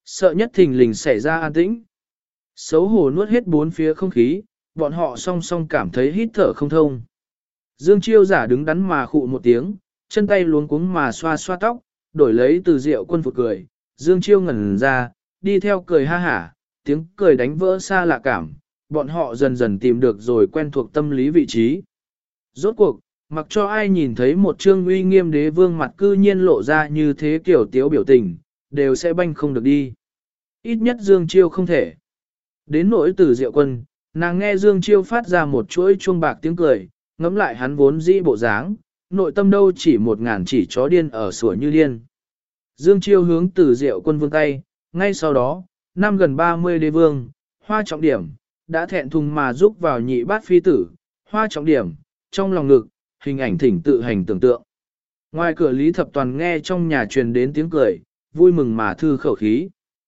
Sợ nhất thình lình xảy ra an tĩnh. Xấu hổ nuốt hết bốn phía không khí, bọn họ song song cảm thấy hít thở không thông. Dương Chiêu giả đứng đắn mà khụ một tiếng, chân tay luống cuống mà xoa xoa tóc, đổi lấy Từ Diệu Quân phụt cười. Dương Chiêu ngẩn ra, đi theo cười ha hả, tiếng cười đánh vỡ xa lạ cảm, bọn họ dần dần tìm được rồi quen thuộc tâm lý vị trí. Rốt cuộc, mặc cho ai nhìn thấy một trương uy nghiêm đế vương mặt cư nhiên lộ ra như thế kiểu tiếu biểu tình, đều sẽ banh không được đi. Ít nhất Dương Chiêu không thể. Đến nỗi Từ Diệu Quân, nàng nghe Dương Chiêu phát ra một chuỗi chuông bạc tiếng cười, ngẫm lại hắn vốn dĩ bộ dáng, nội tâm đâu chỉ 1000 chỉ chó điên ở sủa như điên. Dương Chiêu hướng Từ Diệu Quân vươn tay, ngay sau đó, năm gần 30 đế vương, hoa trọng điểm, đã thẹn thùng mà giúp vào nhị bát phi tử, hoa trọng điểm, trong lòng ngực, hình ảnh thỉnh tự hành tưởng tượng. Ngoài cửa Lý Thập Toàn nghe trong nhà truyền đến tiếng cười, vui mừng mà thư khẩu khí.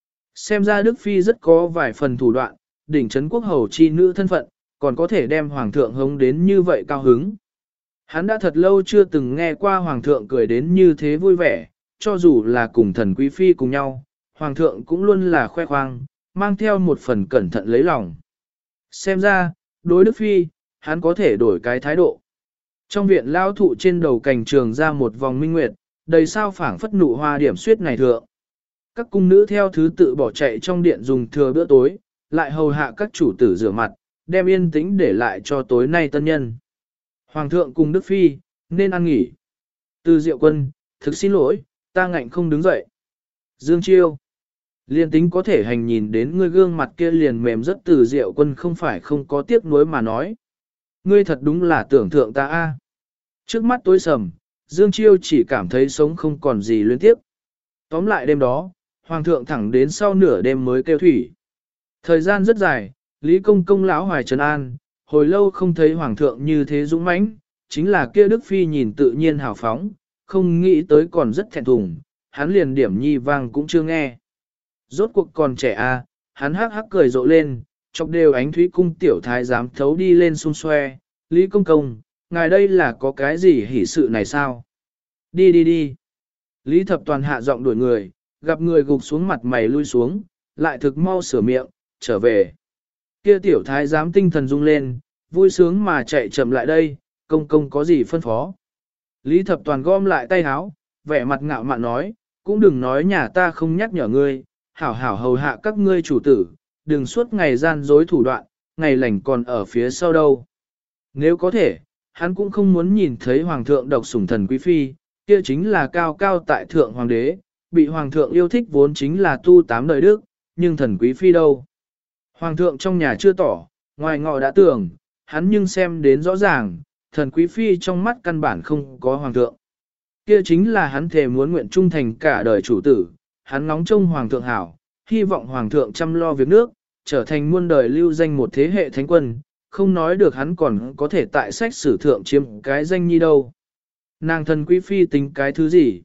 Xem ra Đức Phi rất có vài phần thủ đoạn, đỉnh trấn quốc hầu chi nữ thân phận, còn có thể đem Hoàng thượng hống đến như vậy cao hứng. Hắn đã thật lâu chưa từng nghe qua Hoàng thượng cười đến như thế vui vẻ, cho dù là cùng thần quý phi cùng nhau, Hoàng thượng cũng luôn là khoe khoang, mang theo một phần cẩn thận lấy lòng. Xem ra, đối Đức Phi, hắn có thể đổi cái thái độ. Trong viện lao thụ trên đầu cành trường ra một vòng minh nguyệt, đầy sao phảng phất nụ hoa điểm suyết này thượng. Các cung nữ theo thứ tự bỏ chạy trong điện dùng thừa bữa tối, lại hầu hạ các chủ tử rửa mặt, đem yên tĩnh để lại cho tối nay tân nhân. Hoàng thượng cùng Đức Phi, nên ăn nghỉ. Từ Diệu Quân, thực xin lỗi, ta ngạnh không đứng dậy. Dương Chiêu, liên tính có thể hành nhìn đến ngươi gương mặt kia liền mềm rất. Từ Diệu Quân không phải không có tiếc nuối mà nói. Ngươi thật đúng là tưởng thượng ta a. Trước mắt tối sầm, Dương Chiêu chỉ cảm thấy sống không còn gì luyến tiếp. Tóm lại đêm đó, Hoàng thượng thẳng đến sau nửa đêm mới kêu thủy. Thời gian rất dài, Lý Công Công lão hoài trấn an, hồi lâu không thấy Hoàng thượng như thế dũng mãnh, chính là kia Đức Phi nhìn tự nhiên hào phóng, không nghĩ tới còn rất thẹn thùng, hắn liền điểm nhi vang cũng chưa nghe. Rốt cuộc còn trẻ a, hắn hắc hắc cười rộ lên, chọc đều ánh thúy cung tiểu thái dám thấu đi lên xung xoe, Lý Công Công, ngài đây là có cái gì hỉ sự này sao? Đi đi đi. Lý Thập Toàn hạ giọng đuổi người, gặp người gục xuống mặt mày lui xuống, lại thực mau sửa miệng, trở về. Kia tiểu thái giám tinh thần rung lên, vui sướng mà chạy chậm lại đây, công công có gì phân phó. Lý Thập Toàn gom lại tay áo, vẻ mặt ngạo mạn nói, cũng đừng nói nhà ta không nhắc nhở ngươi, hảo hảo hầu hạ các ngươi chủ tử, đừng suốt ngày gian dối thủ đoạn, ngày lành còn ở phía sau đâu. Nếu có thể, hắn cũng không muốn nhìn thấy hoàng thượng độc sủng thần quý phi, kia chính là cao cao tại thượng hoàng đế, bị hoàng thượng yêu thích vốn chính là tu 8 đời đức, nhưng thần quý phi đâu. Hoàng thượng trong nhà chưa tỏ, ngoài ngọ đã tưởng, hắn nhưng xem đến rõ ràng, thần quý phi trong mắt căn bản không có hoàng thượng. Kia chính là hắn thề muốn nguyện trung thành cả đời chủ tử, hắn ngóng trông hoàng thượng hảo, hy vọng hoàng thượng chăm lo việc nước, trở thành muôn đời lưu danh một thế hệ thánh quân, không nói được hắn còn có thể tại sách sử thượng chiếm cái danh nhi đâu. Nàng thần quý phi tính cái thứ gì?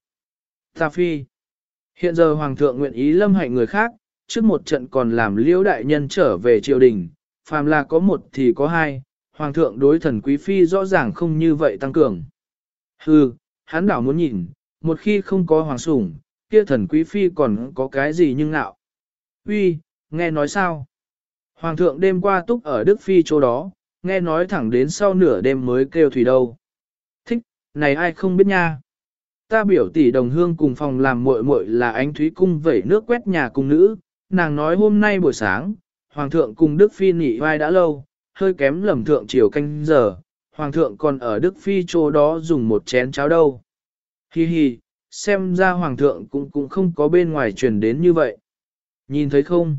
Ta phi. Hiện giờ hoàng thượng nguyện ý lâm hạnh người khác, trước một trận còn làm liễu đại nhân trở về triều đình, phàm là có một thì có hai, hoàng thượng đối thần quý phi rõ ràng không như vậy tăng cường. Hừ, hắn đảo muốn nhìn, một khi không có hoàng sủng, kia thần quý phi còn có cái gì nhưng nạo. Uy, nghe nói sao? Hoàng thượng đêm qua túc ở Đức Phi chỗ đó, nghe nói thẳng đến sau nửa đêm mới kêu thủy đâu. Thích, này ai không biết nha. Ta biểu tỷ đồng hương cùng phòng làm muội muội là ánh thúy cung vẩy nước quét nhà cung nữ, nàng nói hôm nay buổi sáng, Hoàng thượng cùng Đức Phi nghỉ vai đã lâu, hơi kém lầm thượng chiều canh giờ, Hoàng thượng còn ở Đức Phi chỗ đó dùng một chén cháo đâu. Hi hi, xem ra Hoàng thượng cũng không có bên ngoài truyền đến như vậy. Nhìn thấy không?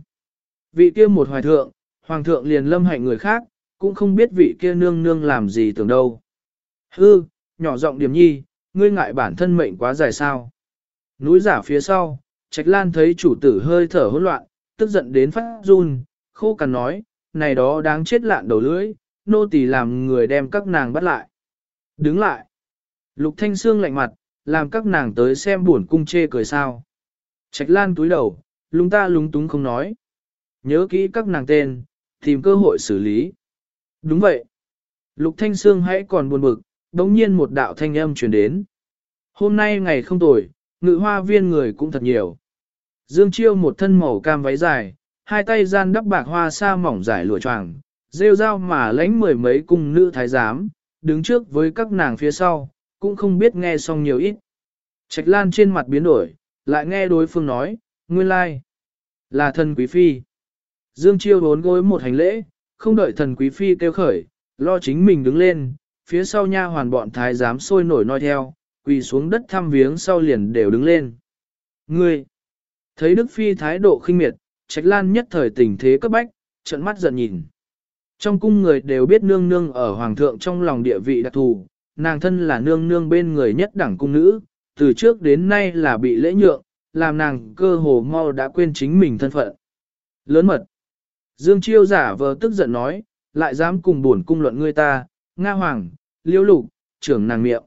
Vị kia một hoài thượng, Hoàng thượng liền lâm hạnh người khác, cũng không biết vị kia nương nương làm gì tưởng đâu. Hư, nhỏ giọng điểm nhi, ngươi ngại bản thân mệnh quá dài sao. Núi giả phía sau, Trạch Lan thấy chủ tử hơi thở hỗn loạn, tức giận đến phát run, khô cằn nói, này đó đáng chết lạn đầu lưỡi, nô tỳ làm người đem các nàng bắt lại. Đứng lại. Lục Thanh Sương lạnh mặt, làm các nàng tới xem buồn cung chê cười sao. Trạch Lan túi đầu, lúng ta lúng túng không nói. Nhớ kỹ các nàng tên, tìm cơ hội xử lý. Đúng vậy. Lục Thanh Sương hãy còn buồn bực, đống nhiên một đạo thanh âm truyền đến. Hôm nay ngày không tồi, ngự hoa viên người cũng thật nhiều. Dương Chiêu một thân màu cam váy dài, hai tay gian đắp bạc hoa sa mỏng dài lụa choàng, rêu rao mà lãnh mười mấy cung nữ thái giám, đứng trước với các nàng phía sau, cũng không biết nghe xong nhiều ít. Trạch Lan trên mặt biến đổi, lại nghe đối phương nói, nguyên lai, là thần quý phi. Dương Chiêu bốn gối một hành lễ, không đợi thần quý phi kêu khởi, lo chính mình đứng lên, phía sau nha hoàn bọn thái giám sôi nổi nói theo, quỳ xuống đất thăm viếng sau liền đều đứng lên. Ngươi, thấy Đức Phi thái độ khinh miệt, Trạch Lan nhất thời tình thế cấp bách, trợn mắt giận nhìn. Trong cung người đều biết nương nương ở hoàng thượng trong lòng địa vị đặc thù, nàng thân là nương nương bên người nhất đẳng cung nữ, từ trước đến nay là bị lễ nhượng, làm nàng cơ hồ mau đã quên chính mình thân phận. Lớn mật. Dương Chiêu giả vờ tức giận nói, lại dám cùng buồn cung luận ngươi ta, Nga Hoàng, Liêu Lục, trưởng nàng miệng.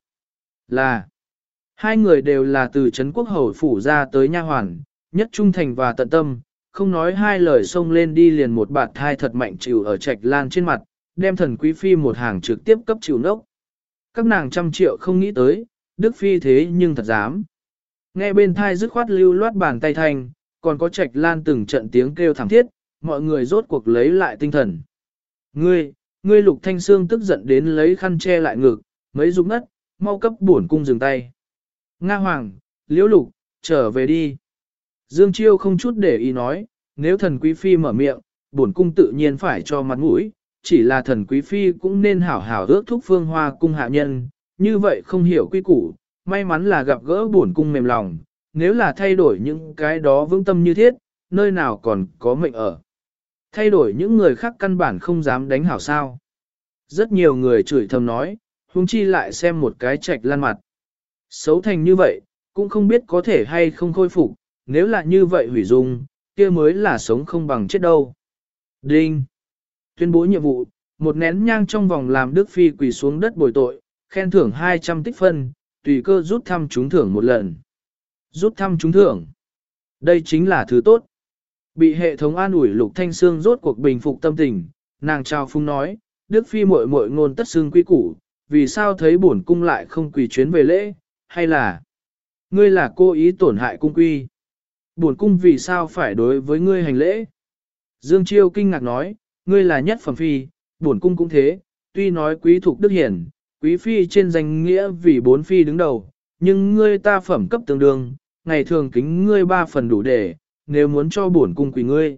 Là, hai người đều là từ Trấn Quốc Hầu phủ ra tới nha hoàn, nhất trung thành và tận tâm, không nói hai lời xông lên đi liền một bạt thai thật mạnh chịu ở Trạch Lan trên mặt, đem thần quý phi một hàng trực tiếp cấp chịu nốc. Các nàng trăm triệu không nghĩ tới, Đức Phi thế nhưng thật dám. Nghe bên thai dứt khoát lưu loát bàn tay thanh, còn có Trạch Lan từng trận tiếng kêu thảm thiết, mọi người rốt cuộc lấy lại tinh thần. Ngươi Lục Thanh Sương tức giận đến lấy khăn che lại ngực, mấy rụng ngất, mau cấp bổn cung dừng tay. Nga Hoàng, Liễu Lục, trở về đi. Dương Chiêu không chút để ý nói, nếu thần quý phi mở miệng, bổn cung tự nhiên phải cho mặt mũi, chỉ là thần quý phi cũng nên hảo hảo ước thúc Phương Hoa cung hạ nhân, như vậy không hiểu quy củ, may mắn là gặp gỡ bổn cung mềm lòng, nếu là thay đổi những cái đó vững tâm như thiết, nơi nào còn có mệnh ở. Thay đổi những người khác căn bản không dám đánh hảo sao. Rất nhiều người chửi thầm nói, huống chi lại xem một cái Trạch Lan mặt. Xấu thành như vậy, cũng không biết có thể hay không khôi phục, nếu là như vậy hủy dung, kia mới là sống không bằng chết đâu. Đinh! Tuyên bố nhiệm vụ, một nén nhang trong vòng làm Đức Phi quỳ xuống đất bồi tội, khen thưởng 200 tích phân, tùy cơ rút thăm trúng thưởng một lần. Rút thăm trúng thưởng. Đây chính là thứ tốt. Bị hệ thống an ủi Lục Thanh Sương rốt cuộc bình phục tâm tình, nàng trao phung nói, Đức Phi muội muội ngôn tất xương quy củ, vì sao thấy bổn cung lại không quỳ chuyến về lễ, hay là ngươi là cố ý tổn hại cung quy? Bổn cung vì sao phải đối với ngươi hành lễ? Dương Chiêu kinh ngạc nói, ngươi là nhất phẩm phi, bổn cung cũng thế, tuy nói quý thuộc đức hiển, quý phi trên danh nghĩa vì bốn phi đứng đầu, nhưng ngươi ta phẩm cấp tương đương, ngày thường kính ngươi 3 phần đủ để, nếu muốn cho bổn cung quỳ ngươi.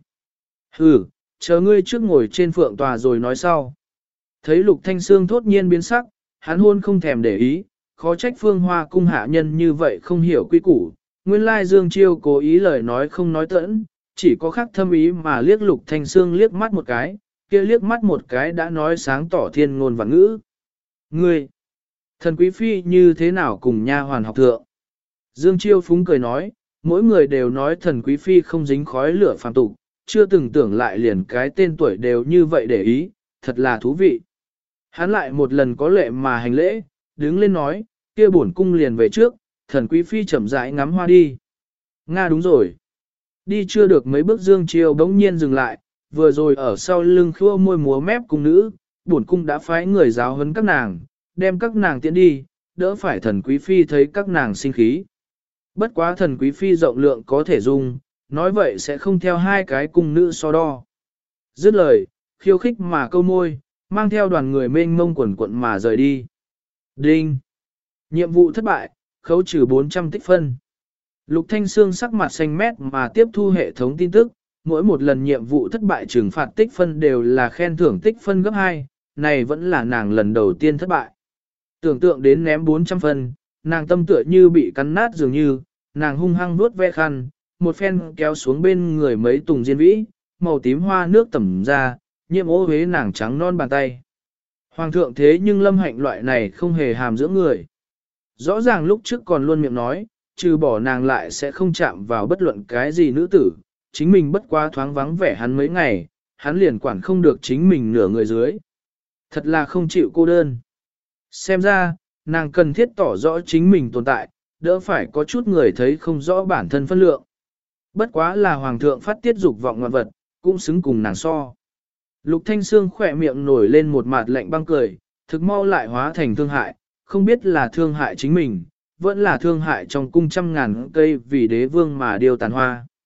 Hừ, chờ ngươi trước ngồi trên phượng tòa rồi nói sau. Thấy Lục Thanh Sương thốt nhiên biến sắc, hắn hôn không thèm để ý, khó trách Phương Hoa cung hạ nhân như vậy không hiểu quy củ. Nguyên lai Dương Chiêu cố ý lời nói không nói tẫn, chỉ có khắc thâm ý mà liếc Lục Thanh Sương liếc mắt một cái, kia liếc mắt một cái đã nói sáng tỏ thiên ngôn và ngữ. Ngươi, thần quý phi như thế nào cùng nha hoàn học thượng? Dương Chiêu phúng cười nói, mỗi người đều nói thần quý phi không dính khói lửa phàm tục, chưa từng tưởng lại liền cái tên tuổi đều như vậy để ý, thật là thú vị. Hắn lại một lần có lệ mà hành lễ, đứng lên nói, kia bổn cung liền về trước, thần quý phi chậm rãi ngắm hoa đi. Nga đúng rồi. Đi chưa được mấy bước Dương Chiêu bỗng nhiên dừng lại, vừa rồi ở sau lưng khua môi múa mép cung nữ, bổn cung đã phái người giáo huấn các nàng, đem các nàng tiễn đi, đỡ phải thần quý phi thấy các nàng sinh khí. Bất quá thần quý phi rộng lượng có thể dung, nói vậy sẽ không theo hai cái cung nữ so đo. Dứt lời, khiêu khích mà câu môi, mang theo đoàn người mênh mông quần quận mà rời đi. Đinh! Nhiệm vụ thất bại, khấu trừ 400 tích phân. Lục Thanh Sương sắc mặt xanh mét mà tiếp thu hệ thống tin tức, mỗi một lần nhiệm vụ thất bại trừng phạt tích phân đều là khen thưởng tích phân gấp 2, này vẫn là nàng lần đầu tiên thất bại. Tưởng tượng đến ném 400 phân, nàng tâm tựa như bị cắn nát dường như, nàng hung hăng vuốt ve khăn, một phen kéo xuống bên người mấy tùng diên vĩ, màu tím hoa nước tẩm ra, nhiễm ô huế nàng trắng non bàn tay. Hoàng thượng thế nhưng lâm hạnh loại này không hề hàm dưỡng người. Rõ ràng lúc trước còn luôn miệng nói, trừ bỏ nàng lại sẽ không chạm vào bất luận cái gì nữ tử, chính mình bất quá thoáng vắng vẻ hắn mấy ngày, hắn liền quản không được chính mình nửa người dưới. Thật là không chịu cô đơn. Xem ra, nàng cần thiết tỏ rõ chính mình tồn tại, đỡ phải có chút người thấy không rõ bản thân phân lượng. Bất quá là hoàng thượng phát tiết dục vọng ngoạn vật, cũng xứng cùng nàng so. Lục Thanh Sương khỏe miệng nổi lên một mặt lạnh băng cười, thực mau lại hóa thành thương hại, không biết là thương hại chính mình, vẫn là thương hại trong cung trăm ngàn cây vì đế vương mà điều tàn hoa.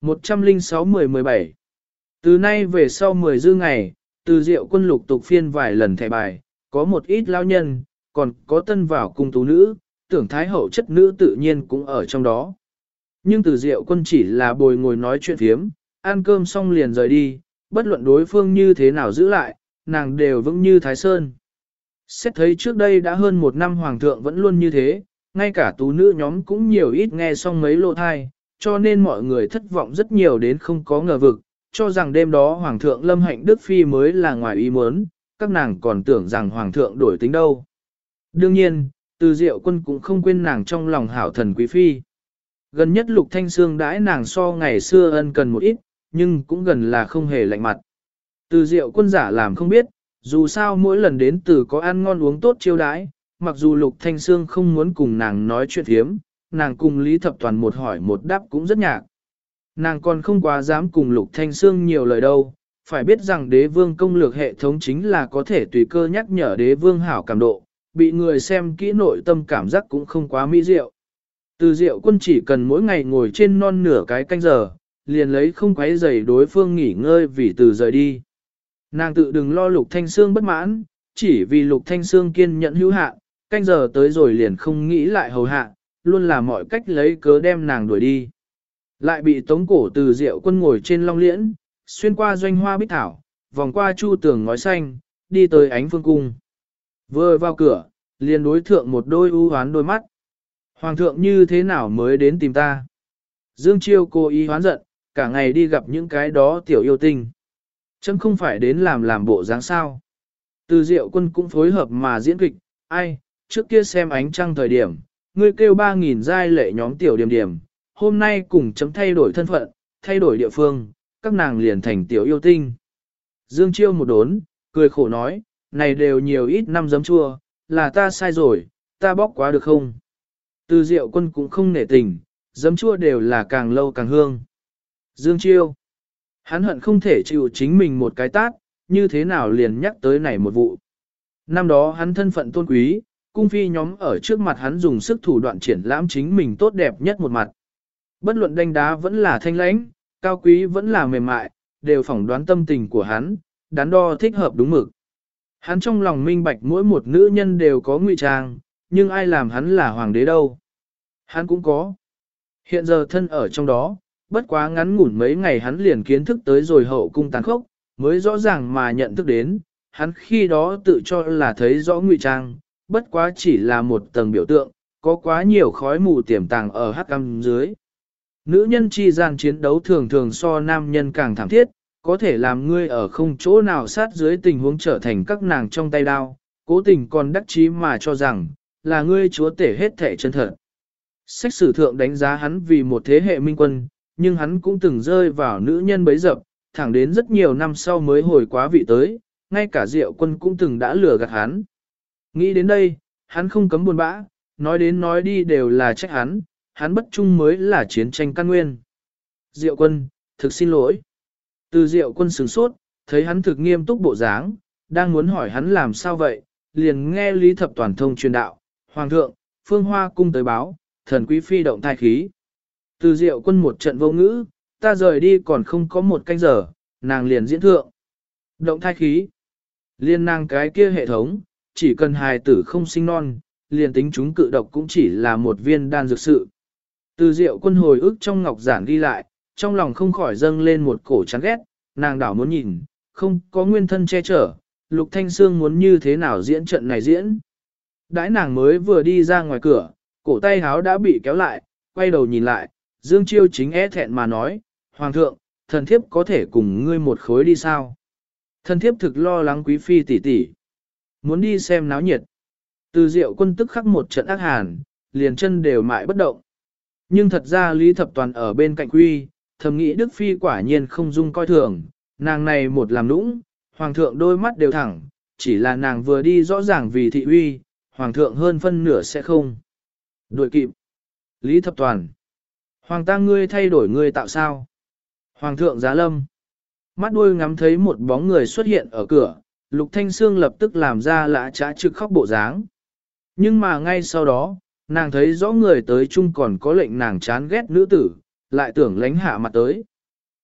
106-10-17. Từ nay về sau 10 dư ngày, Từ Diệu Quân lục tục phiên vài lần thẻ bài, có một ít lao nhân, còn có tân vào cung tú nữ, tưởng thái hậu chất nữ tự nhiên cũng ở trong đó. Nhưng Từ Diệu Quân chỉ là bồi ngồi nói chuyện phiếm, ăn cơm xong liền rời đi, bất luận đối phương như thế nào giữ lại, nàng đều vững như Thái Sơn. Xét thấy trước đây đã hơn một năm hoàng thượng vẫn luôn như thế, ngay cả tú nữ nhóm cũng nhiều ít nghe xong mấy lô thai, cho nên mọi người thất vọng rất nhiều đến không có ngờ vực, cho rằng đêm đó hoàng thượng Lâm Hạnh Đức Phi mới là ngoài ý muốn, các nàng còn tưởng rằng hoàng thượng đổi tính đâu. Đương nhiên, Từ Diệu Quân cũng không quên nàng trong lòng hảo thần quý phi. Gần nhất Lục Thanh Sương đãi nàng so ngày xưa ân cần một ít, nhưng cũng gần là không hề lạnh mặt. Từ Diệu Quân giả làm không biết, dù sao mỗi lần đến từ có ăn ngon uống tốt chiêu đãi, mặc dù Lục Thanh Sương không muốn cùng nàng nói chuyện thiếm, nàng cùng Lý Thập Toàn một hỏi một đáp cũng rất nhạc. Nàng còn không quá dám cùng Lục Thanh Sương nhiều lời đâu, phải biết rằng đế vương công lược hệ thống chính là có thể tùy cơ nhắc nhở đế vương hảo cảm độ, bị người xem kỹ nội tâm cảm giác cũng không quá mỹ diệu. Từ Diệu Quân chỉ cần mỗi ngày ngồi trên non nửa cái canh giờ, liền lấy không quấy rầy đối phương nghỉ ngơi vì từ rời đi. Nàng tự đừng lo Lục Thanh Sương bất mãn, chỉ vì Lục Thanh Sương kiên nhẫn hữu hạn, canh giờ tới rồi liền không nghĩ lại hầu hạ, luôn là mọi cách lấy cớ đem nàng đuổi đi. Lại bị tống cổ Từ Diệu Quân ngồi trên long liễn, xuyên qua doanh hoa bích thảo, vòng qua chu tường ngói xanh, đi tới ánh phương cung. Vừa vào cửa, liền đối thượng một đôi u hoán đôi mắt. Hoàng thượng như thế nào mới đến tìm ta? Dương Chiêu cố ý hoán giận, cả ngày đi gặp những cái đó tiểu yêu tinh. Chấm không phải đến làm bộ dáng sao. Từ Diệu Quân cũng phối hợp mà diễn kịch, ai, trước kia xem ánh trăng thời điểm, ngươi kêu 3.000 giai lệ nhóm tiểu điểm điểm, hôm nay cùng chấm thay đổi thân phận, thay đổi địa phương, các nàng liền thành tiểu yêu tinh. Dương Chiêu một đốn, cười khổ nói, này đều nhiều ít năm giấm chua, là ta sai rồi, ta bóc quá được không? Từ Diệu Quân cũng không nể tình, giấm chua đều là càng lâu càng hương. Dương Chiêu, hắn hận không thể chịu chính mình một cái tát, như thế nào liền nhắc tới này một vụ. Năm đó hắn thân phận tôn quý, cung phi nhóm ở trước mặt hắn dùng sức thủ đoạn triển lãm chính mình tốt đẹp nhất một mặt. Bất luận đánh đá vẫn là thanh lãnh, cao quý vẫn là mềm mại, đều phỏng đoán tâm tình của hắn, đắn đo thích hợp đúng mực. Hắn trong lòng minh bạch mỗi một nữ nhân đều có ngụy trang, nhưng ai làm hắn là hoàng đế đâu. Hắn cũng có. Hiện giờ thân ở trong đó, bất quá ngắn ngủn mấy ngày hắn liền kiến thức tới rồi hậu cung tàn khốc, mới rõ ràng mà nhận thức đến, hắn khi đó tự cho là thấy rõ ngụy trang, bất quá chỉ là một tầng biểu tượng, có quá nhiều khói mù tiềm tàng ở hắc ám dưới. Nữ nhân chi gian chiến đấu thường thường so nam nhân càng thảm thiết, có thể làm ngươi ở không chỗ nào sát dưới tình huống trở thành các nàng trong tay đao, cố tình còn đắc chí mà cho rằng, là ngươi chúa tể hết thể chân thật. Sách sử thượng đánh giá hắn vì một thế hệ minh quân, nhưng hắn cũng từng rơi vào nữ nhân bấy dập, thẳng đến rất nhiều năm sau mới hồi quá vị tới, ngay cả Diệu Quân cũng từng đã lừa gạt hắn. Nghĩ đến đây, hắn không cấm buồn bã, nói đến nói đi đều là trách hắn bất trung mới là chiến tranh căn nguyên. Diệu Quân, thực xin lỗi. Từ Diệu Quân sửng sốt, thấy hắn thực nghiêm túc bộ dáng, đang muốn hỏi hắn làm sao vậy, liền nghe Lý Thập Toàn thông truyền đạo, Hoàng thượng, Phương Hoa cung tới báo, thần quý phi động thai khí. Từ Diệu Quân một trận vô ngữ, ta rời đi còn không có một canh giờ, nàng liền diễn thượng. Động thai khí. Liên nàng cái kia hệ thống, chỉ cần hài tử không sinh non, liền tính chúng cự độc cũng chỉ là một viên đan dược sự. Từ Diệu Quân hồi ức trong ngọc giản ghi lại, trong lòng không khỏi dâng lên một cổ chán ghét, nàng đảo muốn nhìn, không có nguyên thân che chở, Lục Thanh Sương muốn như thế nào diễn trận này diễn. Đãi nàng mới vừa đi ra ngoài cửa, cổ tay háo đã bị kéo lại, quay đầu nhìn lại, Dương Chiêu chính é thẹn mà nói, Hoàng thượng, thần thiếp có thể cùng ngươi một khối đi sao? Thần thiếp thực lo lắng quý phi tỷ tỷ, muốn đi xem náo nhiệt. Từ Diệu Quân tức khắc một trận ác hàn, liền chân đều mại bất động. Nhưng thật ra Lý Thập Toàn ở bên cạnh Quy, thầm nghĩ Đức Phi quả nhiên không dung coi thường, nàng này một làm nũng, Hoàng thượng đôi mắt đều thẳng, chỉ là nàng vừa đi rõ ràng vì thị uy, Hoàng thượng hơn phân nửa sẽ không. Đuổi kịp. Lý Thập Toàn. Hoàng ta ngươi thay đổi ngươi tạo sao? Hoàng thượng giá lâm. Mắt đuôi ngắm thấy một bóng người xuất hiện ở cửa, Lục Thanh Sương lập tức làm ra lã trá trực khóc bộ dáng. Nhưng mà ngay sau đó, nàng thấy rõ người tới chung còn có lệnh nàng chán ghét nữ tử, lại tưởng lánh hạ mặt tới.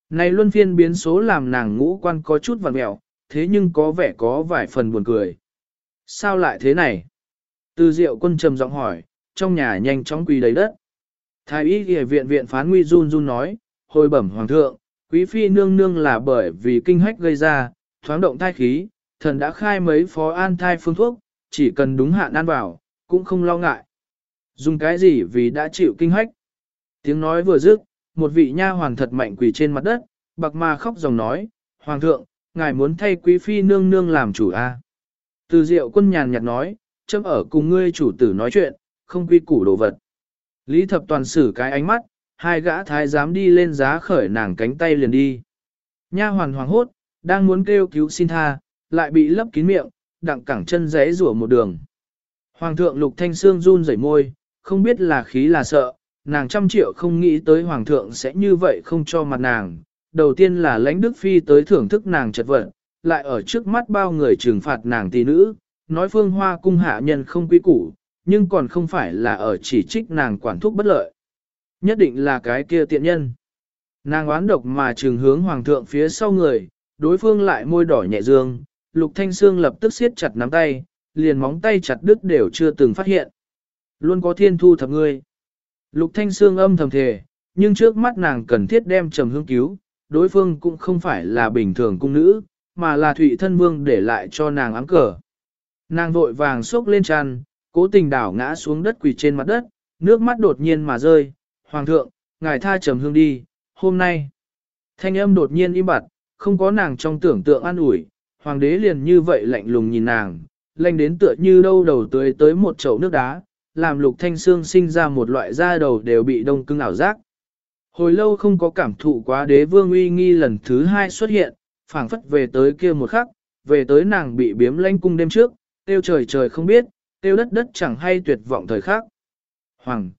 Này luân phiên biến số làm nàng ngũ quan có chút vặn mẹo, thế nhưng có vẻ có vài phần buồn cười. Sao lại thế này? Từ Diệu Quân trầm giọng hỏi, trong nhà nhanh chóng quỳ đầy đất. Thái y y viện viện phán Nguy run run nói, hồi bẩm hoàng thượng, quý phi nương nương là bởi vì kinh hách gây ra, thoáng động thai khí, thần đã khai mấy phó an thai phương thuốc, chỉ cần đúng hạn ăn vào, cũng không lo ngại. Dùng cái gì vì đã chịu kinh hách? Tiếng nói vừa dứt, một vị nha hoàn thật mạnh quỳ trên mặt đất, bạc mà khóc dòng nói, hoàng thượng, ngài muốn thay quý phi nương nương làm chủ a? Từ Diệu Quân nhàn nhạt nói, chấm ở cùng ngươi chủ tử nói chuyện, không quy củ đồ vật. Lý Thập Toàn xử cái ánh mắt, hai gã thái giám đi lên giá khởi nàng cánh tay liền đi. Nha hoàn hoàng hốt, đang muốn kêu cứu xin tha, lại bị lấp kín miệng, đặng cẳng chân rẽ rủa một đường. Hoàng thượng Lục Thanh Sương run rẩy môi, không biết là khí là sợ, nàng trăm triệu không nghĩ tới hoàng thượng sẽ như vậy không cho mặt nàng. Đầu tiên là lãnh đức phi tới thưởng thức nàng chật vật, lại ở trước mắt bao người trừng phạt nàng tỷ nữ, nói phương hoa cung hạ nhân không quý củ, nhưng còn không phải là ở chỉ trích nàng quản thúc bất lợi. Nhất định là cái kia tiện nhân. Nàng oán độc mà trừng hướng hoàng thượng phía sau người, đối phương lại môi đỏ nhẹ dương, Lục Thanh Sương lập tức siết chặt nắm tay, liền móng tay chặt đứt đều chưa từng phát hiện. Luôn có thiên thu thập ngươi. Lục Thanh Sương âm thầm thề, nhưng trước mắt nàng cần thiết đem Trầm Hương cứu, đối phương cũng không phải là bình thường cung nữ, mà là Thụy Thân Vương để lại cho nàng ám cờ. Nàng vội vàng xốc lên chăn, cố tình đảo ngã xuống đất quỳ trên mặt đất, nước mắt đột nhiên mà rơi. Hoàng thượng, ngài tha Trầm Hương đi, hôm nay. Thanh âm đột nhiên im bặt, không có nàng trong tưởng tượng an ủi, hoàng đế liền như vậy lạnh lùng nhìn nàng, lạnh đến tựa như đâu đầu tưới tới một chậu nước đá, làm Lục Thanh Sương sinh ra một loại da đầu đều bị đông cứng ảo giác. Hồi lâu không có cảm thụ quá đế vương uy nghi lần thứ hai xuất hiện, phảng phất về tới kia một khắc, về tới nàng bị biếm lãnh cung đêm trước, tiêu trời trời không biết, tiêu đất đất chẳng hay tuyệt vọng thời khắc. Hoàng,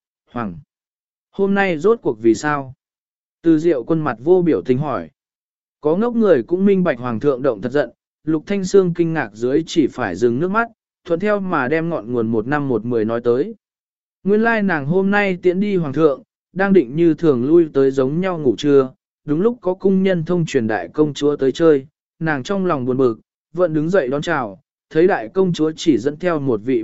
hôm nay rốt cuộc vì sao? Từ Diệu Quân mặt vô biểu tình hỏi. Có ngốc người cũng minh bạch hoàng thượng động thật giận, Lục Thanh Sương kinh ngạc dưới chỉ phải dừng nước mắt, thuận theo mà đem ngọn nguồn 1 năm 1 10 nói tới. Nguyên lai nàng hôm nay tiễn đi hoàng thượng, đang định như thường lui tới giống nhau ngủ trưa, đúng lúc có cung nhân thông truyền đại công chúa tới chơi, nàng trong lòng buồn bực, vẫn đứng dậy đón chào, thấy đại công chúa chỉ dẫn theo một vị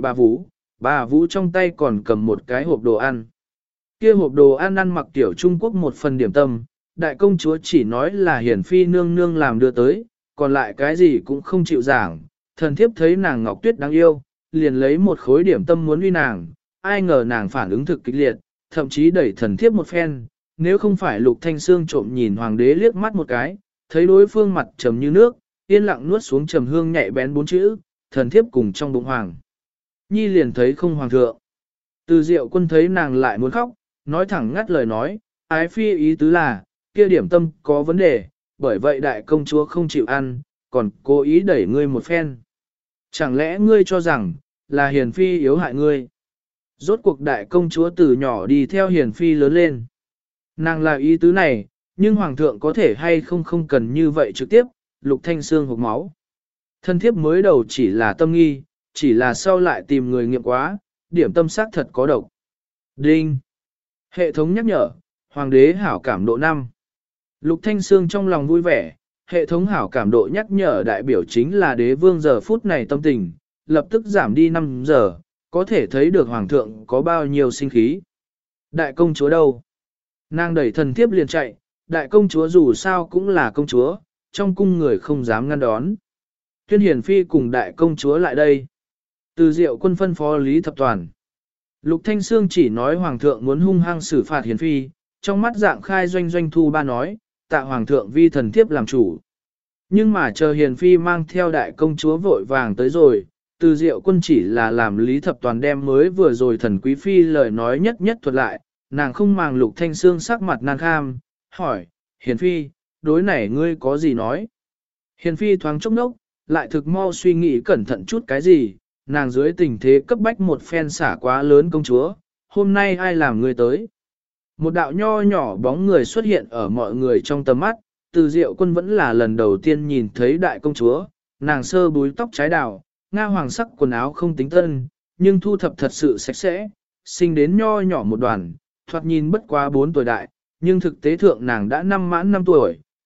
bà vũ trong tay còn cầm một cái hộp đồ ăn. Kia hộp đồ ăn mặc tiểu Trung Quốc một phần điểm tâm, đại công chúa chỉ nói là hiển phi nương nương làm đưa tới, còn lại cái gì cũng không chịu giảng, thần thiếp thấy nàng ngọc tuyết đáng yêu, liền lấy một khối điểm tâm muốn uy nàng, ai ngờ nàng phản ứng thực kịch liệt, thậm chí đẩy thần thiếp một phen, nếu không phải Lục Thanh Sương trộm nhìn hoàng đế liếc mắt một cái, thấy đối phương mặt trầm như nước, yên lặng nuốt xuống trầm hương nhạy bén 4 chữ, thần thiếp cùng trong bụng hoàng. Nhi liền thấy không hoàng thượng. Từ Diệu Quân thấy nàng lại muốn khóc, nói thẳng ngắt lời nói, ái phi ý tứ là, kia điểm tâm có vấn đề, bởi vậy đại công chúa không chịu ăn, còn cố ý đẩy ngươi một phen. Chẳng lẽ ngươi cho rằng, là hiền phi yếu hại ngươi? Rốt cuộc đại công chúa từ nhỏ đi theo hiền phi lớn lên. Nàng là ý tứ này, nhưng hoàng thượng có thể hay không cần như vậy trực tiếp, Lục Thanh Sương hộc máu. Thân thiếp mới đầu chỉ là tâm nghi, chỉ là sau lại tìm người nghiệm quá, điểm tâm xác thật có độc. Đinh! Hệ thống nhắc nhở, hoàng đế hảo cảm độ 5. Lục Thanh Sương trong lòng vui vẻ, hệ thống hảo cảm độ nhắc nhở đại biểu chính là đế vương giờ phút này tâm tình, lập tức giảm đi 5 giờ, có thể thấy được hoàng thượng có bao nhiêu sinh khí. Đại công chúa đâu? Nàng đẩy thần thiếp liền chạy, đại công chúa dù sao cũng là công chúa, trong cung người không dám ngăn đón. Tuyên Hiển Phi cùng đại công chúa lại đây. Từ Diệu Quân phân phó Lý Thập Toàn. Lục Thanh Sương chỉ nói hoàng thượng muốn hung hăng xử phạt Hiển Phi, trong mắt dạng khai doanh doanh thu ba nói, tạ hoàng thượng vi thần thiếp làm chủ. Nhưng mà chờ Hiển Phi mang theo đại công chúa vội vàng tới rồi, Từ Diệu Quân chỉ là làm Lý Thập Toàn đem mới vừa rồi thần quý phi lời nói nhất nhất thuật lại, nàng không màng Lục Thanh Sương sắc mặt nàng kham, hỏi, Hiển Phi, đối này ngươi có gì nói? Hiển Phi thoáng chốc nốc, lại thực mau suy nghĩ cẩn thận chút cái gì, nàng dưới tình thế cấp bách một phen xả quá lớn công chúa, hôm nay ai làm ngươi tới? Một đạo nho nhỏ bóng người xuất hiện ở mọi người trong tầm mắt, Từ Diệu Quân vẫn là lần đầu tiên nhìn thấy đại công chúa, nàng sơ búi tóc trái đào, nga hoàng sắc quần áo không tính tân, nhưng thu thập thật sự sạch sẽ, sinh đến nho nhỏ một đoàn, thoạt nhìn bất quá 4 tuổi đại, nhưng thực tế thượng nàng đã năm mãn 5 tuổi,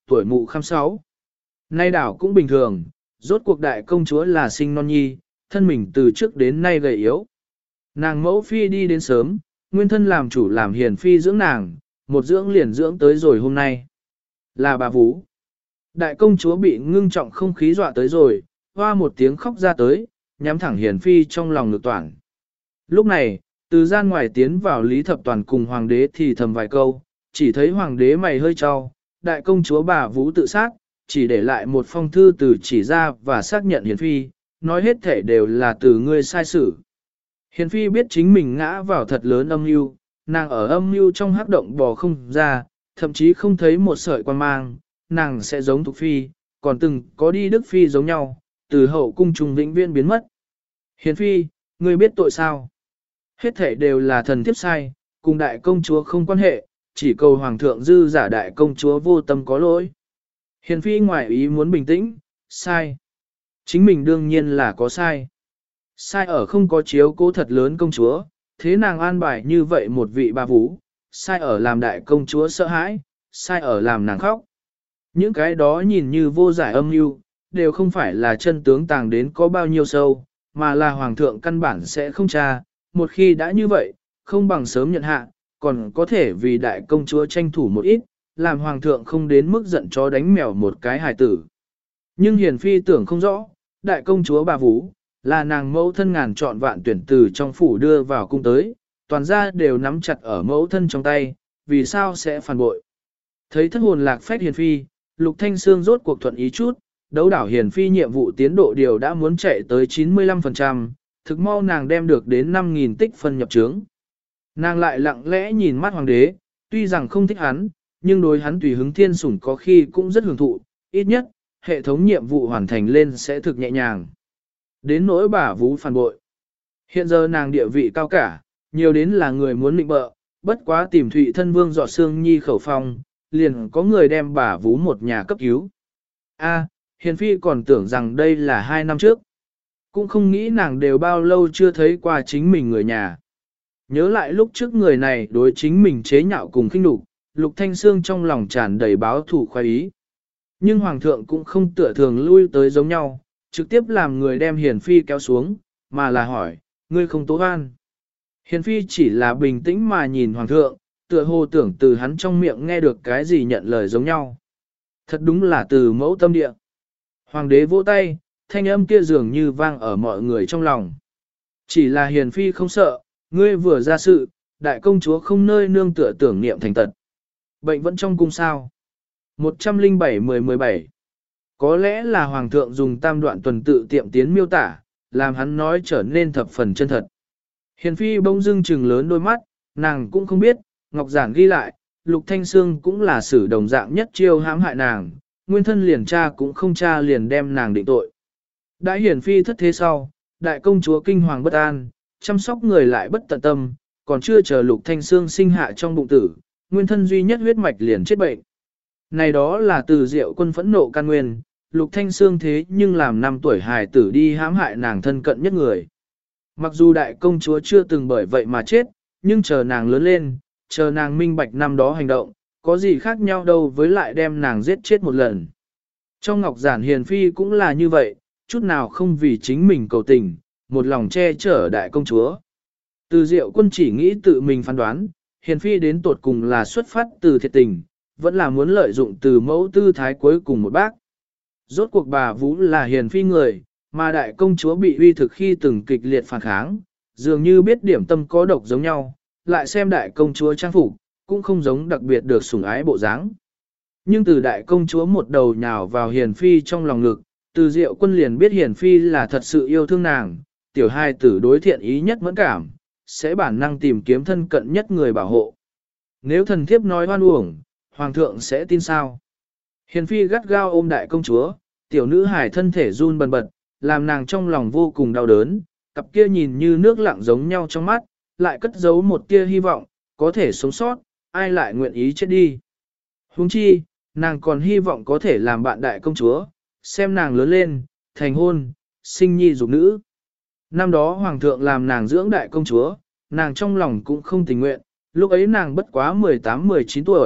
tuổi mụ khăm sáu. Nay đảo cũng bình thường, rốt cuộc đại công chúa là sinh non nhi, thân mình từ trước đến nay gầy yếu. Nàng mẫu phi đi đến sớm, nguyên thân làm chủ làm hiền phi dưỡng nàng, một dưỡng liền dưỡng tới rồi hôm nay. Là bà Vũ. Đại công chúa bị ngưng trọng không khí dọa tới rồi, hoa một tiếng khóc ra tới, nhắm thẳng hiền phi trong lòng ngực toàn. Lúc này, từ gian ngoài tiến vào Lý Thập Toàn cùng hoàng đế thì thầm vài câu, chỉ thấy hoàng đế mày hơi trao, đại công chúa bà Vũ tự sát, chỉ để lại một phong thư từ chỉ ra và xác nhận hiền phi, nói hết thể đều là từ ngươi sai sự. Hiền phi biết chính mình ngã vào thật lớn âm mưu, nàng ở âm mưu trong hắc động bò không ra, thậm chí không thấy một sợi quan mang, nàng sẽ giống Thục phi, còn từng có đi Đức phi giống nhau, từ hậu cung trùng vĩnh viễn biến mất. Hiền phi, ngươi biết tội sao? Hết thể đều là thần thiếp sai, cùng đại công chúa không quan hệ, chỉ cầu hoàng thượng dư giả đại công chúa vô tâm có lỗi. Hiền phi ngoại ý muốn bình tĩnh, sai. Chính mình đương nhiên là có sai. Sai ở không có chiếu cố thật lớn công chúa, thế nàng an bài như vậy một vị bà Vũ, sai ở làm đại công chúa sợ hãi, sai ở làm nàng khóc. Những cái đó nhìn như vô giải âm mưu, đều không phải là chân tướng tàng đến có bao nhiêu sâu, mà là hoàng thượng căn bản sẽ không tra, một khi đã như vậy, không bằng sớm nhận hạ, còn có thể vì đại công chúa tranh thủ một ít, làm hoàng thượng không đến mức giận chó đánh mèo một cái hài tử. Nhưng hiền phi tưởng không rõ, đại công chúa bà Vũ, là nàng mẫu thân ngàn chọn vạn tuyển từ trong phủ đưa vào cung tới, toàn gia đều nắm chặt ở mẫu thân trong tay, vì sao sẽ phản bội. Thấy thất hồn lạc phách hiền phi, Lục Thanh Sương rốt cuộc thuận ý chút, đấu đảo hiền phi nhiệm vụ tiến độ điều đã muốn chạy tới 95%, thực mau nàng đem được đến 5.000 tích phân nhập trướng. Nàng lại lặng lẽ nhìn mắt hoàng đế, tuy rằng không thích hắn, nhưng đối hắn tùy hứng thiên sủng có khi cũng rất hưởng thụ, ít nhất, hệ thống nhiệm vụ hoàn thành lên sẽ thực nhẹ nhàng. Đến nỗi bà Vũ phản bội. Hiện giờ nàng địa vị cao cả, nhiều đến là người muốn định bợ, bất quá tìm Thụy thân vương dọ xương nhi khẩu phong, liền có người đem bà Vũ một nhà cấp cứu. A, hiền phi còn tưởng rằng đây là 2 năm trước. Cũng không nghĩ nàng đều bao lâu chưa thấy qua chính mình người nhà. Nhớ lại lúc trước người này đối chính mình chế nhạo cùng khinh đục, Lục Thanh Sương trong lòng tràn đầy báo thủ khoái ý. Nhưng hoàng thượng cũng không tựa thường lui tới giống nhau, trực tiếp làm người đem hiền phi kéo xuống, mà là hỏi, ngươi không tố oan. Hiền phi chỉ là bình tĩnh mà nhìn hoàng thượng, tựa hồ tưởng từ hắn trong miệng nghe được cái gì nhận lời giống nhau. Thật đúng là từ mẫu tâm địa. Hoàng đế vỗ tay, thanh âm kia dường như vang ở mọi người trong lòng. Chỉ là hiền phi không sợ, ngươi vừa ra sự, đại công chúa không nơi nương tựa tưởng niệm thành tật. Bệnh vẫn trong cung sao. 107-10-17 Có lẽ là hoàng thượng dùng tam đoạn tuần tự tiệm tiến miêu tả, làm hắn nói trở nên thập phần chân thật. Hiền phi bỗng dưng trừng lớn đôi mắt, nàng cũng không biết, Ngọc Giản ghi lại, Lục Thanh Sương cũng là sử đồng dạng nhất chiêu hãm hại nàng, nguyên thân liền cha cũng không cha liền đem nàng định tội. Đại hiển phi thất thế sau, đại công chúa kinh hoàng bất an, chăm sóc người lại bất tận tâm, còn chưa chờ Lục Thanh Sương sinh hạ trong bụng tử, nguyên thân duy nhất huyết mạch liền chết bệnh. Này đó là từ Diệu Quân phẫn nộ căn nguyên, Lục Thanh Sương thế nhưng làm 5 tuổi hài tử đi hãm hại nàng thân cận nhất người. Mặc dù đại công chúa chưa từng bởi vậy mà chết, nhưng chờ nàng lớn lên, chờ nàng minh bạch năm đó hành động, có gì khác nhau đâu với lại đem nàng giết chết một lần. Trong Ngọc Giản hiền phi cũng là như vậy, chút nào không vì chính mình cầu tình, một lòng che chở đại công chúa. Từ Diệu Quân chỉ nghĩ tự mình phán đoán, hiền phi đến tột cùng là xuất phát từ thiệt tình, vẫn là muốn lợi dụng từ mẫu tư thái cuối cùng một bác. Rốt cuộc bà Vũ là hiền phi người, mà đại công chúa bị uy thực khi từng kịch liệt phản kháng, dường như biết điểm tâm có độc giống nhau, lại xem đại công chúa trang phục, cũng không giống đặc biệt được sủng ái bộ dáng. Nhưng từ đại công chúa một đầu nhào vào hiền phi trong lòng ngực, từ Diệu Quân liền biết hiền phi là thật sự yêu thương nàng, tiểu hai tử đối thiện ý nhất mẫn cảm, sẽ bản năng tìm kiếm thân cận nhất người bảo hộ. Nếu thần thiếp nói hoan uổng, hoàng thượng sẽ tin sao? Hiền phi gắt gao ôm đại công chúa, tiểu nữ hài thân thể run bần bật, làm nàng trong lòng vô cùng đau đớn, cặp kia nhìn như nước lặng giống nhau trong mắt, lại cất giấu một tia hy vọng, có thể sống sót, ai lại nguyện ý chết đi. Huống chi, nàng còn hy vọng có thể làm bạn đại công chúa, xem nàng lớn lên, thành hôn, sinh nhi dục nữ. Năm đó hoàng thượng làm nàng dưỡng đại công chúa, nàng trong lòng cũng không tình nguyện, lúc ấy nàng bất quá 18-19 tuổi,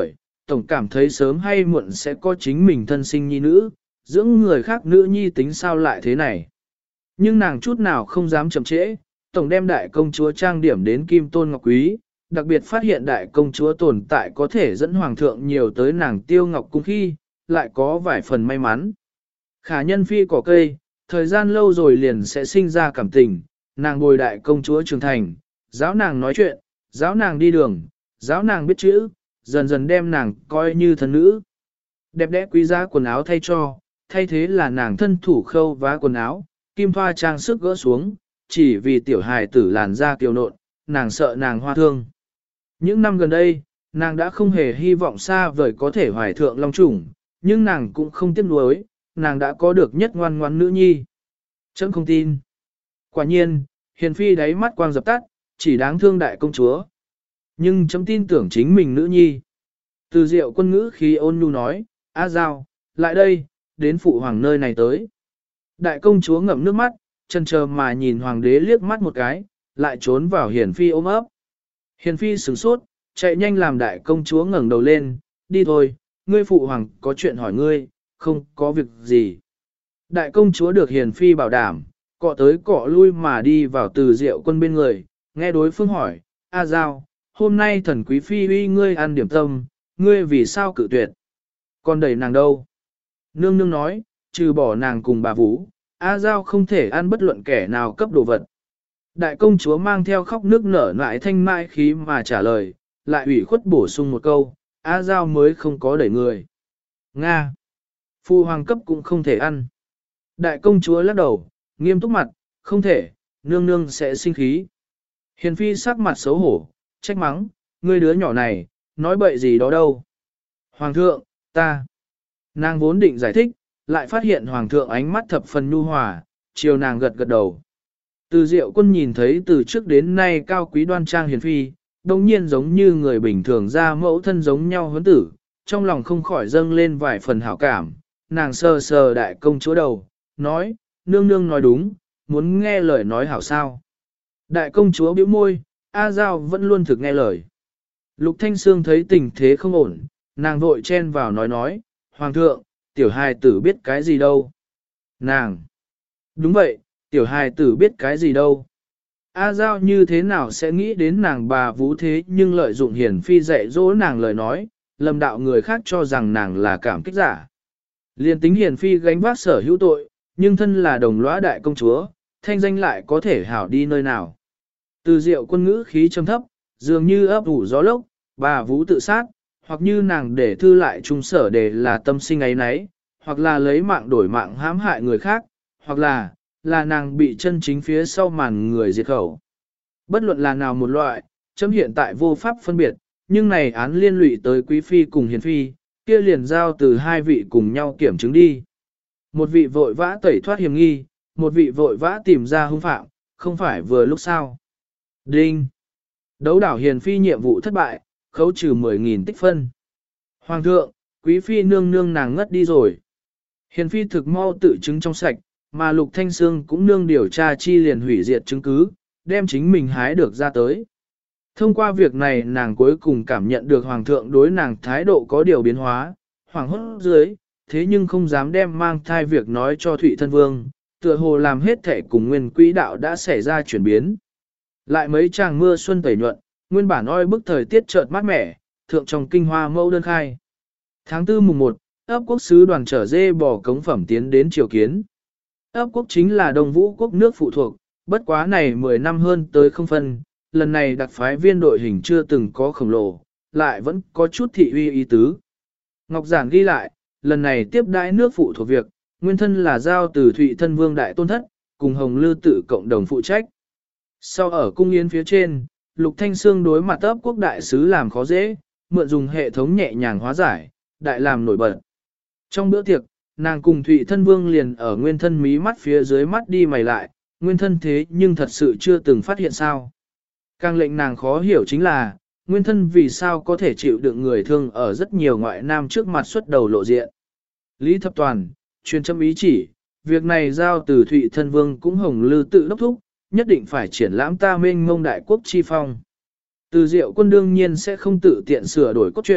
tổng cảm thấy sớm hay muộn sẽ có chính mình thân sinh nhi nữ, dưỡng người khác nữ nhi tính sao lại thế này. Nhưng nàng chút nào không dám chậm trễ, tổng đem đại công chúa trang điểm đến kim tôn ngọc quý, đặc biệt phát hiện đại công chúa tồn tại có thể dẫn hoàng thượng nhiều tới nàng tiêu ngọc cung khi, lại có vài phần may mắn. Khả nhân phi cỏ cây, thời gian lâu rồi liền sẽ sinh ra cảm tình, nàng bồi đại công chúa trưởng thành, giáo nàng nói chuyện, giáo nàng đi đường, giáo nàng biết chữ, dần dần đem nàng coi như thân nữ. Đẹp đẽ quý giá quần áo thay cho, thay thế là nàng thân thủ khâu vá quần áo, kim thoa trang sức gỡ xuống, chỉ vì tiểu hài tử làn da kiều nộn, nàng sợ nàng hoa thương. Những năm gần đây, nàng đã không hề hy vọng xa vời có thể hoài thượng long chủng, nhưng nàng cũng không tiếc nuối, nàng đã có được nhất ngoan ngoãn nữ nhi. Chấm không tin. Quả nhiên, hiền phi đáy mắt quang dập tắt, chỉ đáng thương đại công chúa. Nhưng chấm tin tưởng chính mình nữ nhi. Từ Diệu Quân ngữ khi ôn nhu nói, A Giao, lại đây, đến phụ hoàng nơi này tới. Đại công chúa ngậm nước mắt, chần chờ mà nhìn hoàng đế liếc mắt một cái, lại trốn vào hiền phi ôm ấp. Hiền phi sửng sốt, chạy nhanh làm đại công chúa ngẩng đầu lên, đi thôi, ngươi phụ hoàng có chuyện hỏi ngươi, không có việc gì. Đại công chúa được hiền phi bảo đảm, cọ tới cọ lui mà đi vào Từ Diệu Quân bên người, nghe đối phương hỏi, A Giao, hôm nay thần quý phi uy ngươi ăn điểm tâm, ngươi vì sao cự tuyệt? Còn đẩy nàng đâu? Nương nương nói, trừ bỏ nàng cùng bà Vũ, A Giao không thể ăn bất luận kẻ nào cấp đồ vật. Đại công chúa mang theo khóc nước nở lại thanh mại khí mà trả lời, lại ủy khuất bổ sung một câu, A Giao mới không có đẩy người. Nga! Phu hoàng cấp cũng không thể ăn. Đại công chúa lắc đầu, nghiêm túc mặt, không thể, nương nương sẽ sinh khí. Hiền phi sắc mặt xấu hổ, trách mắng, ngươi đứa nhỏ này, nói bậy gì đó đâu. Hoàng thượng, ta. Nàng vốn định giải thích, lại phát hiện hoàng thượng ánh mắt thập phần nhu hòa, chiều nàng gật gật đầu. Từ Diệu Quân nhìn thấy từ trước đến nay cao quý đoan trang hiền phi, đồng nhiên giống như người bình thường ra mẫu thân giống nhau huấn tử, trong lòng không khỏi dâng lên vài phần hảo cảm. Nàng sờ sờ đại công chúa đầu, nói, nương nương nói đúng, muốn nghe lời nói hảo sao. Đại công chúa bĩu môi, A Giao vẫn luôn thực nghe lời. Lục Thanh Sương thấy tình thế không ổn, nàng vội chen vào nói, Hoàng thượng, tiểu hài tử biết cái gì đâu. Nàng! Đúng vậy, tiểu hài tử biết cái gì đâu. A Giao như thế nào sẽ nghĩ đến nàng bà Vũ thế nhưng lợi dụng hiển phi dạy dỗ nàng lời nói, lầm đạo người khác cho rằng nàng là cảm kích giả. Liên tính hiển phi gánh vác sở hữu tội, nhưng thân là đồng lõa đại công chúa, thanh danh lại có thể hảo đi nơi nào. Từ Diệu Quân ngữ khí trầm thấp, dường như ấp ủ gió lốc, bà Vũ tự sát, hoặc như nàng để thư lại trung sở để là tâm sinh ấy nấy, hoặc là lấy mạng đổi mạng hãm hại người khác, hoặc là nàng bị chân chính phía sau màn người diệt khẩu. Bất luận là nào một loại, chấm hiện tại vô pháp phân biệt, nhưng này án liên lụy tới quý phi cùng hiền phi, kia liền giao từ hai vị cùng nhau kiểm chứng đi. Một vị vội vã tẩy thoát hiểm nghi, một vị vội vã tìm ra hung phạm, không phải vừa lúc sao. Đinh! Đấu đảo hiền phi nhiệm vụ thất bại, khấu trừ 10.000 tích phân. Hoàng thượng, quý phi nương nương nàng ngất đi rồi. Hiền phi thực mau tự chứng trong sạch, mà Lục Thanh Sương cũng nương điều tra chi liền hủy diệt chứng cứ, đem chính mình hái được ra tới. Thông qua việc này nàng cuối cùng cảm nhận được Hoàng thượng đối nàng thái độ có điều biến hóa, hoàng hốt dưới, thế nhưng không dám đem mang thai việc nói cho Thụy Thân Vương, tựa hồ làm hết thể cùng nguyên quỹ đạo đã xảy ra chuyển biến. Lại mấy tràng mưa xuân tẩy nhuận, nguyên bản oi bức thời tiết chợt mát mẻ, thượng trong kinh hoa mẫu đơn khai. Tháng 4 mùng 1, ấp quốc sứ đoàn chở dê bò cống phẩm tiến đến triều kiến. Ấp quốc chính là Đông Vũ quốc nước phụ thuộc, bất quá này 10 năm hơn tới không phân, lần này đặc phái viên đội hình chưa từng có khổng lồ, lại vẫn có chút thị uy ý tứ. Ngọc Giản ghi lại, lần này tiếp đãi nước phụ thuộc việc, nguyên thân là giao từ Thụy Thân Vương Đại Tôn Thất, cùng Hồng Lư tự cộng đồng phụ trách. Sau ở cung yến phía trên, Lục Thanh Sương đối mặt ấp quốc đại sứ làm khó dễ, mượn dùng hệ thống nhẹ nhàng hóa giải, đại làm nổi bật. Trong bữa tiệc, nàng cùng Thụy Thân Vương liền ở nguyên thân mí mắt phía dưới mắt đi mày lại, nguyên thân thế nhưng thật sự chưa từng phát hiện sao. Càng lệnh nàng khó hiểu chính là, nguyên thân vì sao có thể chịu đựng người thương ở rất nhiều ngoại nam trước mặt xuất đầu lộ diện. Lý Thập Toàn, truyền châm ý chỉ, việc này giao từ Thụy Thân Vương cũng Hồng Lư tự đốc thúc, nhất định phải triển lãm ta mênh mông đại quốc chi phong. Từ Diệu Quân đương nhiên sẽ không tự tiện sửa đổi cốt truyện,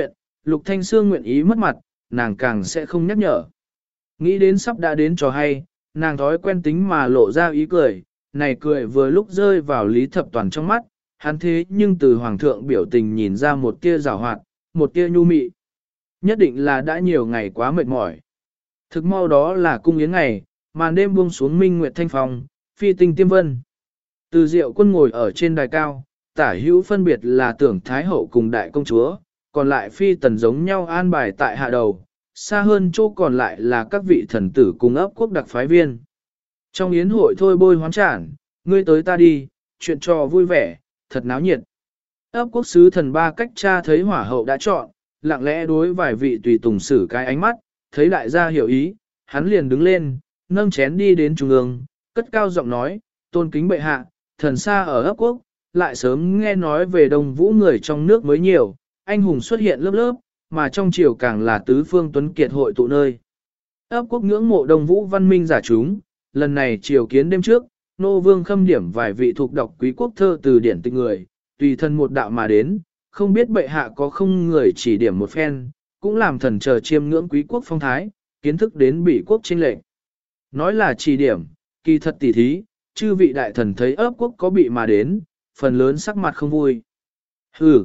Lục Thanh Sương nguyện ý mất mặt, nàng càng sẽ không nhắc nhở. Nghĩ đến sắp đã đến trò hay, nàng thói quen tính mà lộ ra ý cười, này cười vừa lúc rơi vào Lý Thập Toàn trong mắt, hắn thế nhưng từ Hoàng thượng biểu tình nhìn ra một tia giảo hoạt, một tia nhu mị. Nhất định là đã nhiều ngày quá mệt mỏi. Thực mau đó là cung yến ngày, màn đêm buông xuống minh nguyệt thanh phong, phi tinh tiêm vân. Từ Diệu Quân ngồi ở trên đài cao, tả hữu phân biệt là Tưởng Thái Hậu cùng Đại Công Chúa, còn lại phi tần giống nhau an bài tại hạ đầu, xa hơn chỗ còn lại là các vị thần tử cùng ấp quốc đặc phái viên. Trong yến hội thôi bôi hoán trản, ngươi tới ta đi, chuyện trò vui vẻ, thật náo nhiệt. Ấp quốc sứ thần Ba Cách Cha thấy hỏa hậu đã chọn, lặng lẽ đối vài vị tùy tùng sử cái ánh mắt, thấy đại gia hiểu ý, hắn liền đứng lên, nâng chén đi đến trung ương, cất cao giọng nói, tôn kính bệ hạ, thần xa ở ấp quốc, lại sớm nghe nói về Đông Vũ người trong nước mới nhiều, anh hùng xuất hiện lớp lớp, mà trong triều càng là tứ phương tuấn kiệt hội tụ nơi. Ấp quốc ngưỡng mộ Đông Vũ văn minh giả chúng, lần này triều kiến đêm trước, nô vương khâm điểm vài vị thuộc đọc quý quốc thơ từ điển tịch người, tùy thân một đạo mà đến, không biết bệ hạ có không người chỉ điểm một phen, cũng làm thần chờ chiêm ngưỡng quý quốc phong thái, kiến thức đến bỉ quốc chênh lệnh. Nói là chỉ điểm, kỳ thật tỉ thí, chư vị đại thần thấy ấp quốc có bị mà đến, phần lớn sắc mặt không vui. Hừ.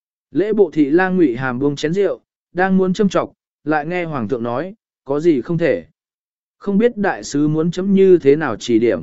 Lễ bộ thị lang Ngụy Hàm buông chén rượu, đang muốn châm chọc, lại nghe hoàng thượng nói, có gì không thể. Không biết đại sứ muốn chấm như thế nào chỉ điểm.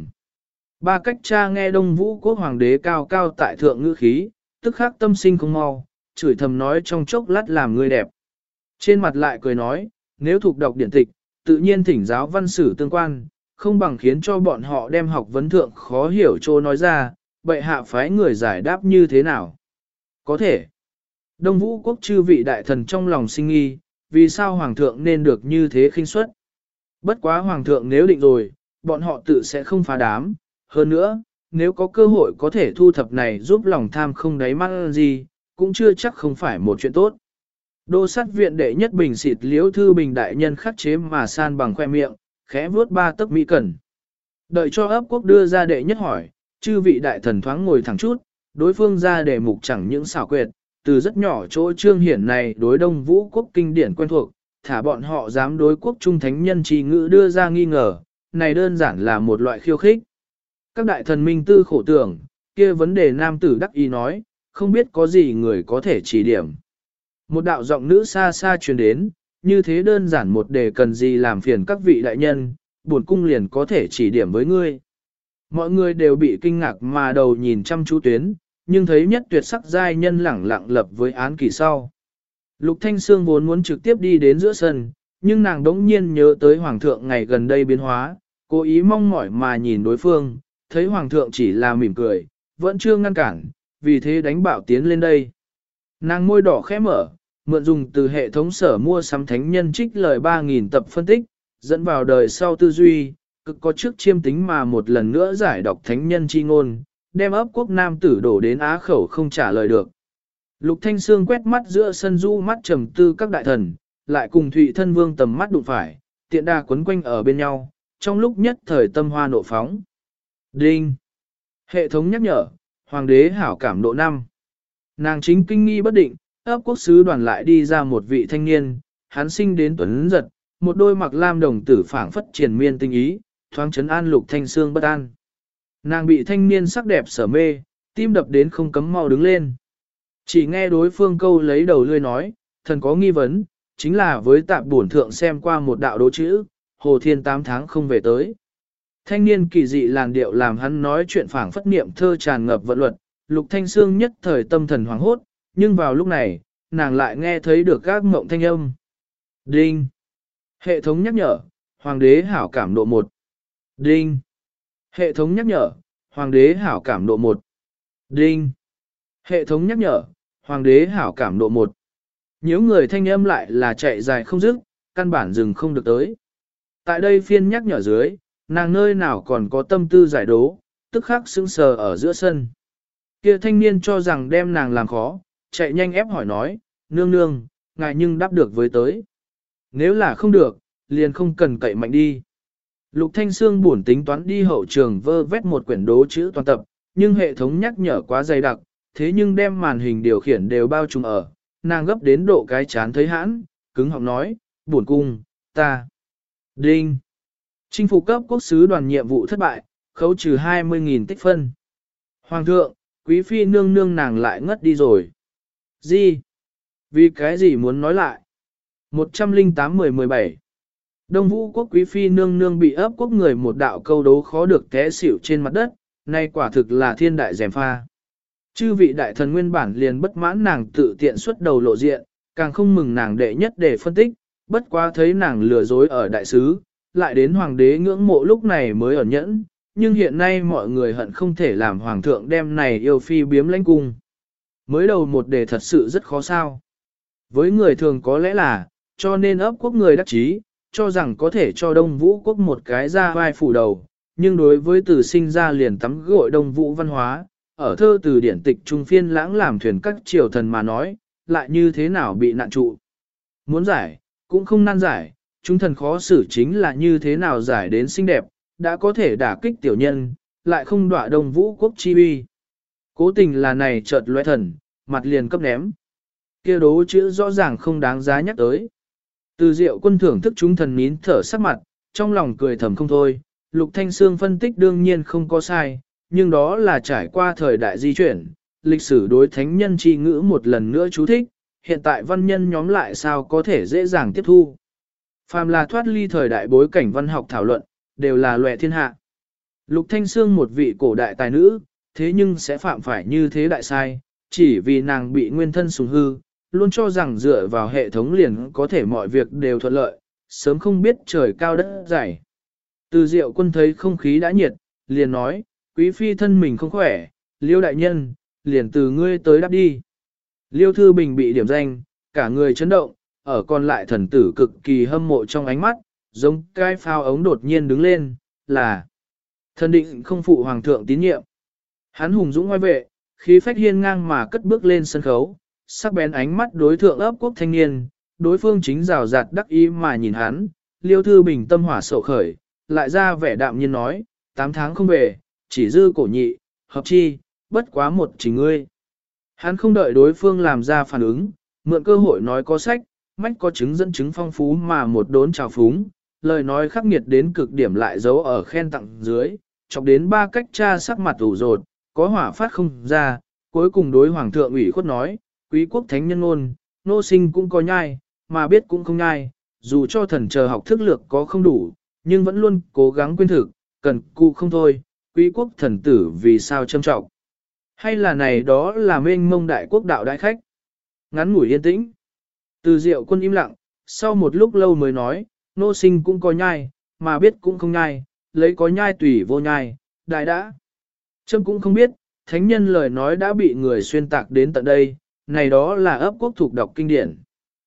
Ba Cách Cha nghe Đông Vũ quốc hoàng đế cao cao tại thượng ngữ khí, tức khắc tâm sinh không mau, chửi thầm nói trong chốc lát làm người đẹp. Trên mặt lại cười nói, nếu thuộc đọc điển tịch, tự nhiên thỉnh giáo văn sử tương quan, không bằng khiến cho bọn họ đem học vấn thượng khó hiểu trô nói ra, bệ hạ phái người giải đáp như thế nào. Có thể. Đông Vũ quốc chư vị đại thần trong lòng sinh nghi, vì sao hoàng thượng nên được như thế khinh suất. Bất quá hoàng thượng nếu định rồi, bọn họ tự sẽ không phá đám. Hơn nữa, nếu có cơ hội có thể thu thập này giúp lòng tham không đáy mắt gì, cũng chưa chắc không phải một chuyện tốt. Đô sát viện đệ nhất bình xịt liễu thư bình đại nhân khắc chế mà san bằng khoe miệng, khẽ vuốt ba tấc mỹ cẩn. Đợi cho ấp quốc đưa ra đệ nhất hỏi, chư vị đại thần thoáng ngồi thẳng chút, đối phương ra đề mục chẳng những xảo quyệt, từ rất nhỏ chỗ trương hiển này đối Đông Vũ quốc kinh điển quen thuộc, thả bọn họ dám đối quốc trung thánh nhân trì ngữ đưa ra nghi ngờ, này đơn giản là một loại khiêu khích. Các đại thần minh tư khổ tưởng, kia vấn đề nam tử đắc ý nói, không biết có gì người có thể chỉ điểm. Một đạo giọng nữ xa xa truyền đến, như thế đơn giản một đề cần gì làm phiền các vị đại nhân, bổn cung liền có thể chỉ điểm với ngươi. Mọi người đều bị kinh ngạc mà đầu nhìn chăm chú tuyến, nhưng thấy nhất tuyệt sắc giai nhân lẳng lặng lập với án kỳ sau. Lục Thanh Sương vốn muốn trực tiếp đi đến giữa sân, nhưng nàng đống nhiên nhớ tới Hoàng thượng ngày gần đây biến hóa, cố ý mong mỏi mà nhìn đối phương, thấy Hoàng thượng chỉ là mỉm cười, vẫn chưa ngăn cản, vì thế đánh bạo tiến lên đây. Nàng môi đỏ khẽ mở, mượn dùng từ hệ thống sở mua sắm thánh nhân trích lời 3.000 tập phân tích, dẫn vào đời sau tư duy, cực có trước chiêm tính mà một lần nữa giải đọc thánh nhân chi ngôn, đem ấp quốc nam tử đổ đến á khẩu không trả lời được. Lục Thanh Sương quét mắt giữa sân du mắt trầm tư các đại thần, lại cùng Thụy Thân Vương tầm mắt đụng phải, tiện đà quấn quanh ở bên nhau, trong lúc nhất thời tâm hoa nộ phóng. Đinh! Hệ thống nhắc nhở, Hoàng đế hảo cảm độ 5. Nàng chính kinh nghi bất định, ấp quốc sứ đoàn lại đi ra một vị thanh niên, hắn sinh đến tuấn giật, một đôi mặc lam đồng tử phảng phất triền miên tinh ý, thoáng chấn an Lục Thanh Sương bất an. Nàng bị thanh niên sắc đẹp sở mê, tim đập đến không cấm mau đứng lên. Chỉ nghe đối phương câu lấy đầu lươi nói, thần có nghi vấn, chính là với tạp bổn thượng xem qua một đạo đố chữ, Hồ Thiên 8 tháng không về tới. Thanh niên kỳ dị làn điệu làm hắn nói chuyện phảng phất niệm thơ tràn ngập vận luật, Lục Thanh Sương nhất thời tâm thần hoảng hốt, nhưng vào lúc này, nàng lại nghe thấy được các mộng thanh âm. Đinh! Hệ thống nhắc nhở, Hoàng đế hảo cảm độ 1. Đinh! Hệ thống nhắc nhở, Hoàng đế hảo cảm độ 1. Đinh! Hệ thống nhắc nhở, Hoàng đế hảo cảm độ 1. Nếu người thanh âm lại là chạy dài không dứt, căn bản dừng không được tới. Tại đây phiên nhắc nhở dưới, nàng nơi nào còn có tâm tư giải đố, tức khắc sững sờ ở giữa sân. Kia thanh niên cho rằng đem nàng làm khó, chạy nhanh ép hỏi nói, nương nương, ngài nhưng đáp được với tới. Nếu là không được, liền không cần cậy mạnh đi. Lục Thanh Sương buồn tính toán đi hậu trường vơ vét một quyển đố chữ toàn tập, nhưng hệ thống nhắc nhở quá dày đặc, thế nhưng đem màn hình điều khiển đều bao trùm ở, nàng gấp đến độ cái chán thấy hãn, cứng họng nói, buồn cung, ta. Đinh. Chinh phục cấp quốc sứ đoàn nhiệm vụ thất bại, khấu trừ 20.000 tích phân. Hoàng thượng, quý phi nương nương nàng lại ngất đi rồi. Gì? Vì cái gì muốn nói lại? 108-10-17 Đông Vũ quốc quý phi nương nương bị ấp quốc người một đạo câu đố khó được té xỉu trên mặt đất, nay quả thực là thiên đại dèm pha. Chư vị đại thần nguyên bản liền bất mãn nàng tự tiện xuất đầu lộ diện, càng không mừng nàng đệ nhất để phân tích, bất quá thấy nàng lừa dối ở đại sứ, lại đến hoàng đế ngưỡng mộ lúc này mới ẩn nhẫn, nhưng hiện nay mọi người hận không thể làm hoàng thượng đem này yêu phi biếm lãnh cung. Mới đầu một đề thật sự rất khó sao. Với người thường có lẽ là, cho nên ấp quốc người đắc chí, cho rằng có thể cho Đông Vũ quốc một cái ra vai phủ đầu, nhưng đối với từ sinh ra liền tắm gội Đông Vũ văn hóa, ở thơ từ điển tịch trung phiên lãng làm thuyền các triều thần mà nói, lại như thế nào bị nạn trụ. Muốn giải, cũng không nan giải, chúng thần khó xử chính là như thế nào giải đến xinh đẹp, đã có thể đả kích tiểu nhân, lại không đọa Đông Vũ quốc chi uy. Cố tình là này chợt lóe thần, mặt liền cấp ném. Kia đố chữ rõ ràng không đáng giá nhắc tới. Từ Diệu Quân thưởng thức chúng thần nín thở sắc mặt, trong lòng cười thầm không thôi, Lục Thanh Sương phân tích đương nhiên không có sai, nhưng đó là trải qua thời đại di chuyển, lịch sử đối thánh nhân chi ngữ một lần nữa chú thích, hiện tại văn nhân nhóm lại sao có thể dễ dàng tiếp thu. Phàm là thoát ly thời đại bối cảnh văn học thảo luận, đều là loẹ thiên hạ. Lục Thanh Sương một vị cổ đại tài nữ, thế nhưng sẽ phạm phải như thế đại sai, chỉ vì nàng bị nguyên thân sùng hư, luôn cho rằng dựa vào hệ thống liền có thể mọi việc đều thuận lợi, sớm không biết trời cao đất dày. Từ Diệu Quân thấy không khí đã nhiệt, liền nói, quý phi thân mình không khỏe, Liêu đại nhân, liền từ ngươi tới đáp đi. Liêu Thư Bình bị điểm danh, cả người chấn động, ở còn lại thần tử cực kỳ hâm mộ trong ánh mắt, giống cái phao ống đột nhiên đứng lên, là thần định không phụ hoàng thượng tín nhiệm. Hắn hùng dũng ngoài vệ, khí phách hiên ngang mà cất bước lên sân khấu, sắc bén ánh mắt đối thượng ấp quốc thanh niên, đối phương chính rào rạt đắc ý mà nhìn hắn, Liêu Thư Bình tâm hỏa sầu khởi, lại ra vẻ đạm nhiên nói, 8 tháng không về, chỉ dư cổ nhị, hợp chi, bất quá một chỉ ngươi. Hắn không đợi đối phương làm ra phản ứng, mượn cơ hội nói có sách, mách có chứng dẫn chứng phong phú mà một đốn trào phúng, lời nói khắc nghiệt đến cực điểm lại giấu ở khen tặng dưới, chọc đến ba cách cha sắc mặt ủ rột, có hỏa phát không ra, cuối cùng đối hoàng thượng ủy khuất nói, quý quốc thánh nhân ngôn, nô sinh cũng có nhai, mà biết cũng không nhai, dù cho thần chờ học thức lược có không đủ, nhưng vẫn luôn cố gắng quên thực, cần cụ không thôi, quý quốc thần tử vì sao châm trọng. Hay là này đó là mênh mông đại quốc đạo đại khách. Ngắn ngủi yên tĩnh. Từ Diệu Quân im lặng, sau một lúc lâu mới nói, nô sinh cũng có nhai, mà biết cũng không nhai, lấy có nhai tùy vô nhai, đại đã. Trâm cũng không biết, thánh nhân lời nói đã bị người xuyên tạc đến tận đây, này đó là ấp quốc thuộc đọc kinh điển.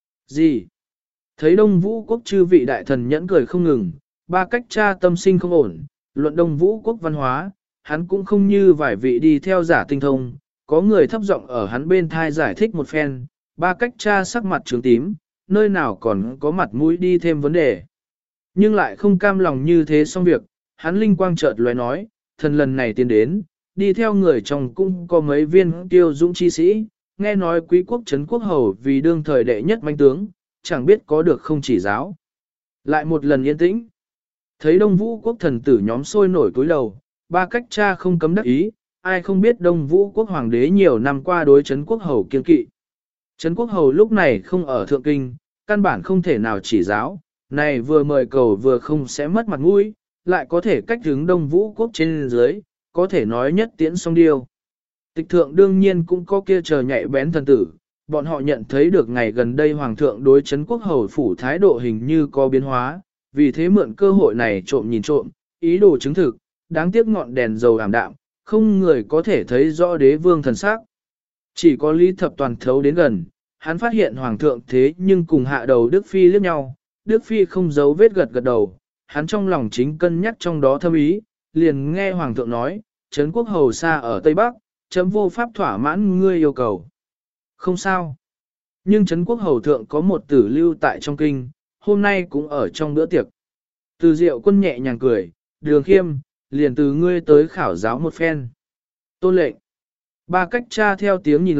Gì? Thấy Đông Vũ quốc chư vị đại thần nhẫn cười không ngừng, ba cách cha tâm sinh không ổn, luận Đông Vũ quốc văn hóa, hắn cũng không như vài vị đi theo giả tinh thông, có người thấp giọng ở hắn bên thai giải thích một phen, ba cách cha sắc mặt trướng tím, nơi nào còn có mặt mũi đi thêm vấn đề. Nhưng lại không cam lòng như thế xong việc, hắn linh quang chợt lóe nói, thần lần này tiến đến, đi theo người trong cung có mấy viên tiêu dũng chi sĩ, nghe nói quý quốc trấn quốc hầu vì đương thời đệ nhất manh tướng, chẳng biết có được không chỉ giáo. Lại một lần yên tĩnh, thấy Đông Vũ quốc thần tử nhóm sôi nổi cúi đầu, ba cách cha không cấm đắc ý, ai không biết Đông Vũ quốc hoàng đế nhiều năm qua đối trấn quốc hầu kiên kỵ. Trấn quốc hầu lúc này không ở thượng kinh, căn bản không thể nào chỉ giáo, này vừa mời cầu vừa không sẽ mất mặt mũi, lại có thể cách hướng Đông Vũ quốc trên dưới, có thể nói nhất tiễn song điêu. Tịch thượng đương nhiên cũng có kia chờ nhạy bén thần tử, bọn họ nhận thấy được ngày gần đây hoàng thượng đối trấn quốc hầu phủ thái độ hình như có biến hóa, vì thế mượn cơ hội này trộm nhìn trộm, ý đồ chứng thực, đáng tiếc ngọn đèn dầu ảm đạm, không người có thể thấy rõ đế vương thần sắc. Chỉ có Lý Thập Toàn thấu đến gần, hắn phát hiện hoàng thượng thế nhưng cùng hạ đầu Đức Phi liếc nhau, Đức Phi không giấu vết gật gật đầu, hắn trong lòng chính cân nhắc trong đó thâm ý, liền nghe hoàng thượng nói, trấn quốc hầu xa ở Tây Bắc, chấm vô pháp thỏa mãn ngươi yêu cầu. Không sao. Nhưng trấn quốc hầu thượng có một tử lưu tại trong kinh, hôm nay cũng ở trong bữa tiệc. Từ Diệu Quân nhẹ nhàng cười, Đường Khiêm, liền từ ngươi tới khảo giáo một phen. Tôn lệnh. Ba cách cha theo tiếng nhìn lại,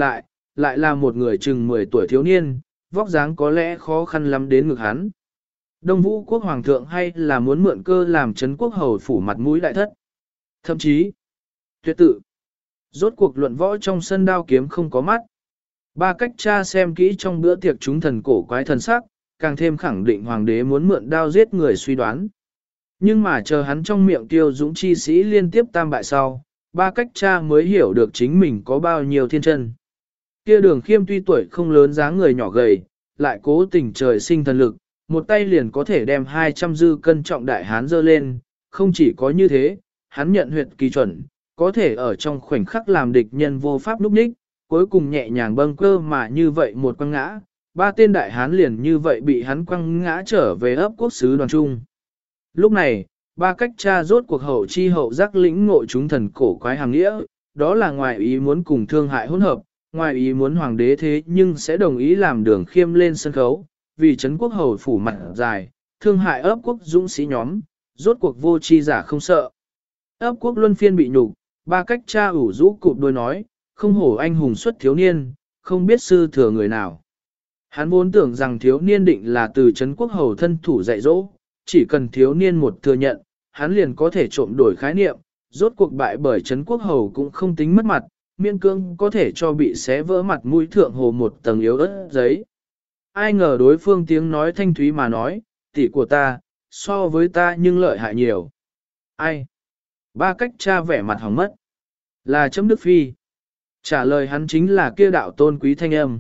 lại là một người chừng 10 tuổi thiếu niên, vóc dáng có lẽ khó khăn lắm đến ngực hắn. Đông Vũ quốc hoàng thượng hay là muốn mượn cơ làm Trấn quốc hầu phủ mặt mũi đại thất. Thậm chí, tuyệt tự, rốt cuộc luận võ trong sân đao kiếm không có mắt. Ba cách tra xem kỹ trong bữa tiệc chúng thần cổ quái thần sắc, càng thêm khẳng định hoàng đế muốn mượn đao giết người suy đoán. Nhưng mà chờ hắn trong miệng tiêu dũng chi sĩ liên tiếp tam bại sau, ba cách tra mới hiểu được chính mình có bao nhiêu thiên chân. Kia Đường Khiêm tuy tuổi không lớn dáng người nhỏ gầy, lại cố tình trời sinh thần lực, một tay liền có thể đem 200 dư cân trọng đại hán dơ lên, không chỉ có như thế, hắn nhận huyệt kỳ chuẩn, có thể ở trong khoảnh khắc làm địch nhân vô pháp núp ních, cuối cùng nhẹ nhàng bâng cơ mà như vậy một quăng ngã, ba tên đại hán liền như vậy bị hắn quăng ngã trở về ấp quốc sứ đoàn trung. Lúc này, ba cách tra rốt cuộc hậu chi hậu giác lĩnh ngộ chúng thần cổ quái hàng nghĩa, đó là ngoài ý muốn cùng thương hại hỗn hợp, ngoài ý muốn hoàng đế thế nhưng sẽ đồng ý làm Đường Khiêm lên sân khấu, vì Trấn quốc hầu phủ mặt dài, thương hại ấp quốc dũng sĩ nhóm, rốt cuộc vô chi giả không sợ. Ấp quốc luân phiên bị nhục, ba cách tra ủ rũ cụp đôi nói, không hổ anh hùng xuất thiếu niên, không biết sư thừa người nào. Hắn vốn tưởng rằng thiếu niên định là từ Trấn quốc hầu thân thủ dạy dỗ, chỉ cần thiếu niên một thừa nhận, hắn liền có thể trộm đổi khái niệm, rốt cuộc bại bởi Trấn quốc hầu cũng không tính mất mặt, miên cương có thể cho bị xé vỡ mặt mũi thượng hồ một tầng yếu ớt giấy. Ai ngờ đối phương tiếng nói thanh thúy mà nói, tỷ của ta, so với ta nhưng lợi hại nhiều. Ai? Ba cách tra vẻ mặt hỏng mất. Là Chấm Đức Phi. Trả lời hắn chính là kia đạo tôn quý thanh âm.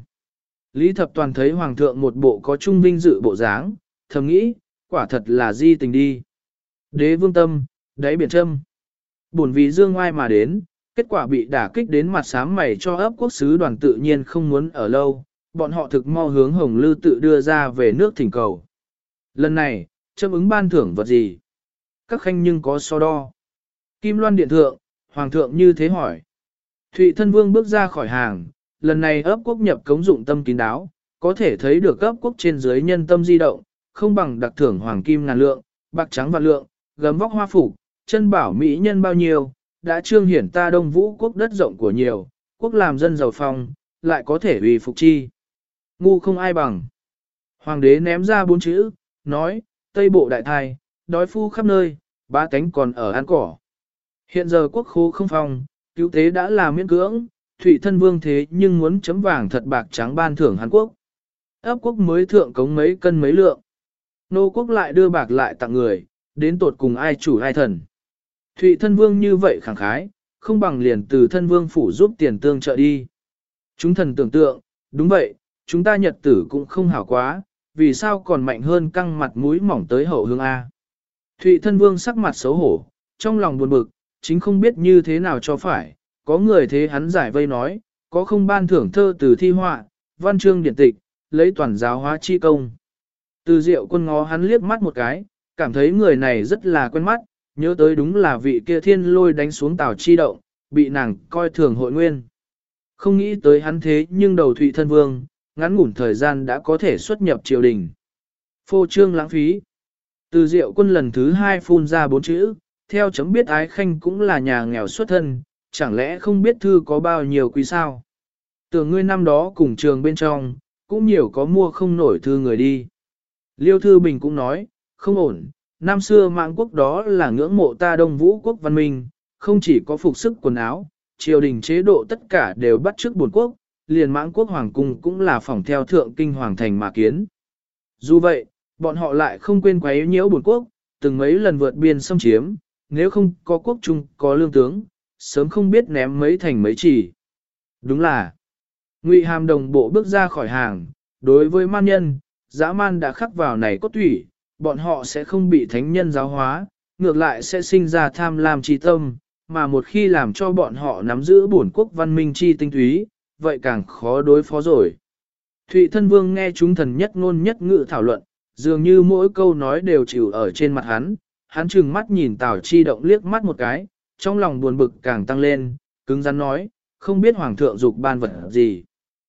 Lý Thập Toàn thấy Hoàng thượng một bộ có trung vinh dự bộ dáng, thầm nghĩ, quả thật là di tình đi. Đế vương tâm, đáy biển châm. Bổn vì dương ngoai mà đến, kết quả bị đả kích đến mặt xám mày cho ấp quốc sứ đoàn tự nhiên không muốn ở lâu, bọn họ thực mau hướng Hồng Lư tự đưa ra về nước thỉnh cầu. Lần này, châm ứng ban thưởng vật gì? Các khanh nhưng có so đo. Kim Loan điện thượng, Hoàng thượng như thế hỏi. Thụy Thân Vương bước ra khỏi hàng, lần này ấp quốc nhập cống dụng tâm kín đáo, có thể thấy được ấp quốc trên dưới nhân tâm di động, không bằng đặc thưởng hoàng kim ngàn lượng, bạc trắng vạn lượng, gấm vóc hoa phục, chân bảo mỹ nhân bao nhiêu, đã trương hiển ta Đông Vũ quốc đất rộng của nhiều, quốc làm dân giàu phong, lại có thể uy phục chi. Ngu không ai bằng. Hoàng đế ném ra 4 chữ, nói, Tây Bộ đại thai, đói phu khắp nơi, ba cánh còn ở ăn cỏ. Hiện giờ quốc khố không phong, cứu tế đã là miễn cưỡng, Thụy Thân Vương thế nhưng muốn chấm vàng thật bạc trắng ban thưởng Hàn Quốc. Ấp quốc mới thượng cống mấy cân mấy lượng. Nô quốc lại đưa bạc lại tặng người, đến tột cùng ai chủ ai thần. Thụy Thân Vương như vậy khẳng khái, không bằng liền từ Thân Vương phủ giúp tiền tương trợ đi. Chúng thần tưởng tượng, đúng vậy, chúng ta nhật tử cũng không hảo quá, vì sao còn mạnh hơn căng mặt mũi mỏng tới hậu hương A. Thụy Thân Vương sắc mặt xấu hổ, trong lòng buồn bực, chính không biết như thế nào cho phải, có người thế hắn giải vây nói, có không ban thưởng thơ từ thi họa, văn chương điển tịch, lấy toàn giáo hóa chi công. Từ Diệu Quân ngó hắn liếc mắt một cái, cảm thấy người này rất là quen mắt, nhớ tới đúng là vị kia thiên lôi đánh xuống Tào Chi Động, bị nàng coi thường hội nguyên. Không nghĩ tới hắn thế nhưng đầu Thụy Thân Vương, ngắn ngủn thời gian đã có thể xuất nhập triều đình. Phô trương lãng phí. Từ Diệu Quân lần thứ 2 phun ra 4 chữ, theo chấm biết Ái Khanh cũng là nhà nghèo xuất thân, chẳng lẽ không biết thư có bao nhiêu quý sao? Tưởng ngươi năm đó cùng trường bên trong, cũng nhiều có mua không nổi thư người đi. Liêu Thư Bình cũng nói, không ổn, năm xưa Mãng quốc đó là ngưỡng mộ ta Đông Vũ quốc văn minh, không chỉ có phục sức quần áo, triều đình chế độ tất cả đều bắt chước buồn quốc, liền Mãng quốc hoàng cung cũng là phỏng theo thượng kinh hoàng thành mà kiến. Dù vậy, bọn họ lại không quên quấy nhiễu buồn quốc, từng mấy lần vượt biên xâm chiếm, nếu không có quốc trung có lương tướng, sớm không biết ném mấy thành mấy chỉ. Đúng là, Ngụy Hàm đồng bộ bước ra khỏi hàng, đối với man nhân, dã man đã khắc vào này cốt thủy, bọn họ sẽ không bị thánh nhân giáo hóa, ngược lại sẽ sinh ra tham lam chi tâm, mà một khi làm cho bọn họ nắm giữ bổn quốc văn minh chi tinh túy, vậy càng khó đối phó rồi. Thụy Thân Vương nghe chúng thần nhất ngôn nhất ngữ thảo luận, dường như mỗi câu nói đều chịu ở trên mặt hắn trừng mắt nhìn Tào Chi Động liếc mắt một cái, trong lòng buồn bực càng tăng lên, cứng rắn nói, không biết hoàng thượng dục ban vật gì.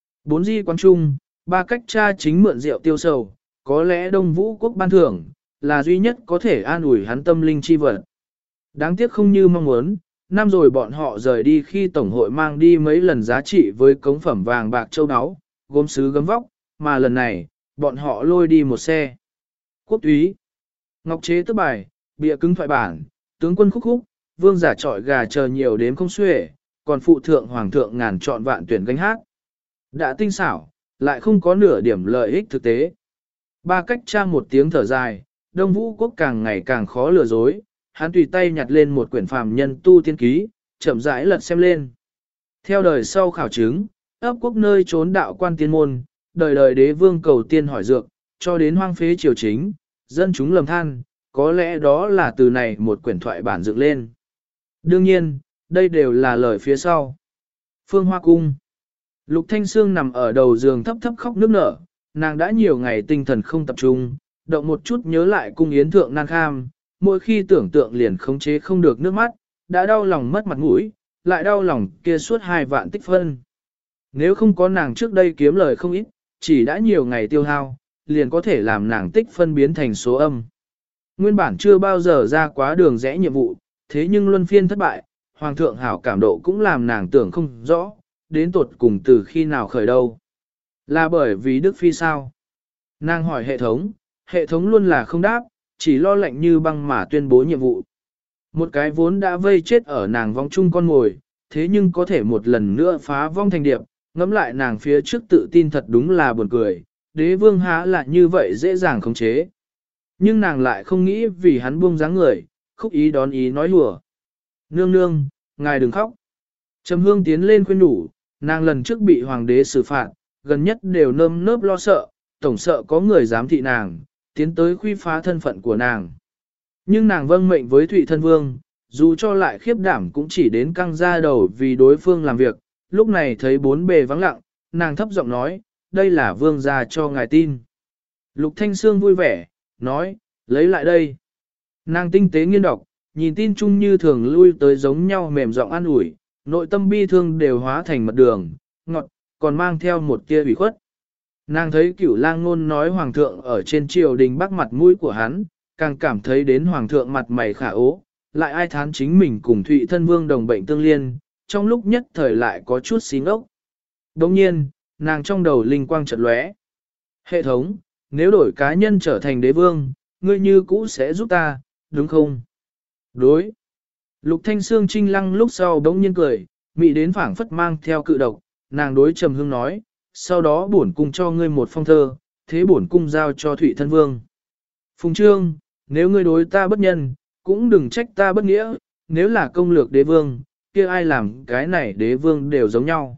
4 di quán trung, 3 cách tra chính mượn rượu tiêu sầu, có lẽ Đông Vũ quốc ban thưởng, là duy nhất có thể an ủi hắn tâm linh chi vật. Đáng tiếc không như mong muốn, năm rồi bọn họ rời đi khi Tổng hội mang đi mấy lần giá trị với cống phẩm vàng bạc châu áo, gốm sứ gấm vóc, mà lần này, bọn họ lôi đi một xe. Quốc túy, ngọc chế tứ bài, bìa cứng thoại bản, tướng quân khúc khúc, vương giả trọi gà chờ nhiều đếm không xuể, còn phụ thượng hoàng thượng ngàn chọn vạn tuyển gánh hát. Đã tinh xảo, lại không có nửa điểm lợi ích thực tế. Ba cách tra một tiếng thở dài, Đông Vũ Quốc càng ngày càng khó lừa dối, hắn tùy tay nhặt lên một quyển phàm nhân tu tiên ký, chậm rãi lật xem lên. Theo đời sau khảo chứng, ấp quốc nơi trốn đạo quan tiên môn, đời đời đế vương cầu tiên hỏi dược, cho đến hoang phế triều chính, dân chúng lầm than, có lẽ đó là từ này một quyển thoại bản dựng lên. Đương nhiên, đây đều là lời phía sau. Phương Hoa Cung. Lục Thanh Sương nằm ở đầu giường thấp thấp khóc nức nở, nàng đã nhiều ngày tinh thần không tập trung, động một chút nhớ lại cung yến thượng nan kham, mỗi khi tưởng tượng liền khống chế không được nước mắt, đã đau lòng mất mặt mũi, lại đau lòng kia suốt 2 vạn tích phân. Nếu không có nàng trước đây kiếm lời không ít, chỉ đã nhiều ngày tiêu hao, liền có thể làm nàng tích phân biến thành số âm. Nguyên bản chưa bao giờ ra quá đường rẽ nhiệm vụ, thế nhưng luân phiên thất bại, Hoàng thượng hảo cảm độ cũng làm nàng tưởng không rõ, đến tột cùng từ khi nào khởi đâu. Là bởi vì Đức Phi sao? Nàng hỏi hệ thống luôn là không đáp, chỉ lo lạnh như băng mà tuyên bố nhiệm vụ. Một cái vốn đã vây chết ở nàng vong chung con ngồi, thế nhưng có thể một lần nữa phá vong thành điệp, ngẫm lại nàng phía trước tự tin thật đúng là buồn cười, đế vương há là như vậy dễ dàng khống chế. Nhưng nàng lại không nghĩ vì hắn buông dáng người, khúc ý đón ý nói lùa. Nương nương, ngài đừng khóc. Trầm hương tiến lên khuyên nhủ, nàng lần trước bị hoàng đế xử phạt, gần nhất đều nơm nớp lo sợ, tổng sợ có người giám thị nàng, tiến tới khuy phá thân phận của nàng. Nhưng nàng vâng mệnh với Thụy Thân Vương, dù cho lại khiếp đảm cũng chỉ đến căng ra đầu vì đối phương làm việc, lúc này thấy bốn bề vắng lặng, nàng thấp giọng nói, đây là vương gia cho ngài tin. Lục Thanh Sương vui vẻ, nói, lấy lại đây. Nàng tinh tế nghiên đọc, nhìn tin chung như thường lui tới giống nhau mềm giọng an ủi, nội tâm bi thương đều hóa thành mật đường, ngọt, còn mang theo một tia ủy khuất. Nàng thấy Cửu Lang Ngôn nói hoàng thượng ở trên triều đình bắt mặt mũi của hắn, càng cảm thấy đến hoàng thượng mặt mày khả ố, lại ai thán chính mình cùng Thụy Thân Vương đồng bệnh tương liên, trong lúc nhất thời lại có chút xí ngốc. Đồng nhiên, nàng trong đầu linh quang chợt lóe. Hệ thống, nếu đổi cá nhân trở thành đế vương, ngươi như cũ sẽ giúp ta, đúng không? Đối. Lục Thanh Sương trinh lăng lúc sau bỗng nhiên cười, mị đến phảng phất mang theo cự độc, nàng đối Trầm Hương nói, sau đó bổn cung cho ngươi một phong thơ, thế bổn cung giao cho Thụy Thân Vương. Phùng Trương, nếu ngươi đối ta bất nhân, cũng đừng trách ta bất nghĩa, nếu là công lược đế vương, kia ai làm cái này đế vương đều giống nhau.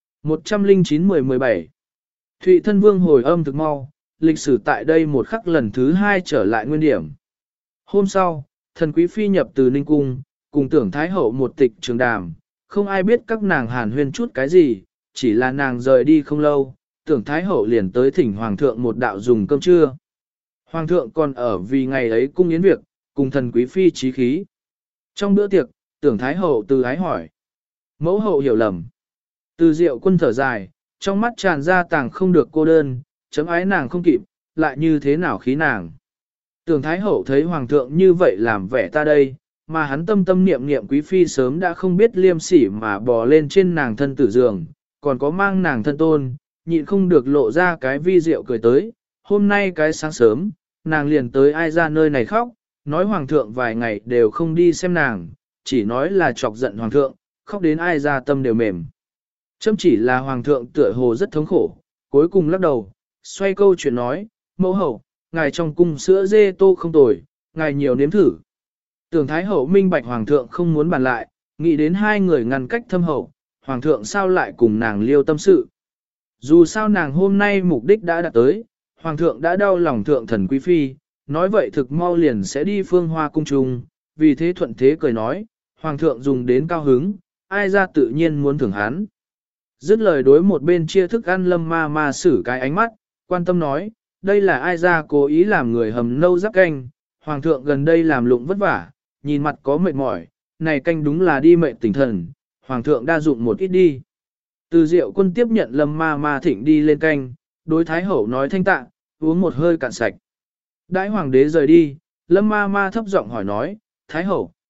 109-10-17 Thụy Thân Vương hồi âm thực mau, lịch sử tại đây một khắc lần thứ 2 trở lại nguyên điểm. Hôm sau, thần quý phi nhập từ Ninh Cung, cùng Tưởng Thái Hậu một tịch trường đàm, không ai biết các nàng hàn huyên chút cái gì, chỉ là nàng rời đi không lâu, Tưởng Thái Hậu liền tới thỉnh Hoàng thượng một đạo dùng cơm trưa. Hoàng thượng còn ở vì ngày ấy cung yến việc, cùng thần quý phi trí khí. Trong bữa tiệc, Tưởng Thái Hậu từ ái hỏi. Mẫu hậu hiểu lầm. Từ Diệu Quân thở dài, trong mắt tràn ra tàng không được cô đơn, chấm ái nàng không kịp, lại như thế nào khí nàng. Tưởng Thái Hậu thấy Hoàng thượng như vậy làm vẻ ta đây, mà hắn tâm tâm niệm niệm quý phi sớm đã không biết liêm sỉ mà bò lên trên nàng thân tử giường, còn có mang nàng thân tôn, nhịn không được lộ ra cái vi diệu cười tới. Hôm nay cái sáng sớm, nàng liền tới ai ra nơi này khóc, nói Hoàng thượng vài ngày đều không đi xem nàng, chỉ nói là chọc giận Hoàng thượng, khóc đến ai ra tâm đều mềm. Chấm chỉ là Hoàng thượng tựa hồ rất thống khổ, cuối cùng lắc đầu, xoay câu chuyện nói, mẫu hậu, ngài trong cung sữa dê tô không tồi, ngài nhiều nếm thử. Tưởng Thái Hậu minh bạch Hoàng thượng không muốn bàn lại, nghĩ đến hai người ngăn cách thâm hậu, Hoàng thượng sao lại cùng nàng liêu tâm sự. Dù sao nàng hôm nay mục đích đã đạt tới, Hoàng thượng đã đau lòng thượng thần quý phi, nói vậy thực mau liền sẽ đi Phương Hoa cung trung, vì thế thuận thế cười nói, Hoàng thượng dùng đến cao hứng, ai ra tự nhiên muốn thưởng hắn. Dứt lời đối một bên chia thức ăn Lâm ma ma xử cái ánh mắt, quan tâm nói, đây là ai ra cố ý làm người hầm nâu giáp canh, Hoàng thượng gần đây làm lụng vất vả, nhìn mặt có mệt mỏi, này canh đúng là đi mệnh tinh thần, Hoàng thượng đa dụng một ít đi. Từ Diệu Quân tiếp nhận Lâm ma ma thịnh đi lên canh, đối Thái Hậu nói thanh tạ, uống một hơi cạn sạch. Đãi Hoàng đế rời đi, Lâm ma ma thấp giọng hỏi nói, Thái Hậu,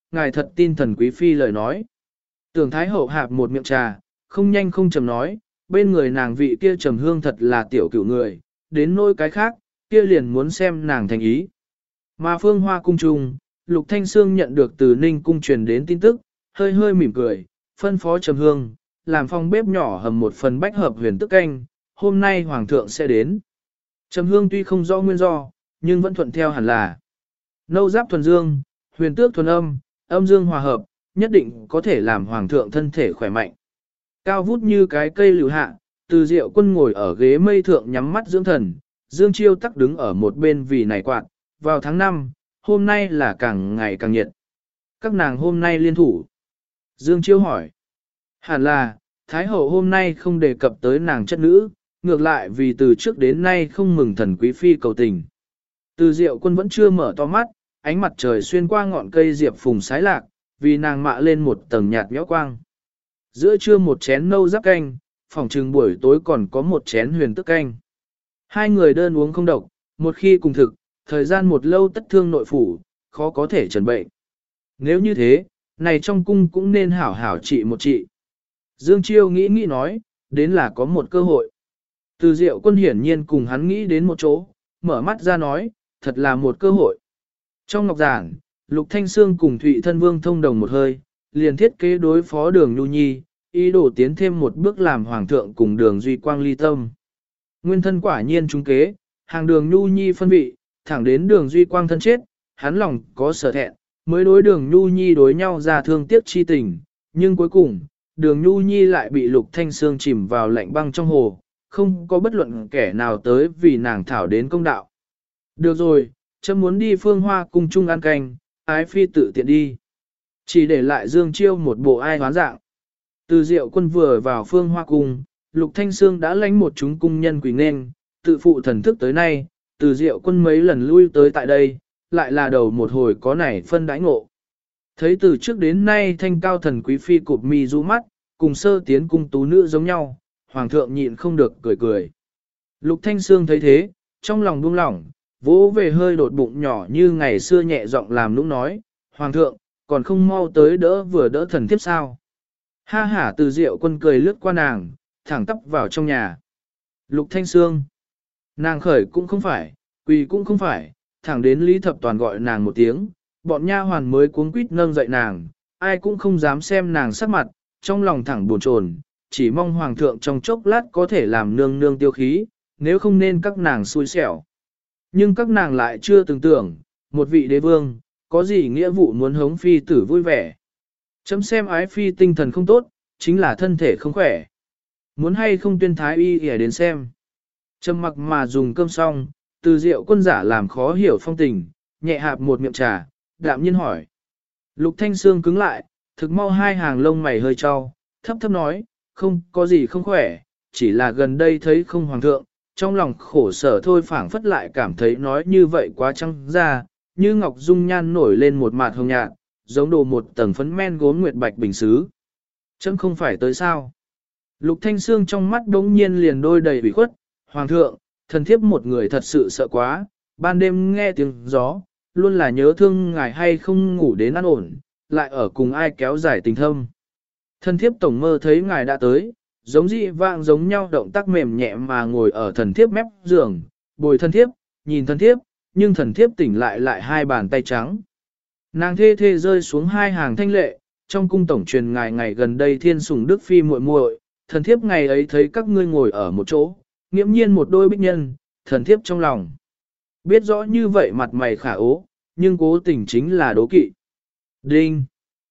ngài thật tin thần quý phi lời nói. Tưởng Thái Hậu hạp một miệng trà, không nhanh không chậm nói, bên người nàng vị kia trầm hương thật là tiểu cửu người, đến nỗi cái khác, kia liền muốn xem nàng thành ý. Mà Phương Hoa cung trung, Lục Thanh Sương nhận được từ Ninh cung truyền đến tin tức, hơi hơi mỉm cười, phân phó trầm hương, làm phòng bếp nhỏ hầm một phần bách hợp huyền tức canh, hôm nay hoàng thượng sẽ đến. Trầm hương tuy không rõ nguyên do, nhưng vẫn thuận theo hẳn là. Nâu giáp thuần dương, huyền tước thuần âm, âm dương hòa hợp, nhất định có thể làm hoàng thượng thân thể khỏe mạnh. Cao vút như cái cây lưu hạ, Từ Diệu Quân ngồi ở ghế mây thượng nhắm mắt dưỡng thần, Dương Chiêu tắc đứng ở một bên vì này quạt, vào tháng 5, hôm nay là càng ngày càng nhiệt. Các nàng hôm nay liên thủ. Dương Chiêu hỏi. Hẳn là, Thái Hậu hôm nay không đề cập tới nàng chất nữ, ngược lại vì từ trước đến nay không mừng thần quý phi cầu tình. Từ Diệu Quân vẫn chưa mở to mắt, ánh mặt trời xuyên qua ngọn cây diệp phùng sái lạc, vì nàng mạ lên một tầng nhạt nhẽo quang. Giữa trưa một chén nâu giáp canh, phòng trừng buổi tối còn có một chén huyền tức canh. Hai người đơn uống không độc, một khi cùng thực, thời gian một lâu tất thương nội phủ, khó có thể trần bệnh. Nếu như thế, này trong cung cũng nên hảo hảo trị một trị. Dương Chiêu nghĩ nói, đến là có một cơ hội. Từ Diệu Quân hiển nhiên cùng hắn nghĩ đến một chỗ, mở mắt ra nói, thật là một cơ hội. Trong ngọc giản, Lục Thanh Sương cùng Thụy Thân Vương thông đồng một hơi, liền thiết kế đối phó Đường Nhu Nhi, ý đồ tiến thêm một bước làm hoàng thượng cùng Đường Duy Quang ly tâm. Nguyên thân quả nhiên trúng kế, hàng Đường Nhu Nhi phân vị, thẳng đến Đường Duy Quang thân chết, hắn lòng có sở thẹn, mới đối Đường Nhu Nhi đối nhau ra thương tiếc chi tình, nhưng cuối cùng, Đường Nhu Nhi lại bị Lục Thanh Sương chìm vào lạnh băng trong hồ, không có bất luận kẻ nào tới vì nàng thảo đến công đạo. Được rồi, chấm muốn đi Phương Hoa cung chung ăn canh, ái phi tự tiện đi. Chỉ để lại Dương Chiêu một bộ ai hoán dạng. Từ Diệu Quân vừa vào Phương Hoa cung, Lục Thanh Sương đã lãnh một chúng cung nhân quỳ nên, tự phụ thần thức tới nay, Từ Diệu Quân mấy lần lui tới tại đây, lại là đầu một hồi có nảy phân đãi ngộ. Thấy từ trước đến nay thanh cao thần quý phi cụp mi du mắt, cùng sơ tiến cung tú nữ giống nhau, hoàng thượng nhịn không được cười cười. Lục Thanh Sương thấy thế, trong lòng buông lỏng, vỗ về hơi đột bụng nhỏ như ngày xưa nhẹ giọng làm nũng nói, hoàng thượng, còn không mau tới đỡ vừa đỡ thần thiếp sao. Ha hả Từ Diệu Quân cười lướt qua nàng, thẳng tắp vào trong nhà. Lục Thanh Sương, nàng khởi cũng không phải, quỳ cũng không phải, thẳng đến Lý Thập Toàn gọi nàng một tiếng, bọn nha hoàn mới cuống quýt nâng dậy nàng, ai cũng không dám xem nàng sắc mặt, trong lòng thẳng buồn chồn, chỉ mong hoàng thượng trong chốc lát có thể làm nương nương tiêu khí, nếu không nên các nàng xui xẻo. Nhưng các nàng lại chưa từng tưởng, một vị đế vương, có gì nghĩa vụ muốn hống phi tử vui vẻ. Chấm xem ái phi tinh thần không tốt, chính là thân thể không khỏe. Muốn hay không tuyên thái y để đến xem. Trầm mặc mà dùng cơm xong, Từ Diệu Quân giả làm khó hiểu phong tình, nhẹ hạp một miệng trà, đạm nhiên hỏi. Lục Thanh Sương cứng lại, thực mau hai hàng lông mày hơi trao, thấp thấp nói, không có gì không khỏe, chỉ là gần đây thấy không hoàng thượng, trong lòng khổ sở thôi phảng phất lại cảm thấy nói như vậy quá trăng ra, như ngọc dung nhan nổi lên một mạt hồng nhạt, giống đồ một tầng phấn men gốm nguyệt bạch bình xứ. Chấm không phải tới sao. Lục Thanh Sương trong mắt đống nhiên liền đôi đầy ủy khuất, hoàng thượng, thần thiếp một người thật sự sợ quá, ban đêm nghe tiếng gió, luôn là nhớ thương ngài hay không ngủ đến an ổn, lại ở cùng ai kéo dài tình thâm. Thần thiếp tổng mơ thấy ngài đã tới, giống dị vạng giống nhau động tác mềm nhẹ mà ngồi ở thần thiếp mép giường, bồi thần thiếp, nhìn thần thiếp, nhưng thần thiếp tỉnh lại hai bàn tay trắng. Nàng thê thê rơi xuống hai hàng thanh lệ, trong cung tổng truyền ngài ngày gần đây thiên sủng đức phi muội muội, thần thiếp ngày ấy thấy các ngươi ngồi ở một chỗ, nghiễm nhiên một đôi bích nhân, thần thiếp trong lòng. Biết rõ như vậy mặt mày khả ố, nhưng cố tình chính là đố kỵ. Đinh!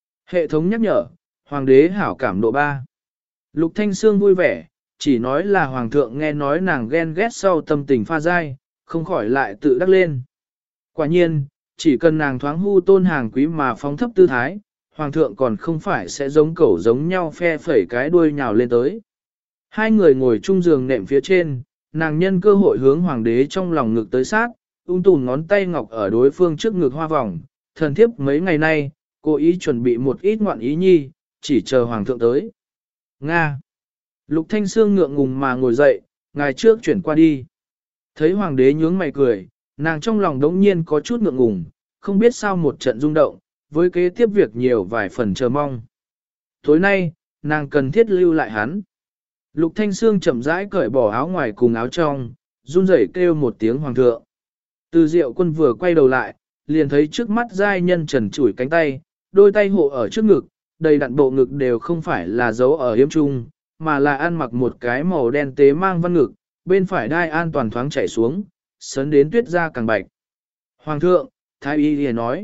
Hệ thống nhắc nhở, hoàng đế hảo cảm độ 3. Lục Thanh Sương vui vẻ, chỉ nói là hoàng thượng nghe nói nàng ghen ghét sau tâm tình pha dai, không khỏi lại tự đắc lên. Quả nhiên, chỉ cần nàng thoáng hu tôn hàng quý mà phóng thấp tư thái, hoàng thượng còn không phải sẽ giống cẩu giống nhau phe phẩy cái đuôi nhào lên tới. Hai người ngồi chung giường nệm phía trên, nàng nhân cơ hội hướng hoàng đế trong lòng ngực tới sát, tùn ngón tay ngọc ở đối phương trước ngực hoa vòng, thần thiếp mấy ngày nay, cố ý chuẩn bị một ít ngoạn ý nhi, chỉ chờ hoàng thượng tới. Nga. Lục Thanh Sương ngượng ngùng mà ngồi dậy, ngài trước chuyển qua đi. Thấy hoàng đế nhướng mày cười, nàng trong lòng đống nhiên có chút ngượng ngùng, không biết sao một trận rung động, với kế tiếp việc nhiều vài phần chờ mong. Tối nay, nàng cần thiết lưu lại hắn. Lục Thanh Sương chậm rãi cởi bỏ áo ngoài cùng áo trong, run rẩy kêu một tiếng hoàng thượng. Từ Diệu Quân vừa quay đầu lại, liền thấy trước mắt giai nhân trần trụi cánh tay, đôi tay hộ ở trước ngực, đầy đặn bộ ngực đều không phải là dấu ở yếm trung, mà là ăn mặc một cái màu đen tế mang văn ngực, bên phải đai an toàn thoáng chảy xuống, sấn đến tuyết ra càng bạch. Hoàng thượng, Thái Y liền nói,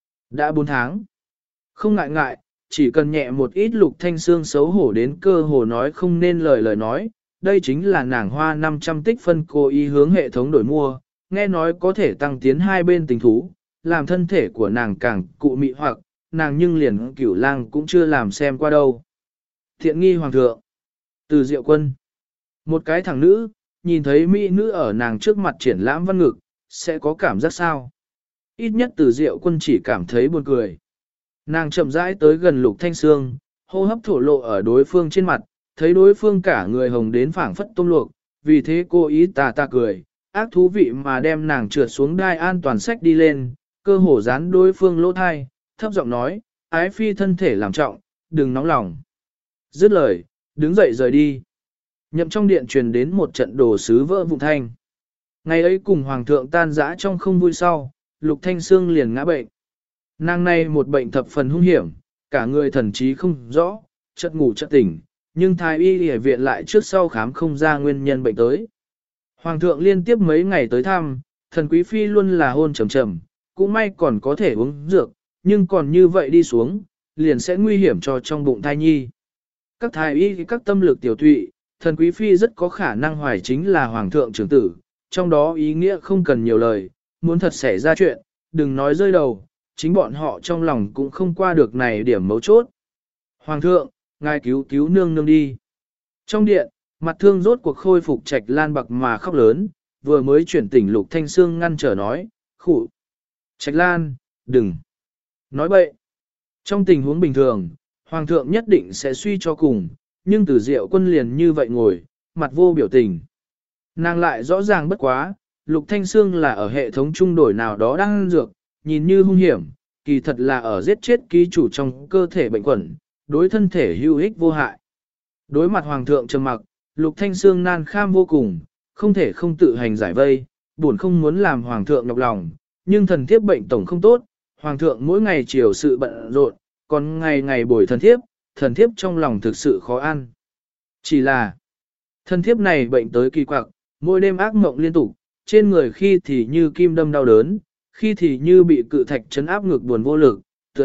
đã 4 tháng. Không ngại ngại, chỉ cần nhẹ một ít. Lục Thanh Sương xấu hổ đến cơ hồ nói không nên lời nói, đây chính là nàng hoa 500 tích phân cố ý hướng hệ thống đổi mua, nghe nói có thể tăng tiến hai bên tình thú, làm thân thể của nàng càng cụ mị hoặc, nàng nhưng liền Cửu Lang cũng chưa làm xem qua đâu. Thiện nghi hoàng thượng. Từ Diệu Quân. Một cái thằng nữ, nhìn thấy mỹ nữ ở nàng trước mặt triển lãm văn ngực, sẽ có cảm giác sao? Ít nhất Từ Diệu Quân chỉ cảm thấy buồn cười. Nàng chậm rãi tới gần Lục Thanh Sương, hô hấp thổ lộ ở đối phương trên mặt, thấy đối phương cả người hồng đến phảng phất tôm luộc, vì thế cô ý tà cười, ác thú vị mà đem nàng trượt xuống đai an toàn sách đi lên, cơ hồ dán đối phương lỗ thai, thấp giọng nói, ái phi thân thể làm trọng, đừng nóng lòng. Dứt lời, đứng dậy rời đi. Nhậm trong điện truyền đến một trận đồ sứ vỡ vụn thanh. Ngày ấy cùng hoàng thượng tan rã trong không vui sau, Lục Thanh Sương liền ngã bệnh. Nàng này một bệnh thập phần hung hiểm, cả người thần trí không rõ, chợt ngủ chợt tỉnh, nhưng thái y y viện lại trước sau khám không ra nguyên nhân bệnh tới. Hoàng thượng liên tiếp mấy ngày tới thăm, thần quý phi luôn là hôn trầm trầm, cũng may còn có thể uống dược, nhưng còn như vậy đi xuống, liền sẽ nguy hiểm cho trong bụng thai nhi. Các thái y các tâm lực tiểu thụy, thần quý phi rất có khả năng hoài chính là hoàng thượng trưởng tử, trong đó ý nghĩa không cần nhiều lời, muốn thật xảy ra chuyện, đừng nói rơi đầu, chính bọn họ trong lòng cũng không qua được này điểm mấu chốt. Hoàng thượng, ngài cứu cứu nương nương đi. Trong điện, mặt thương rốt cuộc khôi phục Trạch Lan bạc mà khóc lớn, vừa mới chuyển tỉnh Lục Thanh Sương ngăn trở nói, khụ. Trạch Lan, đừng. Nói bậy. Trong tình huống bình thường, Hoàng thượng nhất định sẽ suy cho cùng, nhưng Từ Diệu Quân liền như vậy ngồi, mặt vô biểu tình. Nàng lại rõ ràng bất quá, Lục Thanh Sương là ở hệ thống trung đổi nào đó đang ăn dược, nhìn như hung hiểm, kỳ thật là ở giết chết ký chủ trong cơ thể bệnh quẩn, đối thân thể hữu ích vô hại. Đối mặt Hoàng thượng trầm mặc, Lục Thanh Sương nan kham vô cùng, không thể không tự hành giải vây, buồn không muốn làm Hoàng thượng nhọc lòng, nhưng thần thiếp bệnh tổng không tốt, Hoàng thượng mỗi ngày chiều sự bận rộn, còn ngày ngày bồi thần thiếp trong lòng thực sự khó ăn. Chỉ là, thần thiếp này bệnh tới kỳ quặc, mỗi đêm ác mộng liên tục, trên người khi thì như kim đâm đau đớn, khi thì như bị cự thạch chấn áp ngực buồn vô lực, tựa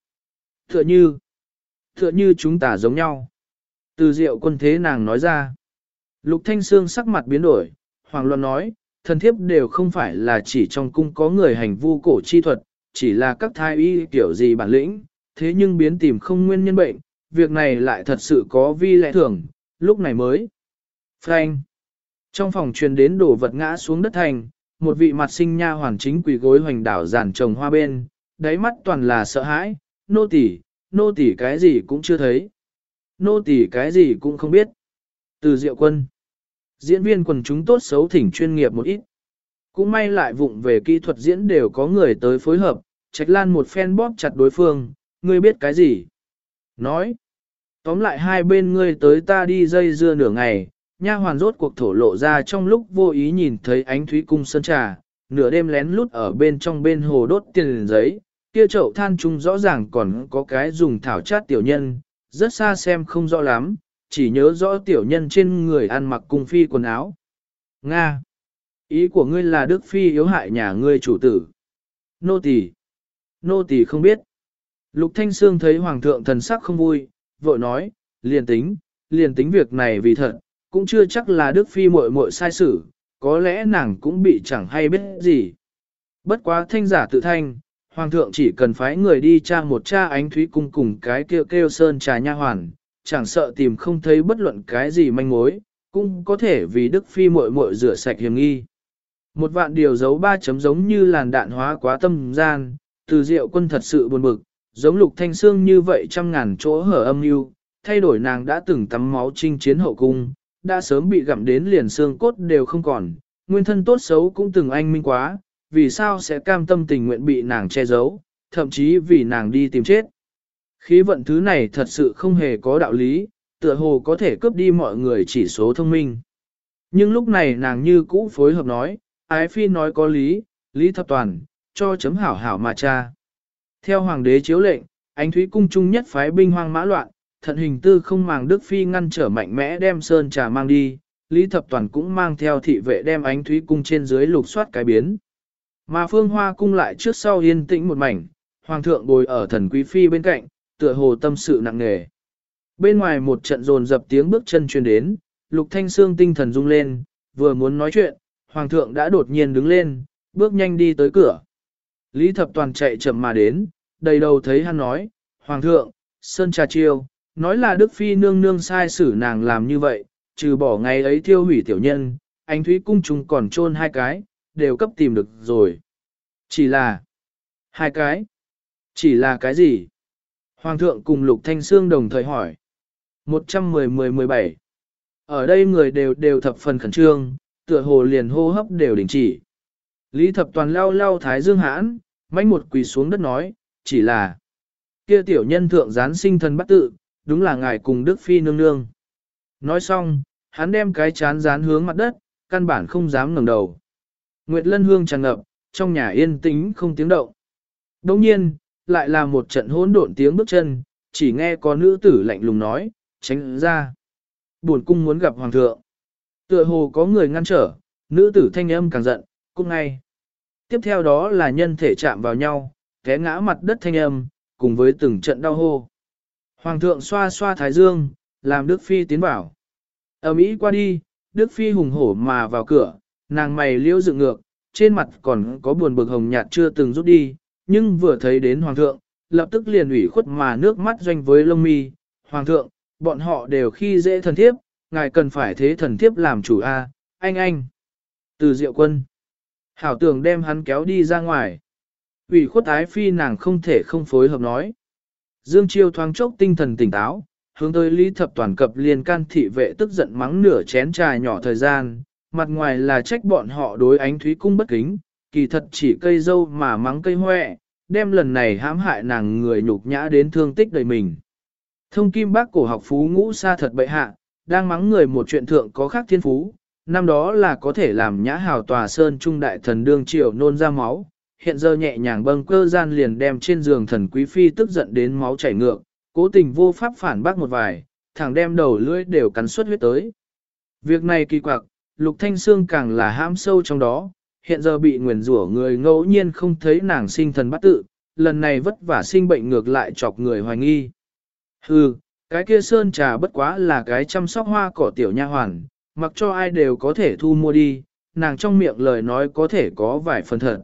như chúng ta giống nhau. Từ Diệu Quân thế nàng nói ra. Lục Thanh Sương sắc mặt biến đổi, Hoàng Luân nói, thần thiếp đều không phải là chỉ trong cung có người hành vu cổ chi thuật, chỉ là các thái y kiểu gì bản lĩnh, thế nhưng biến tìm không nguyên nhân bệnh, việc này lại thật sự có vi lẽ thường, lúc này mới. Frank. Trong phòng truyền đến đổ vật ngã xuống đất thành, một vị mặt sinh nha hoàn chính quỳ gối hoành đảo giàn trồng hoa bên, đáy mắt toàn là sợ hãi, nô tỳ cái gì cũng chưa thấy. Nô tỳ cái gì cũng không biết. Từ Diệu Quân. Diễn viên quần chúng tốt xấu thỉnh chuyên nghiệp một ít. Cũng may lại vụng về kỹ thuật diễn đều có người tới phối hợp, Trạch Lan một phen bóp chặt đối phương, ngươi biết cái gì? Nói. Tóm lại hai bên ngươi tới ta đi dây dưa nửa ngày, nha hoàn rốt cuộc thổ lộ ra trong lúc vô ý nhìn thấy ánh thúy cung sơn trà, nửa đêm lén lút ở bên trong bên hồ đốt tiền giấy, kia chậu than trung rõ ràng còn có cái dùng thảo chát tiểu nhân, rất xa xem không rõ lắm, chỉ nhớ rõ tiểu nhân trên người ăn mặc cung phi quần áo. Nga! Ý của ngươi là Đức Phi yếu hại nhà ngươi chủ tử. Nô tỳ không biết. Lục Thanh Sương thấy Hoàng thượng thần sắc không vui, vội nói, liền tính việc này vì thật, cũng chưa chắc là Đức Phi muội muội sai xử, có lẽ nàng cũng bị chẳng hay biết gì. Bất quá thanh giả tự thanh, Hoàng thượng chỉ cần phái người đi tra một cha ánh thúy cung cùng cái kêu sơn trà nha hoàn, chẳng sợ tìm không thấy bất luận cái gì manh mối, cũng có thể vì Đức Phi muội muội rửa sạch hiểm nghi. Một vạn điều dấu ba chấm giống như làn đạn hóa quá tâm gian, Từ Diệu Quân thật sự buồn bực, giống Lục Thanh Sương như vậy trăm ngàn chỗ hở âm mưu, thay đổi nàng đã từng tắm máu chinh chiến hậu cung, đã sớm bị gặm đến liền xương cốt đều không còn, nguyên thân tốt xấu cũng từng anh minh quá, vì sao sẽ cam tâm tình nguyện bị nàng che giấu, thậm chí vì nàng đi tìm chết. Khí vận thứ này thật sự không hề có đạo lý, tựa hồ có thể cướp đi mọi người chỉ số thông minh. Nhưng lúc này nàng như cũ phối hợp nói, ái phi nói có lý, lý thập toàn, cho chấm hảo hảo mà cha. Theo hoàng đế chiếu lệnh, ánh thúy cung trung nhất phái binh hoang mã loạn, thận hình tư không màng Đức Phi ngăn trở mạnh mẽ đem sơn trà mang đi, Lý Thập Toàn cũng mang theo thị vệ đem ánh thúy cung trên dưới lục soát cái biến. Mà phương hoa cung lại trước sau yên tĩnh một mảnh, hoàng thượng bồi ở thần quý phi bên cạnh, tựa hồ tâm sự nặng nề. Bên ngoài một trận rồn dập tiếng bước chân truyền đến, Lục Thanh Xương tinh thần rung lên, vừa muốn nói chuyện, hoàng thượng đã đột nhiên đứng lên, bước nhanh đi tới cửa. Lý Thập Toàn chạy chậm mà đến, đầy đầu thấy hắn nói, hoàng thượng, sơn trà chiêu, nói là Đức Phi nương nương sai xử nàng làm như vậy, trừ bỏ ngày ấy thiêu hủy tiểu nhân, ánh thúy cung chúng còn chôn hai cái, đều cấp tìm được rồi. Chỉ là hai cái. Chỉ là cái gì? Hoàng thượng cùng Lục Thanh Xương đồng thời hỏi. 110-17. Ở đây người đều thập phần khẩn trương, tựa hồ liền hô hấp đều đình chỉ. Lý Thập Toàn lau lau thái dương hãn, mánh một quỳ xuống đất nói, chỉ là kia tiểu nhân thượng gián sinh thần bắt tự, đúng là ngài cùng Đức Phi nương nương. Nói xong, hắn đem cái chán dán hướng mặt đất, căn bản không dám ngẩng đầu. Nguyệt Lân hương tràn ngập, trong nhà yên tĩnh không tiếng động. Đồng nhiên, lại là một trận hỗn độn tiếng bước chân, chỉ nghe có nữ tử lạnh lùng nói, tránh ra. Buồn cung muốn gặp hoàng thượng. Tựa hồ có người ngăn trở, nữ tử thanh âm càng giận, cung ngay. Tiếp theo đó là nhân thể chạm vào nhau, té ngã mặt đất thanh âm, cùng với từng trận đau hô. Hoàng thượng xoa xoa thái dương, làm Đức Phi tiến vào. Ở Mỹ qua đi, Đức Phi hùng hổ mà vào cửa, nàng mày liễu dựng ngược, trên mặt còn có buồn bực hồng nhạt chưa từng rút đi, nhưng vừa thấy đến hoàng thượng, lập tức liền ủy khuất mà nước mắt doanh với lông mi. Hoàng thượng, bọn họ đều khi dễ thần thiếp, ngài cần phải thế thần thiếp làm chủ a, anh. Từ Diệu Quân. Hảo tưởng đem hắn kéo đi ra ngoài. Ủy khuất ái phi nàng không thể không phối hợp nói. Dương Chiêu thoáng chốc tinh thần tỉnh táo, hướng tới Lý Thập Toàn cập liền can thị vệ tức giận mắng nửa chén trà nhỏ thời gian, mặt ngoài là trách bọn họ đối ánh thúy cung bất kính, kỳ thật chỉ cây dâu mà mắng cây hoẹ, đem lần này hãm hại nàng người nhục nhã đến thương tích đầy mình. Thông kim bác cổ học phú ngũ sa thật bệ hạ, đang mắng người một chuyện thượng có khác thiên phú, năm đó là có thể làm nhã hào tòa sơn trung đại thần đương triều nôn ra máu, hiện giờ nhẹ nhàng bâng cơ gian liền đem trên giường thần quý phi tức giận đến máu chảy ngược, cố tình vô pháp phản bác một vài, thẳng đem đầu lưỡi đều cắn suốt huyết tới. Việc này kỳ quặc, Lục Thanh Xương càng là hãm sâu trong đó, hiện giờ bị nguyền rủa người ngẫu nhiên không thấy nàng sinh thần bắt tự, lần này vất vả sinh bệnh ngược lại chọc người hoài nghi. Hừ, cái kia sơn trà bất quá là cái chăm sóc hoa cỏ tiểu nha hoàn, mặc cho ai đều có thể thu mua đi, nàng trong miệng lời nói có thể có vài phần thật.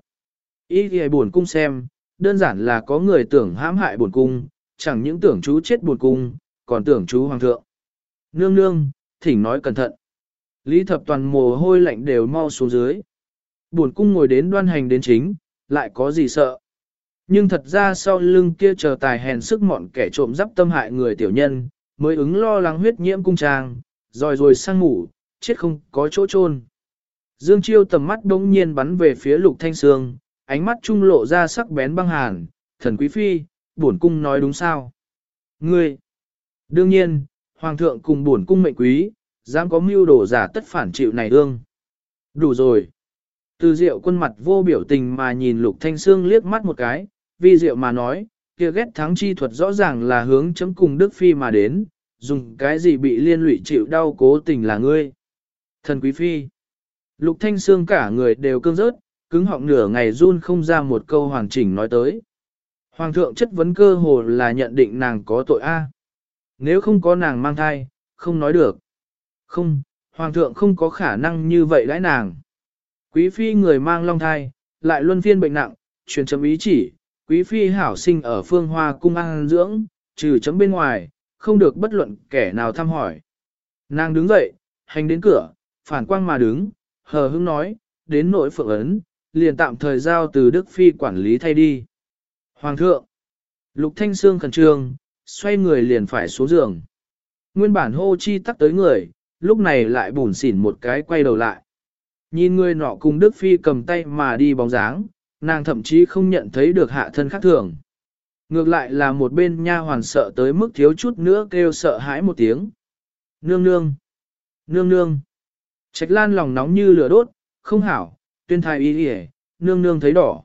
Ý thì buồn cung xem, đơn giản là có người tưởng hãm hại buồn cung, chẳng những tưởng chú chết buồn cung, còn tưởng chú hoàng thượng. Nương nương, thỉnh nói cẩn thận. Lý Thập Toàn mồ hôi lạnh đều mau xuống dưới. Buồn cung ngồi đến đoan hành đến chính, lại có gì sợ. Nhưng thật ra sau lưng kia chờ tài hèn sức mọn kẻ trộm giáp tâm hại người tiểu nhân, mới ứng lo lắng huyết nhiễm cung trang, rồi sang ngủ, chết không có chỗ chôn. Dương Chiêu tầm mắt bỗng nhiên bắn về phía Lục Thanh Xương, ánh mắt trung lộ ra sắc bén băng hàn, thần quý phi, bổn cung nói đúng sao? Ngươi! Đương nhiên, hoàng thượng cùng bổn cung mệnh quý, dám có mưu đồ giả tất phản chịu này ương. Đủ rồi! Từ Diệu Quân mặt vô biểu tình mà nhìn Lục Thanh Xương liếc mắt một cái, vi diệu mà nói, kia ghét thắng chi thuật rõ ràng là hướng chấm cùng Đức Phi mà đến, dùng cái gì bị liên lụy chịu đau cố tình là ngươi. Thần quý phi! Lục Thanh Xương cả người đều cương rớt, cứng họng nửa ngày run không ra một câu hoàn chỉnh nói tới. Hoàng thượng chất vấn cơ hồ là nhận định nàng có tội A. Nếu không có nàng mang thai, không nói được. Không, hoàng thượng không có khả năng như vậy đãi nàng. Quý phi người mang long thai, lại luân phiên bệnh nặng, truyền chấm ý chỉ, quý phi hảo sinh ở phương hoa cung ăn dưỡng, trừ chấm bên ngoài, không được bất luận kẻ nào thăm hỏi. Nàng đứng dậy, hành đến cửa, phản quang mà đứng, hờ hững nói, đến nội phượng ấn, liền tạm thời giao từ Đức Phi quản lý thay đi. Hoàng thượng! Lục Thanh Xương khẩn trương, xoay người liền phải xuống giường. Nguyên bản hô chi tắc tới người, lúc này lại bủn xỉn một cái quay đầu lại. Nhìn người nọ cùng Đức Phi cầm tay mà đi bóng dáng, nàng thậm chí không nhận thấy được hạ thân khác thường. Ngược lại là một bên nha hoàn sợ tới mức thiếu chút nữa kêu sợ hãi một tiếng. Nương nương! Nương nương! Trạch Lan lòng nóng như lửa đốt, không hảo, tuyên thái y đi, nương nương thấy đỏ.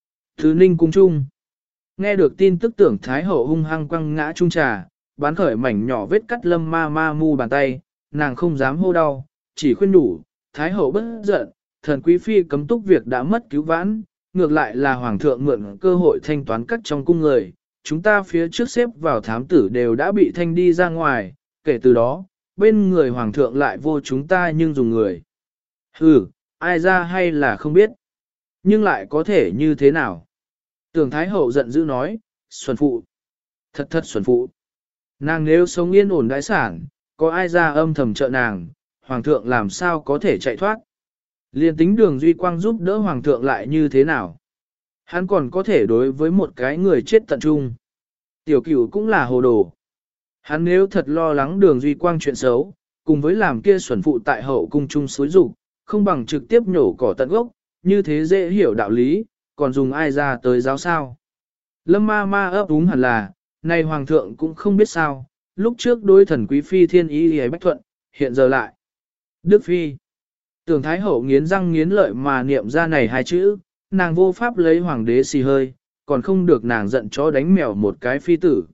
Từ Ninh cung trung. Nghe được tin tức Tưởng Thái Hậu hung hăng quăng ngã chung trà, bán khởi mảnh nhỏ vết cắt Lâm ma ma mu bàn tay, nàng không dám hô đau, chỉ khuyên nhủ, Thái Hậu bất giận, thần quý phi cấm túc việc đã mất cứu vãn, ngược lại là Hoàng thượng mượn cơ hội thanh toán cắt trong cung người, chúng ta phía trước xếp vào thám tử đều đã bị thanh đi ra ngoài, kể từ đó, bên người Hoàng thượng lại vô chúng ta nhưng dùng người. Hừ, ai ra hay là không biết, nhưng lại có thể như thế nào? Tưởng Thái Hậu giận dữ nói, xuẩn phụ. Thật thật xuẩn phụ. Nàng nếu sống yên ổn đại sản, có ai ra âm thầm trợ nàng, Hoàng thượng làm sao có thể chạy thoát. Liên tính Đường Duy Quang giúp đỡ Hoàng thượng lại như thế nào. Hắn còn có thể đối với một cái người chết tận trung. Tiểu cửu cũng là hồ đồ. Hắn nếu thật lo lắng Đường Duy Quang chuyện xấu, cùng với làm kia xuẩn phụ tại hậu cung trung xối rụng, không bằng trực tiếp nhổ cỏ tận gốc, như thế dễ hiểu đạo lý, còn dùng ai ra tới giáo sao. Lâm ma ma ấp úng hẳn là, này Hoàng thượng cũng không biết sao, lúc trước đối thần quý phi thiên ý hề bách thuận, hiện giờ lại. Đức phi. Tưởng Thái Hậu nghiến răng nghiến lợi mà niệm ra này hai chữ, nàng vô pháp lấy hoàng đế xì hơi, còn không được nàng giận chó đánh mèo một cái phi tử.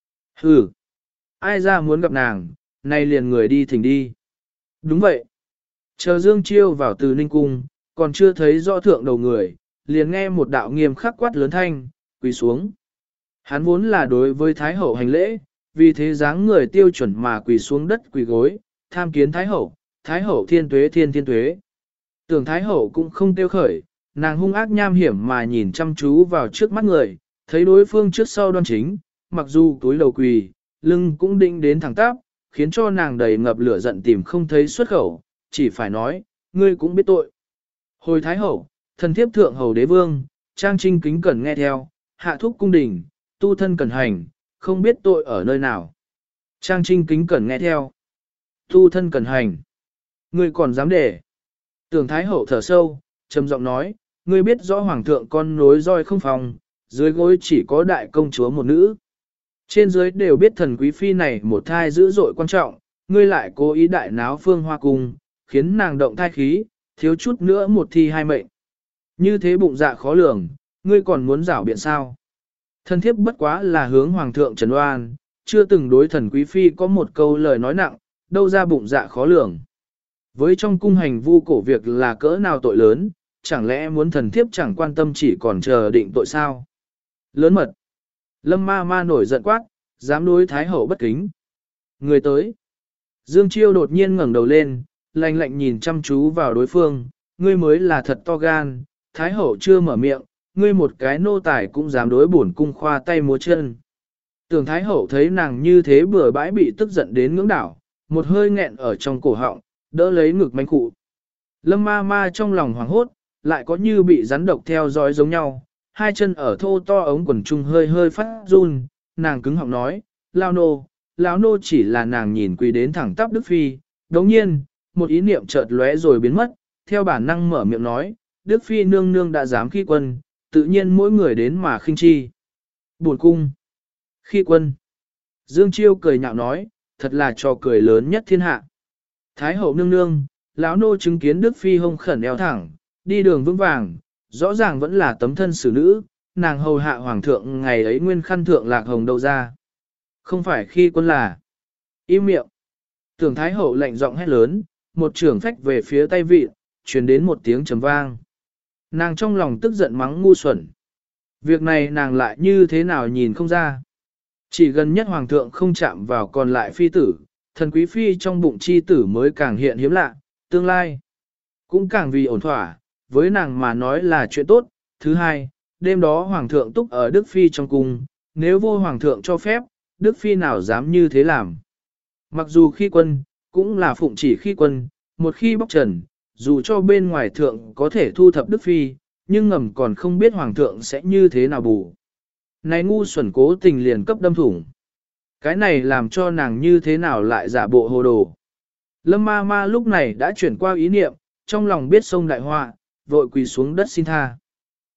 Hừ, ai ra muốn gặp nàng, nay liền người đi thỉnh đi. Đúng vậy. Chờ Dương Chiêu vào từ Ninh Cung, còn chưa thấy rõ thượng đầu người, liền nghe một đạo nghiêm khắc quát lớn thanh, quỳ xuống. Hắn vốn là đối với Thái Hậu hành lễ, vì thế dáng người tiêu chuẩn mà quỳ xuống đất quỳ gối, tham kiến Thái Hậu thiên tuế thiên thiên tuế. Tưởng Thái Hậu cũng không tiêu khởi, nàng hung ác nham hiểm mà nhìn chăm chú vào trước mắt người, thấy đối phương trước sau đoan chính, mặc dù túi đầu quỳ, lưng cũng định đến thẳng tắp, khiến cho nàng đầy ngập lửa giận tìm không thấy xuất khẩu, chỉ phải nói, ngươi cũng biết tội. Hồi Thái Hậu, thần thiếp thượng hầu đế vương, trang trinh kính cẩn nghe theo, hạ thúc cung đình, tu thân cẩn hành, không biết tội ở nơi nào. Trang trinh kính cẩn nghe theo, tu thân cẩn hành. Ngươi còn dám để. Tưởng Thái Hậu thở sâu, trầm giọng nói, ngươi biết rõ Hoàng thượng con nối roi không phòng, dưới gối chỉ có đại công chúa một nữ. Trên dưới đều biết thần quý phi này một thai dữ dội quan trọng, ngươi lại cố ý đại náo phương hoa cung, khiến nàng động thai khí, thiếu chút nữa một thi hai mệnh. Như thế bụng dạ khó lường, ngươi còn muốn rảo biện sao? Thần thiếp bất quá là hướng Hoàng thượng trấn oan, chưa từng đối thần quý phi có một câu lời nói nặng, đâu ra bụng dạ khó lường. Với trong cung hành vu cổ việc là cỡ nào tội lớn, chẳng lẽ muốn thần thiếp chẳng quan tâm chỉ còn chờ định tội sao? Lớn mật. Lâm ma ma nổi giận quát, dám đối Thái Hậu bất kính. Người tới. Dương Chiêu đột nhiên ngẩng đầu lên, lạnh lạnh nhìn chăm chú vào đối phương, ngươi mới là thật to gan, Thái Hậu chưa mở miệng, ngươi một cái nô tài cũng dám đối bổn cung khoa tay múa chân. Tưởng Thái Hậu thấy nàng như thế bừa bãi bị tức giận đến ngưỡng đảo, một hơi nghẹn ở trong cổ họng, đỡ lấy ngực manh cụ. Lâm ma ma trong lòng hoảng hốt, lại có như bị rắn độc theo dõi giống nhau, hai chân ở thô to ống quần trung hơi hơi phát run, nàng cứng họng nói, lão nô chỉ là nàng nhìn quỳ đến thẳng tắp Đức Phi, đồng nhiên, một ý niệm chợt lóe rồi biến mất, theo bản năng mở miệng nói, Đức Phi nương nương đã dám khi quân, tự nhiên mỗi người đến mà khinh chi. Buồn cung. Khi quân. Dương Chiêu cười nhạo nói, thật là trò cười lớn nhất thiên hạ. Thái Hậu nương nương, lão nô chứng kiến Đức Phi hông khẩn eo thẳng, đi đường vững vàng, rõ ràng vẫn là tấm thân xử nữ, nàng hầu hạ hoàng thượng ngày ấy nguyên khăn thượng lạc hồng đâu ra. Không phải khi quân là. Im miệng. Tưởng Thái Hậu lạnh giọng hét lớn, một trưởng phách về phía tay vị, truyền đến một tiếng trầm vang. Nàng trong lòng tức giận mắng ngu xuẩn. Việc này nàng lại như thế nào nhìn không ra. Chỉ gần nhất hoàng thượng không chạm vào còn lại phi tử, thần quý phi trong bụng chi tử mới càng hiện hiếm lạ, tương lai cũng càng vì ổn thỏa, với nàng mà nói là chuyện tốt. Thứ hai, đêm đó hoàng thượng túc ở Đức Phi trong cung, nếu vô hoàng thượng cho phép, Đức Phi nào dám như thế làm. Mặc dù khi quân, cũng là phụng chỉ khi quân, một khi bóc trần, dù cho bên ngoài thượng có thể thu thập Đức Phi, nhưng ngầm còn không biết hoàng thượng sẽ như thế nào bù. Này ngu xuẩn cố tình liền cấp đâm thủng. Cái này làm cho nàng như thế nào lại giả bộ hồ đồ. Lâm ma ma lúc này đã chuyển qua ý niệm, trong lòng biết sông đại họa, vội quỳ xuống đất xin tha.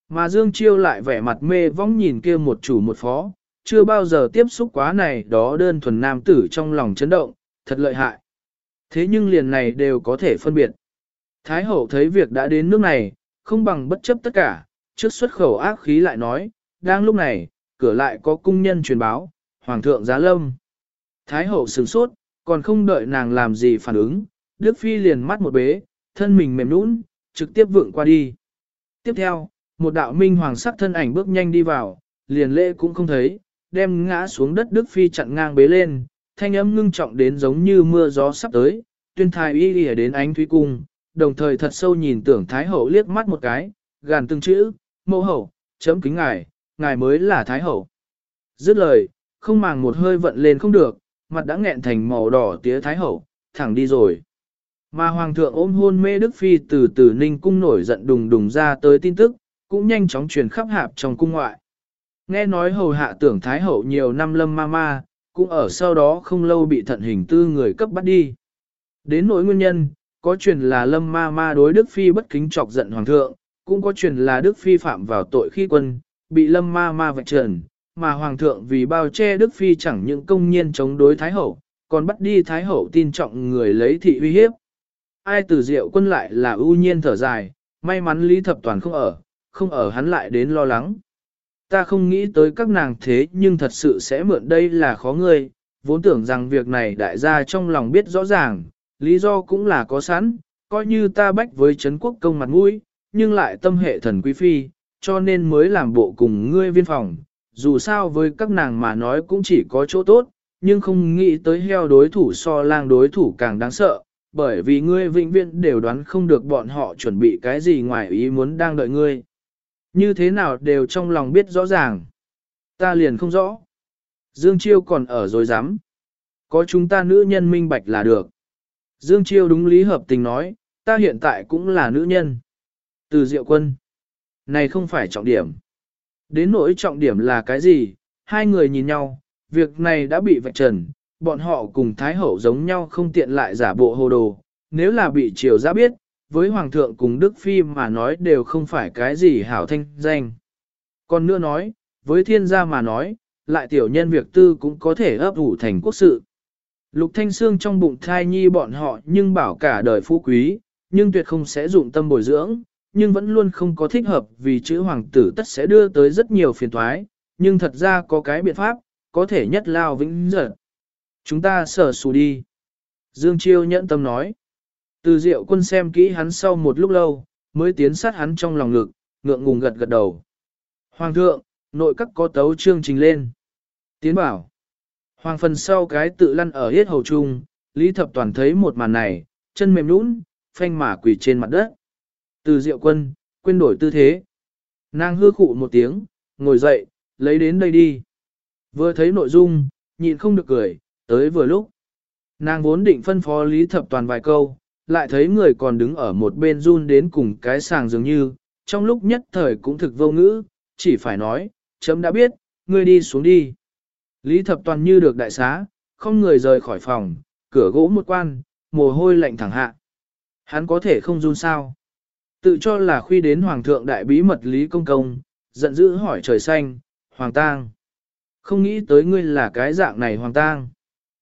Mà Dương Chiêu lại vẻ mặt mê vong nhìn kia một chủ một phó, chưa bao giờ tiếp xúc quá này đó đơn thuần nam tử trong lòng chấn động, thật lợi hại. Thế nhưng liền này đều có thể phân biệt. Thái hậu thấy việc đã đến nước này, không bằng bất chấp tất cả, trước xuất khẩu ác khí lại nói, đang lúc này, cửa lại có cung nhân truyền báo, Hoàng thượng giá lâm. Thái hậu sửng sốt, còn không đợi nàng làm gì phản ứng, Đức Phi liền mắt một bế, thân mình mềm nũng, trực tiếp vượng qua đi. Tiếp theo, một đạo minh hoàng sắc thân ảnh bước nhanh đi vào, liền lễ cũng không thấy, đem ngã xuống đất Đức Phi chặn ngang bế lên, thanh âm ngưng trọng đến giống như mưa gió sắp tới, tuyên thái y lìa đến ánh thúy cung, đồng thời thật sâu nhìn tưởng Thái hậu liếc mắt một cái, gàn từng chữ, mẫu hậu, chấm kính ngài mới là Thái hậu. Dứt lời, không màng một hơi vận lên không được, mặt đã nghẹn thành màu đỏ tía Thái hậu, thẳng đi rồi. Mà Hoàng thượng ôm hôn mê Đức Phi từ từ Ninh cung nổi giận đùng đùng ra tới tin tức, cũng nhanh chóng truyền khắp hạp trong cung ngoại. Nghe nói hầu hạ tưởng Thái hậu nhiều năm lâm ma ma, cũng ở sau đó không lâu bị thận hình tư người cấp bắt đi. Đến nỗi nguyên nhân, có truyền là lâm ma ma đối Đức Phi bất kính chọc giận Hoàng thượng, cũng có truyền là Đức Phi phạm vào tội khi quân, bị lâm ma ma vạch trần, mà Hoàng thượng vì bao che Đức Phi chẳng những công nhiên chống đối Thái hậu, còn bắt đi Thái hậu tin trọng người lấy thị uy hiếp. Ai từ Diệu quân lại là ưu nhiên thở dài, may mắn Lý Thập Toàn không ở hắn lại đến lo lắng. Ta không nghĩ tới các nàng thế nhưng thật sự sẽ mượn đây là khó ngươi, vốn tưởng rằng việc này đại gia trong lòng biết rõ ràng, lý do cũng là có sẵn, coi như ta bách với Trấn quốc công mặt mũi, nhưng lại tâm hệ thần quý phi, cho nên mới làm bộ cùng ngươi viên phòng, dù sao với các nàng mà nói cũng chỉ có chỗ tốt, nhưng không nghĩ tới heo đối thủ so lang đối thủ càng đáng sợ, bởi vì ngươi vĩnh viễn đều đoán không được bọn họ chuẩn bị cái gì ngoài ý muốn đang đợi ngươi. Như thế nào đều trong lòng biết rõ ràng. Ta liền không rõ. Dương Chiêu còn ở rồi dám. Có chúng ta nữ nhân minh bạch là được. Dương Chiêu đúng lý hợp tình nói, ta hiện tại cũng là nữ nhân. Từ Diệu quân. Này không phải trọng điểm. Đến nỗi trọng điểm là cái gì? Hai người nhìn nhau, việc này đã bị vạch trần, bọn họ cùng Thái Hậu giống nhau không tiện lại giả bộ hồ đồ. Nếu là bị triều ra biết, với Hoàng thượng cùng Đức Phi mà nói đều không phải cái gì hảo thanh danh. Còn nữa nói, với thiên gia mà nói, lại tiểu nhân việc tư cũng có thể ấp ủ thành quốc sự. Lục Thanh Xương trong bụng thai nhi bọn họ nhưng bảo cả đời phú quý, nhưng tuyệt không sẽ dụng tâm bồi dưỡng, nhưng vẫn luôn không có thích hợp vì chữ hoàng tử tất sẽ đưa tới rất nhiều phiền toái, nhưng thật ra có cái biện pháp, có thể nhất lao vĩnh giật. Chúng ta sở xù đi. Dương Chiêu nhẫn tâm nói. Từ Diệu quân xem kỹ hắn sau một lúc lâu, mới tiến sát hắn trong lòng ngực, ngượng ngùng gật gật đầu. Hoàng thượng, nội các có tấu chương trình lên. Tiến bảo. Hoàng phần sau cái tự lăn ở hết hầu trung, Lý Thập Toàn thấy một màn này, chân mềm nũng, phanh mà quỳ trên mặt đất. Từ Diệu quân, quên đổi tư thế. Nàng hư khụ một tiếng, ngồi dậy, lấy đến đây đi. Vừa thấy nội dung, nhịn không được cười, tới vừa lúc. Nàng vốn định phân phó Lý Thập Toàn vài câu, lại thấy người còn đứng ở một bên run đến cùng cái sàng dường như, trong lúc nhất thời cũng thực vô ngữ, chỉ phải nói, chấm đã biết, ngươi đi xuống đi. Lý Thập Toàn như được đại xá, không người rời khỏi phòng, cửa gỗ một quan, mồ hôi lạnh thẳng hạ. Hắn có thể không run sao? Tự cho là khuy đến Hoàng thượng đại bí mật Lý Công Công, giận dữ hỏi trời xanh, Hoàng tang. Không nghĩ tới ngươi là cái dạng này Hoàng tang.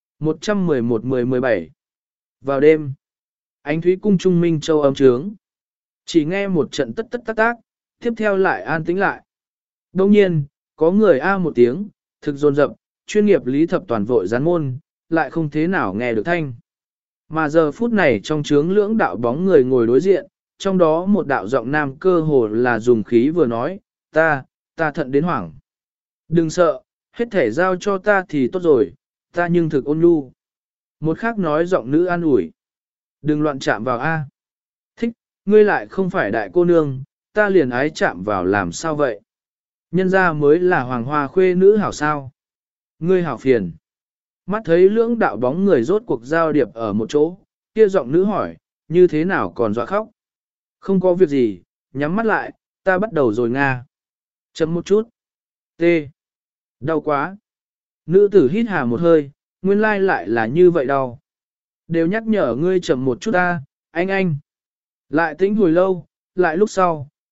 111-10-17 Vào đêm, ánh thúy cung trung minh châu âm trướng. Chỉ nghe một trận tất tất tác tác, tiếp theo lại an tĩnh lại. Đông nhiên, có người a một tiếng, thực dồn dập, chuyên nghiệp Lý Thập Toàn vội gián môn, lại không thế nào nghe được thanh. Mà giờ phút này trong trướng lưỡng đạo bóng người ngồi đối diện, trong đó một đạo giọng nam cơ hồ là dùng khí vừa nói, ta thận đến hoảng. Đừng sợ, hết thể giao cho ta thì tốt rồi, ta nhưng thực ôn nhu. Một khác nói giọng nữ an ủi. Đừng loạn chạm vào A. Thích, ngươi lại không phải đại cô nương, ta liền ái chạm vào làm sao vậy? Nhân ra mới là hoàng hoa khuê nữ hảo sao. Ngươi hảo phiền. Mắt thấy lưỡng đạo bóng người rốt cuộc giao điệp ở một chỗ, kia giọng nữ hỏi, như thế nào còn dọa khóc? Không có việc gì, nhắm mắt lại, ta bắt đầu rồi Nga. Chấm một chút. T. Đau quá. Nữ tử hít hà một hơi, nguyên lai lại là như vậy đau. Đều nhắc nhở ngươi chậm một chút ta, anh. Lại tĩnh hồi lâu, lại lúc sau,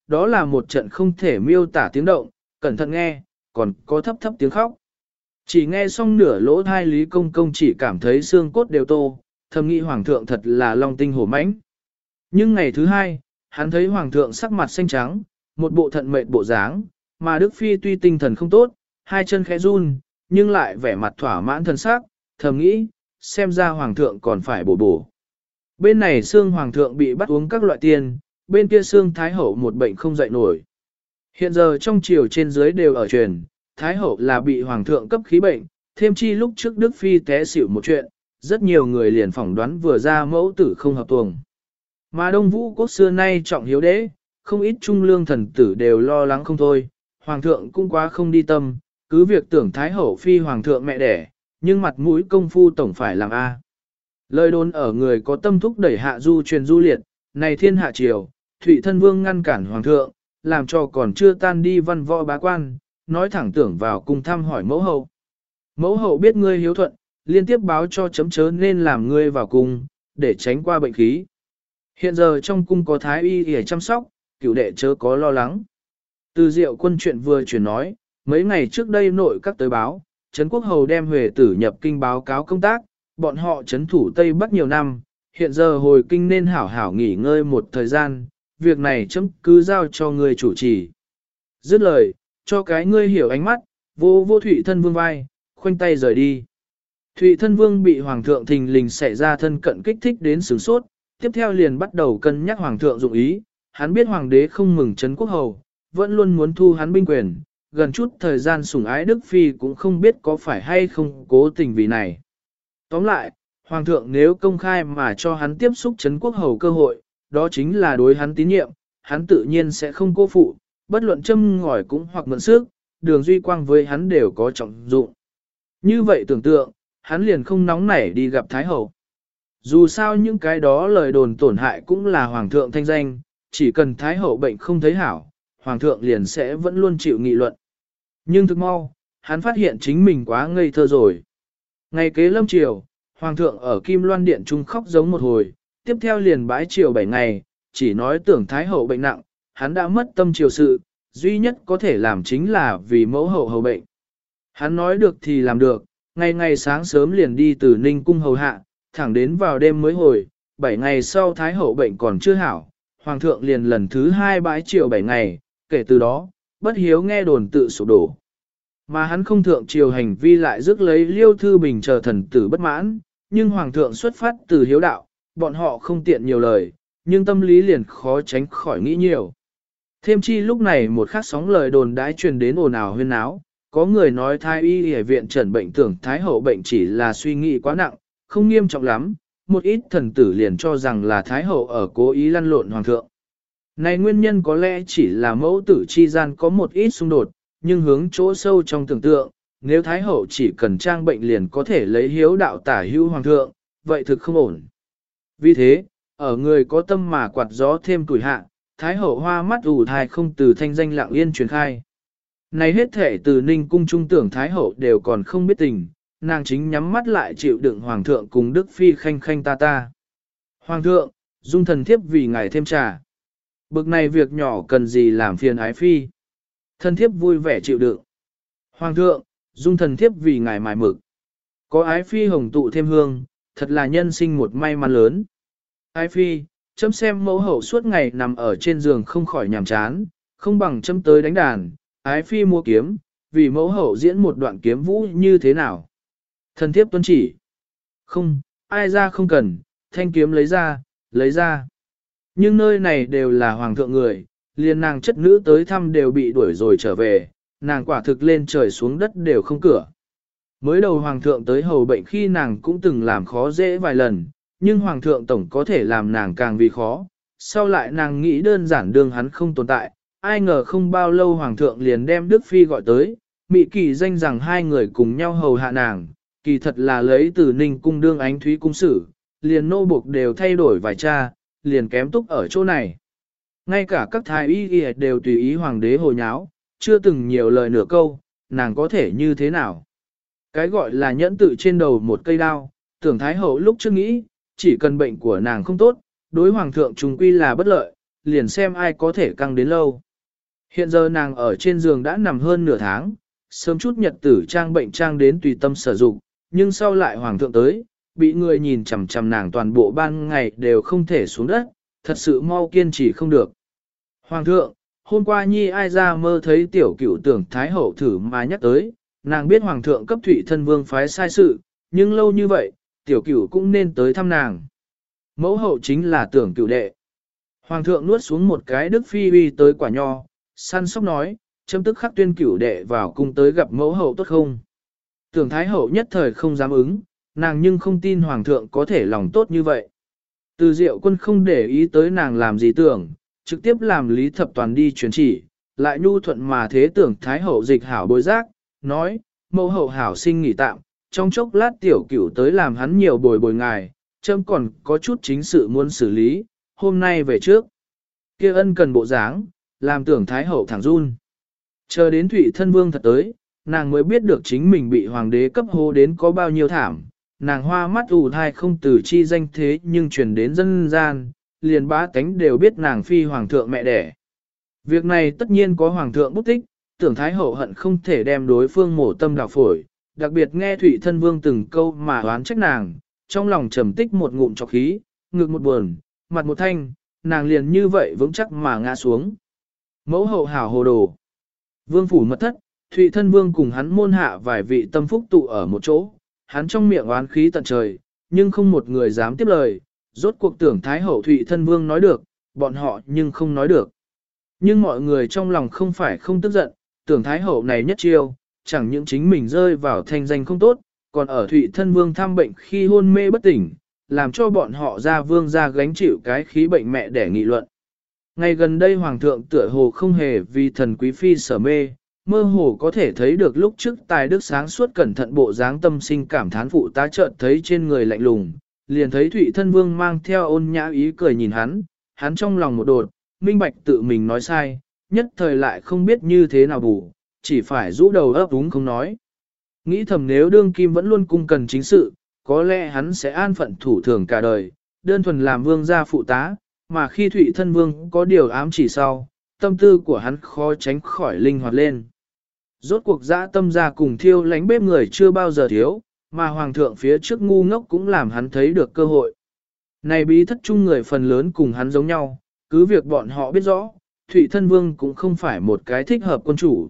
đó là một trận không thể miêu tả tiếng động, cẩn thận nghe, còn có thấp thấp tiếng khóc. Chỉ nghe xong nửa lỗ thai Lý Công Công chỉ cảm thấy xương cốt đều tô, thầm nghĩ Hoàng thượng thật là long tinh hổ mãnh. Nhưng ngày thứ hai, hắn thấy Hoàng thượng sắc mặt xanh trắng, một bộ thận mệt bộ dáng, mà Đức Phi tuy tinh thần không tốt, hai chân khẽ run, nhưng lại vẻ mặt thỏa mãn thân sắc, thầm nghĩ, xem ra Hoàng thượng còn phải bổ bổ. Bên này xương Hoàng thượng bị bắt uống các loại tiền, bên kia xương Thái Hậu một bệnh không dậy nổi. Hiện giờ trong triều trên dưới đều ở truyền, Thái Hậu là bị Hoàng thượng cấp khí bệnh, thêm chi lúc trước Đức Phi té xỉu một chuyện, rất nhiều người liền phỏng đoán vừa ra mẫu tử không hợp tuồng. Mà Đông Vũ quốc xưa nay trọng hiếu đế, không ít trung lương thần tử đều lo lắng không thôi, Hoàng thượng cũng quá không đi tâm, cứ việc tưởng Thái Hậu phi Hoàng thượng mẹ đẻ, nhưng mặt mũi công phu tổng phải làm A. Lời đồn ở người có tâm thúc đẩy hạ du truyền du liệt, này thiên hạ triều, Thụy Thân Vương ngăn cản Hoàng thượng, làm cho còn chưa tan đi văn võ bá quan, nói thẳng tưởng vào cung thăm hỏi mẫu hậu. Mẫu hậu biết ngươi hiếu thuận, liên tiếp báo cho chấm chớ nên làm ngươi vào cung, để tránh qua bệnh khí. Hiện giờ trong cung có thái y để chăm sóc, cửu đệ chớ có lo lắng. Từ Diệu Quân chuyện vừa chuyển nói, mấy ngày trước đây nội các tới báo, Trấn Quốc Hầu đem Huệ tử nhập kinh báo cáo công tác, bọn họ trấn thủ Tây Bắc nhiều năm, hiện giờ hồi kinh nên hảo hảo nghỉ ngơi một thời gian, việc này chấm cứ giao cho ngươi chủ trì. Dứt lời, cho cái ngươi hiểu ánh mắt, vô Thụy Thân Vương vai, khoanh tay rời đi. Thụy Thân Vương bị Hoàng thượng thình lình xảy ra thân cận kích thích đến sửng sốt, tiếp theo liền bắt đầu cân nhắc Hoàng thượng dụng ý, hắn biết Hoàng đế không mừng Trấn Quốc Hầu, vẫn luôn muốn thu hắn binh quyền, gần chút thời gian sủng ái Đức Phi cũng không biết có phải hay không cố tình vì này. Tóm lại, Hoàng thượng nếu công khai mà cho hắn tiếp xúc Trấn Quốc Hầu cơ hội, đó chính là đối hắn tín nhiệm, hắn tự nhiên sẽ không cô phụ, bất luận châm ngòi cũng hoặc mượn sức, Đường Duy Quang với hắn đều có trọng dụng. Như vậy tưởng tượng, hắn liền không nóng nảy đi gặp Thái Hậu. Dù sao những cái đó lời đồn tổn hại cũng là Hoàng thượng thanh danh, chỉ cần Thái Hậu bệnh không thấy hảo, Hoàng thượng liền sẽ vẫn luôn chịu nghị luận. Nhưng thực mau, hắn phát hiện chính mình quá ngây thơ rồi. Ngày kế lâm triều, Hoàng thượng ở Kim Loan Điện trung khóc giống một hồi, tiếp theo liền bãi triều 7 ngày, chỉ nói tưởng Thái Hậu bệnh nặng, hắn đã mất tâm triều sự, duy nhất có thể làm chính là vì mẫu hậu hầu bệnh. Hắn nói được thì làm được, ngày ngày sáng sớm liền đi từ Ninh Cung hầu hạ, thẳng đến vào đêm mới hồi, 7 ngày sau Thái Hậu bệnh còn chưa hảo, Hoàng thượng liền lần thứ 2 bãi triều 7 ngày, kể từ đó, bất hiếu nghe đồn tự sụp đổ. Mà hắn không thượng triều hành vi lại rước lấy Liêu Thư Bình chờ thần tử bất mãn, nhưng Hoàng thượng xuất phát từ hiếu đạo, bọn họ không tiện nhiều lời, nhưng tâm lý liền khó tránh khỏi nghĩ nhiều. Thêm chi lúc này một khắc sóng lời đồn đãi truyền đến ồn ào huyên náo, có người nói thái y y viện trần bệnh tưởng Thái Hậu bệnh chỉ là suy nghĩ quá nặng, không nghiêm trọng lắm, một ít thần tử liền cho rằng là Thái Hậu ở cố ý lăn lộn Hoàng thượng. Này nguyên nhân có lẽ chỉ là mẫu tử chi gian có một ít xung đột, nhưng hướng chỗ sâu trong tưởng tượng, nếu Thái Hậu chỉ cần trang bệnh liền có thể lấy hiếu đạo tả hữu Hoàng thượng, vậy thực không ổn. Vì thế, ở người có tâm mà quạt gió thêm tuổi hạ, Thái Hậu hoa mắt ủ thai không từ thanh danh lặng yên truyền khai. Này hết thể từ Ninh Cung trung tưởng Thái Hậu đều còn không biết tình, nàng chính nhắm mắt lại chịu đựng Hoàng thượng cùng Đức Phi khanh khanh ta ta. Hoàng thượng, dung thần thiếp vì ngài thêm trà. Bực này việc nhỏ cần gì làm phiền ái phi. Thần thiếp vui vẻ chịu đựng. Hoàng thượng, dung thần thiếp vì ngài mài mực. Có ái phi hồng tụ thêm hương, thật là nhân sinh một may mắn lớn. Ái phi, chấm xem mẫu hậu suốt ngày nằm ở trên giường không khỏi nhàm chán, không bằng chấm tới đánh đàn, ái phi mua kiếm, vì mẫu hậu diễn một đoạn kiếm vũ như thế nào. Thần thiếp tuân chỉ. Không, ai ra không cần, thanh kiếm lấy ra, lấy ra. Nhưng nơi này đều là hoàng thượng người, liền nàng chất nữ tới thăm đều bị đuổi rồi trở về, nàng quả thực lên trời xuống đất đều không cửa. Mới đầu hoàng thượng tới hầu bệnh khi nàng cũng từng làm khó dễ vài lần, nhưng hoàng thượng tổng có thể làm nàng càng vì khó. Sau lại nàng nghĩ đơn giản đương hắn không tồn tại, ai ngờ không bao lâu hoàng thượng liền đem Đức Phi gọi tới, mị kỳ danh rằng hai người cùng nhau hầu hạ nàng, kỳ thật là lấy từ Ninh cung đương Ánh Thúy cung sử, liền nô buộc đều thay đổi vài cha, liền kém túc ở chỗ này. Ngay cả các thái y đều tùy ý hoàng đế hồ nháo, chưa từng nhiều lời nửa câu, nàng có thể như thế nào. Cái gọi là nhẫn tự trên đầu một cây đao, tưởng thái hậu lúc trước nghĩ, chỉ cần bệnh của nàng không tốt, đối hoàng thượng trùng quy là bất lợi, liền xem ai có thể căng đến lâu. Hiện giờ nàng ở trên giường đã nằm hơn nửa tháng, sớm chút nhật tử trang bệnh trang đến tùy tâm sử dụng, nhưng sau lại hoàng thượng tới, bị người nhìn chằm chằm nàng toàn bộ ban ngày đều không thể xuống đất, thật sự mau kiên trì không được. Hoàng thượng, hôm qua nhi ai ra mơ thấy tiểu cửu tưởng Thái Hậu thử mà nhắc tới, nàng biết hoàng thượng cấp Thụy Thân Vương phái sai sự, nhưng lâu như vậy, tiểu cửu cũng nên tới thăm nàng. Mẫu hậu chính là tưởng cửu đệ. Hoàng thượng nuốt xuống một cái đức phi uy tới quả nho, săn sóc nói, châm tức khắc tuyên cửu đệ vào cung tới gặp mẫu hậu tốt không. Tưởng Thái Hậu nhất thời không dám ứng, nàng nhưng không tin hoàng thượng có thể lòng tốt như vậy. Từ Diệu Quân không để ý tới nàng làm gì tưởng, trực tiếp làm Lý Thập Toàn đi truyền chỉ, lại nhu thuận mà thế tưởng Thái Hậu dịch hảo bối giác, nói, mẫu hậu hảo sinh nghỉ tạm, trong chốc lát tiểu cửu tới làm hắn nhiều bồi bồi ngài, châm còn có chút chính sự muốn xử lý, hôm nay về trước. Kia ân cần bộ dáng, làm tưởng Thái Hậu thẳng run. Chờ đến Thụy Thân Vương thật tới, nàng mới biết được chính mình bị hoàng đế cấp hô đến có bao nhiêu thảm. Nàng hoa mắt ù thai không từ chi danh thế nhưng truyền đến dân gian, liền bá tánh đều biết nàng phi hoàng thượng mẹ đẻ. Việc này tất nhiên có hoàng thượng bút tích, tưởng Thái Hậu hận không thể đem đối phương mổ tâm đào phổi, đặc biệt nghe Thụy Thân Vương từng câu mà oán trách nàng, trong lòng trầm tích một ngụm trọc khí, ngực một buồn, mặt một thanh, nàng liền như vậy vững chắc mà ngã xuống. Mẫu hậu hảo hồ đồ. Vương phủ mật thất, Thụy Thân Vương cùng hắn môn hạ vài vị tâm phúc tụ ở một chỗ, hắn trong miệng oán khí tận trời, nhưng không một người dám tiếp lời, rốt cuộc tưởng Thái Hậu Thụy Thân Vương nói được, bọn họ nhưng không nói được. Nhưng mọi người trong lòng không phải không tức giận, tưởng Thái Hậu này nhất chiêu, chẳng những chính mình rơi vào thanh danh không tốt, còn ở Thụy Thân Vương thăm bệnh khi hôn mê bất tỉnh, làm cho bọn họ ra vương ra gánh chịu cái khí bệnh mẹ để nghị luận. Ngày gần đây Hoàng thượng tựa hồ không hề vì thần quý phi sở mê, mơ hồ có thể thấy được lúc trước tài đức sáng suốt cẩn thận bộ dáng tâm sinh cảm thán phụ tá chợt thấy trên người lạnh lùng, liền thấy Thụy Thân Vương mang theo ôn nhã ý cười nhìn hắn trong lòng một đột, minh bạch tự mình nói sai, nhất thời lại không biết như thế nào bù, chỉ phải rũ đầu ấp úng không nói. Nghĩ thầm nếu đương kim vẫn luôn cung cần chính sự, có lẽ hắn sẽ an phận thủ thường cả đời, đơn thuần làm vương gia phụ tá, mà khi Thụy Thân Vương có điều ám chỉ sau, tâm tư của hắn khó tránh khỏi linh hoạt lên. Rốt cuộc dã tâm ra cùng thiêu lánh bếp người chưa bao giờ thiếu, mà hoàng thượng phía trước ngu ngốc cũng làm hắn thấy được cơ hội. Này bí thất chung người phần lớn cùng hắn giống nhau, cứ việc bọn họ biết rõ, Thụy Thân Vương cũng không phải một cái thích hợp quân chủ.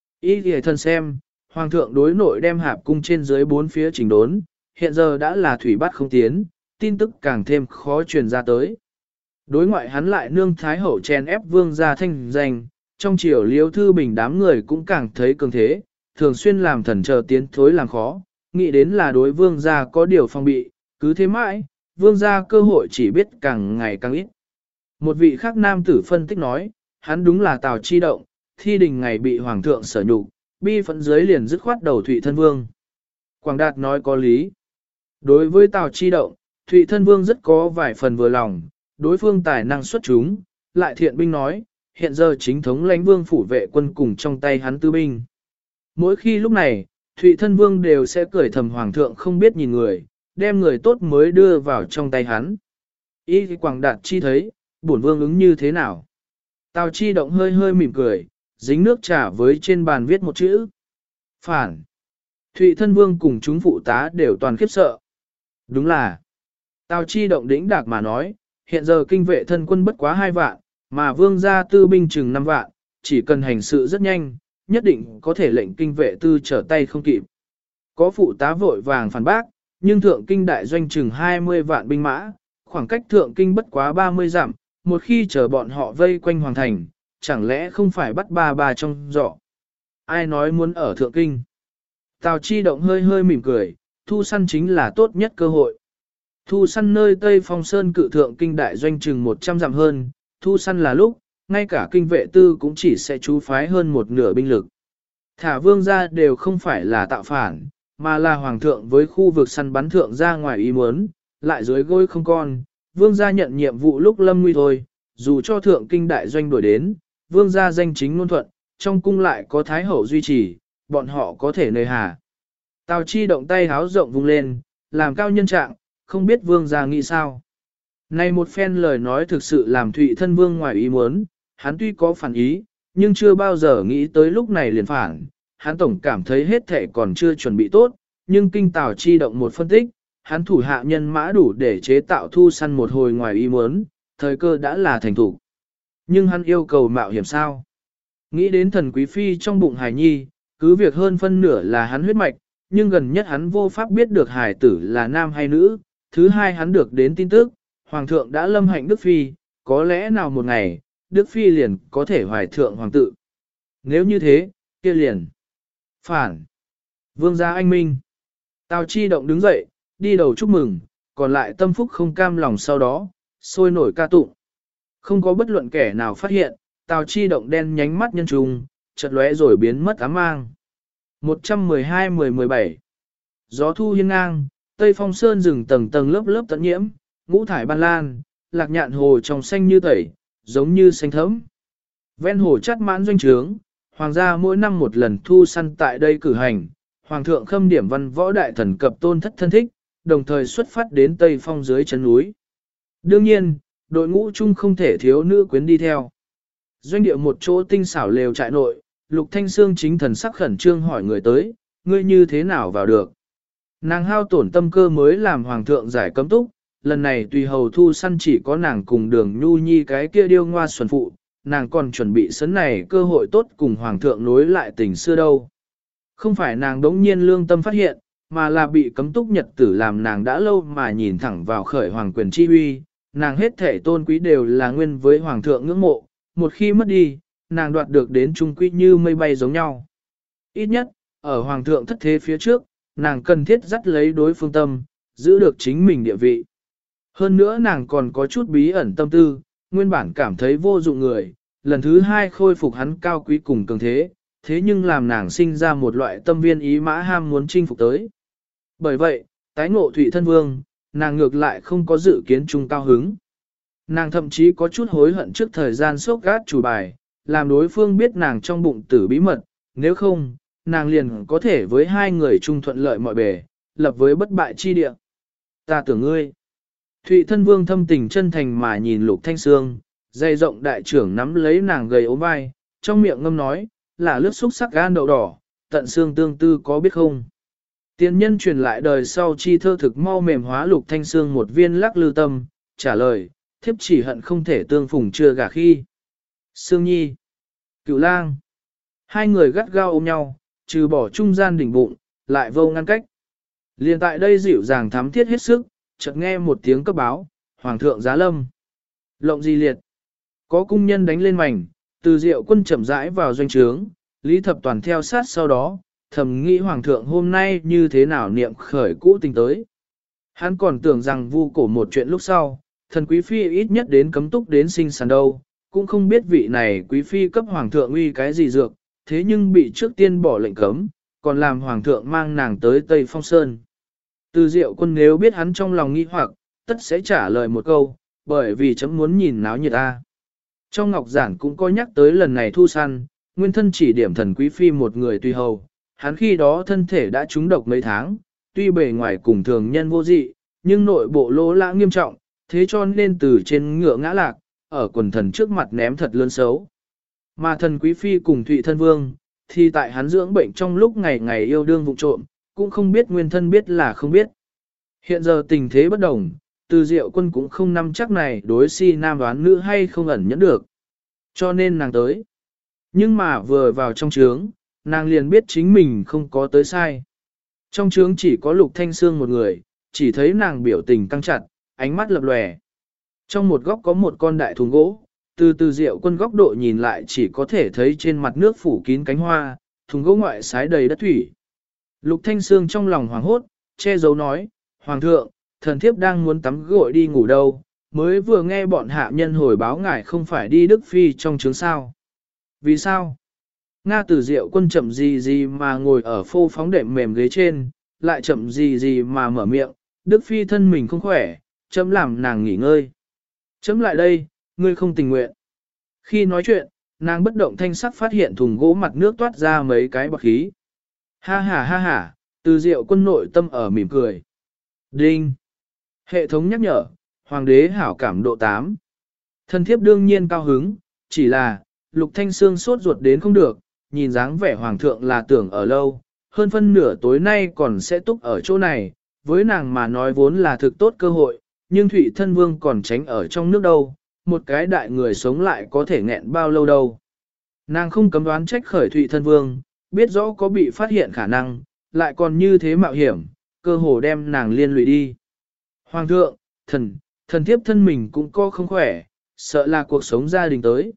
Ý thì thân xem, hoàng thượng đối nội đem hạp cung trên dưới bốn phía chỉnh đốn, hiện giờ đã là thủy bắt không tiến, tin tức càng thêm khó truyền ra tới. Đối ngoại hắn lại nương Thái Hậu chèn ép vương gia thanh danh, trong triều Liêu Thư Bình đám người cũng càng thấy cường thế, thường xuyên làm thần chờ tiến thối làm khó, nghĩ đến là đối vương gia có điều phong bị, cứ thế mãi, vương gia cơ hội chỉ biết càng ngày càng ít. Một vị khác nam tử phân tích nói, hắn đúng là Tào Chi Động, thi đình ngày bị hoàng thượng sở nhục, bi phẫn dưới liền dứt khoát đầu Thụy Thân Vương. Quảng Đạt nói có lý. Đối với Tào Chi Động, Thụy Thân Vương rất có vài phần vừa lòng, đối phương tài năng xuất chúng, lại thiện binh nói, hiện giờ chính thống lãnh vương phủ vệ quân cùng trong tay hắn tư binh. Mỗi khi lúc này, Thụy Thân Vương đều sẽ cười thầm hoàng thượng không biết nhìn người, đem người tốt mới đưa vào trong tay hắn. Ý Quảng Đạt chi thấy, bổn vương ứng như thế nào? Tào Chi Động hơi hơi mỉm cười, dính nước trà với trên bàn viết một chữ. Phản. Thụy Thân Vương cùng chúng phụ tá đều toàn khiếp sợ. Đúng là. Tào Chi Động đĩnh đạc mà nói, hiện giờ kinh vệ thân quân bất quá 2 vạn, mà vương gia tư binh chừng 5 vạn, chỉ cần hành sự rất nhanh, nhất định có thể lệnh kinh vệ tư trở tay không kịp. Có phụ tá vội vàng phản bác, nhưng thượng kinh đại doanh chừng 20 vạn binh mã, khoảng cách thượng kinh bất quá 30 dặm, một khi chờ bọn họ vây quanh hoàng thành, chẳng lẽ không phải bắt ba trong giỏ. Ai nói muốn ở thượng kinh? Tào Chi Động hơi hơi mỉm cười, thu săn chính là tốt nhất cơ hội. Thu săn nơi Tây Phong Sơn cự thượng kinh đại doanh chừng 100 dặm hơn, thu săn là lúc, ngay cả kinh vệ tư cũng chỉ sẽ chú phái hơn một nửa binh lực. Thả vương gia đều không phải là tạo phản, mà là hoàng thượng với khu vực săn bắn thượng ra ngoài ý muốn, lại dưới gối không con, vương gia nhận nhiệm vụ lúc lâm nguy thôi, dù cho thượng kinh đại doanh đuổi đến, vương gia danh chính ngôn thuận, trong cung lại có thái hậu duy trì, bọn họ có thể nơi hà. Tào Chi Động tay háo rộng vung lên, làm cao nhân trạng, không biết vương gia nghĩ sao. Này một phen lời nói thực sự làm Thụy Thân Vương ngoài ý muốn, hắn tuy có phản ý, nhưng chưa bao giờ nghĩ tới lúc này liền phản. Hắn tổng cảm thấy hết thể còn chưa chuẩn bị tốt, nhưng kinh Tào Chi động một phân tích, hắn thủ hạ nhân mã đủ để chế tạo thu săn một hồi ngoài ý muốn, thời cơ đã là thành thủ. Nhưng hắn yêu cầu mạo hiểm sao? Nghĩ đến thần quý phi trong bụng hài nhi, cứ việc hơn phân nửa là hắn huyết mạch, nhưng gần nhất hắn vô pháp biết được hài tử là nam hay nữ. Thứ hai hắn được đến tin tức, hoàng thượng đã lâm hạnh Đức Phi, có lẽ nào một ngày, Đức Phi liền có thể hoài thượng hoàng tự. Nếu như thế, kia liền. Phản. Vương gia anh minh. Tào Chi động đứng dậy, đi đầu chúc mừng, còn lại tâm phúc không cam lòng sau đó, sôi nổi ca tụng. Không có bất luận kẻ nào phát hiện, Tào Chi động đen nhánh mắt nhân trùng, chợt lóe rồi biến mất ám mang. 112-10-17 Gió thu hiên ngang, tây phong sơn rừng tầng tầng lớp lớp tận nhiễm, ngũ thải ban lan, lạc nhạn hồ trong xanh như tẩy, giống như xanh thẫm. Ven hồ chát mãn doanh trướng, hoàng gia mỗi năm một lần thu săn tại đây cử hành, hoàng thượng khâm điểm văn võ đại thần cập tôn thất thân thích, đồng thời xuất phát đến tây phong dưới chân núi. Đương nhiên, đội ngũ chung không thể thiếu nữ quyến đi theo. Doanh địa một chỗ tinh xảo lều trại nội, Lục Thanh Sương chính thần sắc khẩn trương hỏi người tới, ngươi như thế nào vào được. Nàng hao tổn tâm cơ mới làm hoàng thượng giải cấm túc, lần này tùy hầu thu săn chỉ có nàng cùng Đường Nhu Nhi cái kia điêu ngoa xuân phụ, nàng còn chuẩn bị sấn này cơ hội tốt cùng hoàng thượng nối lại tình xưa đâu. Không phải nàng đống nhiên lương tâm phát hiện, mà là bị cấm túc nhật tử làm nàng đã lâu mà nhìn thẳng vào khởi hoàng quyền chi uy, nàng hết thể tôn quý đều là nguyên với hoàng thượng ngưỡng mộ, một khi mất đi, nàng đoạt được đến trung quy như mây bay giống nhau. Ít nhất, ở hoàng thượng thất thế phía trước, nàng cần thiết dắt lấy đối phương tâm, giữ được chính mình địa vị. Hơn nữa nàng còn có chút bí ẩn tâm tư, nguyên bản cảm thấy vô dụng người, lần thứ hai khôi phục hắn cao quý cùng cường thế, thế nhưng làm nàng sinh ra một loại tâm viên ý mã ham muốn chinh phục tới. Bởi vậy, tái ngộ Thụy Thân Vương, nàng ngược lại không có dự kiến chung cao hứng. Nàng thậm chí có chút hối hận trước thời gian sốc gát chủ bài, làm đối phương biết nàng trong bụng tử bí mật, nếu không, nàng liền có thể với hai người chung thuận lợi mọi bề, lập với bất bại chi địa. Ta tưởng ngươi. Thụy Thân Vương thâm tình chân thành mà nhìn Lục Thanh Sương, dây rộng đại trưởng nắm lấy nàng gầy ốm vai, trong miệng ngâm nói, là lướt xúc sắc gan đậu đỏ, tận xương tương tư có biết không. Tiên nhân truyền lại đời sau chi thơ thực mau mềm hóa Lục Thanh Sương một viên lắc lư tâm, trả lời, thiếp chỉ hận không thể tương phùng chưa gả khi. Sương Nhi, Cửu Lang, hai người gắt gao ôm nhau, trừ bỏ trung gian đỉnh bụng, lại vô ngăn cách. Liên tại đây dịu dàng thắm thiết hết sức, chợt nghe một tiếng cấp báo, Hoàng thượng giá lâm. Lộng gì liệt? Có cung nhân đánh lên mảnh, từ Diệu Quân chậm rãi vào doanh trướng, Lý Thập Toàn theo sát sau đó, thầm nghĩ Hoàng thượng hôm nay như thế nào niệm khởi cũ tình tới. Hắn còn tưởng rằng vu cổ một chuyện lúc sau, thần quý phi ít nhất đến cấm túc đến sinh sản đâu, cũng không biết vị này quý phi cấp Hoàng thượng uy cái gì dược, thế nhưng bị trước tiên bỏ lệnh cấm, còn làm Hoàng thượng mang nàng tới Tây Phong Sơn. Từ Diệu Quân nếu biết hắn trong lòng nghi hoặc, tất sẽ trả lời một câu, bởi vì chấm muốn nhìn náo nhiệt ta. Trong Ngọc Giản cũng có nhắc tới lần này thu săn, nguyên thân chỉ điểm thần quý phi một người tùy hầu, hắn khi đó thân thể đã trúng độc mấy tháng, tuy bề ngoài cùng thường nhân vô dị, nhưng nội bộ lỗ lã nghiêm trọng, thế cho nên từ trên ngựa ngã lạc, ở quần thần trước mặt ném thật lớn xấu. Mà thần quý phi cùng Thụy Thân Vương, thì tại hắn dưỡng bệnh trong lúc ngày ngày yêu đương vụ trộm, cũng không biết nguyên thân biết là không biết. Hiện giờ tình thế bất đồng, từ Diệu Quân cũng không nắm chắc này đối si nam đoán nữ hay không ẩn nhẫn được. Cho nên nàng tới. Nhưng mà vừa vào trong trướng, nàng liền biết chính mình không có tới sai. Trong trướng chỉ có Lục Thanh Sương một người, chỉ thấy nàng biểu tình căng chặt, ánh mắt lập lòe. Trong một góc có một con đại thùng gỗ, từ Diệu Quân góc độ nhìn lại chỉ có thể thấy trên mặt nước phủ kín cánh hoa, thùng gỗ ngoại sái đầy đất thủy. Lục Thanh Sương trong lòng hoảng hốt, che giấu nói, Hoàng thượng, thần thiếp đang muốn tắm gội đi ngủ đâu, mới vừa nghe bọn hạ nhân hồi báo ngài không phải đi Đức Phi trong trướng sao. Vì sao? Nga Từ Diệu Quân chậm gì gì mà ngồi ở phô phóng đệm mềm ghế trên, lại chậm gì gì mà mở miệng, Đức Phi thân mình không khỏe, chấm làm nàng nghỉ ngơi. Chấm lại đây, ngươi không tình nguyện. Khi nói chuyện, nàng bất động thanh sắc phát hiện thùng gỗ mặt nước toát ra mấy cái bọt khí. Ha ha, Từ Diệu Quân nội tâm ở mỉm cười. Đinh! Hệ thống nhắc nhở, hoàng đế hảo cảm độ 8. Thần thiếp đương nhiên cao hứng, chỉ là, Lục Thanh Sương sốt ruột đến không được, nhìn dáng vẻ hoàng thượng là tưởng ở lâu, hơn phân nửa tối nay còn sẽ túc ở chỗ này, với nàng mà nói vốn là thực tốt cơ hội, nhưng Thụy Thân Vương còn tránh ở trong nước đâu, một cái đại người sống lại có thể nghẹn bao lâu đâu. Nàng không cấm đoán trách khởi Thụy Thân Vương, biết rõ có bị phát hiện khả năng, lại còn như thế mạo hiểm, cơ hồ đem nàng liên lụy đi. Hoàng thượng, thần thiếp thân mình cũng có không khỏe, sợ là cuộc sống gia đình tới.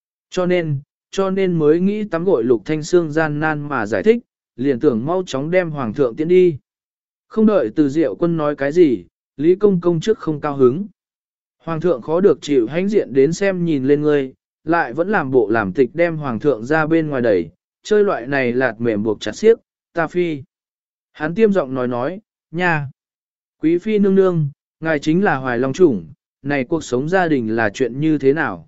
Cho nên mới nghĩ tắm gội Lục Thanh Sương gian nan mà giải thích, liền tưởng mau chóng đem hoàng thượng tiễn đi. Không đợi Từ Diệu Quân nói cái gì, Lý Công Công trước không cao hứng. Hoàng thượng khó được chịu hãnh diện đến xem nhìn lên ngươi, lại vẫn làm bộ làm tịch đem hoàng thượng ra bên ngoài đẩy, chơi loại này lạt mềm buộc chặt xiếc, ta phi. Hắn tiêm giọng nói, nha. Quý phi nương nương, ngài chính là Hoài Long chủng, này cuộc sống gia đình là chuyện như thế nào?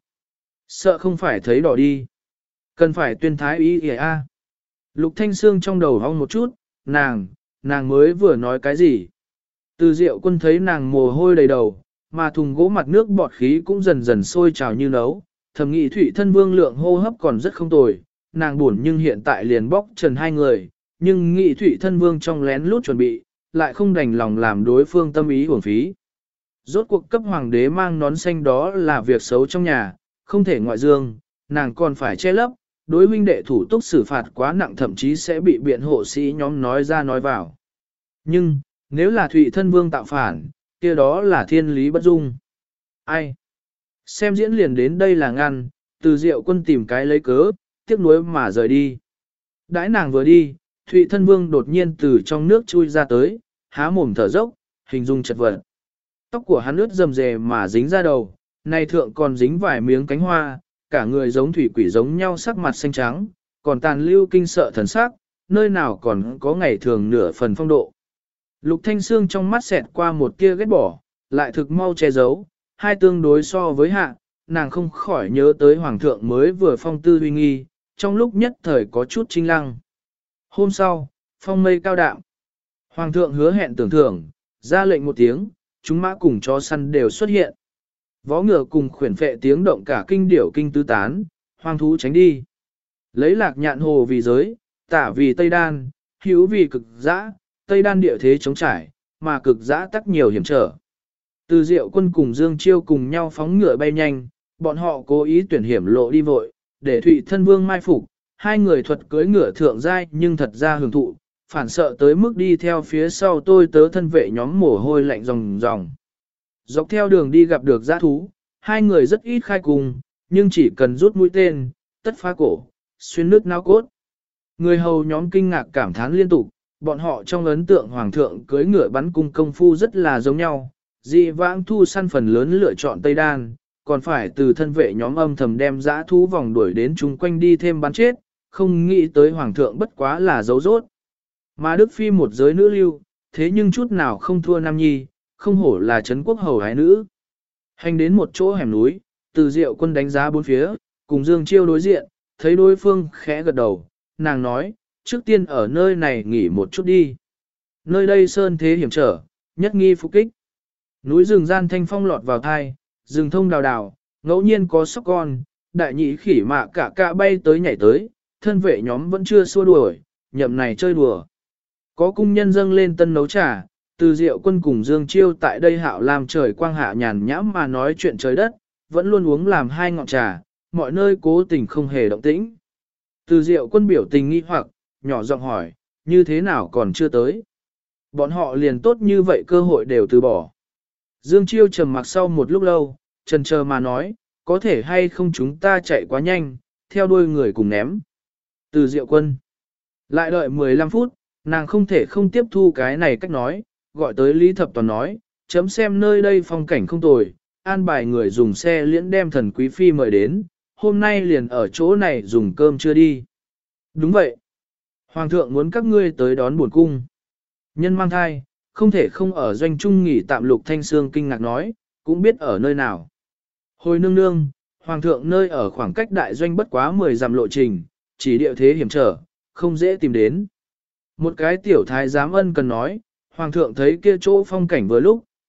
Sợ không phải thấy đỏ đi. Cần phải tuyên thái ý kìa a. Lục Thanh Sương trong đầu hong một chút, nàng mới vừa nói cái gì? Từ Diệu Quân thấy nàng mồ hôi đầy đầu, mà thùng gỗ mặt nước bọt khí cũng dần dần sôi trào như nấu, thầm nghĩ Thụy Thân Vương lượng hô hấp còn rất không tồi, nàng buồn nhưng hiện tại liền bóc trần hai người, nhưng nghị Thụy Thân Vương trong lén lút chuẩn bị, lại không đành lòng làm đối phương tâm ý uổng phí. Rốt cuộc cấp hoàng đế mang nón xanh đó là việc xấu trong nhà, không thể ngoại dương, nàng còn phải che lấp, đối huynh đệ thủ túc xử phạt quá nặng thậm chí sẽ bị biện hộ sĩ nhóm nói ra nói vào. Nhưng, nếu là Thụy Thân Vương tạo phản, kia đó là thiên lý bất dung. Ai? Xem diễn liền đến đây là ngăn, Từ Diệu Quân tìm cái lấy cớ, tiếc nuối mà rời đi. Đãi nàng vừa đi, Thụy Thân Vương đột nhiên từ trong nước chui ra tới, há mồm thở dốc, hình dung chật vật. Tóc của hắn ướt rầm rề mà dính ra đầu, nay thượng còn dính vài miếng cánh hoa, cả người giống thủy quỷ giống nhau sắc mặt xanh trắng, còn tàn lưu kinh sợ thần sắc, nơi nào còn có ngày thường nửa phần phong độ. Lục Thanh Sương trong mắt xẹt qua một tia ghét bỏ, lại thực mau che giấu, hai tương đối so với hạ, nàng không khỏi nhớ tới hoàng thượng mới vừa phong tư huy nghi, trong lúc nhất thời có chút chinh lăng. Hôm sau, phong mây cao đạm. Hoàng thượng hứa hẹn tưởng thưởng, ra lệnh một tiếng, chúng mã cùng chó săn đều xuất hiện. Vó ngựa cùng khuyển phệ tiếng động cả kinh điểu kinh tứ tán, hoang thú tránh đi. Lấy lạc nhạn hồ vì giới, tả vì Tây Đan, hữu vì cực dã, Tây Đan địa thế chống trải, mà cực dã tắc nhiều hiểm trở. Từ Diệu Quân cùng Dương Chiêu cùng nhau phóng ngựa bay nhanh, bọn họ cố ý tuyển hiểm lộ đi vội, để Thụy Thân Vương mai phục, hai người thuật cưỡi ngựa thượng giai nhưng thật ra hưởng thụ, phản sợ tới mức đi theo phía sau tôi tớ thân vệ nhóm mồ hôi lạnh ròng ròng. Dọc theo đường đi gặp được dã thú, hai người rất ít khai cùng, nhưng chỉ cần rút mũi tên, tất phá cổ, xuyên nước nao cốt. Người hầu nhóm kinh ngạc cảm thán liên tục, bọn họ trong ấn tượng hoàng thượng cưỡi ngựa bắn cung công phu rất là giống nhau, dị vãng thu săn phần lớn lựa chọn Tây Đan, còn phải từ thân vệ nhóm âm thầm đem dã thú vòng đuổi đến chung quanh đi thêm bắn chết, không nghĩ tới hoàng thượng bất quá là dấu rốt. Mà Đức Phi một giới nữ lưu, thế nhưng chút nào không thua Nam Nhi, không hổ là Trấn quốc hầu ái nữ. Hành đến một chỗ hẻm núi, Từ Diệu Quân đánh giá bốn phía, cùng Dương Chiêu đối diện, thấy đối phương khẽ gật đầu, nàng nói, trước tiên ở nơi này nghỉ một chút đi. Nơi đây sơn thế hiểm trở, nhất nghi phục kích. Núi rừng gian thanh phong lọt vào thai, rừng thông đào đào, ngẫu nhiên có sóc con, đại nhị khỉ mạ cả bay tới nhảy tới, thân vệ nhóm vẫn chưa xua đuổi, nhậm này chơi đùa. Có cung nhân dâng lên tân nấu trà, Từ Diệu Quân cùng Dương Chiêu tại đây hạo làm trời quang hạ nhàn nhãm mà nói chuyện trời đất, vẫn luôn uống làm hai ngọn trà, mọi nơi cố tình không hề động tĩnh. Từ Diệu Quân biểu tình nghi hoặc, nhỏ giọng hỏi, như thế nào còn chưa tới? Bọn họ liền tốt như vậy cơ hội đều từ bỏ. Dương Chiêu trầm mặc sau một lúc lâu, chần chờ mà nói, có thể hay không chúng ta chạy quá nhanh, theo đuôi người cùng ném. Từ Diệu Quân lại đợi 15 phút, nàng không thể không tiếp thu cái này cách nói, gọi tới Lý Thập Toàn nói, chấm xem nơi đây phong cảnh không tồi, an bài người dùng xe liễn đem thần quý phi mời đến, hôm nay liền ở chỗ này dùng cơm chưa đi. Đúng vậy. Hoàng thượng muốn các ngươi tới đón buồn cung. Nhân mang thai, không thể không ở doanh trung nghỉ tạm. Lục Thanh Sương kinh ngạc nói, cũng biết ở nơi nào. Hồi nương nương, hoàng thượng nơi ở khoảng cách đại doanh bất quá 10 dặm lộ trình, chỉ địa thế hiểm trở, không dễ tìm đến. Một cái tiểu thái giám ân cần nói, hoàng thượng thấy kia chỗ phong cảnh vừa lúc,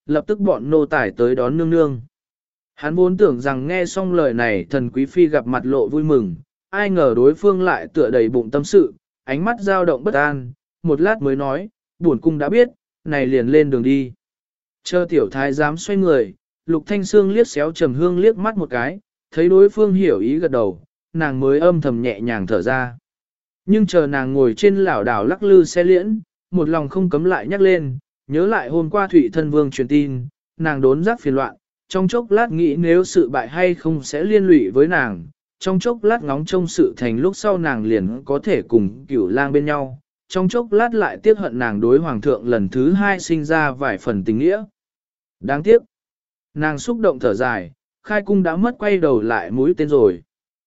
lập tức bọn nô tài tới đón nương nương. Hắn vốn tưởng rằng nghe xong lời này thần quý phi gặp mặt lộ vui mừng, ai ngờ đối phương lại tựa đầy bụng tâm sự, ánh mắt dao động bất an, một lát mới nói, bổn cung đã biết, này liền lên đường đi. Chờ tiểu thái giám xoay người, Lục Thanh Sương liếc xéo Trầm Hương liếc mắt một cái, thấy đối phương hiểu ý gật đầu, nàng mới âm thầm nhẹ nhàng thở ra. Nhưng chờ nàng ngồi trên lảo đảo lắc lư xe liễn, một lòng không cấm lại nhắc lên, nhớ lại hôm qua Thụy Thân Vương truyền tin, nàng đốn giác phiền loạn, trong chốc lát nghĩ nếu sự bại hay không sẽ liên lụy với nàng, trong chốc lát ngóng trông sự thành lúc sau nàng liền có thể cùng Cửu Lang bên nhau, trong chốc lát lại tiếc hận nàng đối hoàng thượng lần thứ hai sinh ra vài phần tình nghĩa. Đáng tiếc, nàng xúc động thở dài, khai cung đã mất quay đầu lại mũi tên rồi.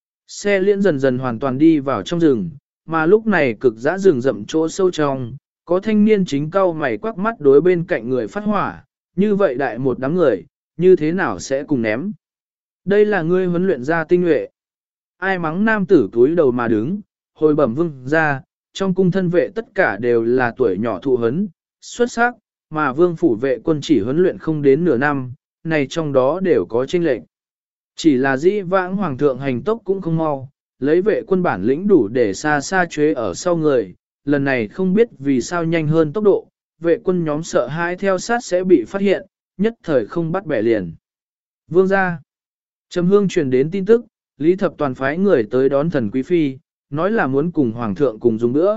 Xe liễn dần dần hoàn toàn đi vào trong rừng, mà lúc này cực dã rừng rậm chỗ sâu trong, có thanh niên chính cau mày quắc mắt đối bên cạnh người phát hỏa, như vậy đại một đám người, như thế nào sẽ cùng ném. Đây là ngươi huấn luyện ra tinh nhuệ. Ai mắng nam tử túi đầu mà đứng, hồi bẩm vương ra, trong cung thân vệ tất cả đều là tuổi nhỏ thụ huấn, xuất sắc, mà vương phủ vệ quân chỉ huấn luyện không đến nửa năm, này trong đó đều có chênh lệch. Chỉ là dĩ vãng hoàng thượng hành tốc cũng không mau, lấy vệ quân bản lĩnh đủ để xa xa chế ở sau người, lần này không biết vì sao nhanh hơn tốc độ, vệ quân nhóm sợ hãi theo sát sẽ bị phát hiện, nhất thời không bắt bẻ liền. Vương gia, Trầm Hương truyền đến tin tức, Lý Thập Toàn phái người tới đón thần quý phi, nói là muốn cùng hoàng thượng cùng dùng bữa.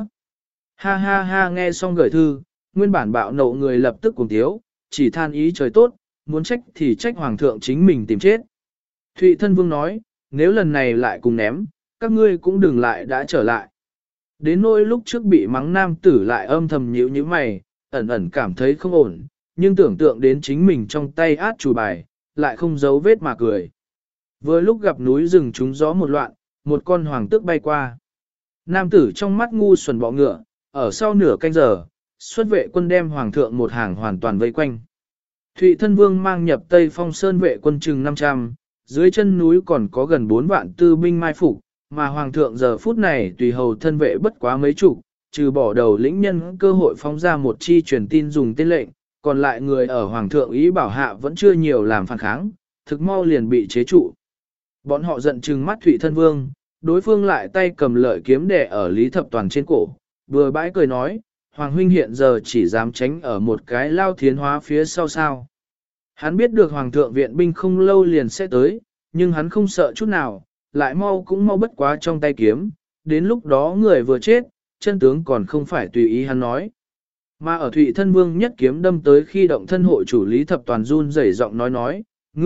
Ha ha ha, nghe xong gửi thư, nguyên bản bạo nộ người lập tức cùng thiếu, chỉ than ý trời tốt, muốn trách thì trách hoàng thượng chính mình tìm chết. Thụy Thân Vương nói, nếu lần này lại cùng ném, các ngươi cũng đừng lại đã trở lại. Đến nỗi lúc trước bị mắng nam tử lại âm thầm nhíu như mày, ẩn ẩn cảm thấy không ổn, nhưng tưởng tượng đến chính mình trong tay át chủ bài, lại không giấu vết mà cười. Vừa lúc gặp núi rừng trúng gió một loạn, một con hoàng tước bay qua. Nam tử trong mắt ngu xuẩn bọ ngựa, ở sau nửa canh giờ, xuất vệ quân đem hoàng thượng một hàng hoàn toàn vây quanh. Thụy Thân Vương mang nhập Tây Phong Sơn vệ quân chừng 500, dưới chân núi còn có gần 4 vạn tư binh mai phục, mà hoàng thượng giờ phút này tùy hầu thân vệ bất quá mấy chục, trừ bỏ đầu lĩnh nhân cơ hội phóng ra một chi truyền tin dùng tên lệnh, còn lại người ở hoàng thượng ý bảo hạ vẫn chưa nhiều làm phản kháng, thực mau liền bị chế trụ. Bọn họ giận trừng mắt Thụy Thân Vương, đối phương lại tay cầm lợi kiếm đè ở Lý Thập Toàn trên cổ, vừa bãi cười nói, hoàng huynh hiện giờ chỉ dám tránh ở một cái lao thiến hóa phía sau sao. Hắn biết được hoàng thượng viện binh không lâu liền sẽ tới, nhưng hắn không sợ chút nào, lại mau cũng mau bất quá trong tay kiếm, đến lúc đó người vừa chết, chân tướng còn không phải tùy ý hắn nói. Mà ở Thụy Thân Vương nhất kiếm đâm tới khi động thân hội chủ Lý Thập Toàn run rẩy giọng nói,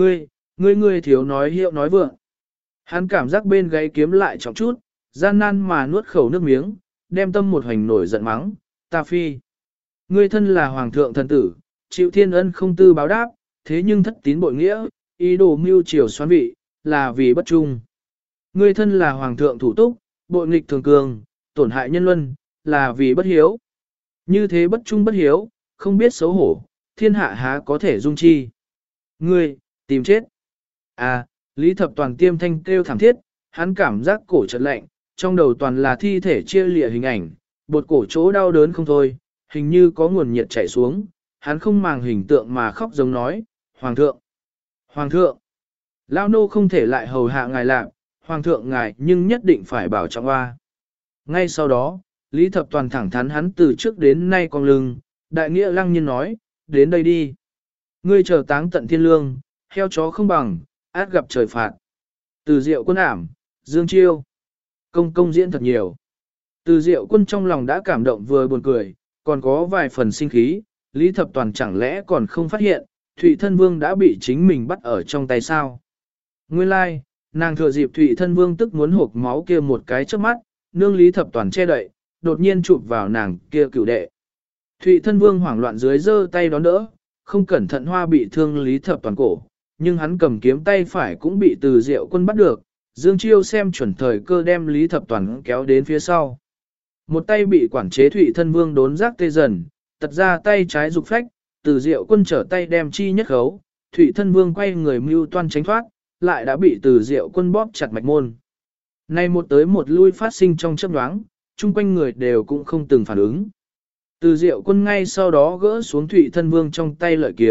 ngươi thiếu nói hiệu nói vượng. Hắn cảm giác bên gáy kiếm lại trọng chút, gian nan mà nuốt khẩu nước miếng, đem tâm một hành nổi giận mắng, ta phi. Ngươi thân là hoàng thượng thần tử, chịu thiên ân không tư báo đáp, thế nhưng thất tín bội nghĩa, ý đồ mưu triều xoán vị, là vì bất trung. Ngươi thân là hoàng thượng thủ túc, bội nghịch thường cường, tổn hại nhân luân, là vì bất hiếu. Như thế bất trung bất hiếu, không biết xấu hổ, thiên hạ há có thể dung chi. Ngươi, tìm chết. À, Lý Thập Toàn tiêm thanh kêu thảm thiết, hắn cảm giác cổ chợt lạnh, trong đầu toàn là thi thể chia lìa hình ảnh, bột cổ chỗ đau đớn không thôi, hình như có nguồn nhiệt chảy xuống, hắn không màng hình tượng mà khóc giống nói, Hoàng thượng, Hoàng thượng, Lao nô không thể lại hầu hạ ngài lạc, Hoàng thượng ngài nhưng nhất định phải bảo trọng hoa. Ngay sau đó, Lý Thập Toàn thẳng thắn hắn từ trước đến nay cong lưng, đại nghĩa lăng nhiên nói, đến đây đi. Ngươi chờ táng tận thiên lương, heo chó không bằng, át gặp trời phạt. Từ Diệu Quân ảm, Dương Chiêu. Công diễn thật nhiều. Từ Diệu Quân trong lòng đã cảm động vừa buồn cười, còn có vài phần sinh khí, Lý Thập Toàn chẳng lẽ còn không phát hiện, Thụy Thân Vương đã bị chính mình bắt ở trong tay sao. Nguyên lai, like, nàng thừa dịp Thụy Thân Vương tức muốn hộp máu kia một cái trước mắt, nương Lý Thập Toàn che đậy, đột nhiên chụp vào nàng kia cửu đệ. Thụy Thân Vương hoảng loạn dưới giơ tay đón đỡ, không cẩn thận hoa bị thương Lý Thập Toàn cổ, nhưng hắn cầm kiếm tay phải cũng bị Từ Diệu Quân bắt được, Dương Chiêu xem chuẩn thời cơ đem Lý Thập Toàn kéo đến phía sau. Một tay bị quản chế Thụy Thân Vương đốn giác tê dần, tật ra tay trái dục phách, Từ Diệu Quân trở tay đem chi nhất khấu, Thụy Thân Vương quay người mưu toan tránh thoát, lại đã bị Từ Diệu Quân bóp chặt mạch môn. Nay một tới một lui phát sinh trong chớp nhoáng, chung quanh người đều cũng không từng phản ứng. Từ Diệu Quân ngay sau đó gỡ xuống Thụy Thân Vương trong tay lợi kiếm,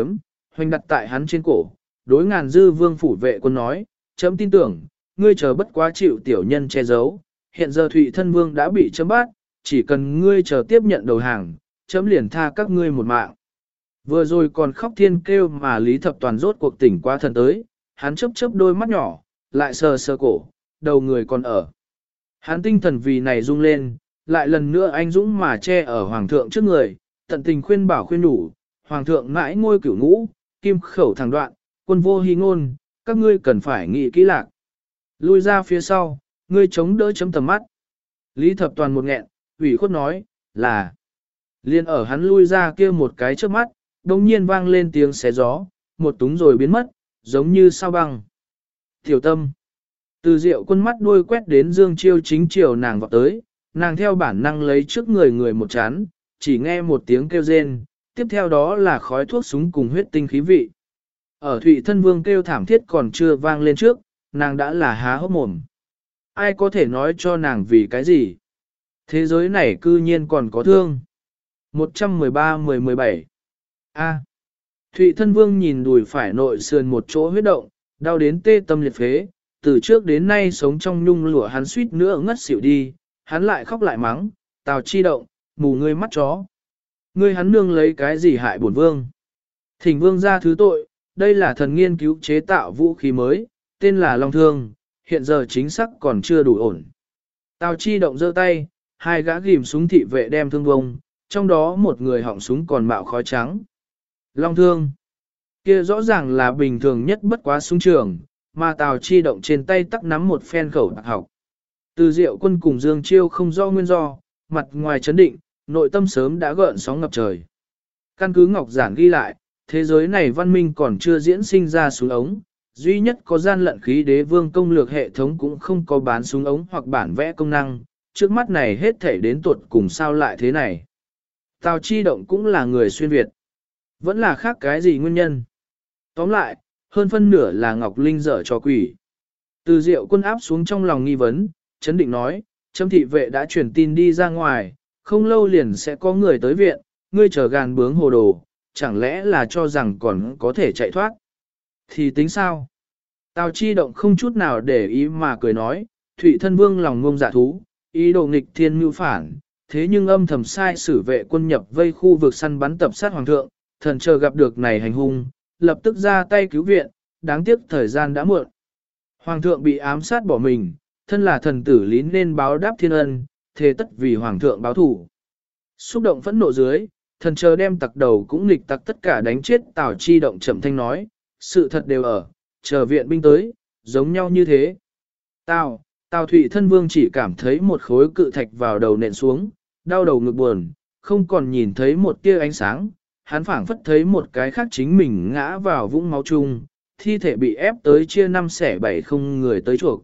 hoành đặt tại hắn trên cổ, đối Ngàn Dư Vương phủ vệ quân nói, chấm tin tưởng, ngươi chờ bất quá chịu tiểu nhân che giấu, hiện giờ Thụy Thân Vương đã bị chấm bắt, chỉ cần ngươi chờ tiếp nhận đầu hàng, chấm liền tha các ngươi một mạng. Vừa rồi còn khóc thiên kêu mà Lý Thập Toàn rốt cuộc tỉnh qua thần tới, hắn chớp chớp đôi mắt nhỏ, lại sờ sờ cổ, đầu người còn ở. Hắn tinh thần vì này rung lên, lại lần nữa anh dũng mà che ở hoàng thượng trước người, tận tình khuyên bảo khuyên đủ, hoàng thượng mãi ngôi cửu ngũ, kim khẩu thẳng đoạn, quân vô hy ngôn, các ngươi cần phải nghĩ kỹ lạc. Lui ra phía sau, ngươi chống đỡ chấm tầm mắt. Lý Thập Toàn một nghẹn, ủy khuất nói, là. Liên ở hắn lui ra kia một cái trước mắt, đồng nhiên vang lên tiếng xé gió, một túng rồi biến mất, giống như sao băng. Tiểu Tâm. Từ Diệu Quân mắt đuôi quét đến Dương Chiêu chính chiều nàng vọt tới, nàng theo bản năng lấy trước người người một chán, chỉ nghe một tiếng kêu rên, tiếp theo đó là khói thuốc súng cùng huyết tinh khí vị. Ở Thụy Thân Vương kêu thảm thiết còn chưa vang lên trước, nàng đã là há hốc mồm. Ai có thể nói cho nàng vì cái gì? Thế giới này cư nhiên còn có thương. 113-10-17 A. Thụy Thân Vương nhìn đùi phải nội sườn một chỗ huyết động, đau đến tê tâm liệt phế, từ trước đến nay sống trong nhung lụa hắn suýt nữa ngất xỉu đi, hắn lại khóc lại mắng, Tào Chi Động, mù ngươi mắt chó. Ngươi hắn nương lấy cái gì hại bổn vương? Thỉnh vương ra thứ tội, đây là thần nghiên cứu chế tạo vũ khí mới, tên là Long Thương, hiện giờ chính xác còn chưa đủ ổn. Tào Chi Động giơ tay, hai gã ghim súng thị vệ đem thương vông, trong đó một người họng súng còn mạo khói trắng. Long Thương, kia rõ ràng là bình thường nhất bất quá súng trường, mà Tào Chi Động trên tay tắc nắm một phen khẩu bạc học. Từ Diệu Quân cùng Dương Chiêu không do nguyên do, mặt ngoài chấn định, nội tâm sớm đã gợn sóng ngập trời. Căn cứ Ngọc Giản ghi lại, thế giới này văn minh còn chưa diễn sinh ra súng ống, duy nhất có gian lận khí đế vương công lược hệ thống cũng không có bán súng ống hoặc bản vẽ công năng, trước mắt này hết thể đến tuột cùng sao lại thế này. Tào Chi Động cũng là người xuyên Việt, vẫn là khác cái gì nguyên nhân. Tóm lại, hơn phân nửa là Ngọc Linh dở cho quỷ. Từ Diệu Quân áp xuống trong lòng nghi vấn, chấn định nói, Trâm thị vệ đã truyền tin đi ra ngoài, không lâu liền sẽ có người tới viện, ngươi chờ gàn bướng hồ đồ, chẳng lẽ là cho rằng còn có thể chạy thoát. Thì tính sao? Tào Chi Động không chút nào để ý mà cười nói, Thụy Thân Vương lòng ngông dạ thú, ý đồ nghịch thiên mưu phản, thế nhưng âm thầm sai sử vệ quân nhập vây khu vực săn bắn tập sát hoàng thượng, thần chờ gặp được này hành hung, lập tức ra tay cứu viện, đáng tiếc thời gian đã muộn. Hoàng thượng bị ám sát bỏ mình, thân là thần tử lý nên báo đáp thiên ân, thế tất vì hoàng thượng báo thủ. Xúc động phẫn nộ dưới, thần chờ đem tặc đầu cũng nghịch tặc tất cả đánh chết. Tào Chi Động chậm thanh nói, sự thật đều ở, chờ viện binh tới, giống nhau như thế. Tào Thụy Thân Vương chỉ cảm thấy một khối cự thạch vào đầu nện xuống, đau đầu ngực buồn, không còn nhìn thấy một tia ánh sáng, hắn phảng phất thấy một cái khác chính mình ngã vào vũng máu chung, thi thể bị ép tới chia 5 xẻ 7 không người tới chuộc.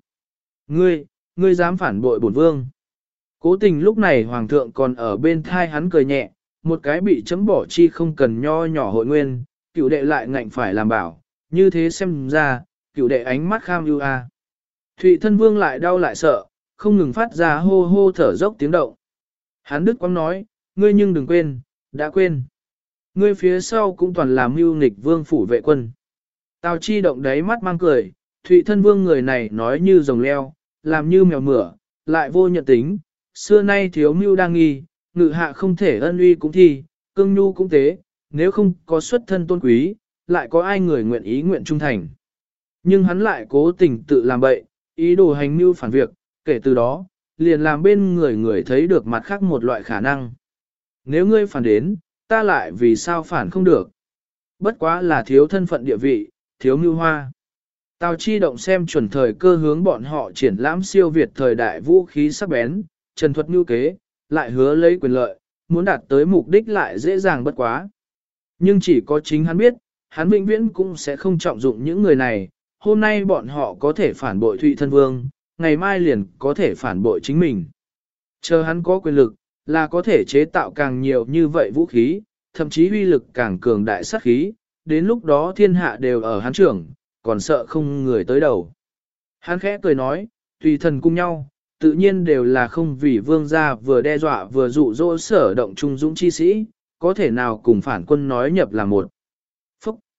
Ngươi dám phản bội bổn vương. Cố tình lúc này hoàng thượng còn ở bên thai hắn cười nhẹ, một cái bị chấm bỏ chi không cần nho nhỏ hội nguyên, cựu đệ lại ngạnh phải làm bảo, như thế xem ra, cựu đệ ánh mắt kham ưu a. Thụy Thân Vương lại đau lại sợ, không ngừng phát ra hô hô thở dốc tiếng động. Hắn đứt quãng nói, ngươi nhưng đừng quên, đã quên. Ngươi phía sau cũng toàn làm mưu nghịch vương phủ vệ quân. Tào Chi Động đáy mắt mang cười, Thụy Thân Vương người này nói như rồng leo, làm như mèo mửa, lại vô nhận tính, xưa nay thiếu mưu đang nghi, ngự hạ không thể ân uy cũng thi, cương nhu cũng tế, nếu không có xuất thân tôn quý, lại có ai người nguyện ý nguyện trung thành. Nhưng hắn lại cố tình tự làm bậy, ý đồ hành mưu phản việc, kể từ đó, liền làm bên người thấy được mặt khác một loại khả năng. Nếu ngươi phản đến, ta lại vì sao phản không được? Bất quá là thiếu thân phận địa vị, thiếu mưu hoa. Tào Chi Động xem chuẩn thời cơ hướng bọn họ triển lãm siêu việt thời đại vũ khí sắc bén, trần thuật mưu kế, lại hứa lấy quyền lợi, muốn đạt tới mục đích lại dễ dàng bất quá. Nhưng chỉ có chính hắn biết, hắn vĩnh viễn cũng sẽ không trọng dụng những người này, hôm nay bọn họ có thể phản bội Thụy Thân Vương, ngày mai liền có thể phản bội chính mình. Chờ hắn có quyền lực, là có thể chế tạo càng nhiều như vậy vũ khí, thậm chí uy lực càng cường đại sát khí, đến lúc đó thiên hạ đều ở hắn trưởng, còn sợ không người tới đầu. Hắn khẽ cười nói, tùy thần cùng nhau, tự nhiên đều là không vì vương gia vừa đe dọa vừa dụ dỗ sở động trung dũng chi sĩ, có thể nào cùng phản quân nói nhập là một. Phúc!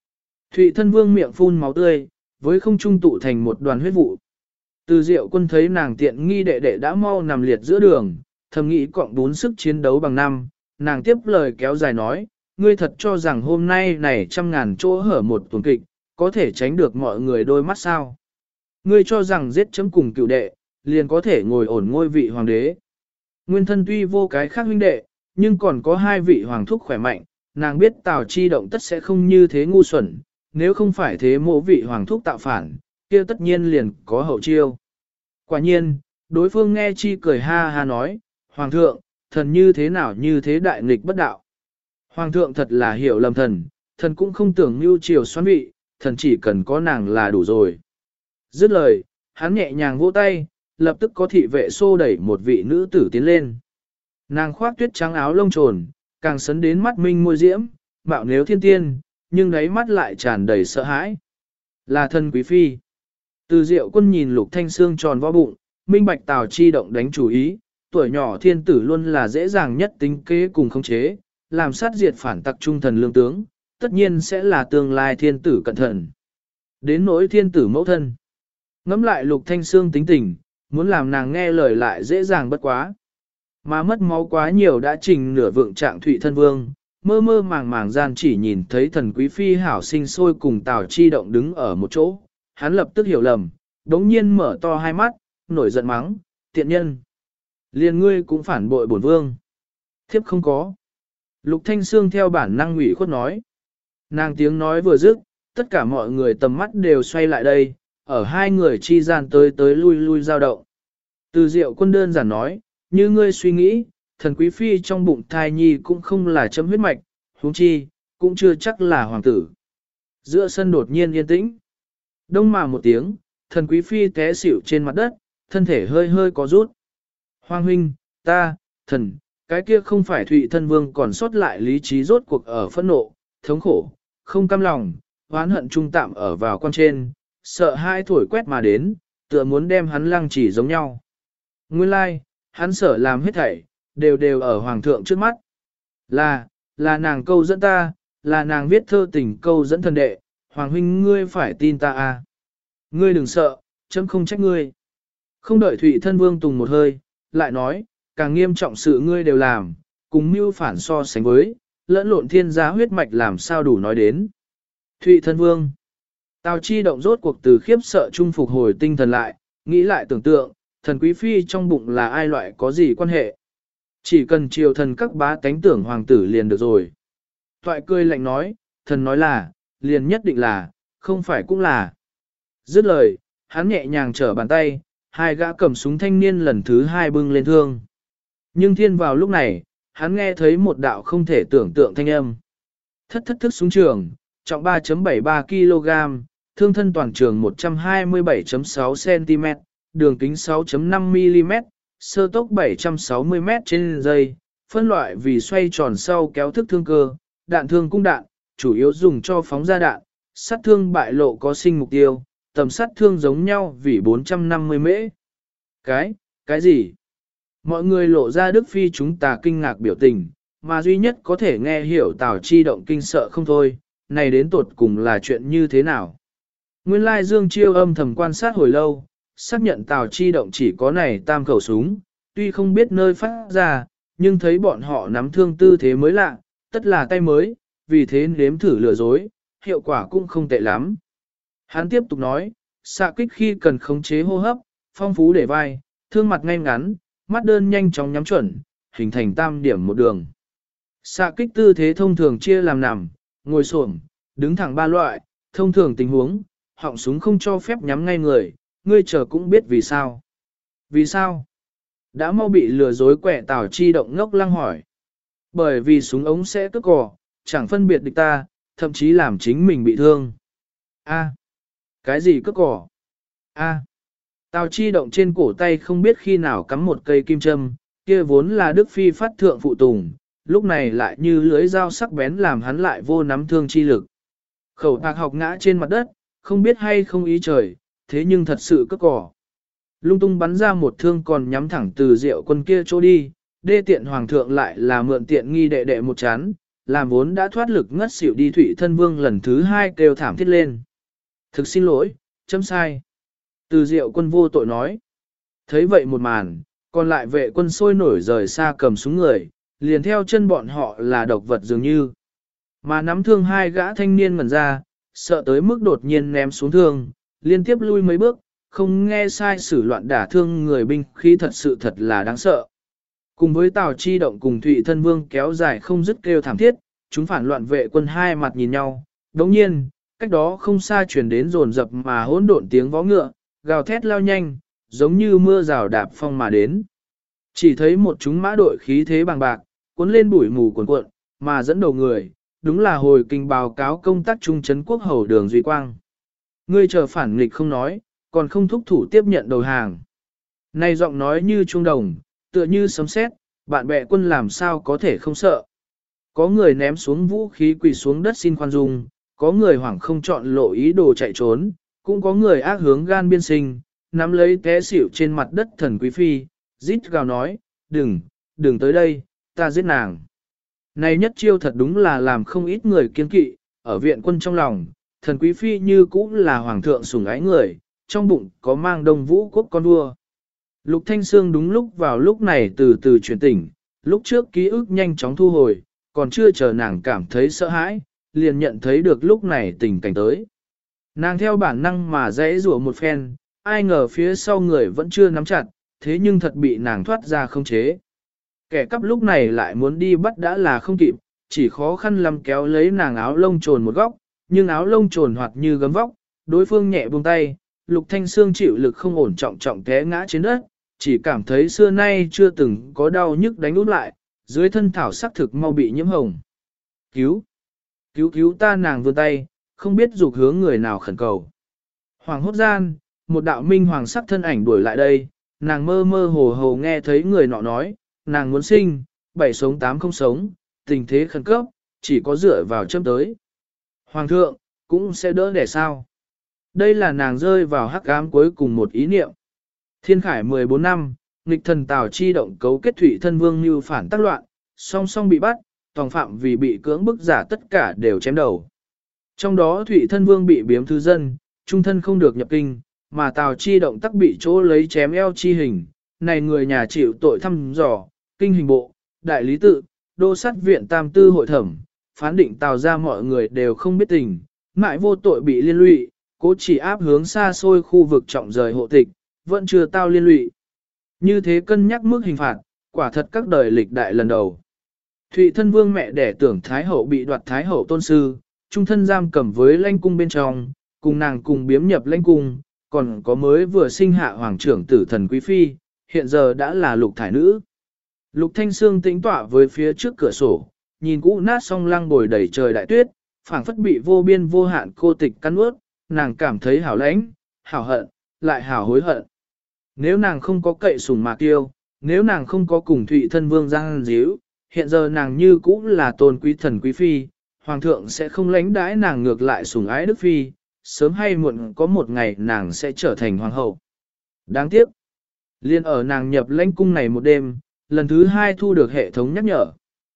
Thụy thân vương miệng phun máu tươi, với không trung tụ thành một đoàn huyết vụ. Từ Diệu Quân thấy nàng tiện nghi đệ đệ đã mau nằm liệt giữa đường, thầm nghĩ cộng 4 sức chiến đấu bằng 5, nàng tiếp lời kéo dài nói, ngươi thật cho rằng hôm nay này 100.000 chỗ hở một tuần kịch, có thể tránh được mọi người đôi mắt sao? Ngươi cho rằng giết chấm cùng cựu đệ, liền có thể ngồi ổn ngôi vị hoàng đế. Nguyên thân tuy vô cái khác huynh đệ, nhưng còn có 2 vị hoàng thúc khỏe mạnh, nàng biết Tào Chi Động tất sẽ không như thế ngu xuẩn, nếu không phải thế mộ vị hoàng thúc tạo phản, kia tất nhiên liền có hậu chiêu. Quả nhiên, đối phương nghe chi cười ha ha nói, Hoàng thượng, thần như thế đại nghịch bất đạo. Hoàng thượng thật là hiểu lầm thần, thần cũng không tưởng mưu triều xoắn vị, thần chỉ cần có nàng là đủ rồi. Dứt lời, hắn nhẹ nhàng vỗ tay, lập tức có thị vệ xô đẩy một vị nữ tử tiến lên. Nàng khoác tuyết trắng áo lông trồn, càng sấn đến mắt minh môi diễm, bạo nếu thiên tiên, nhưng đáy mắt lại tràn đầy sợ hãi. Là thân quý phi. Từ Diệu Quân nhìn Lục Thanh Xương tròn vo bụng, minh bạch Tào Chi Động đánh chủ ý, tuổi nhỏ thiên tử luôn là dễ dàng nhất tính kế cùng khống chế, làm sát diệt phản tặc trung thần lương tướng, tất nhiên sẽ là tương lai thiên tử cẩn thận. Đến nỗi thiên tử mẫu thân. Ngắm lại Lục Thanh Xương tính tình, muốn làm nàng nghe lời lại dễ dàng bất quá. Mà mất máu quá nhiều đã trình nửa vượng trạng Thụy thân vương, mơ mơ màng màng gian chỉ nhìn thấy thần quý phi hảo sinh sôi cùng Tào Chi Động đứng ở một chỗ, hắn lập tức hiểu lầm, đống nhiên mở to hai mắt, nổi giận mắng, tiện nhân. Liền ngươi cũng phản bội bổn vương. Thiếp không có. Lục Thanh Xương theo bản năng ủy khuất nói. Nàng tiếng nói vừa dứt, tất cả mọi người tầm mắt đều xoay lại đây, ở hai người chi gian tới lui lui dao động. Từ Diệu Quân đơn giản nói, như ngươi suy nghĩ, thần quý phi trong bụng thai nhi cũng không là chấm huyết mạch, huống chi, cũng chưa chắc là hoàng tử. Giữa sân đột nhiên yên tĩnh. Đông mà một tiếng, thần quý phi té xỉu trên mặt đất, thân thể hơi hơi có rút. Hoàng huynh, thần, cái kia không phải Thụy thân vương còn sót lại lý trí rốt cuộc ở phẫn nộ, thống khổ, không cam lòng, oán hận trung tạm ở vào quan trên, sợ hai thổi quét mà đến, tựa muốn đem hắn lăng chỉ giống nhau. Nguyên lai, hắn sợ làm hết thảy, đều ở hoàng thượng trước mắt. Là nàng câu dẫn ta, là nàng viết thơ tình câu dẫn thần đệ, hoàng huynh ngươi phải tin ta à. Ngươi đừng sợ, chấm không trách ngươi. Không đợi Thụy thân vương tùng một hơi, lại nói, càng nghiêm trọng sự ngươi đều làm, cùng mưu phản so sánh với, lẫn lộn thiên giá huyết mạch làm sao đủ nói đến. Thụy thân vương. Tào Chi Động rốt cuộc từ khiếp sợ trung phục hồi tinh thần lại, nghĩ lại tưởng tượng, thần quý phi trong bụng là ai loại có gì quan hệ. Chỉ cần triều thần các bá tánh tưởng hoàng tử liền được rồi. Toại cười lạnh nói, thần nói là, liền nhất định là, không phải cũng là. Dứt lời, hắn nhẹ nhàng trở bàn tay, hai gã cầm súng thanh niên lần thứ hai bưng lên thương. Nhưng thiên vào lúc này, hắn nghe thấy một đạo không thể tưởng tượng thanh âm. Thất thức súng trường, trọng 3.73 kg, thương thân toàn trường 127.6 cm, đường kính 6.5 mm, sơ tốc 760 m trên giây, phân loại vì xoay tròn sau kéo thức thương cơ, đạn thương cung đạn, chủ yếu dùng cho phóng ra đạn, sát thương bại lộ có sinh mục tiêu, tầm sát thương giống nhau vì 450 mễ. Cái gì? Mọi người lộ ra Đức Phi chúng ta kinh ngạc biểu tình, mà duy nhất có thể nghe hiểu Tào Chi Động kinh sợ không thôi, này đến tột cùng là chuyện như thế nào? Nguyên lai Dương Chiêu âm thầm quan sát hồi lâu, xác nhận Tào Chi Động chỉ có này tam khẩu súng, tuy không biết nơi phát ra, nhưng thấy bọn họ nắm thương tư thế mới lạ, tất là tay mới, vì thế nếm thử lừa dối, hiệu quả cũng không tệ lắm. Hắn tiếp tục nói, xạ kích khi cần khống chế hô hấp, phong phú để vai, thương mặt ngay ngắn, mắt đơn nhanh chóng nhắm chuẩn, hình thành tam điểm một đường. Xạ kích tư thế thông thường chia làm nằm, ngồi xổm, đứng thẳng ba loại, thông thường tình huống, họng súng không cho phép nhắm ngay người, ngươi chờ cũng biết vì sao. Vì sao? Đã mau bị lừa dối quẻ Tào Chi Động ngốc lăng hỏi. Bởi vì súng ống sẽ cướp cò, chẳng phân biệt địch ta, thậm chí làm chính mình bị thương. A. Cái gì cướp cò? A. Tào Chi Động trên cổ tay không biết khi nào cắm một cây kim châm, kia vốn là Đức Phi phát thượng phụ tùng, lúc này lại như lưới dao sắc bén làm hắn lại vô nắm thương chi lực. Khẩu tạc học ngã trên mặt đất, không biết hay không ý trời, thế nhưng thật sự cướp cò. Lung tung bắn ra một thương còn nhắm thẳng Từ Diệu Quân kia chỗ đi, đê tiện hoàng thượng lại là mượn tiện nghi đệ đệ một chán, làm vốn đã thoát lực ngất xỉu đi Thụy Thân Vương lần thứ hai kêu thảm thiết lên. Thực xin lỗi, chấm sai. Từ Diệu Quân vô tội nói. Thấy vậy một màn, còn lại vệ quân sôi nổi rời xa cầm súng người, liền theo chân bọn họ là độc vật dường như. Mà nắm thương hai gã thanh niên ngẩn ra, sợ tới mức đột nhiên ném xuống thương, liên tiếp lui mấy bước, không nghe sai sử loạn đả thương người binh khí thật là đáng sợ. Cùng với Tào Chi Động cùng Thụy Thân Vương kéo dài không dứt kêu thảm thiết, chúng phản loạn vệ quân hai mặt nhìn nhau. Đồng nhiên, cách đó không xa chuyển đến rồn rập mà hỗn độn tiếng vó ngựa, gào thét lao nhanh, giống như mưa rào đạp phong mà đến. Chỉ thấy một chúng mã đội khí thế bằng bạc, cuốn lên bụi mù cuồn cuộn, mà dẫn đầu người, đúng là hồi kinh báo cáo công tác trung trấn quốc hầu Đường Duy Quang. Ngươi chờ phản nghịch không nói, còn không thúc thủ tiếp nhận đầu hàng. Này giọng nói như trung đồng, tựa như sấm sét, bạn bè quân làm sao có thể không sợ. Có người ném xuống vũ khí quỳ xuống đất xin khoan dung, có người hoảng không chọn lộ ý đồ chạy trốn, cũng có người ác hướng gan biên sinh, nắm lấy té xỉu trên mặt đất thần quý phi, rít gào nói, đừng tới đây, ta giết nàng. Này nhất chiêu thật đúng là làm không ít người kiên kỵ, ở viện quân trong lòng, thần quý phi như cũng là hoàng thượng sủng ái người, trong bụng có mang đông vũ quốc con vua. Lục Thanh Sương đúng vào lúc này từ từ chuyển tỉnh, lúc trước ký ức nhanh chóng thu hồi, còn chưa chờ nàng cảm thấy sợ hãi, liền nhận thấy được lúc này tình cảnh tới. Nàng theo bản năng mà dãy rủa một phen, ai ngờ phía sau người vẫn chưa nắm chặt, thế nhưng thật bị nàng thoát ra không chế. Kẻ cắp lúc này lại muốn đi bắt đã là không kịp, chỉ khó khăn lắm kéo lấy nàng áo lông trồn một góc, nhưng áo lông trồn hoạt như gấm vóc, đối phương nhẹ buông tay, Lục Thanh Sương chịu lực không ổn trọng té ngã trên đất, chỉ cảm thấy xưa nay chưa từng có đau nhức đánh út lại, dưới thân thảo sắc thực mau bị nhiễm hồng. Cứu ta, nàng vươn tay, không biết dục hướng người nào khẩn cầu. Hoàng hốt gian, một đạo minh hoàng sắc thân ảnh đuổi lại đây, nàng mơ mơ hồ hồ nghe thấy người nọ nói, nàng muốn sinh, 7 sống 8 không sống, tình thế khẩn cấp, chỉ có dựa vào châm tới. Hoàng thượng, cũng sẽ đỡ để sao. Đây là nàng rơi vào hắc ám cuối cùng một ý niệm. Thiên khải 14 năm, nghịch thần Tào Chi Động cấu kết Thụy Thân Vương như phản tác loạn, song song bị bắt, tòng phạm vì bị cưỡng bức giả tất cả đều chém đầu. Trong đó Thụy Thân Vương bị biếm thư dân, trung thân không được nhập kinh, mà Tào Chi Động tắc bị chỗ lấy chém eo chi hình. Này người nhà chịu tội thăm dò, kinh hình bộ, đại lý tự, đô sát viện tam tư hội thẩm, phán định Tào ra mọi người đều không biết tình, mãi vô tội bị liên lụy, cố chỉ áp hướng xa xôi khu vực trọng rời hộ tịch, vẫn chưa tao liên lụy. Như thế cân nhắc mức hình phạt, quả thật các đời lịch đại lần đầu. Thụy Thân Vương mẹ đẻ tưởng Thái Hậu bị đoạt Thái Hậu tôn sư, trung thân giam cầm với lãnh cung bên trong, cùng nàng cùng biếm nhập lãnh cung, còn có mới vừa sinh hạ hoàng trưởng tử thần quý phi, hiện giờ đã là lục thải nữ. Lục Thanh Sương tĩnh tọa với phía trước cửa sổ, nhìn cũ nát song lăng bồi đầy trời đại tuyết, phảng phất bị vô biên vô hạn cô tịch cắn ướt, nàng cảm thấy hảo lãnh, hảo hận, lại hảo hối hận. Nếu nàng không có cậy sủng mạc tiêu, nếu nàng không có cùng Thụy Thân Vương giang díu, hiện giờ nàng như cũ là tôn quý thần quý phi, hoàng thượng sẽ không lãnh đãi nàng ngược lại sủng ái đức phi, sớm hay muộn có một ngày nàng sẽ trở thành hoàng hậu. Đáng tiếc, liên ở nàng nhập lãnh cung này một đêm, lần thứ 2 thu được hệ thống nhắc nhở.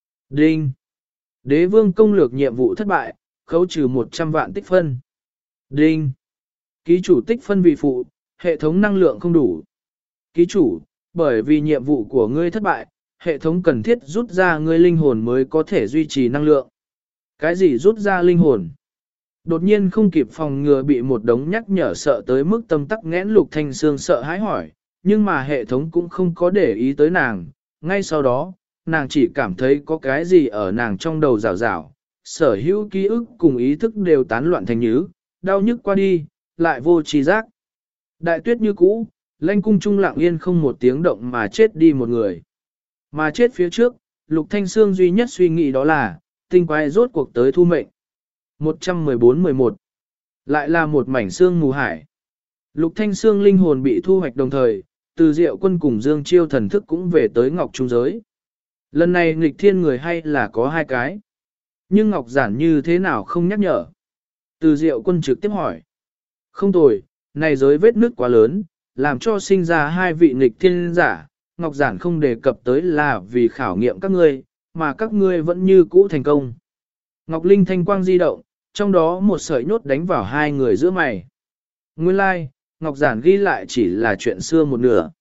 Đinh! Đế vương công lược nhiệm vụ thất bại, khấu trừ 100 vạn tích phân. Đinh! Ký chủ tích phân vị phụ, hệ thống năng lượng không đủ. Ký chủ, bởi vì nhiệm vụ của ngươi thất bại, hệ thống cần thiết rút ra ngươi linh hồn mới có thể duy trì năng lượng. Cái gì rút ra linh hồn? Đột nhiên không kịp phòng ngừa bị một đống nhắc nhở sợ tới mức tâm tắc nghẽn. Lục Thanh Sương sợ hãi hỏi, nhưng mà hệ thống cũng không có để ý tới nàng. Ngay sau đó, nàng chỉ cảm thấy có cái gì ở nàng trong đầu rào rào, sở hữu ký ức cùng ý thức đều tán loạn thành nhứ, đau nhức qua đi, lại vô tri giác. Đại tuyết như cũ, lãnh cung trung lặng yên không một tiếng động mà chết đi một người. Mà chết phía trước, Lục Thanh Sương duy nhất suy nghĩ đó là, tinh quái rốt cuộc tới thu mệnh. 114-11 lại là một mảnh xương mù hải. Lục Thanh Sương linh hồn bị thu hoạch đồng thời, Từ Diệu Quân cùng Dương Chiêu thần thức cũng về tới Ngọc Trung giới. Lần này nghịch thiên người hay là có 2 cái. Nhưng Ngọc Giản như thế nào không nhắc nhở. Từ Diệu Quân trực tiếp hỏi. Không tồi, này giới vết nước quá lớn, làm cho sinh ra 2 vị nghịch thiên giả. Ngọc Giản không đề cập tới là vì khảo nghiệm các ngươi, mà các ngươi vẫn như cũ thành công. Ngọc Linh thanh quang di động, trong đó một sợi nhốt đánh vào hai người giữa mày. Nguyên lai, Ngọc Giản ghi lại chỉ là chuyện xưa một nửa.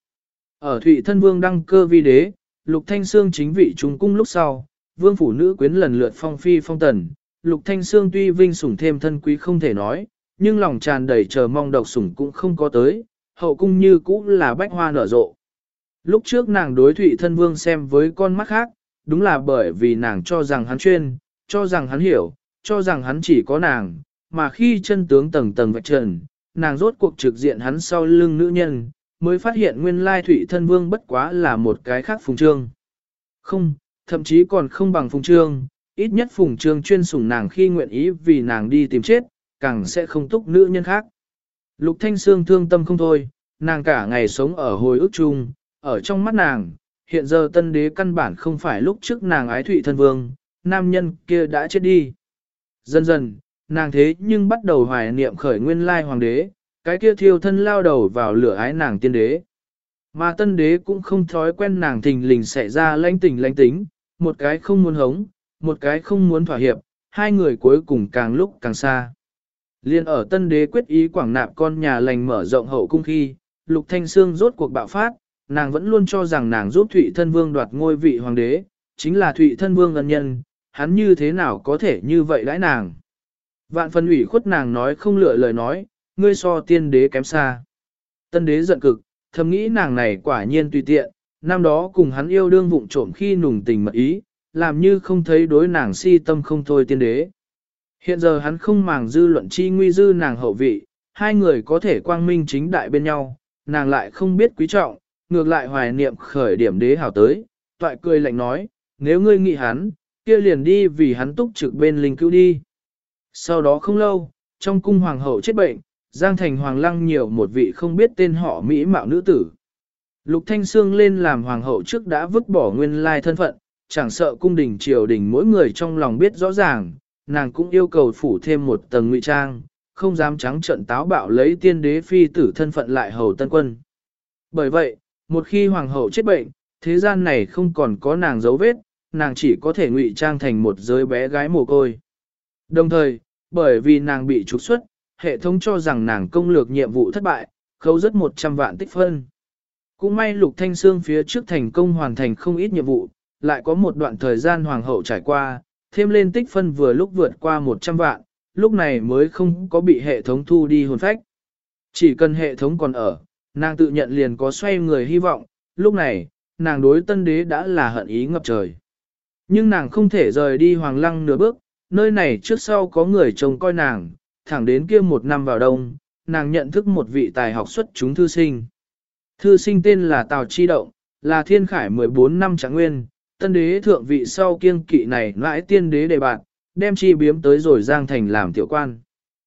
Ở Thụy Thân Vương đăng cơ vi đế, Lục Thanh Xương chính vị trung cung lúc sau, vương phủ nữ quyến lần lượt phong phi phong tần. Lục Thanh Xương tuy vinh sủng thêm thân quý không thể nói, nhưng lòng tràn đầy chờ mong độc sủng cũng không có tới, hậu cung như cũ là bách hoa nở rộ. Lúc trước nàng đối Thụy Thân Vương xem với con mắt khác, đúng là bởi vì nàng cho rằng hắn chuyên, cho rằng hắn hiểu, cho rằng hắn chỉ có nàng, mà khi chân tướng tầng tầng vạch trần, nàng rốt cuộc trực diện hắn sau lưng nữ nhân, mới phát hiện nguyên lai Thụy Thân Vương bất quá là một cái khác Phùng Trương. Không, thậm chí còn không bằng Phùng Trương, ít nhất Phùng Trương chuyên sủng nàng khi nguyện ý vì nàng đi tìm chết, càng sẽ không túc nữ nhân khác. Lục Thanh Xương thương tâm không thôi, nàng cả ngày sống ở hồi ức chung, ở trong mắt nàng, hiện giờ tân đế căn bản không phải lúc trước nàng ái Thụy Thân Vương, nam nhân kia đã chết đi. Dần dần, nàng thế nhưng bắt đầu hoài niệm khởi nguyên lai hoàng đế, cái kia thiêu thân lao đầu vào lửa ái nàng tiên đế. Mà tân đế cũng không thói quen nàng thình lình xảy ra lãnh tình lãnh tính, một cái không muốn hống, một cái không muốn thỏa hiệp, hai người cuối cùng càng lúc càng xa. Liên ở tân đế quyết ý quảng nạp con nhà lành mở rộng hậu cung khi, Lục Thanh Xương rốt cuộc bạo phát, nàng vẫn luôn cho rằng nàng giúp Thụy Thân Vương đoạt ngôi vị hoàng đế, chính là Thụy Thân Vương ân nhân, hắn như thế nào có thể như vậy đãi nàng. Vạn phần ủy khuất nàng nói không lựa lời nói, ngươi so tiên đế kém xa. Tân đế giận cực, thầm nghĩ nàng này quả nhiên tùy tiện, năm đó cùng hắn yêu đương vụng trộm khi nùng tình mật ý, làm như không thấy đối nàng si tâm không thôi tiên đế. Hiện giờ hắn không màng dư luận chi nguy dư nàng hậu vị, hai người có thể quang minh chính đại bên nhau, nàng lại không biết quý trọng, ngược lại hoài niệm khởi điểm đế hảo tới, toại cười lạnh nói, nếu ngươi nghĩ hắn, kia liền đi vì hắn túc trực bên linh cứu đi. Sau đó không lâu, trong cung hoàng hậu chết bệnh, Giang Thành Hoàng Lăng nhiều một vị không biết tên họ mỹ mạo nữ tử. Lục Thanh Xương lên làm hoàng hậu trước đã vứt bỏ nguyên lai thân phận, chẳng sợ cung đình triều đình mỗi người trong lòng biết rõ ràng, nàng cũng yêu cầu phủ thêm một tầng ngụy trang, không dám trắng trợn táo bạo lấy tiên đế phi tử thân phận lại hầu tân quân. Bởi vậy, một khi hoàng hậu chết bệnh, thế gian này không còn có nàng dấu vết, nàng chỉ có thể ngụy trang thành một giới bé gái mồ côi. Đồng thời, bởi vì nàng bị trục xuất, hệ thống cho rằng nàng công lược nhiệm vụ thất bại, khấu rất 100 vạn tích phân. Cũng may Lục Thanh Xương phía trước thành công hoàn thành không ít nhiệm vụ, lại có một đoạn thời gian hoàng hậu trải qua, thêm lên tích phân vừa lúc vượt qua 100 vạn, lúc này mới không có bị hệ thống thu đi hồn phách. Chỉ cần hệ thống còn ở, nàng tự nhận liền có xoay người hy vọng, lúc này, nàng đối tân đế đã là hận ý ngập trời. Nhưng nàng không thể rời đi Hoàng Lăng nửa bước, nơi này trước sau có người trông coi nàng, thẳng đến kia một năm vào đông, nàng nhận thức một vị tài học xuất chúng thư sinh. Thư sinh tên là Tào Chi Động, là thiên khải 14 năm Trạng Nguyên, tân đế thượng vị sau kiêng kỵ này lại tiên đế đề bạt, đem chi biếm tới rồi Giang Thành làm tiểu quan.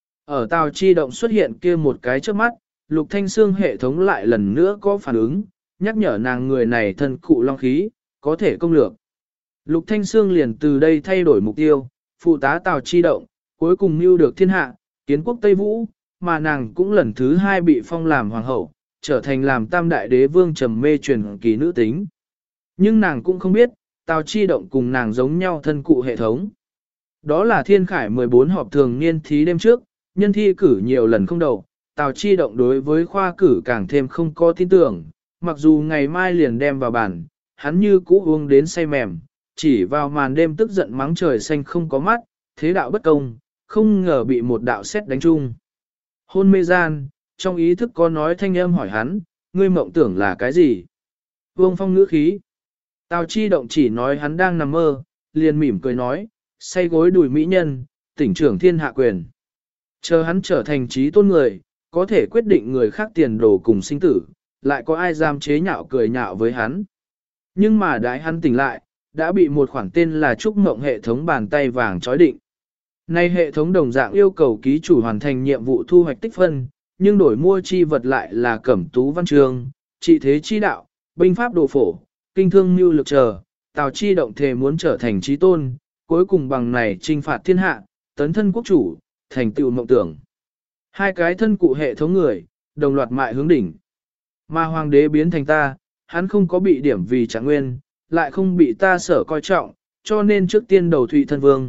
Ở Tào Chi Động xuất hiện kia một cái trước mắt, Lục Thanh Xương hệ thống lại lần nữa có phản ứng, nhắc nhở nàng người này thân cụ long khí, có thể công lược. Lục Thanh Xương liền từ đây thay đổi mục tiêu, phụ tá Tào Chi Động, cuối cùng mưu được thiên hạ, kiến quốc Tây Vũ, mà nàng cũng lần thứ hai bị phong làm hoàng hậu, trở thành làm tam đại đế vương trầm mê truyền kỳ nữ tính. Nhưng nàng cũng không biết, Tào Chi Động cùng nàng giống nhau thân cụ hệ thống. Đó là thiên khải 14 họp thường niên thí đêm trước, nhân thi cử nhiều lần không đầu, Tào Chi Động đối với khoa cử càng thêm không có tin tưởng, mặc dù ngày mai liền đem vào bản, hắn như cũ uống đến say mềm, chỉ vào màn đêm tức giận mắng trời xanh không có mắt, thế đạo bất công, không ngờ bị một đạo xét đánh chung. Hôn mê gian, trong ý thức có nói thanh âm hỏi hắn, ngươi mộng tưởng là cái gì? Vương Phong ngữ khí. Tào Chi Động chỉ nói hắn đang nằm mơ, liền mỉm cười nói, say gối đùi mỹ nhân, tỉnh trưởng thiên hạ quyền. Chờ hắn trở thành trí tôn người, có thể quyết định người khác tiền đồ cùng sinh tử, lại có ai dám chế nhạo cười nhạo với hắn. Nhưng mà đãi hắn tỉnh lại, đã bị một khoản tên là Trúc Mộng hệ thống bàn tay vàng trói định. Nay hệ thống đồng dạng yêu cầu ký chủ hoàn thành nhiệm vụ thu hoạch tích phân, nhưng đổi mua chi vật lại là cẩm tú văn chương, trị thế chi đạo, binh pháp đồ phổ, kinh thương mưu lực chờ. Tào Chi Động thề muốn trở thành trí tôn, cuối cùng bằng này trinh phạt thiên hạ, tấn thân quốc chủ, thành tựu mộng tưởng. Hai cái thân cụ hệ thống người, đồng loạt mại hướng đỉnh. Mà hoàng đế biến thành ta, hắn không có bị điểm vì Trạng Nguyên, lại không bị ta sở coi trọng, cho nên trước tiên đầu Thụy Thân Vương,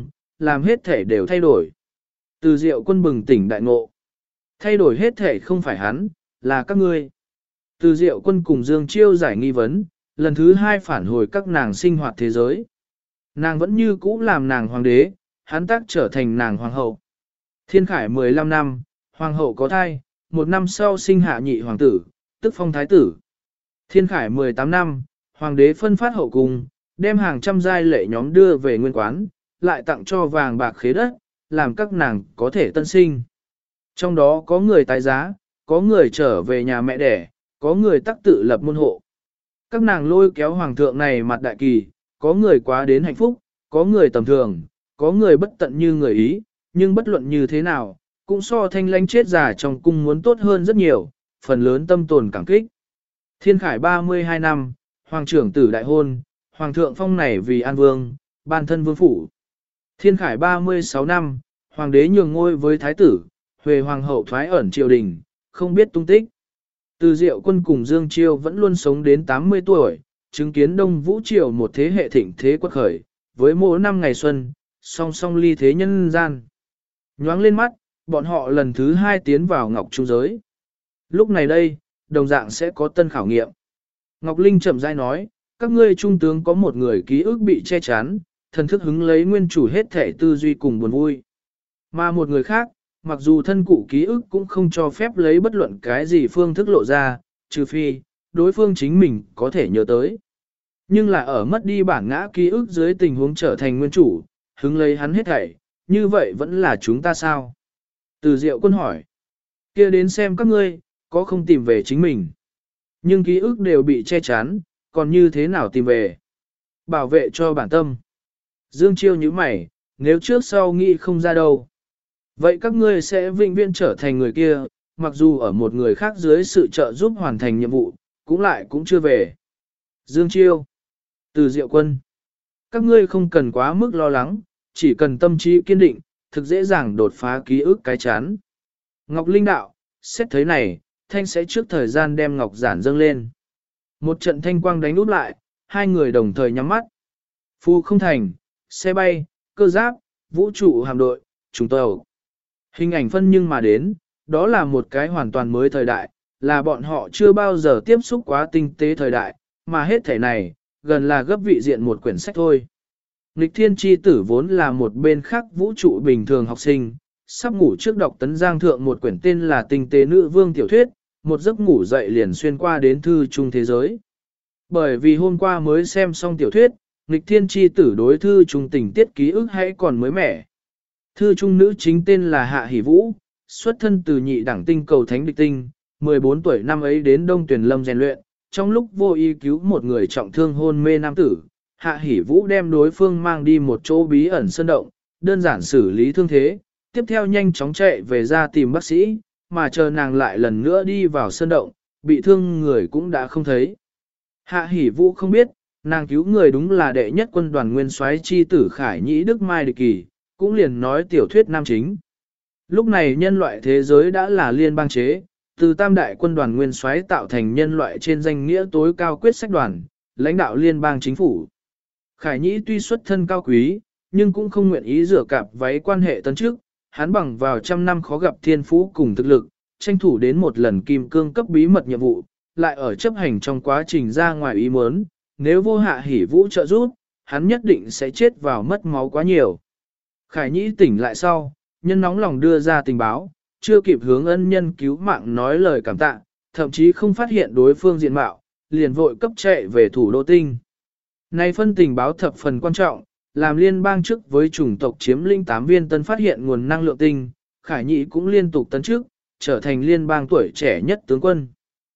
làm hết thể đều thay đổi. Từ Diệu Quân bừng tỉnh đại ngộ. Thay đổi hết thể không phải hắn, là các ngươi. Từ Diệu Quân cùng Dương Chiêu giải nghi vấn, lần thứ hai phản hồi các nàng sinh hoạt thế giới. Nàng vẫn như cũ làm nàng hoàng đế, hắn tác trở thành nàng hoàng hậu. Thiên khải 15 năm, hoàng hậu có thai, 1 năm sau sinh hạ nhị hoàng tử, tức phong thái tử. Thiên khải 18 năm, hoàng đế phân phát hậu cung, đem hàng trăm giai lệ nhóm đưa về nguyên quán, lại tặng cho vàng bạc khế đất, làm các nàng có thể tân sinh. Trong đó có người tái giá, có người trở về nhà mẹ đẻ, có người tắc tự lập môn hộ. Các nàng lôi kéo hoàng thượng này mặt đại kỳ, có người quá đến hạnh phúc, có người tầm thường, có người bất tận như người Ý, nhưng bất luận như thế nào, cũng so thanh lãnh chết già trong cung muốn tốt hơn rất nhiều, phần lớn tâm tồn cảm kích. Thiên khải 32 năm, hoàng trưởng tử đại hôn, hoàng thượng phong này vì an vương, ban thân vương phủ. Thiên khải 36 năm, hoàng đế nhường ngôi với thái tử, Huệ hoàng hậu thoái ẩn triều đình, không biết tung tích. Từ Diệu Quân cùng Dương Chiêu vẫn luôn sống đến 80 tuổi, chứng kiến Đông Vũ Triều một thế hệ thịnh thế quật khởi, với mỗi năm ngày xuân, song song ly thế nhân gian. Nhoáng lên mắt, bọn họ lần thứ 2 tiến vào Ngọc Trung giới. Lúc này đây, đồng dạng sẽ có tân khảo nghiệm. Ngọc Linh chậm rãi nói, các ngươi trung tướng có một người ký ức bị che chắn, thần thức hứng lấy nguyên chủ hết thể tư duy cùng buồn vui. Mà một người khác, mặc dù thân cụ ký ức cũng không cho phép lấy bất luận cái gì phương thức lộ ra, trừ phi, đối phương chính mình có thể nhớ tới. Nhưng là ở mất đi bản ngã ký ức dưới tình huống trở thành nguyên chủ, hứng lấy hắn hết thảy, như vậy vẫn là chúng ta sao? Từ Diệu Quân hỏi, kia đến xem các ngươi, có không tìm về chính mình. Nhưng ký ức đều bị che chắn, còn như thế nào tìm về? Bảo vệ cho bản tâm. Dương Chiêu như mày, nếu trước sau nghĩ không ra đâu. Vậy các ngươi sẽ vĩnh viễn trở thành người kia, mặc dù ở một người khác dưới sự trợ giúp hoàn thành nhiệm vụ, cũng chưa về. Dương Chiêu, Từ Diệu Quân, các ngươi không cần quá mức lo lắng, chỉ cần tâm trí kiên định, thực dễ dàng đột phá ký ức cái chán. Ngọc Linh đạo, xét thấy này, thanh sẽ trước thời gian đem Ngọc Giản dâng lên. Một trận thanh quang đánh úp lại, hai người đồng thời nhắm mắt. Phu không thành, xe bay, cơ giáp, vũ trụ hạm đội, trùng tàu. Hình ảnh phân nhưng mà đến, đó là một cái hoàn toàn mới thời đại, là bọn họ chưa bao giờ tiếp xúc quá tinh tế thời đại, mà hết thể này, gần là gấp vị diện một quyển sách thôi. Nghịch thiên chi tử vốn là một bên khác vũ trụ bình thường học sinh, sắp ngủ trước đọc tấn giang thượng một quyển tên là Tinh tế nữ vương tiểu thuyết, một giấc ngủ dậy liền xuyên qua đến thư trung thế giới. Bởi vì hôm qua mới xem xong tiểu thuyết, nghịch thiên chi tử đối thư trung tình tiết ký ức hãy còn mới mẻ. Thư trung nữ chính tên là Hạ Hỷ Vũ, xuất thân từ nhị đẳng tinh cầu thánh địch tinh, 14 tuổi năm ấy đến Đông Tuyền Lâm rèn luyện, trong lúc vô ý cứu một người trọng thương hôn mê nam tử, Hạ Hỷ Vũ đem đối phương mang đi một chỗ bí ẩn sơn động, đơn giản xử lý thương thế, tiếp theo nhanh chóng chạy về ra tìm bác sĩ, mà chờ nàng lại lần nữa đi vào sơn động, bị thương người cũng đã không thấy. Hạ Hỷ Vũ không biết, nàng cứu người đúng là đệ nhất quân đoàn nguyên soái chi tử Khải Nhĩ Đức Mai Địch Kỳ, cũng liền nói tiểu thuyết nam chính. Lúc này nhân loại thế giới đã là liên bang chế, từ tam đại quân đoàn nguyên soái tạo thành nhân loại trên danh nghĩa tối cao quyết sách đoàn, lãnh đạo liên bang chính phủ. Khải Nhĩ tuy xuất thân cao quý, nhưng cũng không nguyện ý rửa cạp váy quan hệ tấn trước, hắn bằng vào trăm năm khó gặp thiên phú cùng thực lực, tranh thủ đến một lần kim cương cấp bí mật nhiệm vụ, lại ở chấp hành trong quá trình ra ngoài ý muốn, nếu vô Hạ Hỷ Vũ trợ giúp, hắn nhất định sẽ chết vào mất máu quá nhiều. Khải Nhĩ tỉnh lại sau, nhân nóng lòng đưa ra tình báo, chưa kịp hướng ân nhân cứu mạng nói lời cảm tạ, thậm chí không phát hiện đối phương diện mạo, liền vội cấp chạy về thủ đô tinh. Này phân tình báo thập phần quan trọng, làm liên bang trước với chủng tộc chiếm lĩnh 8 viên tân phát hiện nguồn năng lượng tinh, Khải Nhĩ cũng liên tục tấn trước, trở thành liên bang tuổi trẻ nhất tướng quân.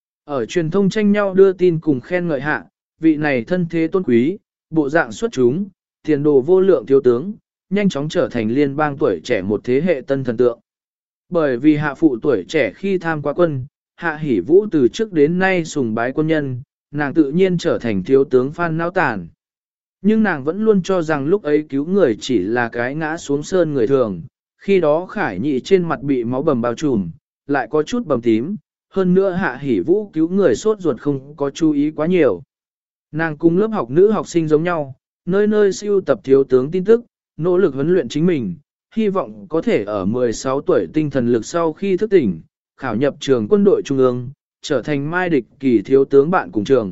Ở truyền thông tranh nhau đưa tin cùng khen ngợi hạ, vị này thân thế tôn quý, bộ dạng xuất chúng, tiền đồ vô lượng thiếu tướng, nhanh chóng trở thành liên bang tuổi trẻ một thế hệ tân thần tượng. Bởi vì hạ phụ tuổi trẻ khi tham qua quân, Hạ Hỷ Vũ từ trước đến nay sùng bái quân nhân, nàng tự nhiên trở thành thiếu tướng Phan Náo Tản. Nhưng nàng vẫn luôn cho rằng lúc ấy cứu người chỉ là cái ngã xuống sơn người thường, khi đó Khải Nhĩ trên mặt bị máu bầm bao trùm, lại có chút bầm tím, hơn nữa Hạ Hỷ Vũ cứu người sốt ruột không có chú ý quá nhiều. Nàng cùng lớp học nữ học sinh giống nhau, nơi nơi siêu tập thiếu tướng tin tức, nỗ lực huấn luyện chính mình, hy vọng có thể ở 16 tuổi tinh thần lực sau khi thức tỉnh, khảo nhập trường quân đội trung ương, trở thành mai địch kỳ thiếu tướng bạn cùng trường.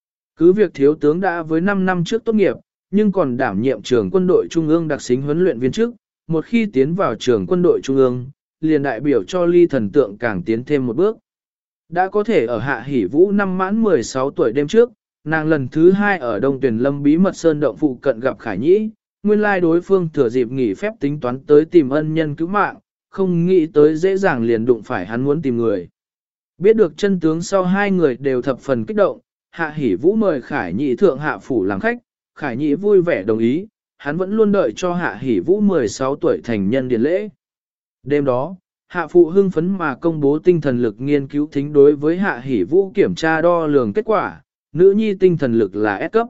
Cứ việc thiếu tướng đã với 5 năm trước tốt nghiệp, nhưng còn đảm nhiệm trường quân đội trung ương đặc xính huấn luyện viên trước, một khi tiến vào trường quân đội trung ương, liền đại biểu cho ly thần tượng càng tiến thêm một bước. Đã có thể ở Hạ Hỷ Vũ năm mãn 16 tuổi đêm trước, nàng lần thứ 2 ở Đông Tuyền Lâm bí mật sơn động phụ cận gặp Khải Nhĩ, nguyên lai đối phương thừa dịp nghỉ phép tính toán tới tìm ân nhân cứu mạng, không nghĩ tới dễ dàng liền đụng phải hắn muốn tìm người. Biết được chân tướng sau hai người đều thập phần kích động, Hạ Hỷ Vũ mời Khải Nhĩ thượng hạ phủ làm khách, Khải Nhĩ vui vẻ đồng ý, hắn vẫn luôn đợi cho Hạ Hỷ Vũ 16 tuổi thành nhân điển lễ. Đêm đó, Hạ phụ hưng phấn mà công bố tinh thần lực nghiên cứu thính đối với Hạ Hỷ Vũ kiểm tra đo lường kết quả, nữ nhi tinh thần lực là S cấp.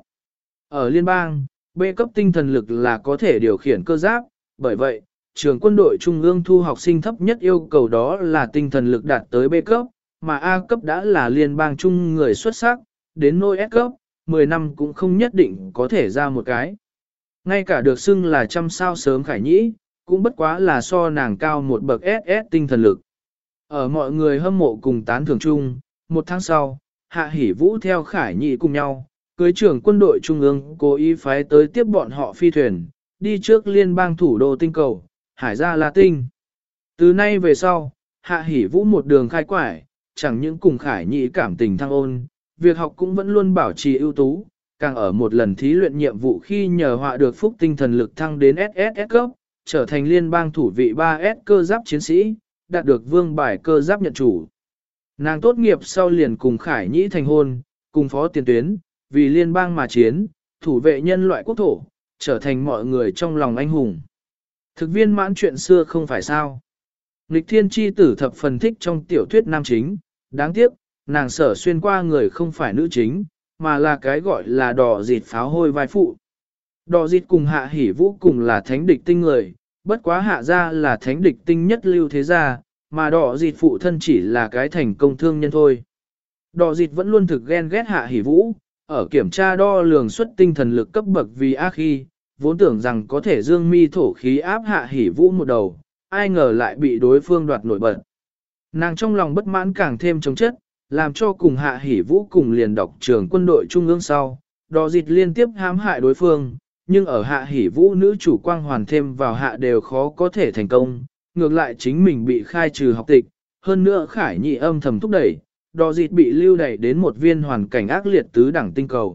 Ở liên bang, B cấp tinh thần lực là có thể điều khiển cơ giáp, bởi vậy, trường quân đội trung ương thu học sinh thấp nhất yêu cầu đó là tinh thần lực đạt tới B cấp, mà A cấp đã là liên bang chung người xuất sắc, đến nôi S cấp, 10 năm cũng không nhất định có thể ra một cái. Ngay cả được xưng là trăm sao sớm Khải Nhĩ, cũng bất quá là so nàng cao một bậc SS tinh thần lực. Ở mọi người hâm mộ cùng tán thưởng chung, một tháng sau, Hạ Hỷ Vũ theo Khải Nhĩ cùng nhau, cưới trưởng quân đội trung ương cố ý phái tới tiếp bọn họ phi thuyền, đi trước liên bang thủ đô tinh cầu, Hải Gia La Tinh. Từ nay về sau, Hạ Hỷ Vũ một đường khai quải, chẳng những cùng Khải Nhĩ cảm tình thăng ôn, việc học cũng vẫn luôn bảo trì ưu tú, càng ở một lần thí luyện nhiệm vụ khi nhờ họa được phúc tinh thần lực thăng đến SSS cấp, trở thành liên bang thủ vị 3S cơ giáp chiến sĩ, đạt được vương bài cơ giáp nhận chủ. Nàng tốt nghiệp sau liền cùng Khải Nhĩ thành hôn, cùng phó tiền tuyến, vì liên bang mà chiến, thủ vệ nhân loại quốc thổ, trở thành mọi người trong lòng anh hùng. Thực viên mãn chuyện xưa không phải sao. Nghịch thiên chi tử thập phần thích trong tiểu thuyết nam chính, đáng tiếc, nàng sở xuyên qua người không phải nữ chính, mà là cái gọi là đỏ dịt pháo hôi vai phụ. Đỏ dịt cùng Hạ Hỷ Vũ cùng là thánh địch tinh người, bất quá Hạ gia là thánh địch tinh nhất lưu thế gia, mà đỏ dịt phụ thân chỉ là cái thành công thương nhân thôi. Đỏ dịt vẫn luôn thực ghen ghét Hạ Hỷ Vũ, ở kiểm tra đo lường xuất tinh thần lực cấp bậc vì ác khi, vốn tưởng rằng có thể dương mi thổ khí áp Hạ Hỷ Vũ một đầu, ai ngờ lại bị đối phương đoạt nổi bật. Nàng trong lòng bất mãn càng thêm chống chất, làm cho cùng Hạ Hỷ Vũ cùng liền đọc trường quân đội trung ương sau, đỏ dịt liên tiếp hãm hại đối phương, nhưng ở Hạ Hỷ Vũ nữ chủ quang hoàn thêm vào hạ đều khó có thể thành công, ngược lại chính mình bị khai trừ học tịch, hơn nữa Khải Nhĩ âm thầm thúc đẩy, đỏ dịt bị lưu đẩy đến một viên hoàn cảnh ác liệt tứ đẳng tinh cầu.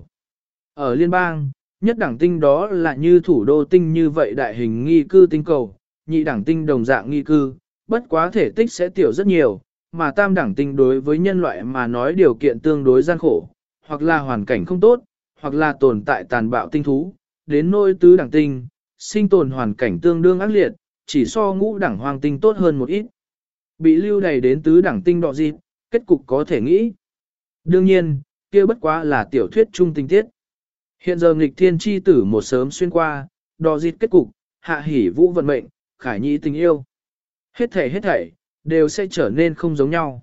Ở liên bang, nhất đẳng tinh đó là như thủ đô tinh như vậy đại hình nghi cư tinh cầu, nhị đẳng tinh đồng dạng nghi cư, bất quá thể tích sẽ tiểu rất nhiều, mà tam đẳng tinh đối với nhân loại mà nói điều kiện tương đối gian khổ, hoặc là hoàn cảnh không tốt, hoặc là tồn tại tàn bạo tinh thú, đến nôi tứ đẳng tinh, sinh tồn hoàn cảnh tương đương ác liệt, chỉ so ngũ đẳng hoang tinh tốt hơn một ít. Bị lưu đày đến tứ đẳng tinh đọ dịt, kết cục có thể nghĩ. Đương nhiên, kia bất quá là tiểu thuyết trung tinh tiết. Hiện giờ nghịch thiên chi tử một sớm xuyên qua, đọ dịt kết cục, Hạ Hỷ Vũ vận mệnh, Khải Nhĩ tình yêu. Hết thảy, đều sẽ trở nên không giống nhau.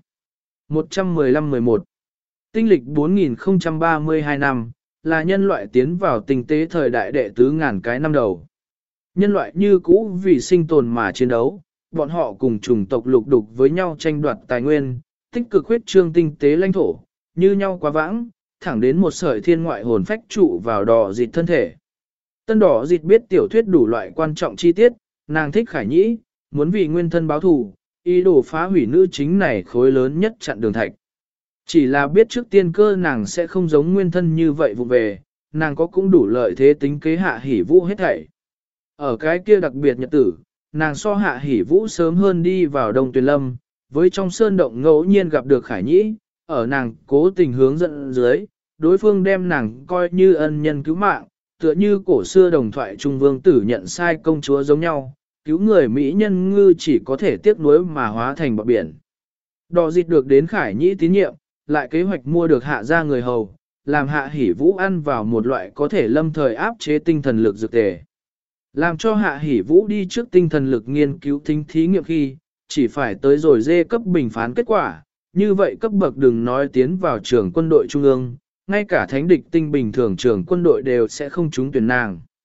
115-11 Tinh lịch 4032 năm, là nhân loại tiến vào tinh tế thời đại đệ tứ ngàn cái năm đầu. Nhân loại như cũ vì sinh tồn mà chiến đấu, bọn họ cùng chủng tộc lục đục với nhau tranh đoạt tài nguyên, tích cực huyết trương tinh tế lãnh thổ, như nhau quá vãng, thẳng đến một sợi thiên ngoại hồn phách trụ vào đỏ dịt thân thể. Tân đỏ dịt biết tiểu thuyết đủ loại quan trọng chi tiết, nàng thích Khải Nhĩ, muốn vì nguyên thân báo thù, ý đồ phá hủy nữ chính này khối lớn nhất chặn đường thạch. Chỉ là biết trước tiên cơ nàng sẽ không giống nguyên thân như vậy vụ về, nàng có cũng đủ lợi thế tính kế Hạ Hỷ Vũ hết thảy. Ở cái kia đặc biệt nhật tử, nàng so Hạ Hỷ Vũ sớm hơn đi vào Đông Tuyền Lâm, với trong sơn động ngẫu nhiên gặp được Khải Nhĩ, ở nàng cố tình hướng dẫn dưới, đối phương đem nàng coi như ân nhân cứu mạng, tựa như cổ xưa đồng thoại Trung Vương tử nhận sai công chúa giống nhau, cứu người Mỹ nhân ngư chỉ có thể tiếc nuối mà hóa thành bọt biển. Đỏ dịt được đến Khải Nhĩ tín nhiệm, lại kế hoạch mua được Hạ gia người hầu, làm Hạ Hỷ Vũ ăn vào một loại có thể lâm thời áp chế tinh thần lực dược tề. Làm cho Hạ Hỷ Vũ đi trước tinh thần lực nghiên cứu thính thí nghiệm khi, chỉ phải tới rồi dê cấp bình phán kết quả, như vậy cấp bậc đừng nói tiến vào trường quân đội trung ương, ngay cả thánh địch tinh bình thường trường quân đội đều sẽ không trúng tuyển nàng.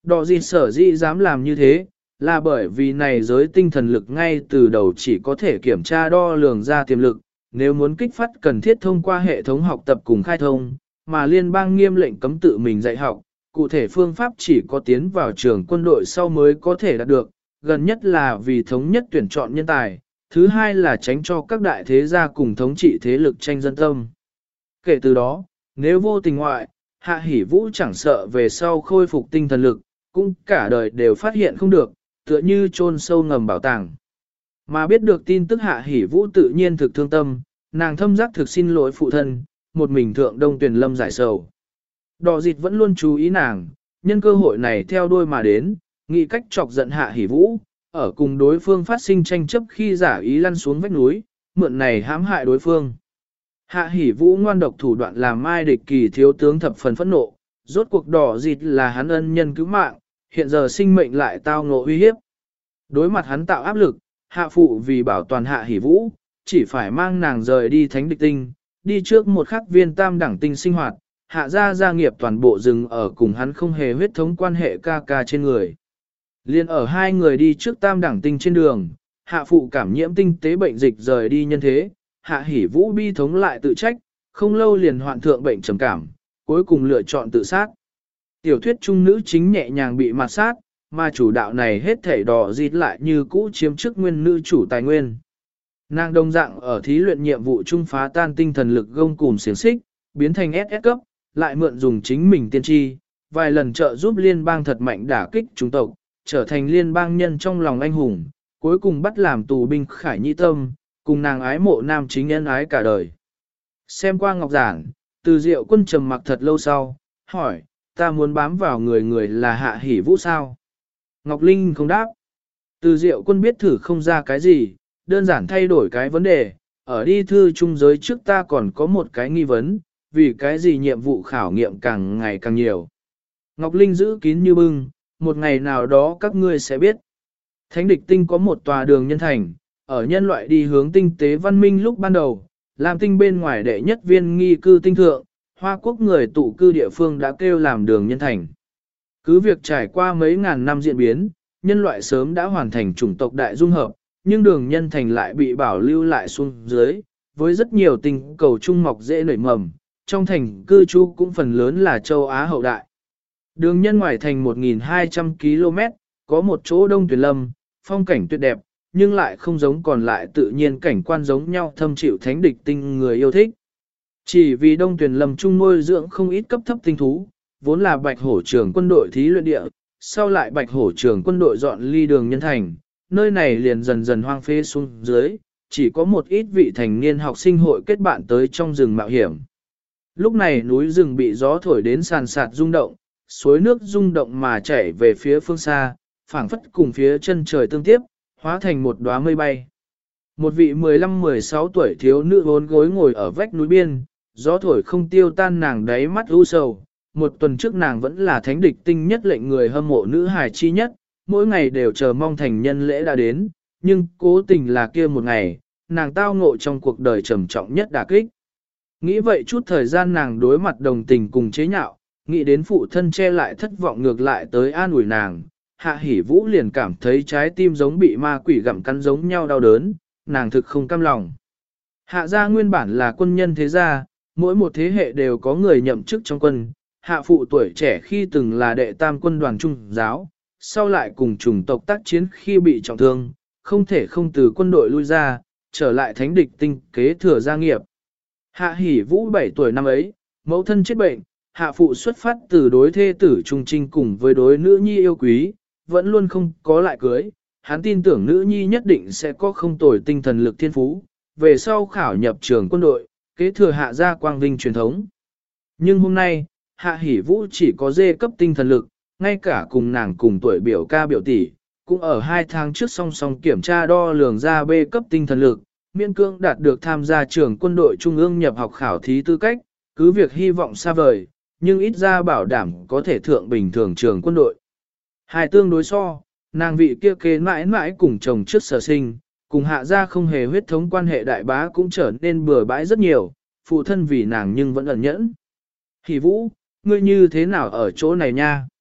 Đỏ gì sở dĩ dám làm như thế, là bởi vì này giới tinh thần lực ngay từ đầu chỉ có thể kiểm tra đo lường ra tiềm lực, nếu muốn kích phát cần thiết thông qua hệ thống học tập cùng khai thông, mà liên bang nghiêm lệnh cấm tự mình dạy học, cụ thể phương pháp chỉ có tiến vào trường quân đội sau mới có thể đạt được, gần nhất là vì thống nhất tuyển chọn nhân tài, thứ hai là tránh cho các đại thế gia cùng thống trị thế lực tranh dân tâm. Kể từ đó, nếu vô tình ngoại, Hạ Hỷ Vũ chẳng sợ về sau khôi phục tinh thần lực, cũng cả đời đều phát hiện không được, tựa như chôn sâu ngầm bảo tàng. Mà biết được tin tức Hạ Hỷ Vũ tự nhiên thực thương tâm, nàng thâm giác thực xin lỗi phụ thân, một mình thượng Đông Tuyền Lâm giải sầu. Đỏ dịt vẫn luôn chú ý nàng, nhân cơ hội này theo đuôi mà đến, nghĩ cách chọc giận Hạ Hỷ Vũ, ở cùng đối phương phát sinh tranh chấp khi giả ý lăn xuống vách núi, mượn này hãm hại đối phương. Hạ Hỷ Vũ ngoan độc thủ đoạn làm Mai Địch Kỳ thiếu tướng thập phần phẫn nộ, rốt cuộc đỏ dịt là hắn ân nhân cứu mạng, hiện giờ sinh mệnh lại tao ngộ uy hiếp. Đối mặt hắn tạo áp lực, Hạ Phụ vì bảo toàn Hạ Hỷ Vũ, chỉ phải mang nàng rời đi Thánh Địch Tinh, đi trước một khắc viên tam đẳng tinh sinh hoạt, Hạ gia nghiệp toàn bộ dừng ở cùng hắn không hề huyết thống quan hệ ca ca trên người. Liên ở hai người đi trước tam đẳng tinh trên đường, Hạ Phụ cảm nhiễm tinh tế bệnh dịch rời đi nhân thế, Hạ Hỷ Vũ bi thống lại tự trách, không lâu liền hoạn thượng bệnh trầm cảm, cuối cùng lựa chọn tự sát. Tiểu thuyết trung nữ chính nhẹ nhàng bị mạt sát, mà chủ đạo này hết thảy đỏ dịt lại như cũ chiếm chức nguyên nữ chủ tài nguyên. Nàng đồng dạng ở thí luyện nhiệm vụ trung phá tan tinh thần lực gông cùm xiềng xích, biến thành SS cấp, lại mượn dùng chính mình tiên tri, vài lần trợ giúp liên bang thật mạnh đả kích chúng tộc, trở thành liên bang nhân trong lòng anh hùng, cuối cùng bắt làm tù binh Khải Nhĩ Tâm, cùng nàng ái mộ nam chính nhân ái cả đời. Xem qua ngọc giản, Từ Diệu Quân trầm mặc thật lâu sau, hỏi, ta muốn bám vào người là Hạ Hỷ Vũ sao? Ngọc Linh không đáp. Từ Diệu Quân biết thử không ra cái gì, đơn giản thay đổi cái vấn đề, ở đi thư trung giới trước ta còn có một cái nghi vấn, vì cái gì nhiệm vụ khảo nghiệm càng ngày càng nhiều. Ngọc Linh giữ kín như bưng, một ngày nào đó các ngươi sẽ biết. Thánh Địch Tinh có một tòa đường nhân thành, ở nhân loại đi hướng tinh tế văn minh lúc ban đầu, làm tinh bên ngoài đệ nhất viên nghi cư tinh thượng, Hoa Quốc người tụ cư địa phương đã kêu làm đường nhân thành. Cứ việc trải qua mấy ngàn năm diễn biến, nhân loại sớm đã hoàn thành chủng tộc đại dung hợp, nhưng đường nhân thành lại bị bảo lưu lại xuống dưới, với rất nhiều tinh cầu trung mọc dễ nảy mầm, trong thành cư trú cũng phần lớn là châu Á hậu đại. Đường nhân ngoài thành 1.200 km, có một chỗ Đông Tuyền Lâm, phong cảnh tuyệt đẹp, nhưng lại không giống còn lại tự nhiên cảnh quan giống nhau thâm chịu Thánh Địch Tinh người yêu thích. Chỉ vì Đông Tuyền Lâm trung nuôi dưỡng không ít cấp thấp tinh thú, vốn là Bạch Hổ trưởng quân đội thí luyện địa, sau lại Bạch Hổ trưởng quân đội dọn ly đường nhân thành, nơi này liền dần dần hoang phế xuống dưới, chỉ có một ít vị thành niên học sinh hội kết bạn tới trong rừng mạo hiểm. Lúc này núi rừng bị gió thổi đến sàn sạt rung động, suối nước rung động mà chảy về phía phương xa, phảng phất cùng phía chân trời tương tiếp, hóa thành một đóa mây bay. Một vị 15-16 tuổi thiếu nữ vốn gối ngồi ở vách núi biên, gió thổi không tiêu tan nàng đáy mắt u sầu. Một tuần trước nàng vẫn là Thánh Địch Tinh nhất lệnh người hâm mộ nữ hài chi nhất, mỗi ngày đều chờ mong thành nhân lễ đã đến, nhưng cố tình là kia một ngày, nàng tao ngộ trong cuộc đời trầm trọng nhất đả kích. Nghĩ vậy chút thời gian nàng đối mặt đồng tình cùng chế nhạo, nghĩ đến phụ thân che lại thất vọng ngược lại tới an ủi nàng, Hạ Hỷ Vũ liền cảm thấy trái tim giống bị ma quỷ gặm cắn giống nhau đau đớn, nàng thực không cam lòng. Hạ gia nguyên bản là quân nhân thế gia, mỗi một thế hệ đều có người nhậm chức trong quân, Hạ phụ tuổi trẻ khi từng là đệ tam quân đoàn trung giáo, sau lại cùng chủng tộc tác chiến khi bị trọng thương, không thể không từ quân đội lui ra, trở lại Thánh Địch Tinh kế thừa gia nghiệp. Hạ Hỷ Vũ 7 tuổi năm ấy, mẫu thân chết bệnh, Hạ phụ xuất phát từ đối thê tử trung trinh cùng với đối nữ nhi yêu quý, vẫn luôn không có lại cưới, hắn tin tưởng nữ nhi nhất định sẽ có không tồi tinh thần lực thiên phú, về sau khảo nhập trường quân đội, kế thừa Hạ gia quang vinh truyền thống. Nhưng hôm nay, Hạ Hỷ Vũ chỉ có dê cấp tinh thần lực, ngay cả cùng nàng cùng tuổi biểu ca biểu tỷ, cũng ở 2 tháng trước song song kiểm tra đo lường ra B cấp tinh thần lực, miễn cưỡng đạt được tham gia trường quân đội trung ương nhập học khảo thí tư cách, cứ việc hy vọng xa vời, nhưng ít ra bảo đảm có thể thượng bình thường trường quân đội. Hai tương đối so, nàng vị kia kế mãi mãi cùng chồng trước sở sinh, cùng Hạ gia không hề huyết thống quan hệ đại bá cũng trở nên bừa bãi rất nhiều, phụ thân vì nàng nhưng vẫn ẩn nhẫn. Hỷ Vũ, ngươi như thế nào ở chỗ này nha?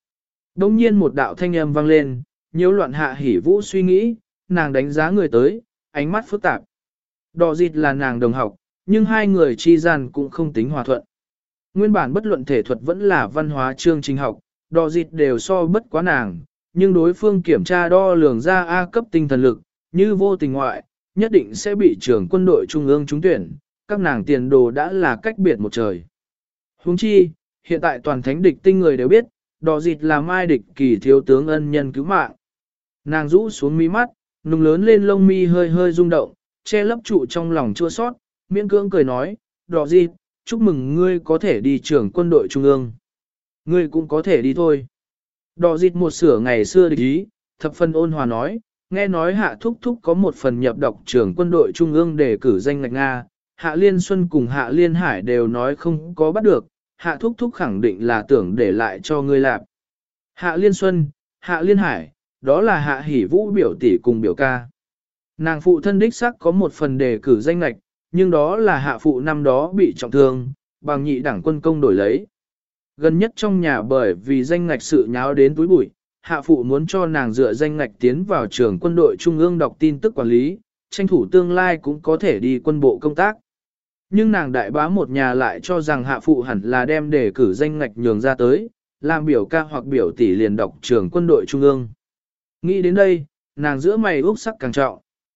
Đông nhiên một đạo thanh âm vang lên, nhiễu loạn Hạ Hỉ Vũ suy nghĩ, nàng đánh giá người tới, ánh mắt phức tạp. Đỏ dịt là nàng đồng học, nhưng hai người chi gian cũng không tính hòa thuận. Nguyên bản bất luận thể thuật vẫn là văn hóa chương trình học, đỏ dịt đều so bất quá nàng, nhưng đối phương kiểm tra đo lường ra A cấp tinh thần lực, như vô tình ngoại, nhất định sẽ bị trưởng quân đội trung ương trúng tuyển, các nàng tiền đồ đã là cách biệt một trời. Huống chi, hiện tại toàn thánh địch tinh người đều biết, đỏ dịt là mai địch kỳ thiếu tướng ân nhân cứu mạng. Nàng rũ xuống mí mắt, nùng lớn lên lông mi hơi hơi rung động, che lấp trụ trong lòng chua sót, miễn cưỡng cười nói, đỏ dịt, chúc mừng ngươi có thể đi trưởng quân đội trung ương. Ngươi cũng có thể đi thôi. Đỏ dịt một sửa ngày xưa địch ý, thập phần ôn hòa nói, nghe nói Hạ Thúc Thúc có một phần nhập đọc trưởng quân đội trung ương để cử danh ngạch Nga, Hạ Liên Xuân cùng Hạ Liên Hải đều nói không có bắt được, Hạ Thúc Thúc khẳng định là tưởng để lại cho ngươi làm. Hạ Liên Xuân, Hạ Liên Hải, đó là Hạ Hỉ Vũ biểu tỷ cùng biểu ca. Nàng phụ thân đích xác có một phần đề cử danh ngạch, nhưng đó là Hạ phụ năm đó bị trọng thương, bằng nhị đảng quân công đổi lấy. Gần nhất trong nhà bởi vì danh ngạch sự nháo đến túi bụi, Hạ phụ muốn cho nàng dựa danh ngạch tiến vào trường quân đội trung ương đọc tin tức quản lý, tranh thủ tương lai cũng có thể đi quân bộ công tác. Nhưng nàng đại bá một nhà lại cho rằng Hạ phụ hẳn là đem đề cử danh ngạch nhường ra tới, làm biểu ca hoặc biểu tỷ liền đọc trường quân đội trung ương. Nghĩ đến đây, nàng giữa mày úc sắc càng trọng.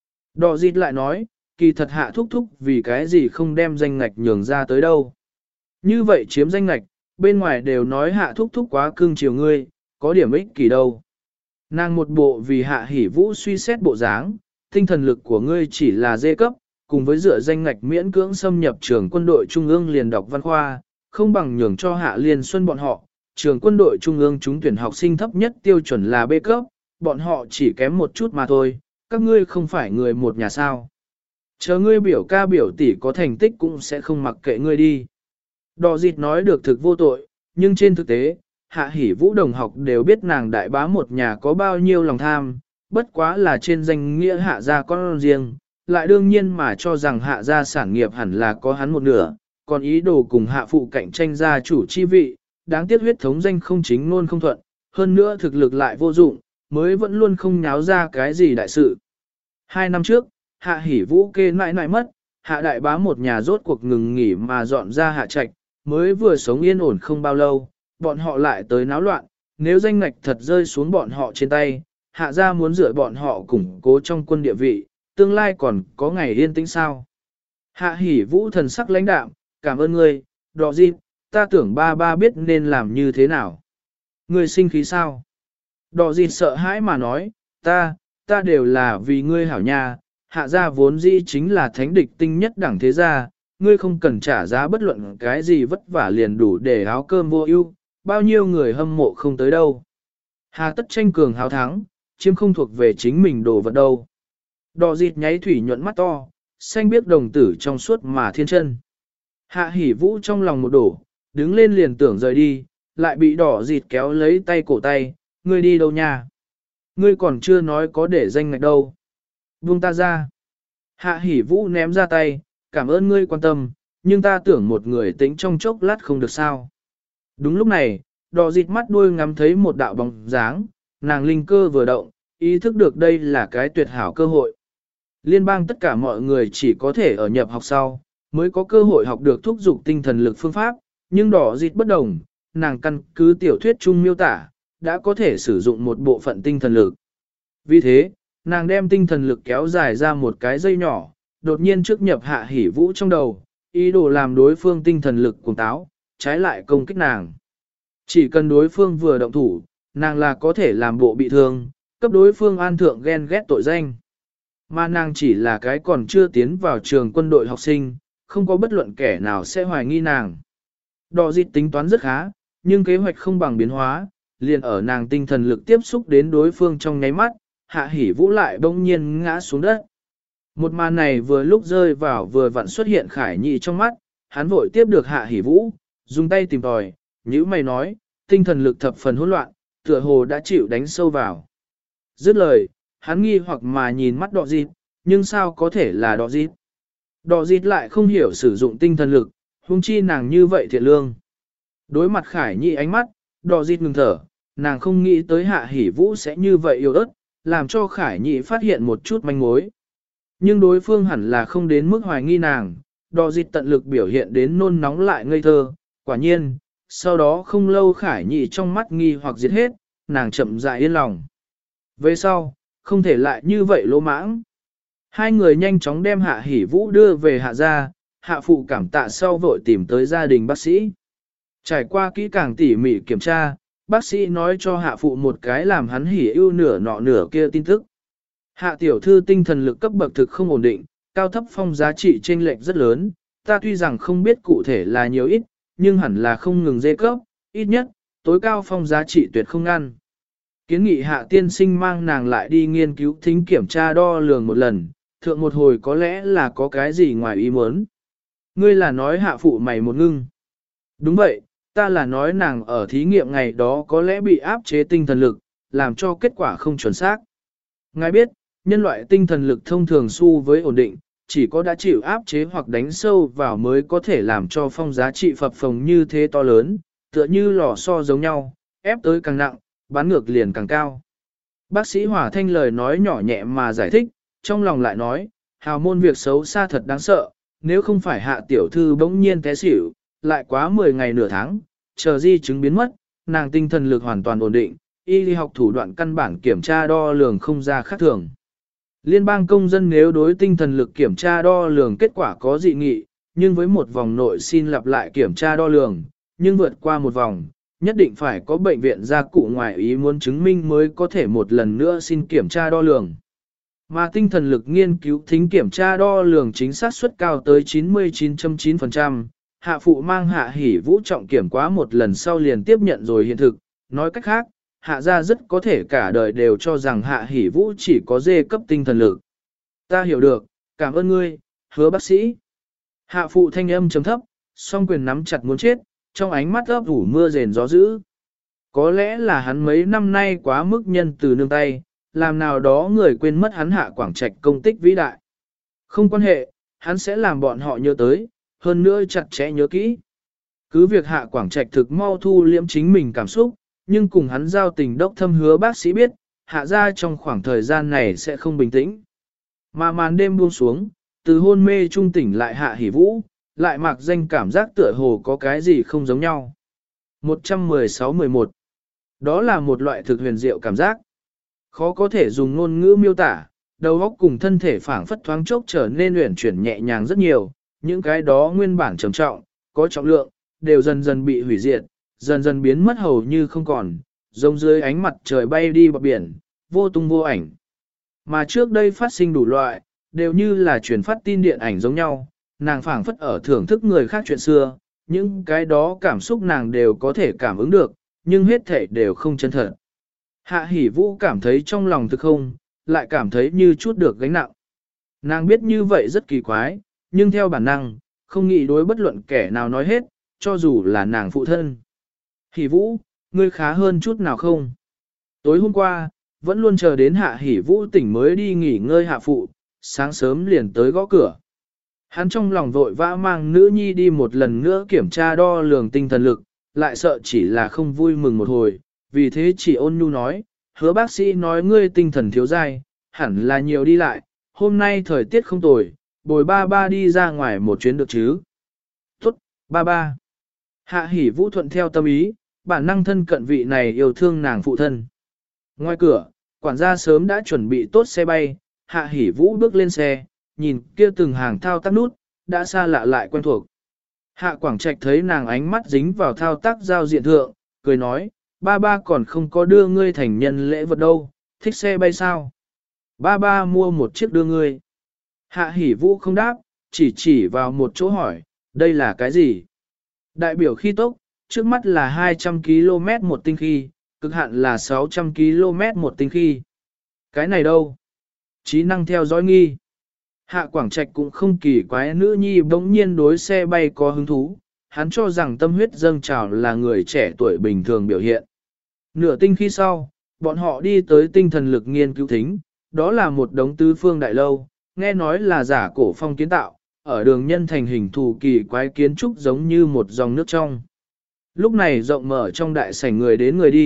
Đỏ dịt lại nói, kỳ thật Hạ thúc thúc vì cái gì không đem danh ngạch nhường ra tới đâu. Như vậy chiếm danh ngạch, bên ngoài đều nói Hạ thúc thúc quá cưng chiều ngươi, có điểm ích kỳ đâu. Nàng một bộ vì Hạ Hỉ Vũ suy xét bộ dáng, tinh thần lực của ngươi chỉ là dê cấp, cùng với dựa danh ngạch miễn cưỡng xâm nhập trường quân đội trung ương liền đọc văn khoa, không bằng nhường cho Hạ Liên Xuân bọn họ. Trường quân đội trung ương trúng tuyển học sinh thấp nhất tiêu chuẩn là B cấp, bọn họ chỉ kém một chút mà thôi, các ngươi không phải người một nhà sao. Chờ ngươi biểu ca biểu tỷ có thành tích cũng sẽ không mặc kệ ngươi đi. Đỏ dịt nói được thực vô tội, nhưng trên thực tế, Hạ Hỉ Vũ đồng học đều biết nàng đại bá một nhà có bao nhiêu lòng tham, bất quá là trên danh nghĩa Hạ gia con riêng, lại đương nhiên mà cho rằng Hạ gia sản nghiệp hẳn là có hắn một nửa, còn ý đồ cùng Hạ phụ cạnh tranh gia chủ chi vị, đáng tiếc huyết thống danh không chính luôn không thuận, hơn nữa thực lực lại vô dụng, mới vẫn luôn không nháo ra cái gì đại sự. 2 năm trước, Hạ Hỉ Vũ kê nãi nãi mất, Hạ đại bá một nhà rốt cuộc ngừng nghỉ mà dọn ra Hạ Trạch, mới vừa sống yên ổn không bao lâu, bọn họ lại tới náo loạn, nếu danh ngạch thật rơi xuống bọn họ trên tay, Hạ gia muốn dựa bọn họ củng cố trong quân địa vị, tương lai còn có ngày yên tĩnh sao. Hạ Hỉ Vũ thần sắc lãnh đạm, cảm ơn ngươi, Đỏ dịt, ta tưởng ba ba biết nên làm như thế nào. Ngươi sinh khí sao? Đỏ dịt sợ hãi mà nói, ta đều là vì ngươi hảo nha, Hạ gia vốn dĩ chính là thánh địch tinh nhất đẳng thế gia, ngươi không cần trả giá bất luận cái gì vất vả liền đủ để áo cơm vô ưu, bao nhiêu người hâm mộ không tới đâu. Hà tất tranh cường háo thắng, chiếm không thuộc về chính mình đồ vật đâu. Đỏ dịt nháy thủy nhuận mắt to, xanh biếc đồng tử trong suốt mà thiên chân. Hạ Hỉ Vũ trong lòng một đổ, đứng lên liền tưởng rời đi, lại bị đỏ dịt kéo lấy tay cổ tay, ngươi đi đâu nha? Ngươi còn chưa nói có để danh ngạch đâu. Buông ta ra. Hạ Hỉ Vũ ném ra tay, cảm ơn ngươi quan tâm, nhưng ta tưởng một người tính trong chốc lát không được sao. Đúng lúc này, đỏ dịt mắt đuôi ngắm thấy một đạo bóng dáng, nàng linh cơ vừa động, ý thức được đây là cái tuyệt hảo cơ hội. Liên bang tất cả mọi người chỉ có thể ở nhập học sau, mới có cơ hội học được thúc dục tinh thần lực phương pháp, nhưng đỏ dịt bất đồng, nàng căn cứ tiểu thuyết chung miêu tả, đã có thể sử dụng một bộ phận tinh thần lực. Vì thế, nàng đem tinh thần lực kéo dài ra một cái dây nhỏ, đột nhiên trước nhập Hạ Hỉ Vũ trong đầu, ý đồ làm đối phương tinh thần lực cuồng táo, trái lại công kích nàng. Chỉ cần đối phương vừa động thủ, nàng là có thể làm bộ bị thương, cấp đối phương an thượng ghen ghét tội danh. Mà nàng chỉ là cái còn chưa tiến vào trường quân đội học sinh, không có bất luận kẻ nào sẽ hoài nghi nàng. Đỏ dịt tính toán rất khá, nhưng kế hoạch không bằng biến hóa, liền ở nàng tinh thần lực tiếp xúc đến đối phương trong nháy mắt, Hạ Hỉ Vũ lại bỗng nhiên ngã xuống đất. Một màn này vừa lúc rơi vào vừa vặn xuất hiện Khải Nhị trong mắt, hắn vội tiếp được Hạ Hỉ Vũ, dùng tay tìm tòi, nhữ mày nói, tinh thần lực thập phần hỗn loạn, tựa hồ đã chịu đánh sâu vào. Dứt lời, hắn nghi hoặc mà nhìn mắt Đỏ dịt, nhưng sao có thể là Đỏ dịt? Đỏ dịt lại không hiểu sử dụng tinh thần lực, huống chi nàng như vậy thiện lương. Đối mặt Khải Nhị ánh mắt, Đỏ dịt ngừng thở, nàng không nghĩ tới Hạ Hỷ Vũ sẽ như vậy yếu ớt, làm cho Khải Nhị phát hiện một chút manh mối. Nhưng đối phương hẳn là không đến mức hoài nghi nàng, đò dịch tận lực biểu hiện đến nôn nóng lại ngây thơ, quả nhiên, sau đó không lâu Khải Nhị trong mắt nghi hoặc giết hết, nàng chậm rãi yên lòng. Về sau, không thể lại như vậy lỗ mãng. Hai người nhanh chóng đem Hạ Hỷ Vũ đưa về Hạ gia, Hạ phụ cảm tạ sau vội tìm tới gia đình bác sĩ. Trải qua kỹ càng tỉ mỉ kiểm tra, bác sĩ nói cho Hạ phụ một cái làm hắn hỉ ưu nửa nọ nửa kia tin tức. Hạ tiểu thư tinh thần lực cấp bậc thực không ổn định, cao thấp phong giá trị chênh lệch rất lớn, ta tuy rằng không biết cụ thể là nhiều ít, nhưng hẳn là không ngừng dê cấp, ít nhất, tối cao phong giá trị tuyệt không ngăn. Kiến nghị Hạ tiên sinh mang nàng lại đi nghiên cứu thính kiểm tra đo lường một lần, thượng một hồi có lẽ là có cái gì ngoài ý muốn. Ngươi là nói Hạ phụ mày một ngưng. Đúng vậy, ta là nói nàng ở thí nghiệm ngày đó có lẽ bị áp chế tinh thần lực, làm cho kết quả không chuẩn xác. Ngài biết, nhân loại tinh thần lực thông thường xu với ổn định, chỉ có đã chịu áp chế hoặc đánh sâu vào mới có thể làm cho phong giá trị phập phồng như thế to lớn, tựa như lò xo giống nhau, ép tới càng nặng, bán ngược liền càng cao. Bác sĩ Hỏa Thanh lời nói nhỏ nhẹ mà giải thích, trong lòng lại nói, hào môn việc xấu xa thật đáng sợ, nếu không phải Hạ tiểu thư bỗng nhiên té xỉu, lại quá 10 ngày nửa tháng, chờ di chứng biến mất, nàng tinh thần lực hoàn toàn ổn định, y lý học thủ đoạn căn bản kiểm tra đo lường không ra khác thường. Liên bang công dân nếu đối tinh thần lực kiểm tra đo lường kết quả có dị nghị, nhưng với một vòng nội xin lặp lại kiểm tra đo lường, nhưng vượt qua một vòng, nhất định phải có bệnh viện gia cụ ngoài ý muốn chứng minh mới có thể một lần nữa xin kiểm tra đo lường. Mà tinh thần lực nghiên cứu thính kiểm tra đo lường chính xác suất cao tới 99.9%, Hạ phụ mang Hạ Hỷ Vũ trọng kiểm quá một lần sau liền tiếp nhận rồi hiện thực, nói cách khác, Hạ gia rất có thể cả đời đều cho rằng Hạ Hỷ Vũ chỉ có dê cấp tinh thần lực. Ta hiểu được, cảm ơn ngươi, hứa bác sĩ. Hạ phụ thanh âm chấm thấp, song quyền nắm chặt muốn chết, trong ánh mắt ấp ủ mưa rền gió dữ. Có lẽ là hắn mấy năm nay quá mức nhân từ nương tay, làm nào đó người quên mất hắn Hạ Quảng Trạch công tích vĩ đại. Không quan hệ, hắn sẽ làm bọn họ nhớ tới, hơn nữa chặt chẽ nhớ kỹ. Cứ việc Hạ Quảng Trạch thực mau thu liễm chính mình cảm xúc, nhưng cùng hắn giao tình đốc thâm hứa bác sĩ biết, Hạ gia trong khoảng thời gian này sẽ không bình tĩnh. Mà màn đêm buông xuống, từ hôn mê trung tỉnh lại Hạ Hỷ Vũ, lại mặc danh cảm giác tựa hồ có cái gì không giống nhau. 116-11 Đó là một loại thực huyền diệu cảm giác. Khó có thể dùng ngôn ngữ miêu tả, đầu óc cùng thân thể phảng phất thoáng chốc trở nên uyển chuyển nhẹ nhàng rất nhiều, những cái đó nguyên bản trầm trọng, có trọng lượng, đều dần dần bị hủy diệt, dần dần biến mất hầu như không còn, giống dưới ánh mặt trời bay đi bờ biển, vô tung vô ảnh. Mà trước đây phát sinh đủ loại, đều như là truyền phát tin điện ảnh giống nhau, nàng phảng phất ở thưởng thức người khác chuyện xưa, những cái đó cảm xúc nàng đều có thể cảm ứng được, nhưng hết thể đều không chân thật. Hạ Hỷ Vũ cảm thấy trong lòng thực không, lại cảm thấy như chút được gánh nặng. Nàng biết như vậy rất kỳ quái, nhưng theo bản năng, không nghĩ đối bất luận kẻ nào nói hết, cho dù là nàng phụ thân. Hỷ Vũ, ngươi khá hơn chút nào không? Tối hôm qua, vẫn luôn chờ đến Hạ Hỷ Vũ tỉnh mới đi nghỉ ngơi hạ phụ, sáng sớm liền tới gõ cửa. Hắn trong lòng vội vã mang nữ nhi đi một lần nữa kiểm tra đo lường tinh thần lực, lại sợ chỉ là không vui mừng một hồi, vì thế chỉ ôn nhu nói, hứa bác sĩ nói ngươi tinh thần thiếu dai, hẳn là nhiều đi lại, hôm nay thời tiết không tồi, bồi ba ba đi ra ngoài một chuyến được chứ. Tốt, ba ba. Hạ Hỷ Vũ thuận theo tâm ý, bản năng thân cận vị này yêu thương nàng phụ thân. Ngoài cửa, quản gia sớm đã chuẩn bị tốt xe bay, Hạ Hỷ Vũ bước lên xe, nhìn kia từng hàng thao tác nút, đã xa lạ lại quen thuộc. Hạ Quảng Trạch thấy nàng ánh mắt dính vào thao tác giao diện thượng, cười nói, ba ba còn không có đưa ngươi thành nhân lễ vật đâu, thích xe bay sao? Ba ba mua một chiếc đưa ngươi. Hạ Hỷ Vũ không đáp, chỉ vào một chỗ hỏi, đây là cái gì? Đại biểu khi tốc, trước mắt là 200 km một tinh khi, cực hạn là 600 km một tinh khi. Cái này đâu? Trí năng theo dõi nghi. Hạ Quảng Trạch cũng không kỳ quái nữ nhi bỗng nhiên đối xe bay có hứng thú, hắn cho rằng tâm huyết dâng trào là người trẻ tuổi bình thường biểu hiện. Nửa tinh khi sau, bọn họ đi tới tinh thần lực nghiên cứu thính, đó là một đống tứ phương đại lâu, nghe nói là giả cổ phong kiến tạo, ở đường nhân thành hình thù kỳ quái kiến trúc giống như một dòng nước trong. Lúc này rộng mở trong đại sảnh người đến người đi,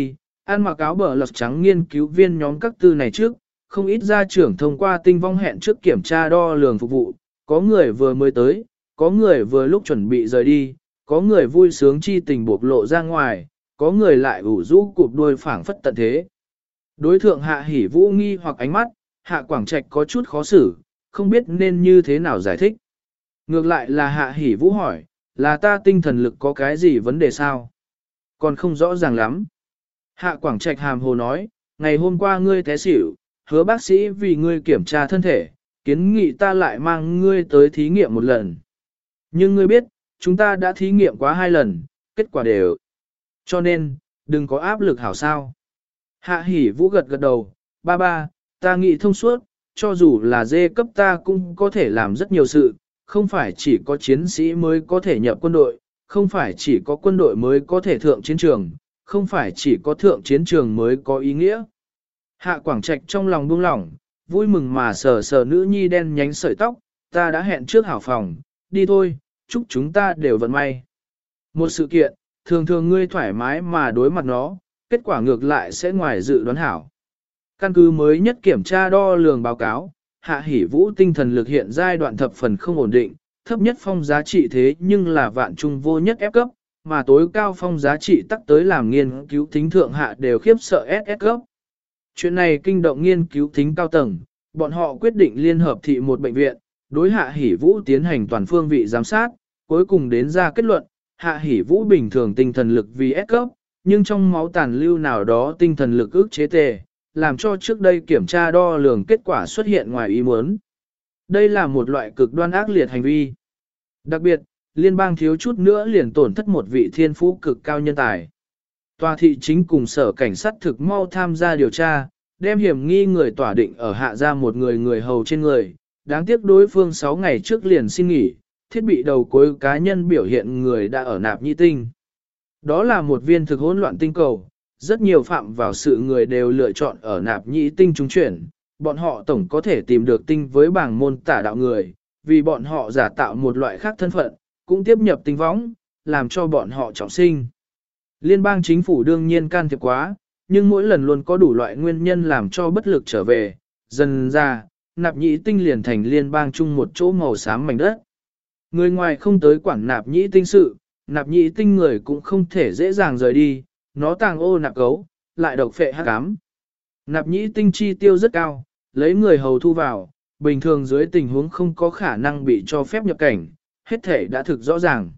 Ăn mặc áo bờ lật trắng nghiên cứu viên nhóm các tư này trước, không ít gia trưởng thông qua tinh vong hẹn trước kiểm tra đo lường phục vụ, có người vừa mới tới, có người vừa lúc chuẩn bị rời đi, có người vui sướng chi tình bộc lộ ra ngoài, có người lại ủ rũ cụp đuôi phảng phất tận thế. Đối thượng Hạ Hỷ Vũ nghi hoặc ánh mắt, Hạ Quảng Trạch có chút khó xử, không biết nên như thế nào giải thích. Ngược lại là Hạ Hỷ Vũ hỏi, là ta tinh thần lực có cái gì vấn đề sao? Còn không rõ ràng lắm. Hạ Quảng Trạch hàm hồ nói, ngày hôm qua ngươi té xỉu, hứa bác sĩ vì ngươi kiểm tra thân thể, kiến nghị ta lại mang ngươi tới thí nghiệm một lần. Nhưng ngươi biết, chúng ta đã thí nghiệm quá 2 lần, kết quả đều. Cho nên, đừng có áp lực hảo sao. Hạ Hỷ Vũ gật gật đầu, ba, ta nghĩ thông suốt, cho dù là dê cấp ta cũng có thể làm rất nhiều sự, không phải chỉ có chiến sĩ mới có thể nhập quân đội, không phải chỉ có quân đội mới có thể thượng chiến trường, không phải chỉ có thượng chiến trường mới có ý nghĩa. Hạ Quảng Trạch trong lòng buông lỏng, vui mừng mà sờ sờ nữ nhi đen nhánh sợi tóc, ta đã hẹn trước hảo phòng, đi thôi, chúc chúng ta đều vận may. Một sự kiện, thường thường ngươi thoải mái mà đối mặt nó, kết quả ngược lại sẽ ngoài dự đoán hảo. Căn cứ mới nhất kiểm tra đo lường báo cáo, Hạ Hỷ Vũ tinh thần lực hiện giai đoạn thập phần không ổn định, thấp nhất phong giá trị thế nhưng là vạn trung vô nhất F cấp, mà tối cao phong giá trị tắc tới làm nghiên cứu thính thượng hạ đều khiếp sợ SS cấp. Chuyện này kinh động nghiên cứu thính cao tầng, bọn họ quyết định liên hợp thị một bệnh viện, đối Hạ Hỷ Vũ tiến hành toàn phương vị giám sát, cuối cùng đến ra kết luận, Hạ Hỷ Vũ bình thường tinh thần lực vì S cấp, nhưng trong máu tàn lưu nào đó tinh thần lực ức chế tề, làm cho trước đây kiểm tra đo lường kết quả xuất hiện ngoài ý muốn. Đây là một loại cực đoan ác liệt hành vi. Đặc biệt, liên bang thiếu chút nữa liền tổn thất một vị thiên phú cực cao nhân tài. Tòa thị chính cùng sở cảnh sát thực mau tham gia điều tra, đem hiểm nghi người tỏa định ở hạ ra một người hầu trên người. Đáng tiếc đối phương 6 ngày trước liền xin nghỉ, thiết bị đầu cuối cá nhân biểu hiện người đã ở nạp nhĩ tinh. Đó là một viên thực hỗn loạn tinh cầu, rất nhiều phạm vào sự người đều lựa chọn ở nạp nhĩ tinh trúng chuyển, bọn họ tổng có thể tìm được tinh với bảng môn tả đạo người, vì bọn họ giả tạo một loại khác thân phận, cũng tiếp nhập tinh võng, làm cho bọn họ trọng sinh. Liên bang chính phủ đương nhiên can thiệp quá, nhưng mỗi lần luôn có đủ loại nguyên nhân làm cho bất lực trở về, dần ra, nạp nhĩ tinh liền thành liên bang chung một chỗ màu xám mảnh đất. Người ngoài không tới quản nạp nhĩ tinh sự, nạp nhĩ tinh người cũng không thể dễ dàng rời đi, nó tàng ô nạp gấu, lại độc phệ hắc ám. Nạp nhĩ tinh chi tiêu rất cao, lấy người hầu thu vào, bình thường dưới tình huống không có khả năng bị cho phép nhập cảnh, hết thể đã thực rõ ràng.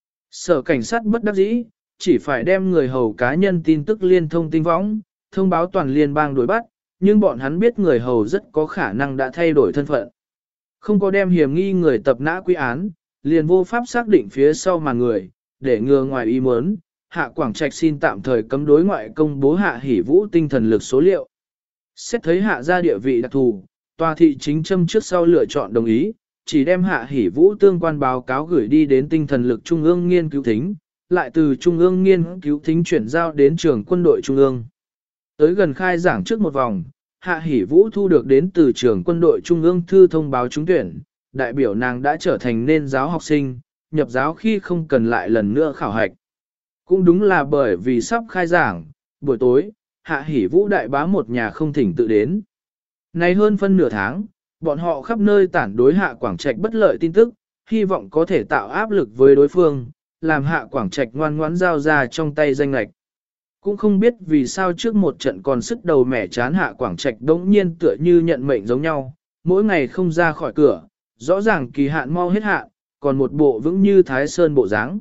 Sở cảnh sát bất đắc dĩ, chỉ phải đem người hầu cá nhân tin tức liên thông tinh võng, thông báo toàn liên bang đuổi bắt, nhưng bọn hắn biết người hầu rất có khả năng đã thay đổi thân phận. Không có đem hiểm nghi người tập nã quy án, liền vô pháp xác định phía sau mà người, để ngừa ngoài ý muốn, Hạ Quảng Trạch xin tạm thời cấm đối ngoại công bố Hạ Hỷ Vũ tinh thần lực số liệu. Xét thấy Hạ ra địa vị đặc thù, tòa thị chính châm trước sau lựa chọn đồng ý, chỉ đem Hạ Hỷ Vũ tương quan báo cáo gửi đi đến tinh thần lực Trung ương nghiên cứu thính, lại từ Trung ương nghiên cứu thính chuyển giao đến trường quân đội Trung ương. Tới gần khai giảng trước một vòng, Hạ Hỷ Vũ thu được đến từ trường quân đội Trung ương thư thông báo trúng tuyển, đại biểu nàng đã trở thành nên giáo học sinh, nhập giáo khi không cần lại lần nữa khảo hạch. Cũng đúng là bởi vì sắp khai giảng, buổi tối, Hạ Hỷ Vũ đại bá một nhà không thỉnh tự đến. Nay hơn phân nửa tháng, bọn họ khắp nơi tản đối Hạ Quảng Trạch bất lợi tin tức, hy vọng có thể tạo áp lực với đối phương, làm Hạ Quảng Trạch ngoan ngoãn giao ra trong tay danh lệch. Cũng không biết vì sao trước một trận còn sức đầu mẻ chán Hạ Quảng Trạch đống nhiên tựa như nhận mệnh giống nhau, mỗi ngày không ra khỏi cửa, rõ ràng kỳ hạn mau hết hạn, còn một bộ vững như Thái Sơn bộ dáng.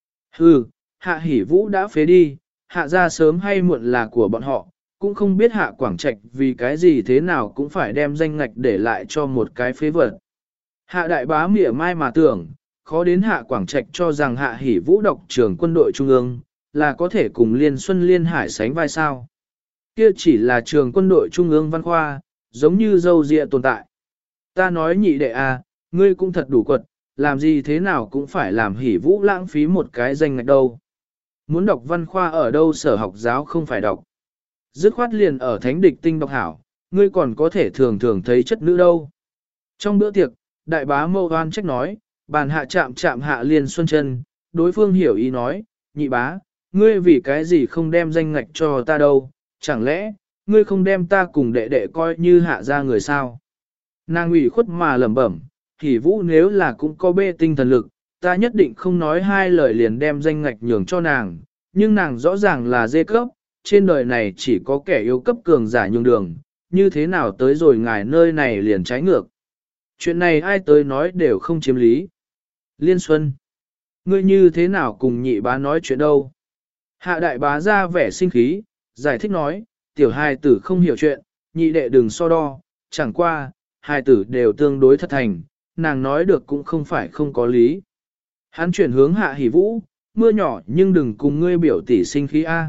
Hừ, Hạ Hỷ Vũ đã phế đi, Hạ ra sớm hay muộn là của bọn họ, cũng không biết Hạ Quảng Trạch vì cái gì thế nào cũng phải đem danh ngạch để lại cho một cái phế vật. Hạ đại bá mỉa mai mà tưởng, khó đến Hạ Quảng Trạch cho rằng Hạ Hỷ Vũ đọc trường quân đội Trung ương, là có thể cùng Liên Xuân Liên Hải sánh vai sao. Kia chỉ là trường quân đội Trung ương văn khoa, giống như dâu dịa tồn tại. Ta nói nhị đệ à, ngươi cũng thật đủ quật, làm gì thế nào cũng phải làm Hỷ Vũ lãng phí một cái danh ngạch đâu. Muốn đọc văn khoa ở đâu sở học giáo không phải đọc. Dứt khoát liền ở thánh địch tinh đọc hảo, ngươi còn có thể thường thường thấy chất nữ đâu. Trong bữa tiệc, đại bá Mâu Hoan trách nói, bàn hạ chạm Hạ Liên Xuân chân, đối phương hiểu ý nói, nhị bá, ngươi vì cái gì không đem danh ngạch cho ta đâu, chẳng lẽ, ngươi không đem ta cùng đệ đệ coi như hạ ra người sao? Nàng ủy khuất mà lẩm bẩm, Hỷ Vũ nếu là cũng có bê tinh thần lực, ta nhất định không nói hai lời liền đem danh ngạch nhường cho nàng, nhưng nàng rõ ràng là dê cấp, trên đời này chỉ có kẻ yếu cấp cường giả nhường đường, như thế nào tới rồi ngài nơi này liền trái ngược. Chuyện này ai tới nói đều không chiếm lý. Liên Xuân, ngươi như thế nào cùng nhị bá nói chuyện đâu? Hạ đại bá ra vẻ sinh khí, giải thích nói, tiểu hài tử không hiểu chuyện, nhị đệ đừng so đo, chẳng qua, hài tử đều tương đối thật thành, nàng nói được cũng không phải không có lý. Hắn chuyển hướng Hạ Hỷ Vũ, mưa nhỏ nhưng đừng cùng ngươi biểu tỷ sinh khí a.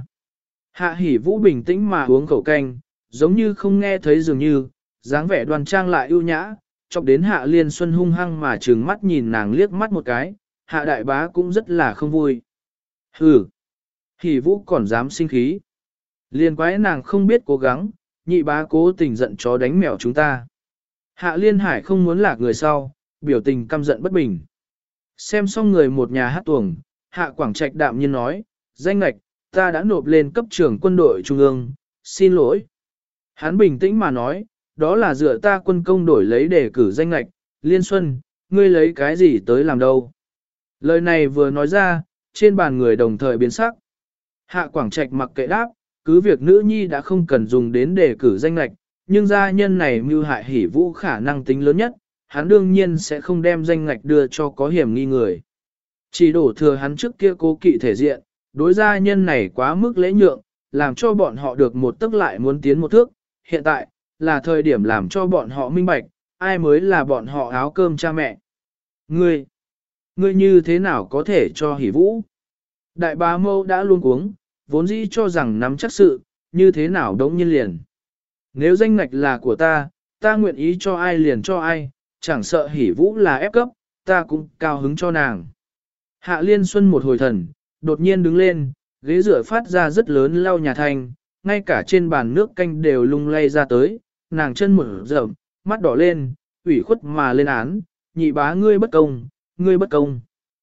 Hạ Hỷ Vũ bình tĩnh mà uống khẩu canh, giống như không nghe thấy dường như, dáng vẻ đoan trang lại ưu nhã, chọc đến Hạ Liên Xuân hung hăng mà trừng mắt nhìn nàng liếc mắt một cái, Hạ đại bá cũng rất là không vui. Hừ, Hỷ Vũ còn dám sinh khí. Liên quái nàng không biết cố gắng, nhị bá cố tình giận chó đánh mèo chúng ta. Hạ Liên Hải không muốn lạc người sau, biểu tình căm giận bất bình. Xem xong người một nhà hát tuồng, Hạ Quảng Trạch đạm nhiên nói, danh ngạch, ta đã nộp lên cấp trưởng quân đội trung ương, xin lỗi. Hắn bình tĩnh mà nói, đó là dựa ta quân công đổi lấy để cử danh ngạch, Liên Xuân, ngươi lấy cái gì tới làm đâu. Lời này vừa nói ra, trên bàn người đồng thời biến sắc. Hạ Quảng Trạch mặc kệ đáp, cứ việc nữ nhi đã không cần dùng đến đề cử danh ngạch, nhưng gia nhân này mưu hại Hỷ Vũ khả năng tính lớn nhất, hắn đương nhiên sẽ không đem danh ngạch đưa cho có hiểm nghi người. Chỉ đổ thừa hắn trước kia cố kỵ thể diện, đối gia nhân này quá mức lễ nhượng, làm cho bọn họ được một tức lại muốn tiến một thước, hiện tại, là thời điểm làm cho bọn họ minh bạch, ai mới là bọn họ áo cơm cha mẹ. Ngươi như thế nào có thể cho Hỷ Vũ? Đại bá mâu đã luôn cuống, vốn dĩ cho rằng nắm chắc sự, như thế nào đống nhiên liền. Nếu danh ngạch là của ta nguyện ý cho ai liền cho ai, chẳng sợ Hỷ Vũ là ép cấp, ta cũng cao hứng cho nàng. Hạ Liên Xuân một hồi thần, đột nhiên đứng lên, ghế dựa phát ra rất lớn lau nhà thanh, ngay cả trên bàn nước canh đều lung lay ra tới, nàng chân mở rộng, mắt đỏ lên, ủy khuất mà lên án, nhị bá ngươi bất công, ngươi bất công.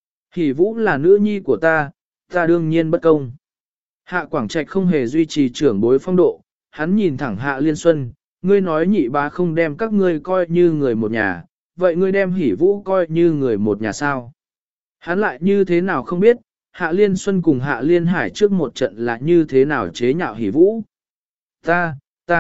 Hỷ Vũ là nữ nhi của ta đương nhiên bất công. Hạ Quảng Trạch không hề duy trì trưởng bối phong độ, hắn nhìn thẳng Hạ Liên Xuân, ngươi nói nhị bá không đem các ngươi coi như người một nhà, vậy ngươi đem Hỷ Vũ coi như người một nhà sao? Hắn lại như thế nào không biết, Hạ Liên Xuân cùng Hạ Liên Hải trước một trận là như thế nào chế nhạo Hỷ Vũ. Ta.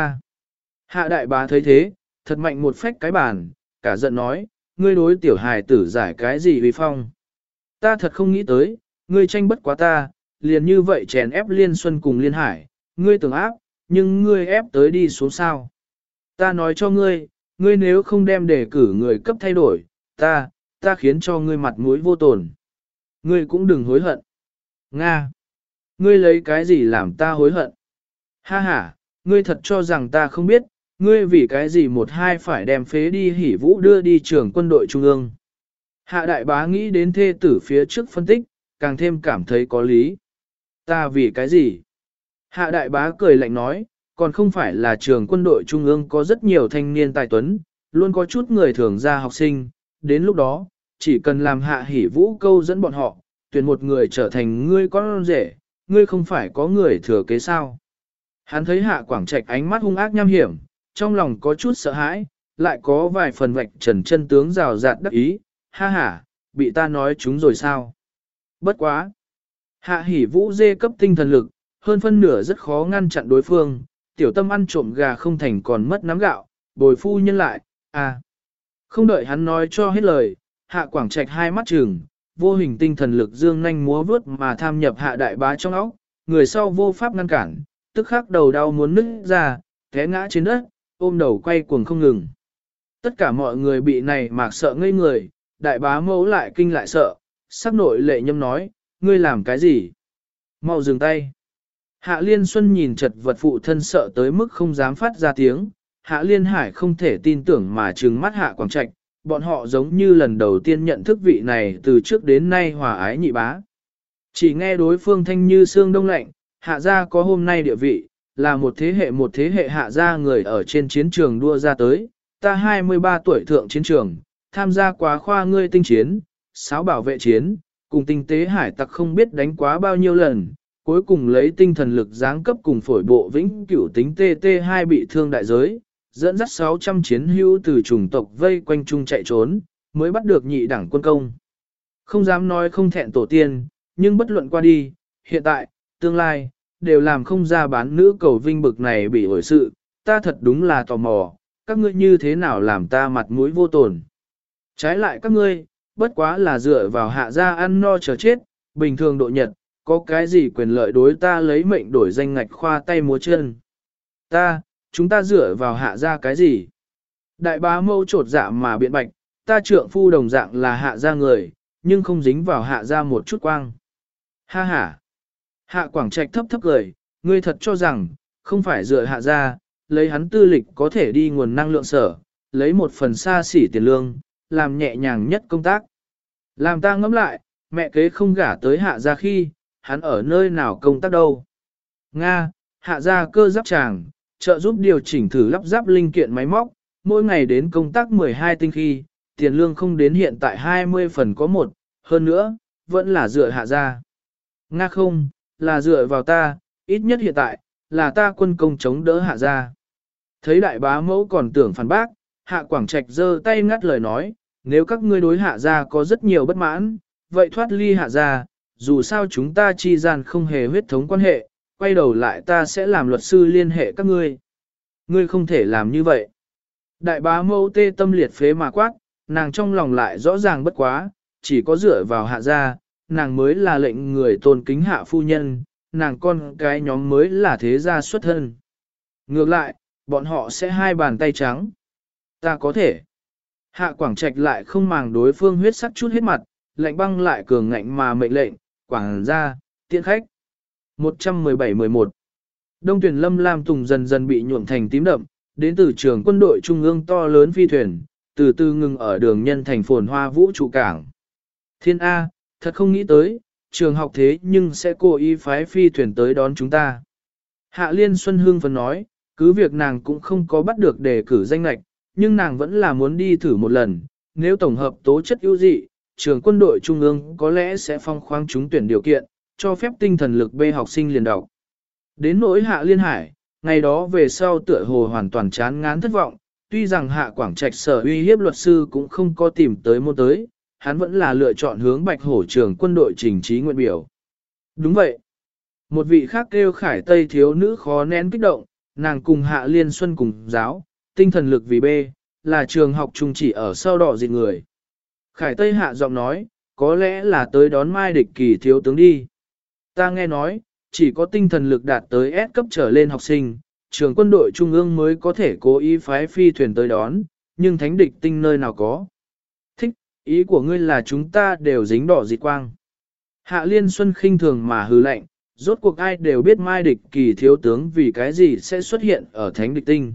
Hạ đại bá thấy thế, thật mạnh một phách cái bàn, cả giận nói, ngươi đối tiểu hài tử giải cái gì vì phong. Ta thật không nghĩ tới, ngươi tranh bất quá ta, liền như vậy chèn ép Liên Xuân cùng Liên Hải, ngươi tưởng áp, nhưng ngươi ép tới đi xuống sao. Ta nói cho ngươi, ngươi nếu không đem đề cử người cấp thay đổi, ta khiến cho ngươi mặt mũi vô tổn. Ngươi cũng đừng hối hận. Nga! Ngươi lấy cái gì làm ta hối hận? Ha ha, ngươi thật cho rằng ta không biết, ngươi vì cái gì một hai phải đem phế đi Hỷ Vũ đưa đi trưởng quân đội trung ương. Hạ đại bá nghĩ đến thê tử phía trước phân tích, càng thêm cảm thấy có lý. Ta vì cái gì? Hạ đại bá cười lạnh nói, còn không phải là trường quân đội trung ương có rất nhiều thanh niên tài tuấn, luôn có chút người thường ra học sinh, đến lúc đó, chỉ cần làm Hạ Hỷ Vũ câu dẫn bọn họ, tuyển một người trở thành ngươi con rể, ngươi không phải có người thừa kế sao. Hắn thấy Hạ Quảng Trạch ánh mắt hung ác nham hiểm, trong lòng có chút sợ hãi, lại có vài phần vạch trần chân tướng rào rạt đắc ý, ha ha, bị ta nói chúng rồi sao. Bất quá. Hạ Hỷ Vũ dê cấp tinh thần lực, hơn phân nửa rất khó ngăn chặn đối phương, tiểu tâm ăn trộm gà không thành còn mất nắm gạo, bồi phu nhân lại, à. Không đợi hắn nói cho hết lời, Hạ Quảng Trạch hai mắt trừng, vô hình tinh thần lực dương nhanh múa vướt mà tham nhập Hạ đại bá trong óc, người sau vô pháp ngăn cản, tức khắc đầu đau muốn nứt ra, té ngã trên đất, ôm đầu quay cuồng không ngừng. Tất cả mọi người bị này mạc sợ ngây người, đại bá mẫu lại kinh lại sợ, sắc nội lệ nhâm nói, ngươi làm cái gì? Mau dừng tay. Hạ Liên Xuân nhìn chật vật phụ thân sợ tới mức không dám phát ra tiếng, Hạ Liên Hải không thể tin tưởng mà trừng mắt Hạ Quảng Trạch, bọn họ giống như lần đầu tiên nhận thức vị này từ trước đến nay hòa ái nhị bá. Chỉ nghe đối phương thanh như xương đông lạnh, Hạ gia có hôm nay địa vị, là một thế hệ Hạ gia người ở trên chiến trường đua ra tới, ta 23 tuổi thượng chiến trường, tham gia quá khoa ngươi tinh chiến, sáo bảo vệ chiến, cùng tinh tế hải tặc không biết đánh quá bao nhiêu lần, cuối cùng lấy tinh thần lực giáng cấp cùng phổi bộ vĩnh cửu tính TT2 bị thương đại giới, dẫn dắt 600 chiến hữu từ chủng tộc vây quanh chung chạy trốn, mới bắt được nhị đẳng quân công. Không dám nói không thẹn tổ tiên, nhưng bất luận qua đi, hiện tại, tương lai, đều làm không ra bán nữ cầu vinh bực này bị ổi sự, ta thật đúng là tò mò, các ngươi như thế nào làm ta mặt mũi vô tổn. Trái lại các ngươi, bất quá là dựa vào hạ gia ăn no chờ chết, bình thường độ nhật, có cái gì quyền lợi đối ta lấy mệnh đổi danh ngạch khoa tay múa chân. Chúng ta dựa vào hạ gia cái gì? Đại bá mâu trột dạ mà biện bạch, ta trượng phu đồng dạng là hạ gia người, nhưng không dính vào hạ gia một chút quang. Ha ha! Hạ Quảng Trạch thấp thấp cười, ngươi thật cho rằng, không phải dựa hạ gia, lấy hắn tư lịch có thể đi nguồn năng lượng sở, lấy một phần xa xỉ tiền lương, làm nhẹ nhàng nhất công tác. Làm ta ngẫm lại, mẹ kế không gả tới hạ gia khi, hắn ở nơi nào công tác đâu. Nga, hạ gia cơ giáp tràng, trợ giúp điều chỉnh thử lắp ráp linh kiện máy móc, mỗi ngày đến công tác 12 tinh khi, tiền lương không đến hiện tại 20 phần có một, hơn nữa, vẫn là dựa hạ gia. Nga không, là dựa vào ta, ít nhất hiện tại, là ta quân công chống đỡ hạ gia. Thấy đại bá mẫu còn tưởng phản bác, Hạ Quảng Trạch giơ tay ngắt lời nói, nếu các ngươi đối hạ gia có rất nhiều bất mãn, vậy thoát ly hạ gia, dù sao chúng ta chi gian không hề huyết thống quan hệ, quay đầu lại ta sẽ làm luật sư liên hệ các ngươi. Ngươi không thể làm như vậy. Đại bá mẫu tê tâm liệt phế mà quát, nàng trong lòng lại rõ ràng bất quá, chỉ có dựa vào hạ gia, nàng mới là lệnh người tôn kính hạ phu nhân, nàng con cái nhóm mới là thế gia xuất thân. Ngược lại, bọn họ sẽ hai bàn tay trắng. Ta có thể. Hạ Quảng Trạch lại không màng đối phương huyết sắc chút hết mặt, lạnh băng lại cường ngạnh mà mệnh lệnh, quảng ra, tiện khách. 117-11 Đông tuyển Lâm Lam Tùng dần dần bị nhuộm thành tím đậm, đến từ trường quân đội trung ương to lớn phi thuyền, từ từ ngừng ở đường nhân thành phồn hoa vũ trụ cảng. Thiên A, thật không nghĩ tới, trường học thế nhưng sẽ cố ý phái phi thuyền tới đón chúng ta. Hạ Liên Xuân hương phấn nói, cứ việc nàng cũng không có bắt được đề cử danh lệch, nhưng nàng vẫn là muốn đi thử một lần, nếu tổng hợp tố chất ưu dị, trường quân đội trung ương có lẽ sẽ phong khoáng trúng tuyển điều kiện, cho phép tinh thần lực B học sinh liền đọc. Đến nỗi Hạ Liên Hải, ngày đó về sau tựa hồ hoàn toàn chán ngán thất vọng, tuy rằng Hạ Quảng Trạch sở uy hiếp luật sư cũng không có tìm tới môn tới, hắn vẫn là lựa chọn hướng Bạch Hổ trường quân đội trình trí nguyện biểu. Đúng vậy. Một vị khác kêu Khải Tây thiếu nữ khó nén kích động, nàng cùng Hạ Liên Xuân cùng giáo, tinh thần lực vì B, là trường học chung chỉ ở sau đỏ dịch người. Khải Tây hạ giọng nói, có lẽ là tới đón Mai Địch Kỳ thiếu tướng đi. Ta nghe nói, chỉ có tinh thần lực đạt tới S cấp trở lên học sinh, trường quân đội trung ương mới có thể cố ý phái phi thuyền tới đón, nhưng thánh địch tinh nơi nào có. Thích, ý của ngươi là chúng ta đều dính đỏ dịch quang. Hạ Liên Xuân khinh thường mà hừ lạnh, rốt cuộc ai đều biết Mai Địch Kỳ thiếu tướng vì cái gì sẽ xuất hiện ở thánh địch tinh.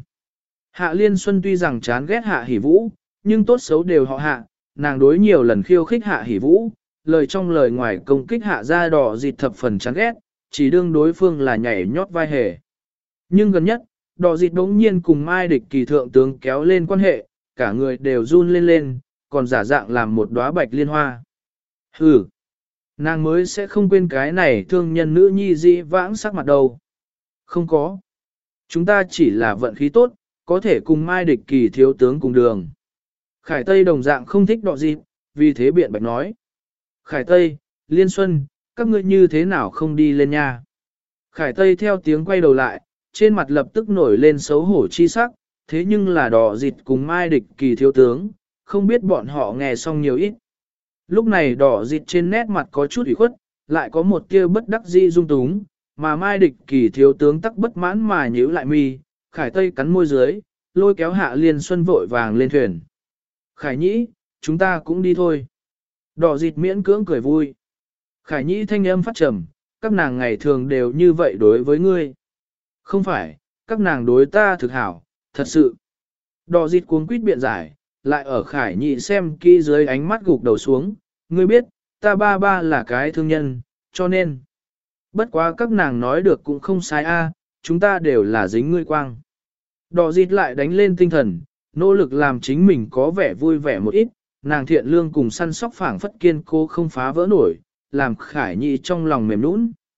Hạ Liên Xuân tuy rằng chán ghét Hạ Hỷ Vũ, nhưng tốt xấu đều họ Hạ, nàng đối nhiều lần khiêu khích Hạ Hỷ Vũ, lời trong lời ngoài công kích Hạ ra đỏ dịt thập phần chán ghét, chỉ đương đối phương là nhảy nhót vai hề. Nhưng gần nhất, đỏ dịt đống nhiên cùng Mai Địch Kỳ thượng tướng kéo lên quan hệ, cả người đều run lên lên, còn giả dạng làm một đóa bạch liên hoa. Hừ, nàng mới sẽ không quên cái này thương nhân nữ nhi dĩ vãng sắc mặt đâu. Không có. Chúng ta chỉ là vận khí tốt, có thể cùng Mai Địch Kỳ thiếu tướng cùng đường. Khải Tây đồng dạng không thích đọ dịp, vì thế biện bạch nói. Khải Tây, Liên Xuân, các ngươi như thế nào không đi lên nha? Khải Tây theo tiếng quay đầu lại, trên mặt lập tức nổi lên xấu hổ chi sắc, thế nhưng là đỏ dịt cùng Mai Địch Kỳ thiếu tướng, không biết bọn họ nghe xong nhiều ít. Lúc này đỏ dịt trên nét mặt có chút ủy khuất, lại có một tia bất đắc dĩ dung túng, mà Mai Địch Kỳ thiếu tướng tắc bất mãn mà nhíu lại mi, Khải Tây cắn môi dưới, lôi kéo Hạ Liên Xuân vội vàng lên thuyền. Khải Nhĩ, chúng ta cũng đi thôi. Đỏ dịt miễn cưỡng cười vui. Khải Nhĩ thanh âm phát trầm, các nàng ngày thường đều như vậy đối với ngươi. Không phải, các nàng đối ta thực hảo, thật sự. Đỏ dịt cuống quýt biện giải, lại ở Khải Nhĩ xem kỹ dưới ánh mắt gục đầu xuống. Ngươi biết, ta ba là cái thương nhân, cho nên. Bất quá các nàng nói được cũng không sai a, chúng ta đều là dính ngươi quang. Đỏ dịt lại đánh lên tinh thần, nỗ lực làm chính mình có vẻ vui vẻ một ít, nàng thiện lương cùng săn sóc phảng phất kiên cố không phá vỡ nổi, làm Khải Nhĩ trong lòng mềm nũng.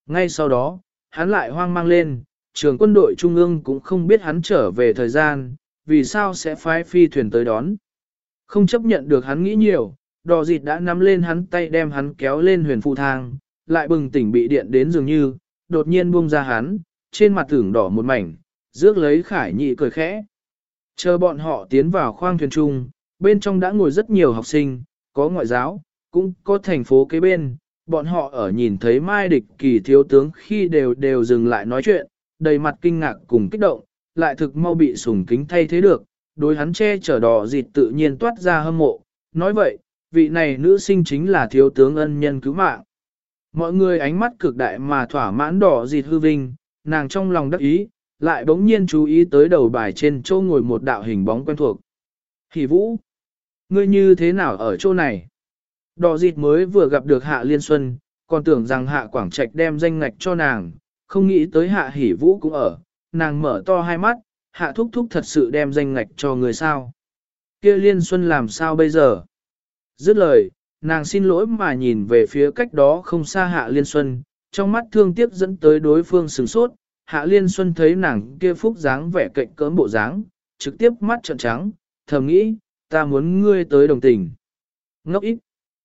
Ngay sau đó, hắn lại hoang mang lên, trường quân đội trung ương cũng không biết hắn trở về thời gian, vì sao sẽ phái phi thuyền tới đón. Không chấp nhận được hắn nghĩ nhiều, đò dịt đã nắm lên hắn tay đem hắn kéo lên huyền phụ thang, lại bừng tỉnh bị điện đến dường như, đột nhiên buông ra hắn, trên mặt tưởng đỏ một mảnh, rước lấy Khải Nhị cười khẽ. Chờ bọn họ tiến vào khoang thuyền trung, bên trong đã ngồi rất nhiều học sinh, có ngoại giáo, cũng có thành phố kế bên, bọn họ ở nhìn thấy Mai Địch Kỳ thiếu tướng khi đều dừng lại nói chuyện, đầy mặt kinh ngạc cùng kích động, lại thực mau bị sùng kính thay thế được, đối hắn che chở đỏ dịt tự nhiên toát ra hâm mộ, nói vậy, vị này nữ sinh chính là thiếu tướng ân nhân cứu mạng. Mọi người ánh mắt cực đại mà thỏa mãn đỏ dịt hư vinh, nàng trong lòng đắc ý, lại bỗng nhiên chú ý tới đầu bài trên chỗ ngồi một đạo hình bóng quen thuộc. Hỉ Vũ, ngươi như thế nào ở chỗ này? Đỏ dịt mới vừa gặp được Hạ Liên Xuân, còn tưởng rằng Hạ Quảng Trạch đem danh ngạch cho nàng, không nghĩ tới Hạ Hỉ Vũ cũng ở, nàng mở to hai mắt, Hạ Thúc Thúc thật sự đem danh ngạch cho người sao? Kia Liên Xuân làm sao bây giờ? Dứt lời, nàng xin lỗi mà nhìn về phía cách đó không xa Hạ Liên Xuân, trong mắt thương tiếc dẫn tới đối phương sửng sốt. Hạ Liên Xuân thấy nàng kia phúc dáng vẻ cạnh cỡm bộ dáng, trực tiếp mắt trợn trắng, thầm nghĩ, ta muốn ngươi tới đồng tình. Ngốc ít.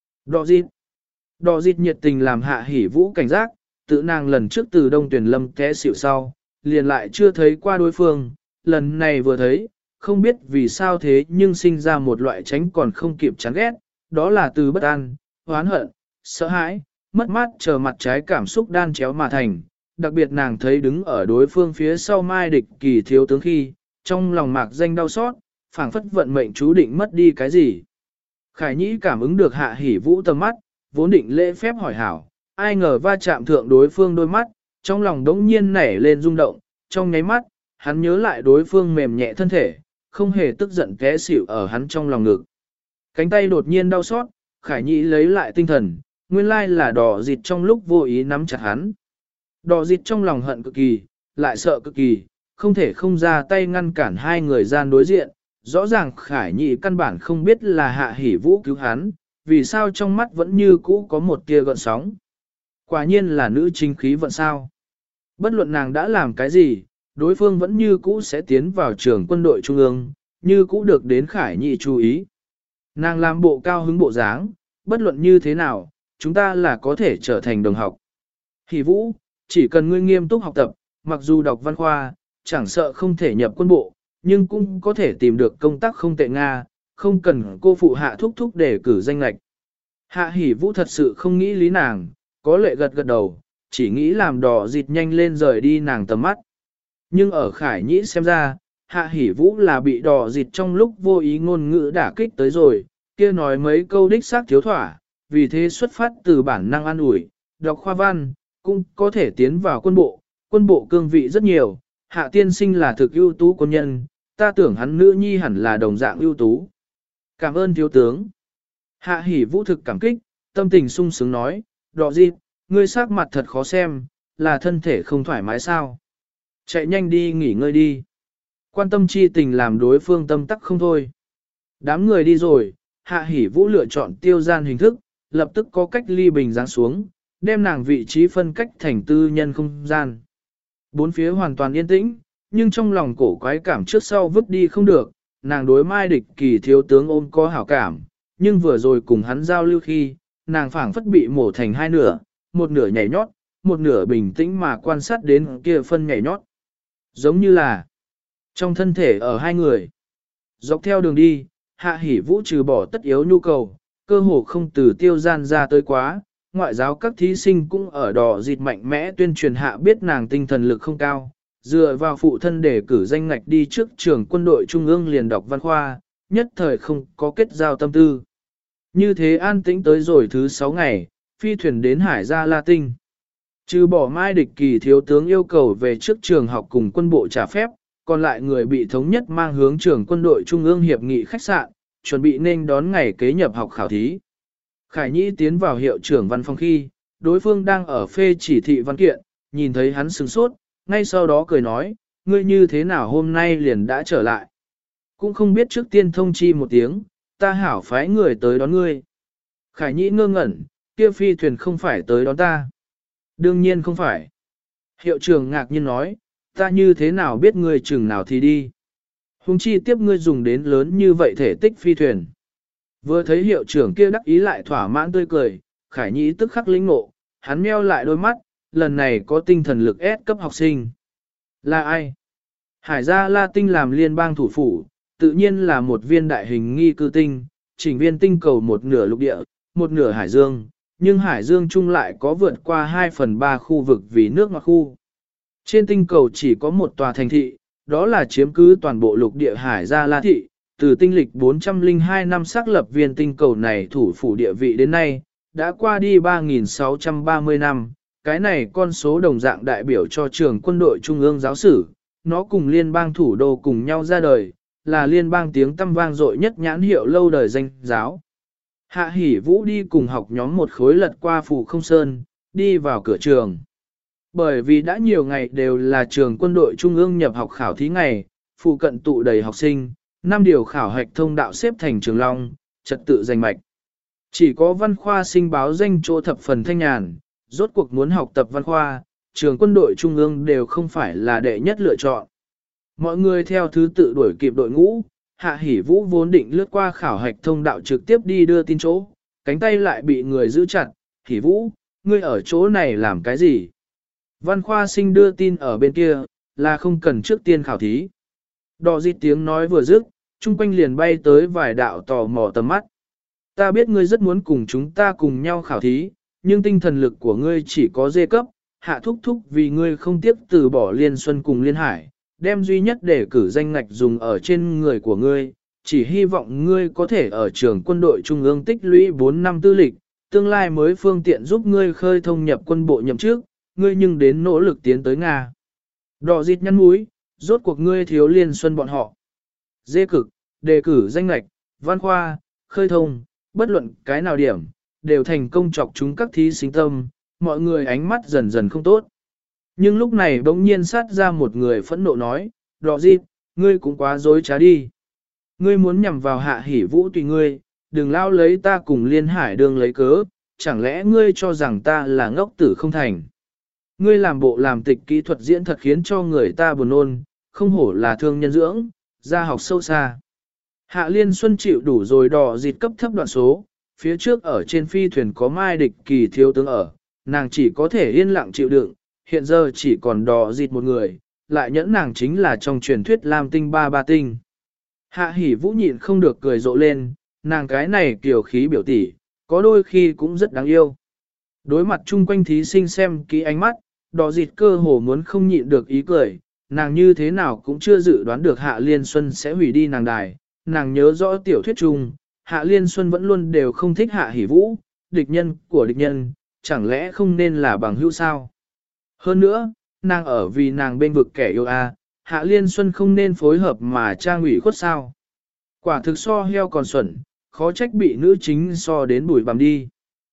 Đỏ dịt nhiệt tình làm Hạ Hỉ Vũ cảnh giác, tự nàng lần trước từ Đông Tuyển Lâm té xỉu sau, liền lại chưa thấy qua đối phương, lần này vừa thấy, không biết vì sao thế nhưng sinh ra một loại tránh còn không kịp chán ghét, đó là từ bất an, hoán hận, sợ hãi, mất mát chờ mặt trái cảm xúc đan chéo mà thành. Đặc biệt nàng thấy đứng ở đối phương phía sau Mai Địch Kỳ thiếu tướng khi, trong lòng mạc danh đau xót, phảng phất vận mệnh chú định mất đi cái gì. Khải Nhĩ cảm ứng được Hạ Hỉ Vũ tầm mắt, vốn định lễ phép hỏi hảo, ai ngờ va chạm thượng đối phương đôi mắt, trong lòng đống nhiên nảy lên rung động, trong nháy mắt, hắn nhớ lại đối phương mềm nhẹ thân thể, không hề tức giận té xỉu ở hắn trong lòng ngực. Cánh tay đột nhiên đau xót, Khải Nhĩ lấy lại tinh thần, nguyên lai là đỏ dịt trong lúc vô ý nắm chặt hắn. Đỏ dịt trong lòng hận cực kỳ, lại sợ cực kỳ, không thể không ra tay ngăn cản hai người gian đối diện. Rõ ràng Khải Nhị căn bản không biết là Hạ Hỉ Vũ cứu hắn, vì sao trong mắt vẫn như cũ có một tia gợn sóng. Quả nhiên là nữ chính khí vận sao. Bất luận nàng đã làm cái gì, đối phương vẫn như cũ sẽ tiến vào trường quân đội trung ương, như cũ được đến Khải Nhị chú ý. Nàng làm bộ cao hứng bộ dáng, bất luận như thế nào, chúng ta là có thể trở thành đồng học. Hỉ Vũ, chỉ cần ngươi nghiêm túc học tập, mặc dù đọc văn khoa, chẳng sợ không thể nhập quân bộ, nhưng cũng có thể tìm được công tác không tệ Nga, không cần cô phụ Hạ Thúc Thúc để cử danh lệch. Hạ Hỉ Vũ thật sự không nghĩ lý nàng, có lệ gật gật đầu, chỉ nghĩ làm đỏ dịt nhanh lên rời đi nàng tầm mắt. Nhưng ở Khải Nhĩ xem ra, Hạ Hỉ Vũ là bị đỏ dịt trong lúc vô ý ngôn ngữ đả kích tới rồi, kia nói mấy câu đích xác thiếu thỏa, vì thế xuất phát từ bản năng an ủi, đọc khoa văn, cũng có thể tiến vào quân bộ cương vị rất nhiều, Hạ tiên sinh là thực ưu tú quân nhân, ta tưởng hắn nữ nhi hẳn là đồng dạng ưu tú. Cảm ơn thiếu tướng. Hạ Hỉ Vũ thực cảm kích, tâm tình sung sướng nói, đỏ dịt, ngươi sắc mặt thật khó xem, là thân thể không thoải mái sao. Chạy nhanh đi nghỉ ngơi đi. Quan tâm chi tình làm đối phương tâm tắc không thôi. Đám người đi rồi, Hạ Hỉ Vũ lựa chọn tiêu gian hình thức, lập tức có cách ly bình giáng xuống, đem nàng vị trí phân cách thành tư nhân không gian. Bốn phía hoàn toàn yên tĩnh, nhưng trong lòng cổ quái cảm trước sau vứt đi không được, nàng đối Mai Địch Kỳ thiếu tướng ôm có hảo cảm, nhưng vừa rồi cùng hắn giao lưu khi, nàng phảng phất bị mổ thành hai nửa, một nửa nhảy nhót, một nửa bình tĩnh mà quan sát đến kia phân nhảy nhót. Giống như là trong thân thể ở hai người. Dọc theo đường đi, Hạ Hỉ Vũ trừ bỏ tất yếu nhu cầu, cơ hồ không từ tiêu gian ra tới quá, ngoại giáo các thí sinh cũng ở đỏ dịt mạnh mẽ tuyên truyền hạ biết nàng tinh thần lực không cao, dựa vào phụ thân để cử danh ngạch đi trước trường quân đội trung ương liền đọc văn khoa, nhất thời không có kết giao tâm tư. Như thế an tĩnh tới rồi thứ 6 ngày, phi thuyền đến Hải Gia La Tinh. Trừ bỏ Mai Địch Kỳ thiếu tướng yêu cầu về trước trường học cùng quân bộ trả phép, còn lại người bị thống nhất mang hướng trường quân đội trung ương hiệp nghị khách sạn, chuẩn bị nên đón ngày kế nhập học khảo thí. Khải Nhĩ tiến vào hiệu trưởng văn phòng khi, đối phương đang ở phê chỉ thị văn kiện, nhìn thấy hắn sửng sốt, ngay sau đó cười nói, ngươi như thế nào hôm nay liền đã trở lại. Cũng không biết trước tiên thông chi một tiếng, ta hảo phái người tới đón ngươi. Khải Nhĩ ngơ ngẩn, kia phi thuyền không phải tới đón ta. Đương nhiên không phải. Hiệu trưởng ngạc nhiên nói, ta như thế nào biết ngươi chừng nào thì đi. Hùng chi tiếp ngươi dùng đến lớn như vậy thể tích phi thuyền. Vừa thấy hiệu trưởng kia đắc ý lại thỏa mãn tươi cười, Khải Nhĩ tức khắc lĩnh ngộ, hắn meo lại đôi mắt, lần này có tinh thần lực S cấp học sinh. Là ai? Hải gia La Tinh làm liên bang thủ phủ, tự nhiên là một viên đại hình nghi cư tinh, chỉnh viên tinh cầu một nửa lục địa, một nửa hải dương, nhưng hải dương chung lại có vượt qua 2/3 khu vực vì nước ngọt khu. Trên tinh cầu chỉ có một tòa thành thị, đó là chiếm cứ toàn bộ lục địa Hải Gia La Thị, từ tinh lịch 402 năm xác lập viên tinh cầu này thủ phủ địa vị đến nay, đã qua đi 3.630 năm, cái này con số đồng dạng đại biểu cho trường quân đội trung ương giáo sử, nó cùng liên bang thủ đô cùng nhau ra đời, là liên bang tiếng tăm vang dội nhất nhãn hiệu lâu đời danh giáo. Hạ Hỷ Vũ đi cùng học nhóm một khối lật qua Phù Không Sơn, đi vào cửa trường. Bởi vì đã nhiều ngày đều là trường quân đội trung ương nhập học khảo thí ngày, phụ cận tụ đầy học sinh, 5 điều khảo hạch thông đạo xếp thành trường long, trật tự danh mạch. Chỉ có văn khoa sinh báo danh chỗ thập phần thanh nhàn, rốt cuộc muốn học tập văn khoa, trường quân đội trung ương đều không phải là đệ nhất lựa chọn. Mọi người theo thứ tự đuổi kịp đội ngũ, Hạ Hỷ Vũ vốn định lướt qua khảo hạch thông đạo trực tiếp đi đưa tin chỗ, cánh tay lại bị người giữ chặt. Hỷ Vũ, ngươi ở chỗ này làm cái gì? Văn khoa sinh đưa tin ở bên kia, là không cần trước tiên khảo thí. Đỏ dịt tiếng nói vừa dứt, chung quanh liền bay tới vài đạo tò mò tầm mắt. Ta biết ngươi rất muốn cùng chúng ta cùng nhau khảo thí, nhưng tinh thần lực của ngươi chỉ có D cấp, Hạ thúc thúc vì ngươi không tiếc từ bỏ Liên Xuân cùng Liên Hải, đem duy nhất để cử danh ngạch dùng ở trên người của ngươi, chỉ hy vọng ngươi có thể ở trường quân đội trung ương tích lũy 4 năm tư lịch, tương lai mới phương tiện giúp ngươi khơi thông nhập quân bộ nhậm chức, ngươi nhưng đến nỗ lực tiến tới Nga. Đỏ dịt nhăn mũi, rốt cuộc ngươi thiếu Liên Xuân bọn họ. Dê cực, đề cử danh lạch, văn khoa, khơi thông, bất luận cái nào điểm, đều thành công chọc chúng các thí sinh tâm, mọi người ánh mắt dần dần không tốt. Nhưng lúc này bỗng nhiên sát ra một người phẫn nộ nói, Đỏ dịt, ngươi cũng quá dối trá đi. Ngươi muốn nhằm vào Hạ Hỷ Vũ tùy ngươi, đừng lao lấy ta cùng Liên Hải đường lấy cớ, chẳng lẽ ngươi cho rằng ta là ngốc tử không thành. Ngươi làm bộ làm tịch kỹ thuật diễn thật khiến cho người ta buồn nôn, không hổ là thương nhân dưỡng, ra học sâu xa. Hạ Liên Xuân chịu đủ rồi đỏ dịt cấp thấp đoạn số, phía trước ở trên phi thuyền có Mai Địch Kỳ thiếu tướng ở, nàng chỉ có thể yên lặng chịu đựng, hiện giờ chỉ còn đỏ dịt một người, lại nhẫn nàng chính là trong truyền thuyết Lam Tinh ba ba tinh. Hạ Hỷ Vũ nhịn không được cười rộ lên, nàng cái này kiểu khí biểu tỷ, có đôi khi cũng rất đáng yêu. Đối mặt chung quanh thí sinh xem kỹ ánh mắt, đỏ dịt cơ hồ muốn không nhịn được ý cười, nàng như thế nào cũng chưa dự đoán được Hạ Liên Xuân sẽ hủy đi nàng đài, nàng nhớ rõ tiểu thuyết chung, Hạ Liên Xuân vẫn luôn đều không thích Hạ Hỷ Vũ, địch nhân của địch nhân, chẳng lẽ không nên là bằng hữu sao? Hơn nữa, nàng ở vì nàng bên vực kẻ yêu Hạ Liên Xuân không nên phối hợp mà trang ủy khuất sao? Quả thực so heo còn xuẩn, khó trách bị nữ chính so đến bùi bằm đi.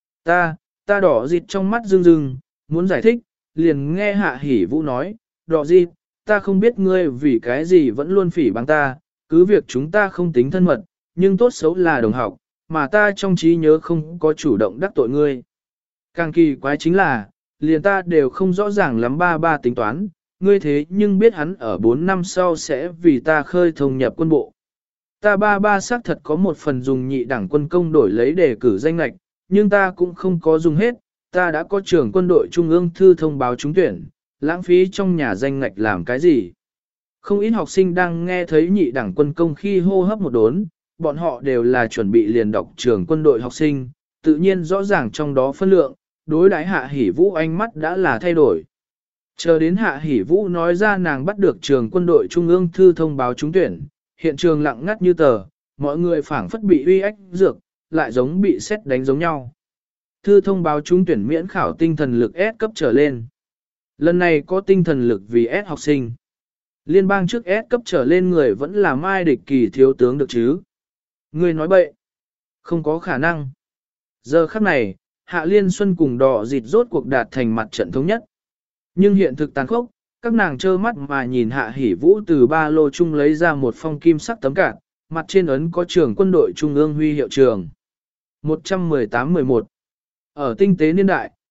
Ta đỏ dịt trong mắt rưng rưng, muốn giải thích, liền nghe Hạ Hỷ Vũ nói, đỏ dịt, ta không biết ngươi vì cái gì vẫn luôn phỉ báng ta, cứ việc chúng ta không tính thân mật, nhưng tốt xấu là đồng học, mà ta trong trí nhớ không có chủ động đắc tội ngươi. Càng kỳ quái chính là, liền ta đều không rõ ràng lắm ba ba tính toán, ngươi thế nhưng biết hắn ở 4 năm sau sẽ vì ta khơi thông nhập quân bộ. Ta ba ba xác thật có một phần dùng nhị đảng quân công đổi lấy đề cử danh lạch, nhưng ta cũng không có dùng hết, ta đã có trưởng quân đội trung ương thư thông báo trúng tuyển, lãng phí trong nhà danh ngạch làm cái gì. Không ít học sinh đang nghe thấy nhị đảng quân công khi hô hấp một đốn, bọn họ đều là chuẩn bị liền đọc trường quân đội học sinh, tự nhiên rõ ràng trong đó phân lượng, đối đãi Hạ Hỷ Vũ ánh mắt đã là thay đổi. Chờ đến Hạ Hỷ Vũ nói ra nàng bắt được trường quân đội trung ương thư thông báo trúng tuyển, hiện trường lặng ngắt như tờ, mọi người phảng phất bị uy ách dược, lại giống bị sét đánh giống nhau. Thư thông báo trúng tuyển miễn khảo tinh thần lực S cấp trở lên. Lần này có tinh thần lực vì S học sinh. Liên bang trước S cấp trở lên người vẫn là Mai Địch Kỳ thiếu tướng được chứ. Người nói bậy. Không có khả năng. Giờ khắc này, Hạ Liên Xuân cùng đỏ dịt rốt cuộc đạt thành mặt trận thống nhất. Nhưng hiện thực tàn khốc, các nàng trơ mắt mà nhìn Hạ Hỷ Vũ từ ba lô chung lấy ra một phong kim sắc tấm card, mặt trên ấn có trường quân đội trung ương huy hiệu trường. 118-11. Ở tinh tế niên đại,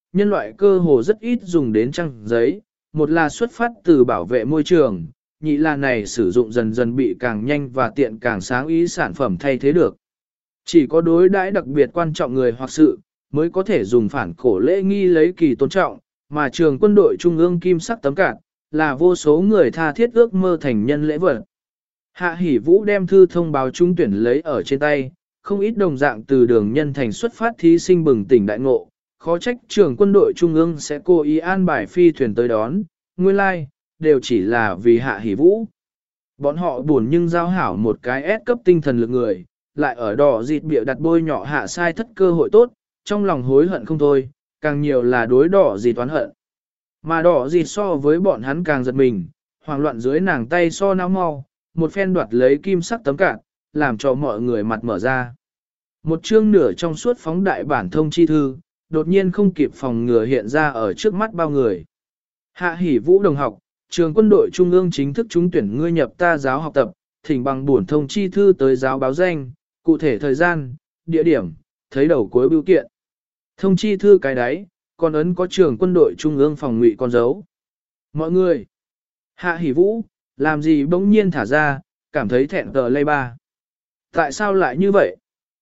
nhân loại cơ hồ rất ít dùng đến trang giấy, một là xuất phát từ bảo vệ môi trường, nhị là này sử dụng dần dần bị càng nhanh và tiện càng sáng ý sản phẩm thay thế được. Chỉ có đối đãi đặc biệt quan trọng người hoặc sự, mới có thể dùng phản cổ lễ nghi lấy kỳ tôn trọng, mà trường quân đội trung ương kim sắc tấm cạt, là vô số người tha thiết ước mơ thành nhân lễ vật. Hạ Hỷ Vũ đem thư thông báo trúng tuyển lấy ở trên tay, không ít đồng dạng từ đường nhân thành xuất phát thí sinh bừng tỉnh đại ngộ, khó trách trường quân đội trung ương sẽ cố ý an bài phi thuyền tới đón, nguyên lai, like, đều chỉ là vì Hạ Hỷ Vũ. Bọn họ buồn nhưng giao hảo một cái S cấp tinh thần lực người, lại ở đỏ dịt bịa đặt bôi nhọ Hạ sai thất cơ hội tốt, trong lòng hối hận không thôi, càng nhiều là đối đỏ dịt toán hận. Mà đỏ dịt so với bọn hắn càng giật mình, hoảng loạn dưới nàng tay so não mau, một phen đoạt lấy kim sắc tấm cạn, làm cho mọi người mặt mở ra. Một chương nửa trong suốt phóng đại bản thông chi thư, đột nhiên không kịp phòng ngừa hiện ra ở trước mắt bao người. Hạ Hỷ Vũ đồng học, trường quân đội trung ương chính thức trúng tuyển ngươi nhập ta giáo học tập, thỉnh bằng bổn thông chi thư tới giáo báo danh, cụ thể thời gian, địa điểm, thấy đầu cuối bưu kiện. Thông chi thư cái đáy, còn ấn có trường quân đội trung ương phòng ngụy con dấu. Mọi người, Hạ Hỷ Vũ, làm gì bỗng nhiên thả ra, cảm thấy thẹn tờ lây ba. Tại sao lại như vậy?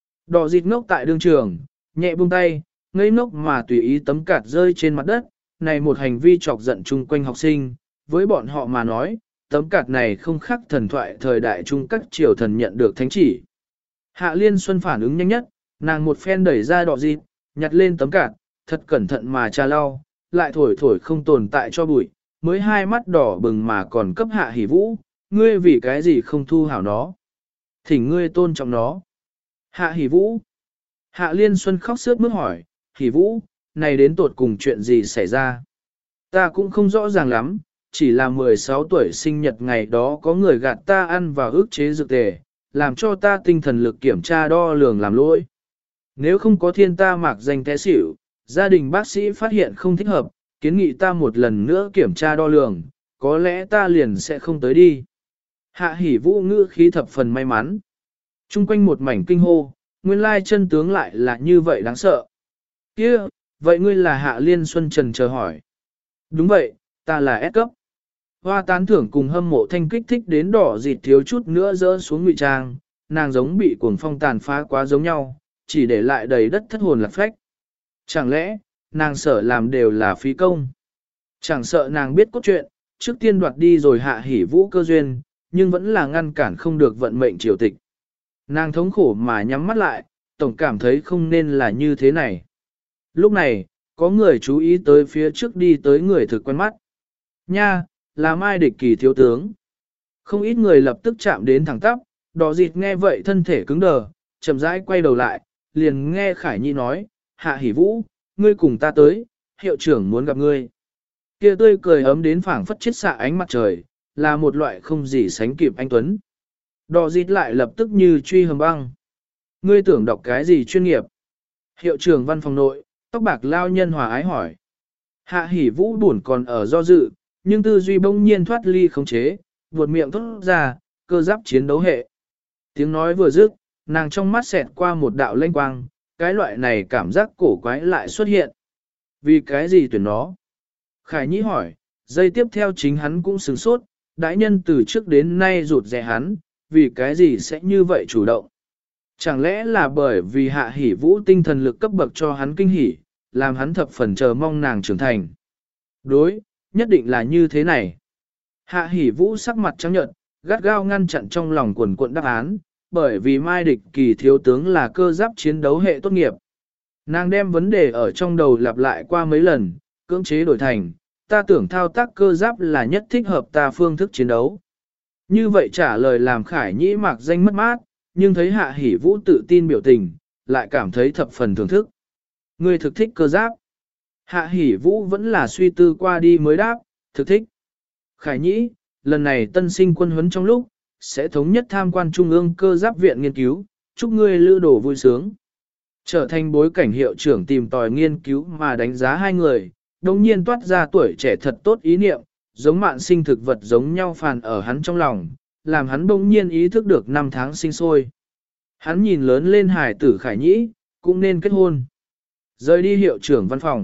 Đỏ dịt ngốc tại đương trường, nhẹ buông tay, ngây ngốc mà tùy ý tấm cạt rơi trên mặt đất, này một hành vi chọc giận chung quanh học sinh, với bọn họ mà nói, tấm cạt này không khác thần thoại thời đại trung các triều thần nhận được thánh chỉ. Hạ Liên Xuân phản ứng nhanh nhất, nàng một phen đẩy ra đỏ dịt, nhặt lên tấm cạt, thật cẩn thận mà trà lau, lại thổi thổi không tồn tại cho bụi, mới hai mắt đỏ bừng mà còn cấp Hạ Hỷ Vũ, ngươi vì cái gì không thu hảo nó. Thỉnh ngươi tôn trọng nó. Hạ Hỷ Vũ. Hạ Liên Xuân khóc sướt mướt hỏi, Hỷ Vũ, này đến tột cùng chuyện gì xảy ra? Ta cũng không rõ ràng lắm, chỉ là 16 tuổi sinh nhật ngày đó có người gạt ta ăn và ức chế dược tề, làm cho ta tinh thần lực kiểm tra đo lường làm lỗi. Nếu không có thiên ta mạc danh té xỉu, gia đình bác sĩ phát hiện không thích hợp, kiến nghị ta một lần nữa kiểm tra đo lường, có lẽ ta liền sẽ không tới đi. Hạ Hỷ Vũ ngữ khí thập phần may mắn. Trung quanh một mảnh kinh hô, nguyên lai chân tướng lại là như vậy đáng sợ. Kia, vậy ngươi là Hạ Liên Xuân trần chờ hỏi. Đúng vậy, ta là S cấp. Hoa tán thưởng cùng hâm mộ thanh kích thích đến đỏ dịt thiếu chút nữa rỡ xuống ngụy trang, nàng giống bị cuồng phong tàn phá quá giống nhau, chỉ để lại đầy đất thất hồn lạc phách. Chẳng lẽ, nàng sợ làm đều là phí công? Chẳng sợ nàng biết cốt truyện, trước tiên đoạt đi rồi Hạ Hỷ Vũ cơ duyên, nhưng vẫn là ngăn cản không được vận mệnh triều tịch. Nàng thống khổ mà nhắm mắt lại, tổng cảm thấy không nên là như thế này. Lúc này, có người chú ý tới phía trước đi tới người thực quen mắt. Nha, là Mai Địch Kỳ thiếu tướng. Không ít người lập tức chạm đến thẳng tắp, đỏ dịt nghe vậy thân thể cứng đờ, chậm rãi quay đầu lại, liền nghe Khải Nhi nói, Hạ Hỷ Vũ, ngươi cùng ta tới, hiệu trưởng muốn gặp ngươi. Kia tươi cười ấm đến phảng phất chiết xạ ánh mặt trời, là một loại không gì sánh kịp anh Tuấn. Đỏ dịt lại lập tức như truy hầm băng. Ngươi tưởng đọc cái gì chuyên nghiệp? Hiệu trưởng văn phòng nội, tóc bạc lao nhân hòa ái hỏi. Hạ Hỷ Vũ buồn còn ở do dự, nhưng tư duy bỗng nhiên thoát ly khống chế, buột miệng thốt ra, cơ giáp chiến đấu hệ. Tiếng nói vừa dứt, nàng trong mắt xẹt qua một đạo lanh quang, cái loại này cảm giác cổ quái lại xuất hiện. Vì cái gì tuyển nó? Khải Nhĩ hỏi, giây tiếp theo chính hắn cũng sửng sốt, đãi nhân từ trước đến nay rụt rè hắn, vì cái gì sẽ như vậy chủ động? Chẳng lẽ là bởi vì Hạ Hỷ Vũ tinh thần lực cấp bậc cho hắn kinh hỉ, làm hắn thập phần chờ mong nàng trưởng thành? Đối, nhất định là như thế này. Hạ Hỷ Vũ sắc mặt trắng nhợt, gắt gao ngăn chặn trong lòng quần cuộn đáp án, bởi vì Mai Địch Kỳ thiếu tướng là cơ giáp chiến đấu hệ tốt nghiệp. Nàng đem vấn đề ở trong đầu lặp lại qua mấy lần, cưỡng chế đổi thành, ta tưởng thao tác cơ giáp là nhất thích hợp ta phương thức chiến đấu. Như vậy trả lời làm Khải Nhĩ mạc danh mất mát, nhưng thấy Hạ Hỷ Vũ tự tin biểu tình, lại cảm thấy thập phần thưởng thức. Ngươi thực thích cơ giáp. Hạ Hỷ Vũ vẫn là suy tư qua đi mới đáp, thực thích. Khải Nhĩ, lần này tân sinh quân huấn trong lúc, sẽ thống nhất tham quan trung ương cơ giáp viện nghiên cứu, chúc ngươi lữ đồ vui sướng. Trở thành bối cảnh hiệu trưởng tìm tòi nghiên cứu mà đánh giá hai người, đồng nhiên toát ra tuổi trẻ thật tốt ý niệm, giống mạn sinh thực vật giống nhau phàn ở hắn trong lòng, làm hắn bỗng nhiên ý thức được năm tháng sinh sôi. Hắn nhìn lớn lên hài tử Khải Nhĩ, cũng nên kết hôn. Rời đi hiệu trưởng văn phòng,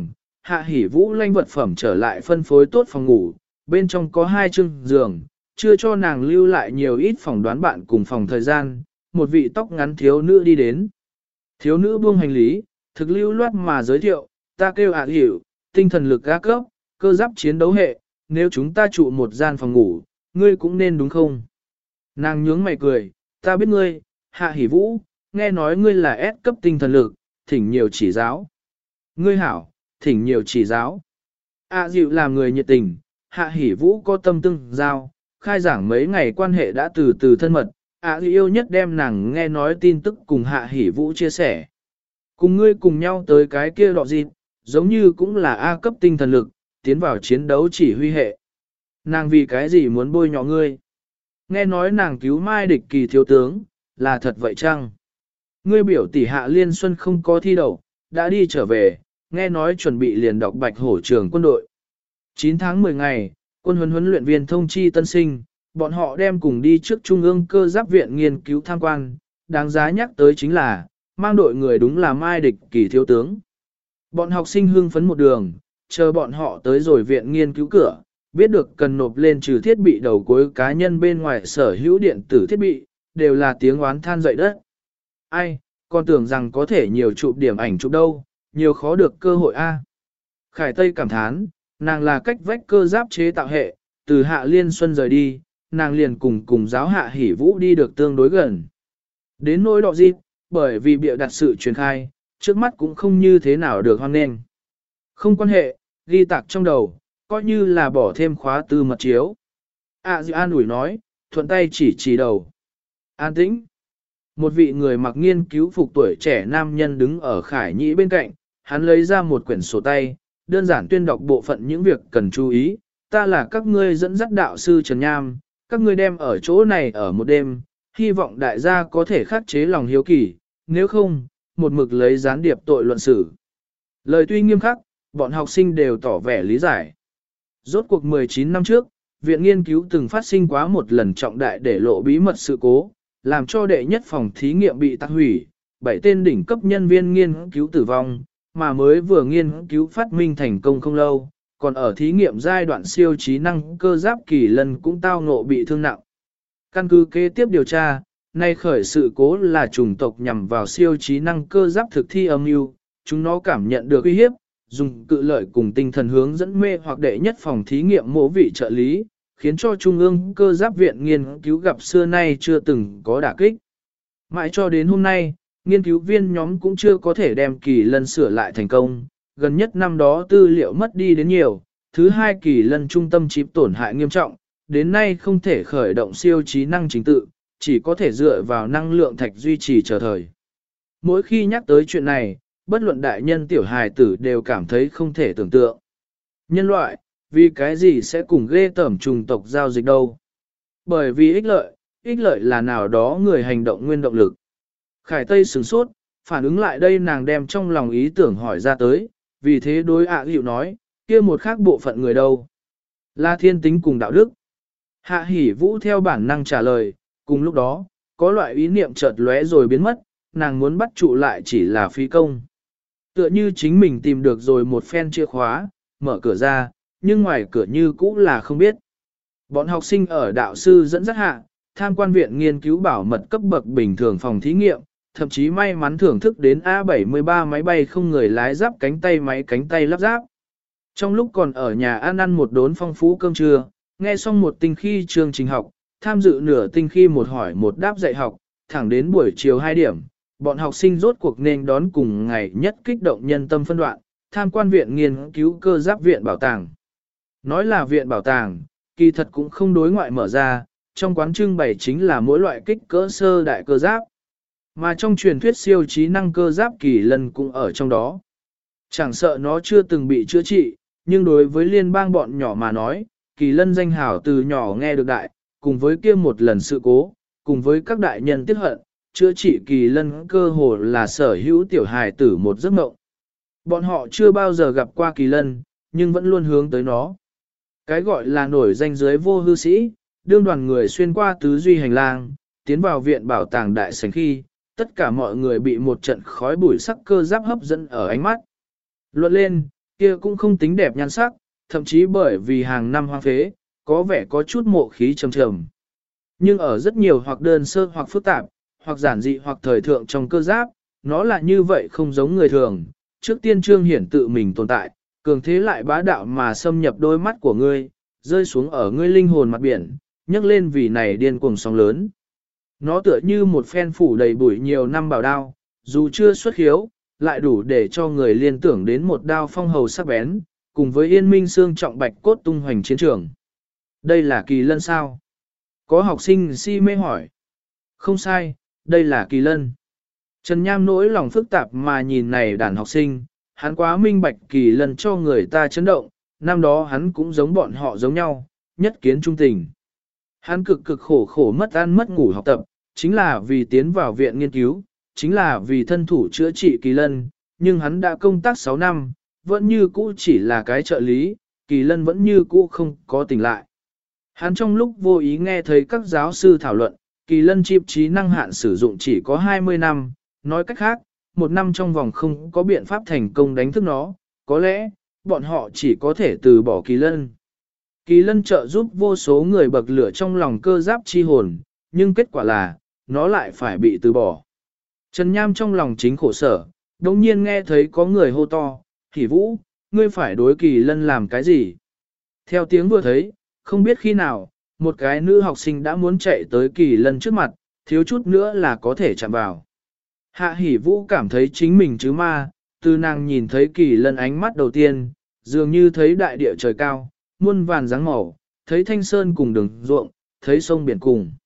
Hạ Hỷ Vũ lanh vật phẩm trở lại phân phối tốt phòng ngủ, bên trong có 2 chương giường, chưa cho nàng lưu lại nhiều ít phòng đoán bạn cùng phòng thời gian, một vị tóc ngắn thiếu nữ đi đến. Thiếu nữ buông hành lý, thực lưu loát mà giới thiệu, ta kêu Hạ Hiểu, tinh thần lực ga cấp, cơ giáp chiến đấu hệ, nếu chúng ta trụ một gian phòng ngủ, ngươi cũng nên đúng không? Nàng nhướng mày cười, ta biết ngươi, Hạ Hỷ Vũ, nghe nói ngươi là S cấp tinh thần lực, thỉnh nhiều chỉ giáo. Ngươi hảo, thỉnh nhiều chỉ giáo. Dịu làm người nhiệt tình, Hạ Hỷ Vũ có tâm tương giao, khai giảng mấy ngày quan hệ đã từ từ thân mật, Dịu yêu nhất đem nàng nghe nói tin tức cùng Hạ Hỷ Vũ chia sẻ. Cùng ngươi cùng nhau tới cái kia đọ dịp, giống như cũng là A cấp tinh thần lực, tiến vào chiến đấu chỉ huy hệ. Nàng vì cái gì muốn bôi nhọ ngươi? Nghe nói nàng cứu Mai Địch Kỳ thiếu tướng, là thật vậy chăng? Ngươi biểu tỷ Hạ Liên Xuân không có thi đậu, đã đi trở về, nghe nói chuẩn bị liền đọc Bạch Hổ trường quân đội. 9 tháng 10 ngày, quân huấn luyện viên thông chi tân sinh, bọn họ đem cùng đi trước Trung ương cơ giáp viện nghiên cứu tham quan, đáng giá nhắc tới chính là, mang đội người đúng là Mai Địch Kỳ thiếu tướng. Bọn học sinh hưng phấn một đường, chờ bọn họ tới rồi viện nghiên cứu cửa, biết được cần nộp lên trừ thiết bị đầu cuối cá nhân bên ngoài sở hữu điện tử thiết bị, đều là tiếng oán than dậy đất. Ai, còn tưởng rằng có thể nhiều chụp điểm ảnh chụp đâu, nhiều khó được cơ hội a. Khải Tây cảm thán, nàng là cách vách cơ giáp chế tạo hệ, từ Hạ Liên Xuân rời đi, nàng liền cùng giáo Hạ Hỷ Vũ đi được tương đối gần. Đến nỗi đọ dịp, bởi vì bịa đặt sự truyền khai, trước mắt cũng không như thế nào được hoan nghênh. Không quan hệ, ghi tạc trong đầu, coi như là bỏ thêm khóa tư mật chiếu. Dịu an ủi nói, thuận tay chỉ đầu. An tĩnh. Một vị người mặc nghiên cứu phục tuổi trẻ nam nhân đứng ở Khải Nhĩ bên cạnh, hắn lấy ra một quyển sổ tay, đơn giản tuyên đọc bộ phận những việc cần chú ý. Ta là các ngươi dẫn dắt đạo sư Trần Nham, các ngươi đem ở chỗ này ở một đêm, hy vọng đại gia có thể khắc chế lòng hiếu kỳ, nếu không, một mực lấy gián điệp tội luận xử. Lời tuy nghiêm khắc, bọn học sinh đều tỏ vẻ lý giải. Rốt cuộc 19 năm trước, viện nghiên cứu từng phát sinh quá một lần trọng đại để lộ bí mật sự cố, làm cho đệ nhất phòng thí nghiệm bị tạc hủy, 7 tên đỉnh cấp nhân viên nghiên cứu tử vong, mà mới vừa nghiên cứu phát minh thành công không lâu, còn ở thí nghiệm giai đoạn siêu trí năng cơ giáp Kỳ Lân cũng tao ngộ bị thương nặng. Căn cứ kế tiếp điều tra, nay khởi sự cố là chủng tộc nhằm vào siêu trí năng cơ giáp thực thi âm mưu, chúng nó cảm nhận được uy hiếp, dùng cự lợi cùng tinh thần hướng dẫn mê hoặc đệ nhất phòng thí nghiệm mỗ vị trợ lý, khiến cho Trung ương cơ giáp viện nghiên cứu gặp xưa nay chưa từng có đả kích. Mãi cho đến hôm nay, nghiên cứu viên nhóm cũng chưa có thể đem Kỳ Lân sửa lại thành công, gần nhất năm đó tư liệu mất đi đến nhiều, thứ hai Kỳ Lân trung tâm chip tổn hại nghiêm trọng, đến nay không thể khởi động siêu trí năng chính tự, chỉ có thể dựa vào năng lượng thạch duy trì chờ thời. Mỗi khi nhắc tới chuyện này, bất luận đại nhân tiểu hài tử đều cảm thấy không thể tưởng tượng. Nhân loại, vì cái gì sẽ cùng ghê tởm trùng tộc giao dịch đâu? Bởi vì ích lợi là nào đó người hành động nguyên động lực. Khải Tây sửng sốt, phản ứng lại đây nàng đem trong lòng ý tưởng hỏi ra tới, vì thế đối Dịu nói, kia một khác bộ phận người đâu? Là thiên tính cùng đạo đức. Hạ Hỷ Vũ theo bản năng trả lời, cùng lúc đó, có loại ý niệm chợt lóe rồi biến mất, nàng muốn bắt trụ lại chỉ là phí công. Tựa như chính mình tìm được rồi một phen chìa khóa, mở cửa ra, nhưng ngoài cửa như cũ là không biết. Bọn học sinh ở đạo sư dẫn dắt hạ, tham quan viện nghiên cứu bảo mật cấp bậc bình thường phòng thí nghiệm, thậm chí may mắn thưởng thức đến A-73 máy bay không người lái giáp máy cánh tay lắp ráp. Trong lúc còn ở nhà ăn một đốn phong phú cơm trưa, nghe xong một tinh khi chương trình học, tham dự nửa tinh khi một hỏi một đáp dạy học, thẳng đến buổi chiều 2 điểm, bọn học sinh rốt cuộc nên đón cùng ngày nhất kích động nhân tâm phân đoạn, tham quan viện nghiên cứu cơ giáp viện bảo tàng. Nói là viện bảo tàng, kỳ thật cũng không đối ngoại mở ra, trong quán trưng bày chính là mỗi loại kích cỡ sơ đại cơ giáp. Mà trong truyền thuyết siêu trí năng cơ giáp Kỳ Lân cũng ở trong đó. Chẳng sợ nó chưa từng bị chữa trị, nhưng đối với liên bang bọn nhỏ mà nói, Kỳ Lân danh hảo từ nhỏ nghe được đại, cùng với kia một lần sự cố, cùng với các đại nhân tiếc hận, chữa trị Kỳ Lân cơ hồ là sở hữu tiểu hài tử một giấc mộng. Bọn họ chưa bao giờ gặp qua Kỳ Lân, nhưng vẫn luôn hướng tới nó. Cái gọi là nổi danh dưới vô hư sĩ, đương đoàn người xuyên qua tứ duy hành lang, tiến vào viện bảo tàng đại sảnh khi, tất cả mọi người bị một trận khói bụi sắc cơ giáp hấp dẫn ở ánh mắt. Luận lên, kia cũng không tính đẹp nhan sắc, thậm chí bởi vì hàng năm hoang phế, có vẻ có chút mộ khí trầm trầm. Nhưng ở rất nhiều hoặc đơn sơ hoặc phức tạp, hoặc giản dị hoặc thời thượng trong cơ giáp, nó là như vậy không giống người thường. Trước tiên trương hiển tự mình tồn tại, cường thế lại bá đạo mà xâm nhập đôi mắt của ngươi, rơi xuống ở ngươi linh hồn mặt biển, nhấc lên vì này điên cuồng sóng lớn. Nó tựa như một phen phủ đầy bụi nhiều năm bảo đao, dù chưa xuất khiếu, lại đủ để cho người liên tưởng đến một đao phong hầu sắc bén, cùng với yên minh xương trọng bạch cốt tung hoành chiến trường. Đây là kỳ lân sao? Có học sinh si mê hỏi. Không sai, đây là kỳ lân. Trần Nham nỗi lòng phức tạp mà nhìn này đàn học sinh, hắn quá minh bạch kỳ lân cho người ta chấn động, năm đó hắn cũng giống bọn họ giống nhau, nhất kiến trung tình. Hắn cực cực khổ khổ mất ăn mất ngủ học tập, chính là vì tiến vào viện nghiên cứu, chính là vì thân thủ chữa trị kỳ lân, nhưng hắn đã công tác 6 năm, vẫn như cũ chỉ là cái trợ lý, kỳ lân vẫn như cũ không có tỉnh lại. Hắn trong lúc vô ý nghe thấy các giáo sư thảo luận, kỳ lân chip trí năng hạn sử dụng chỉ có 20 năm, nói cách khác, một năm trong vòng không có biện pháp thành công đánh thức nó, có lẽ, bọn họ chỉ có thể từ bỏ kỳ lân. Kỳ lân trợ giúp vô số người bậc lửa trong lòng cơ giáp chi hồn, nhưng kết quả là, nó lại phải bị từ bỏ. Trần Nham trong lòng chính khổ sở, đồng nhiên nghe thấy có người hô to, Hỷ Vũ, ngươi phải đối kỳ lân làm cái gì? Theo tiếng vừa thấy, không biết khi nào, một cái nữ học sinh đã muốn chạy tới kỳ lân trước mặt, thiếu chút nữa là có thể chạm vào. Hạ Hỷ Vũ cảm thấy chính mình chứ ma, từ nàng nhìn thấy kỳ lân ánh mắt đầu tiên, dường như thấy đại địa trời cao, muôn vàn dáng màu, thấy thanh sơn cùng đường ruộng, thấy sông biển cùng.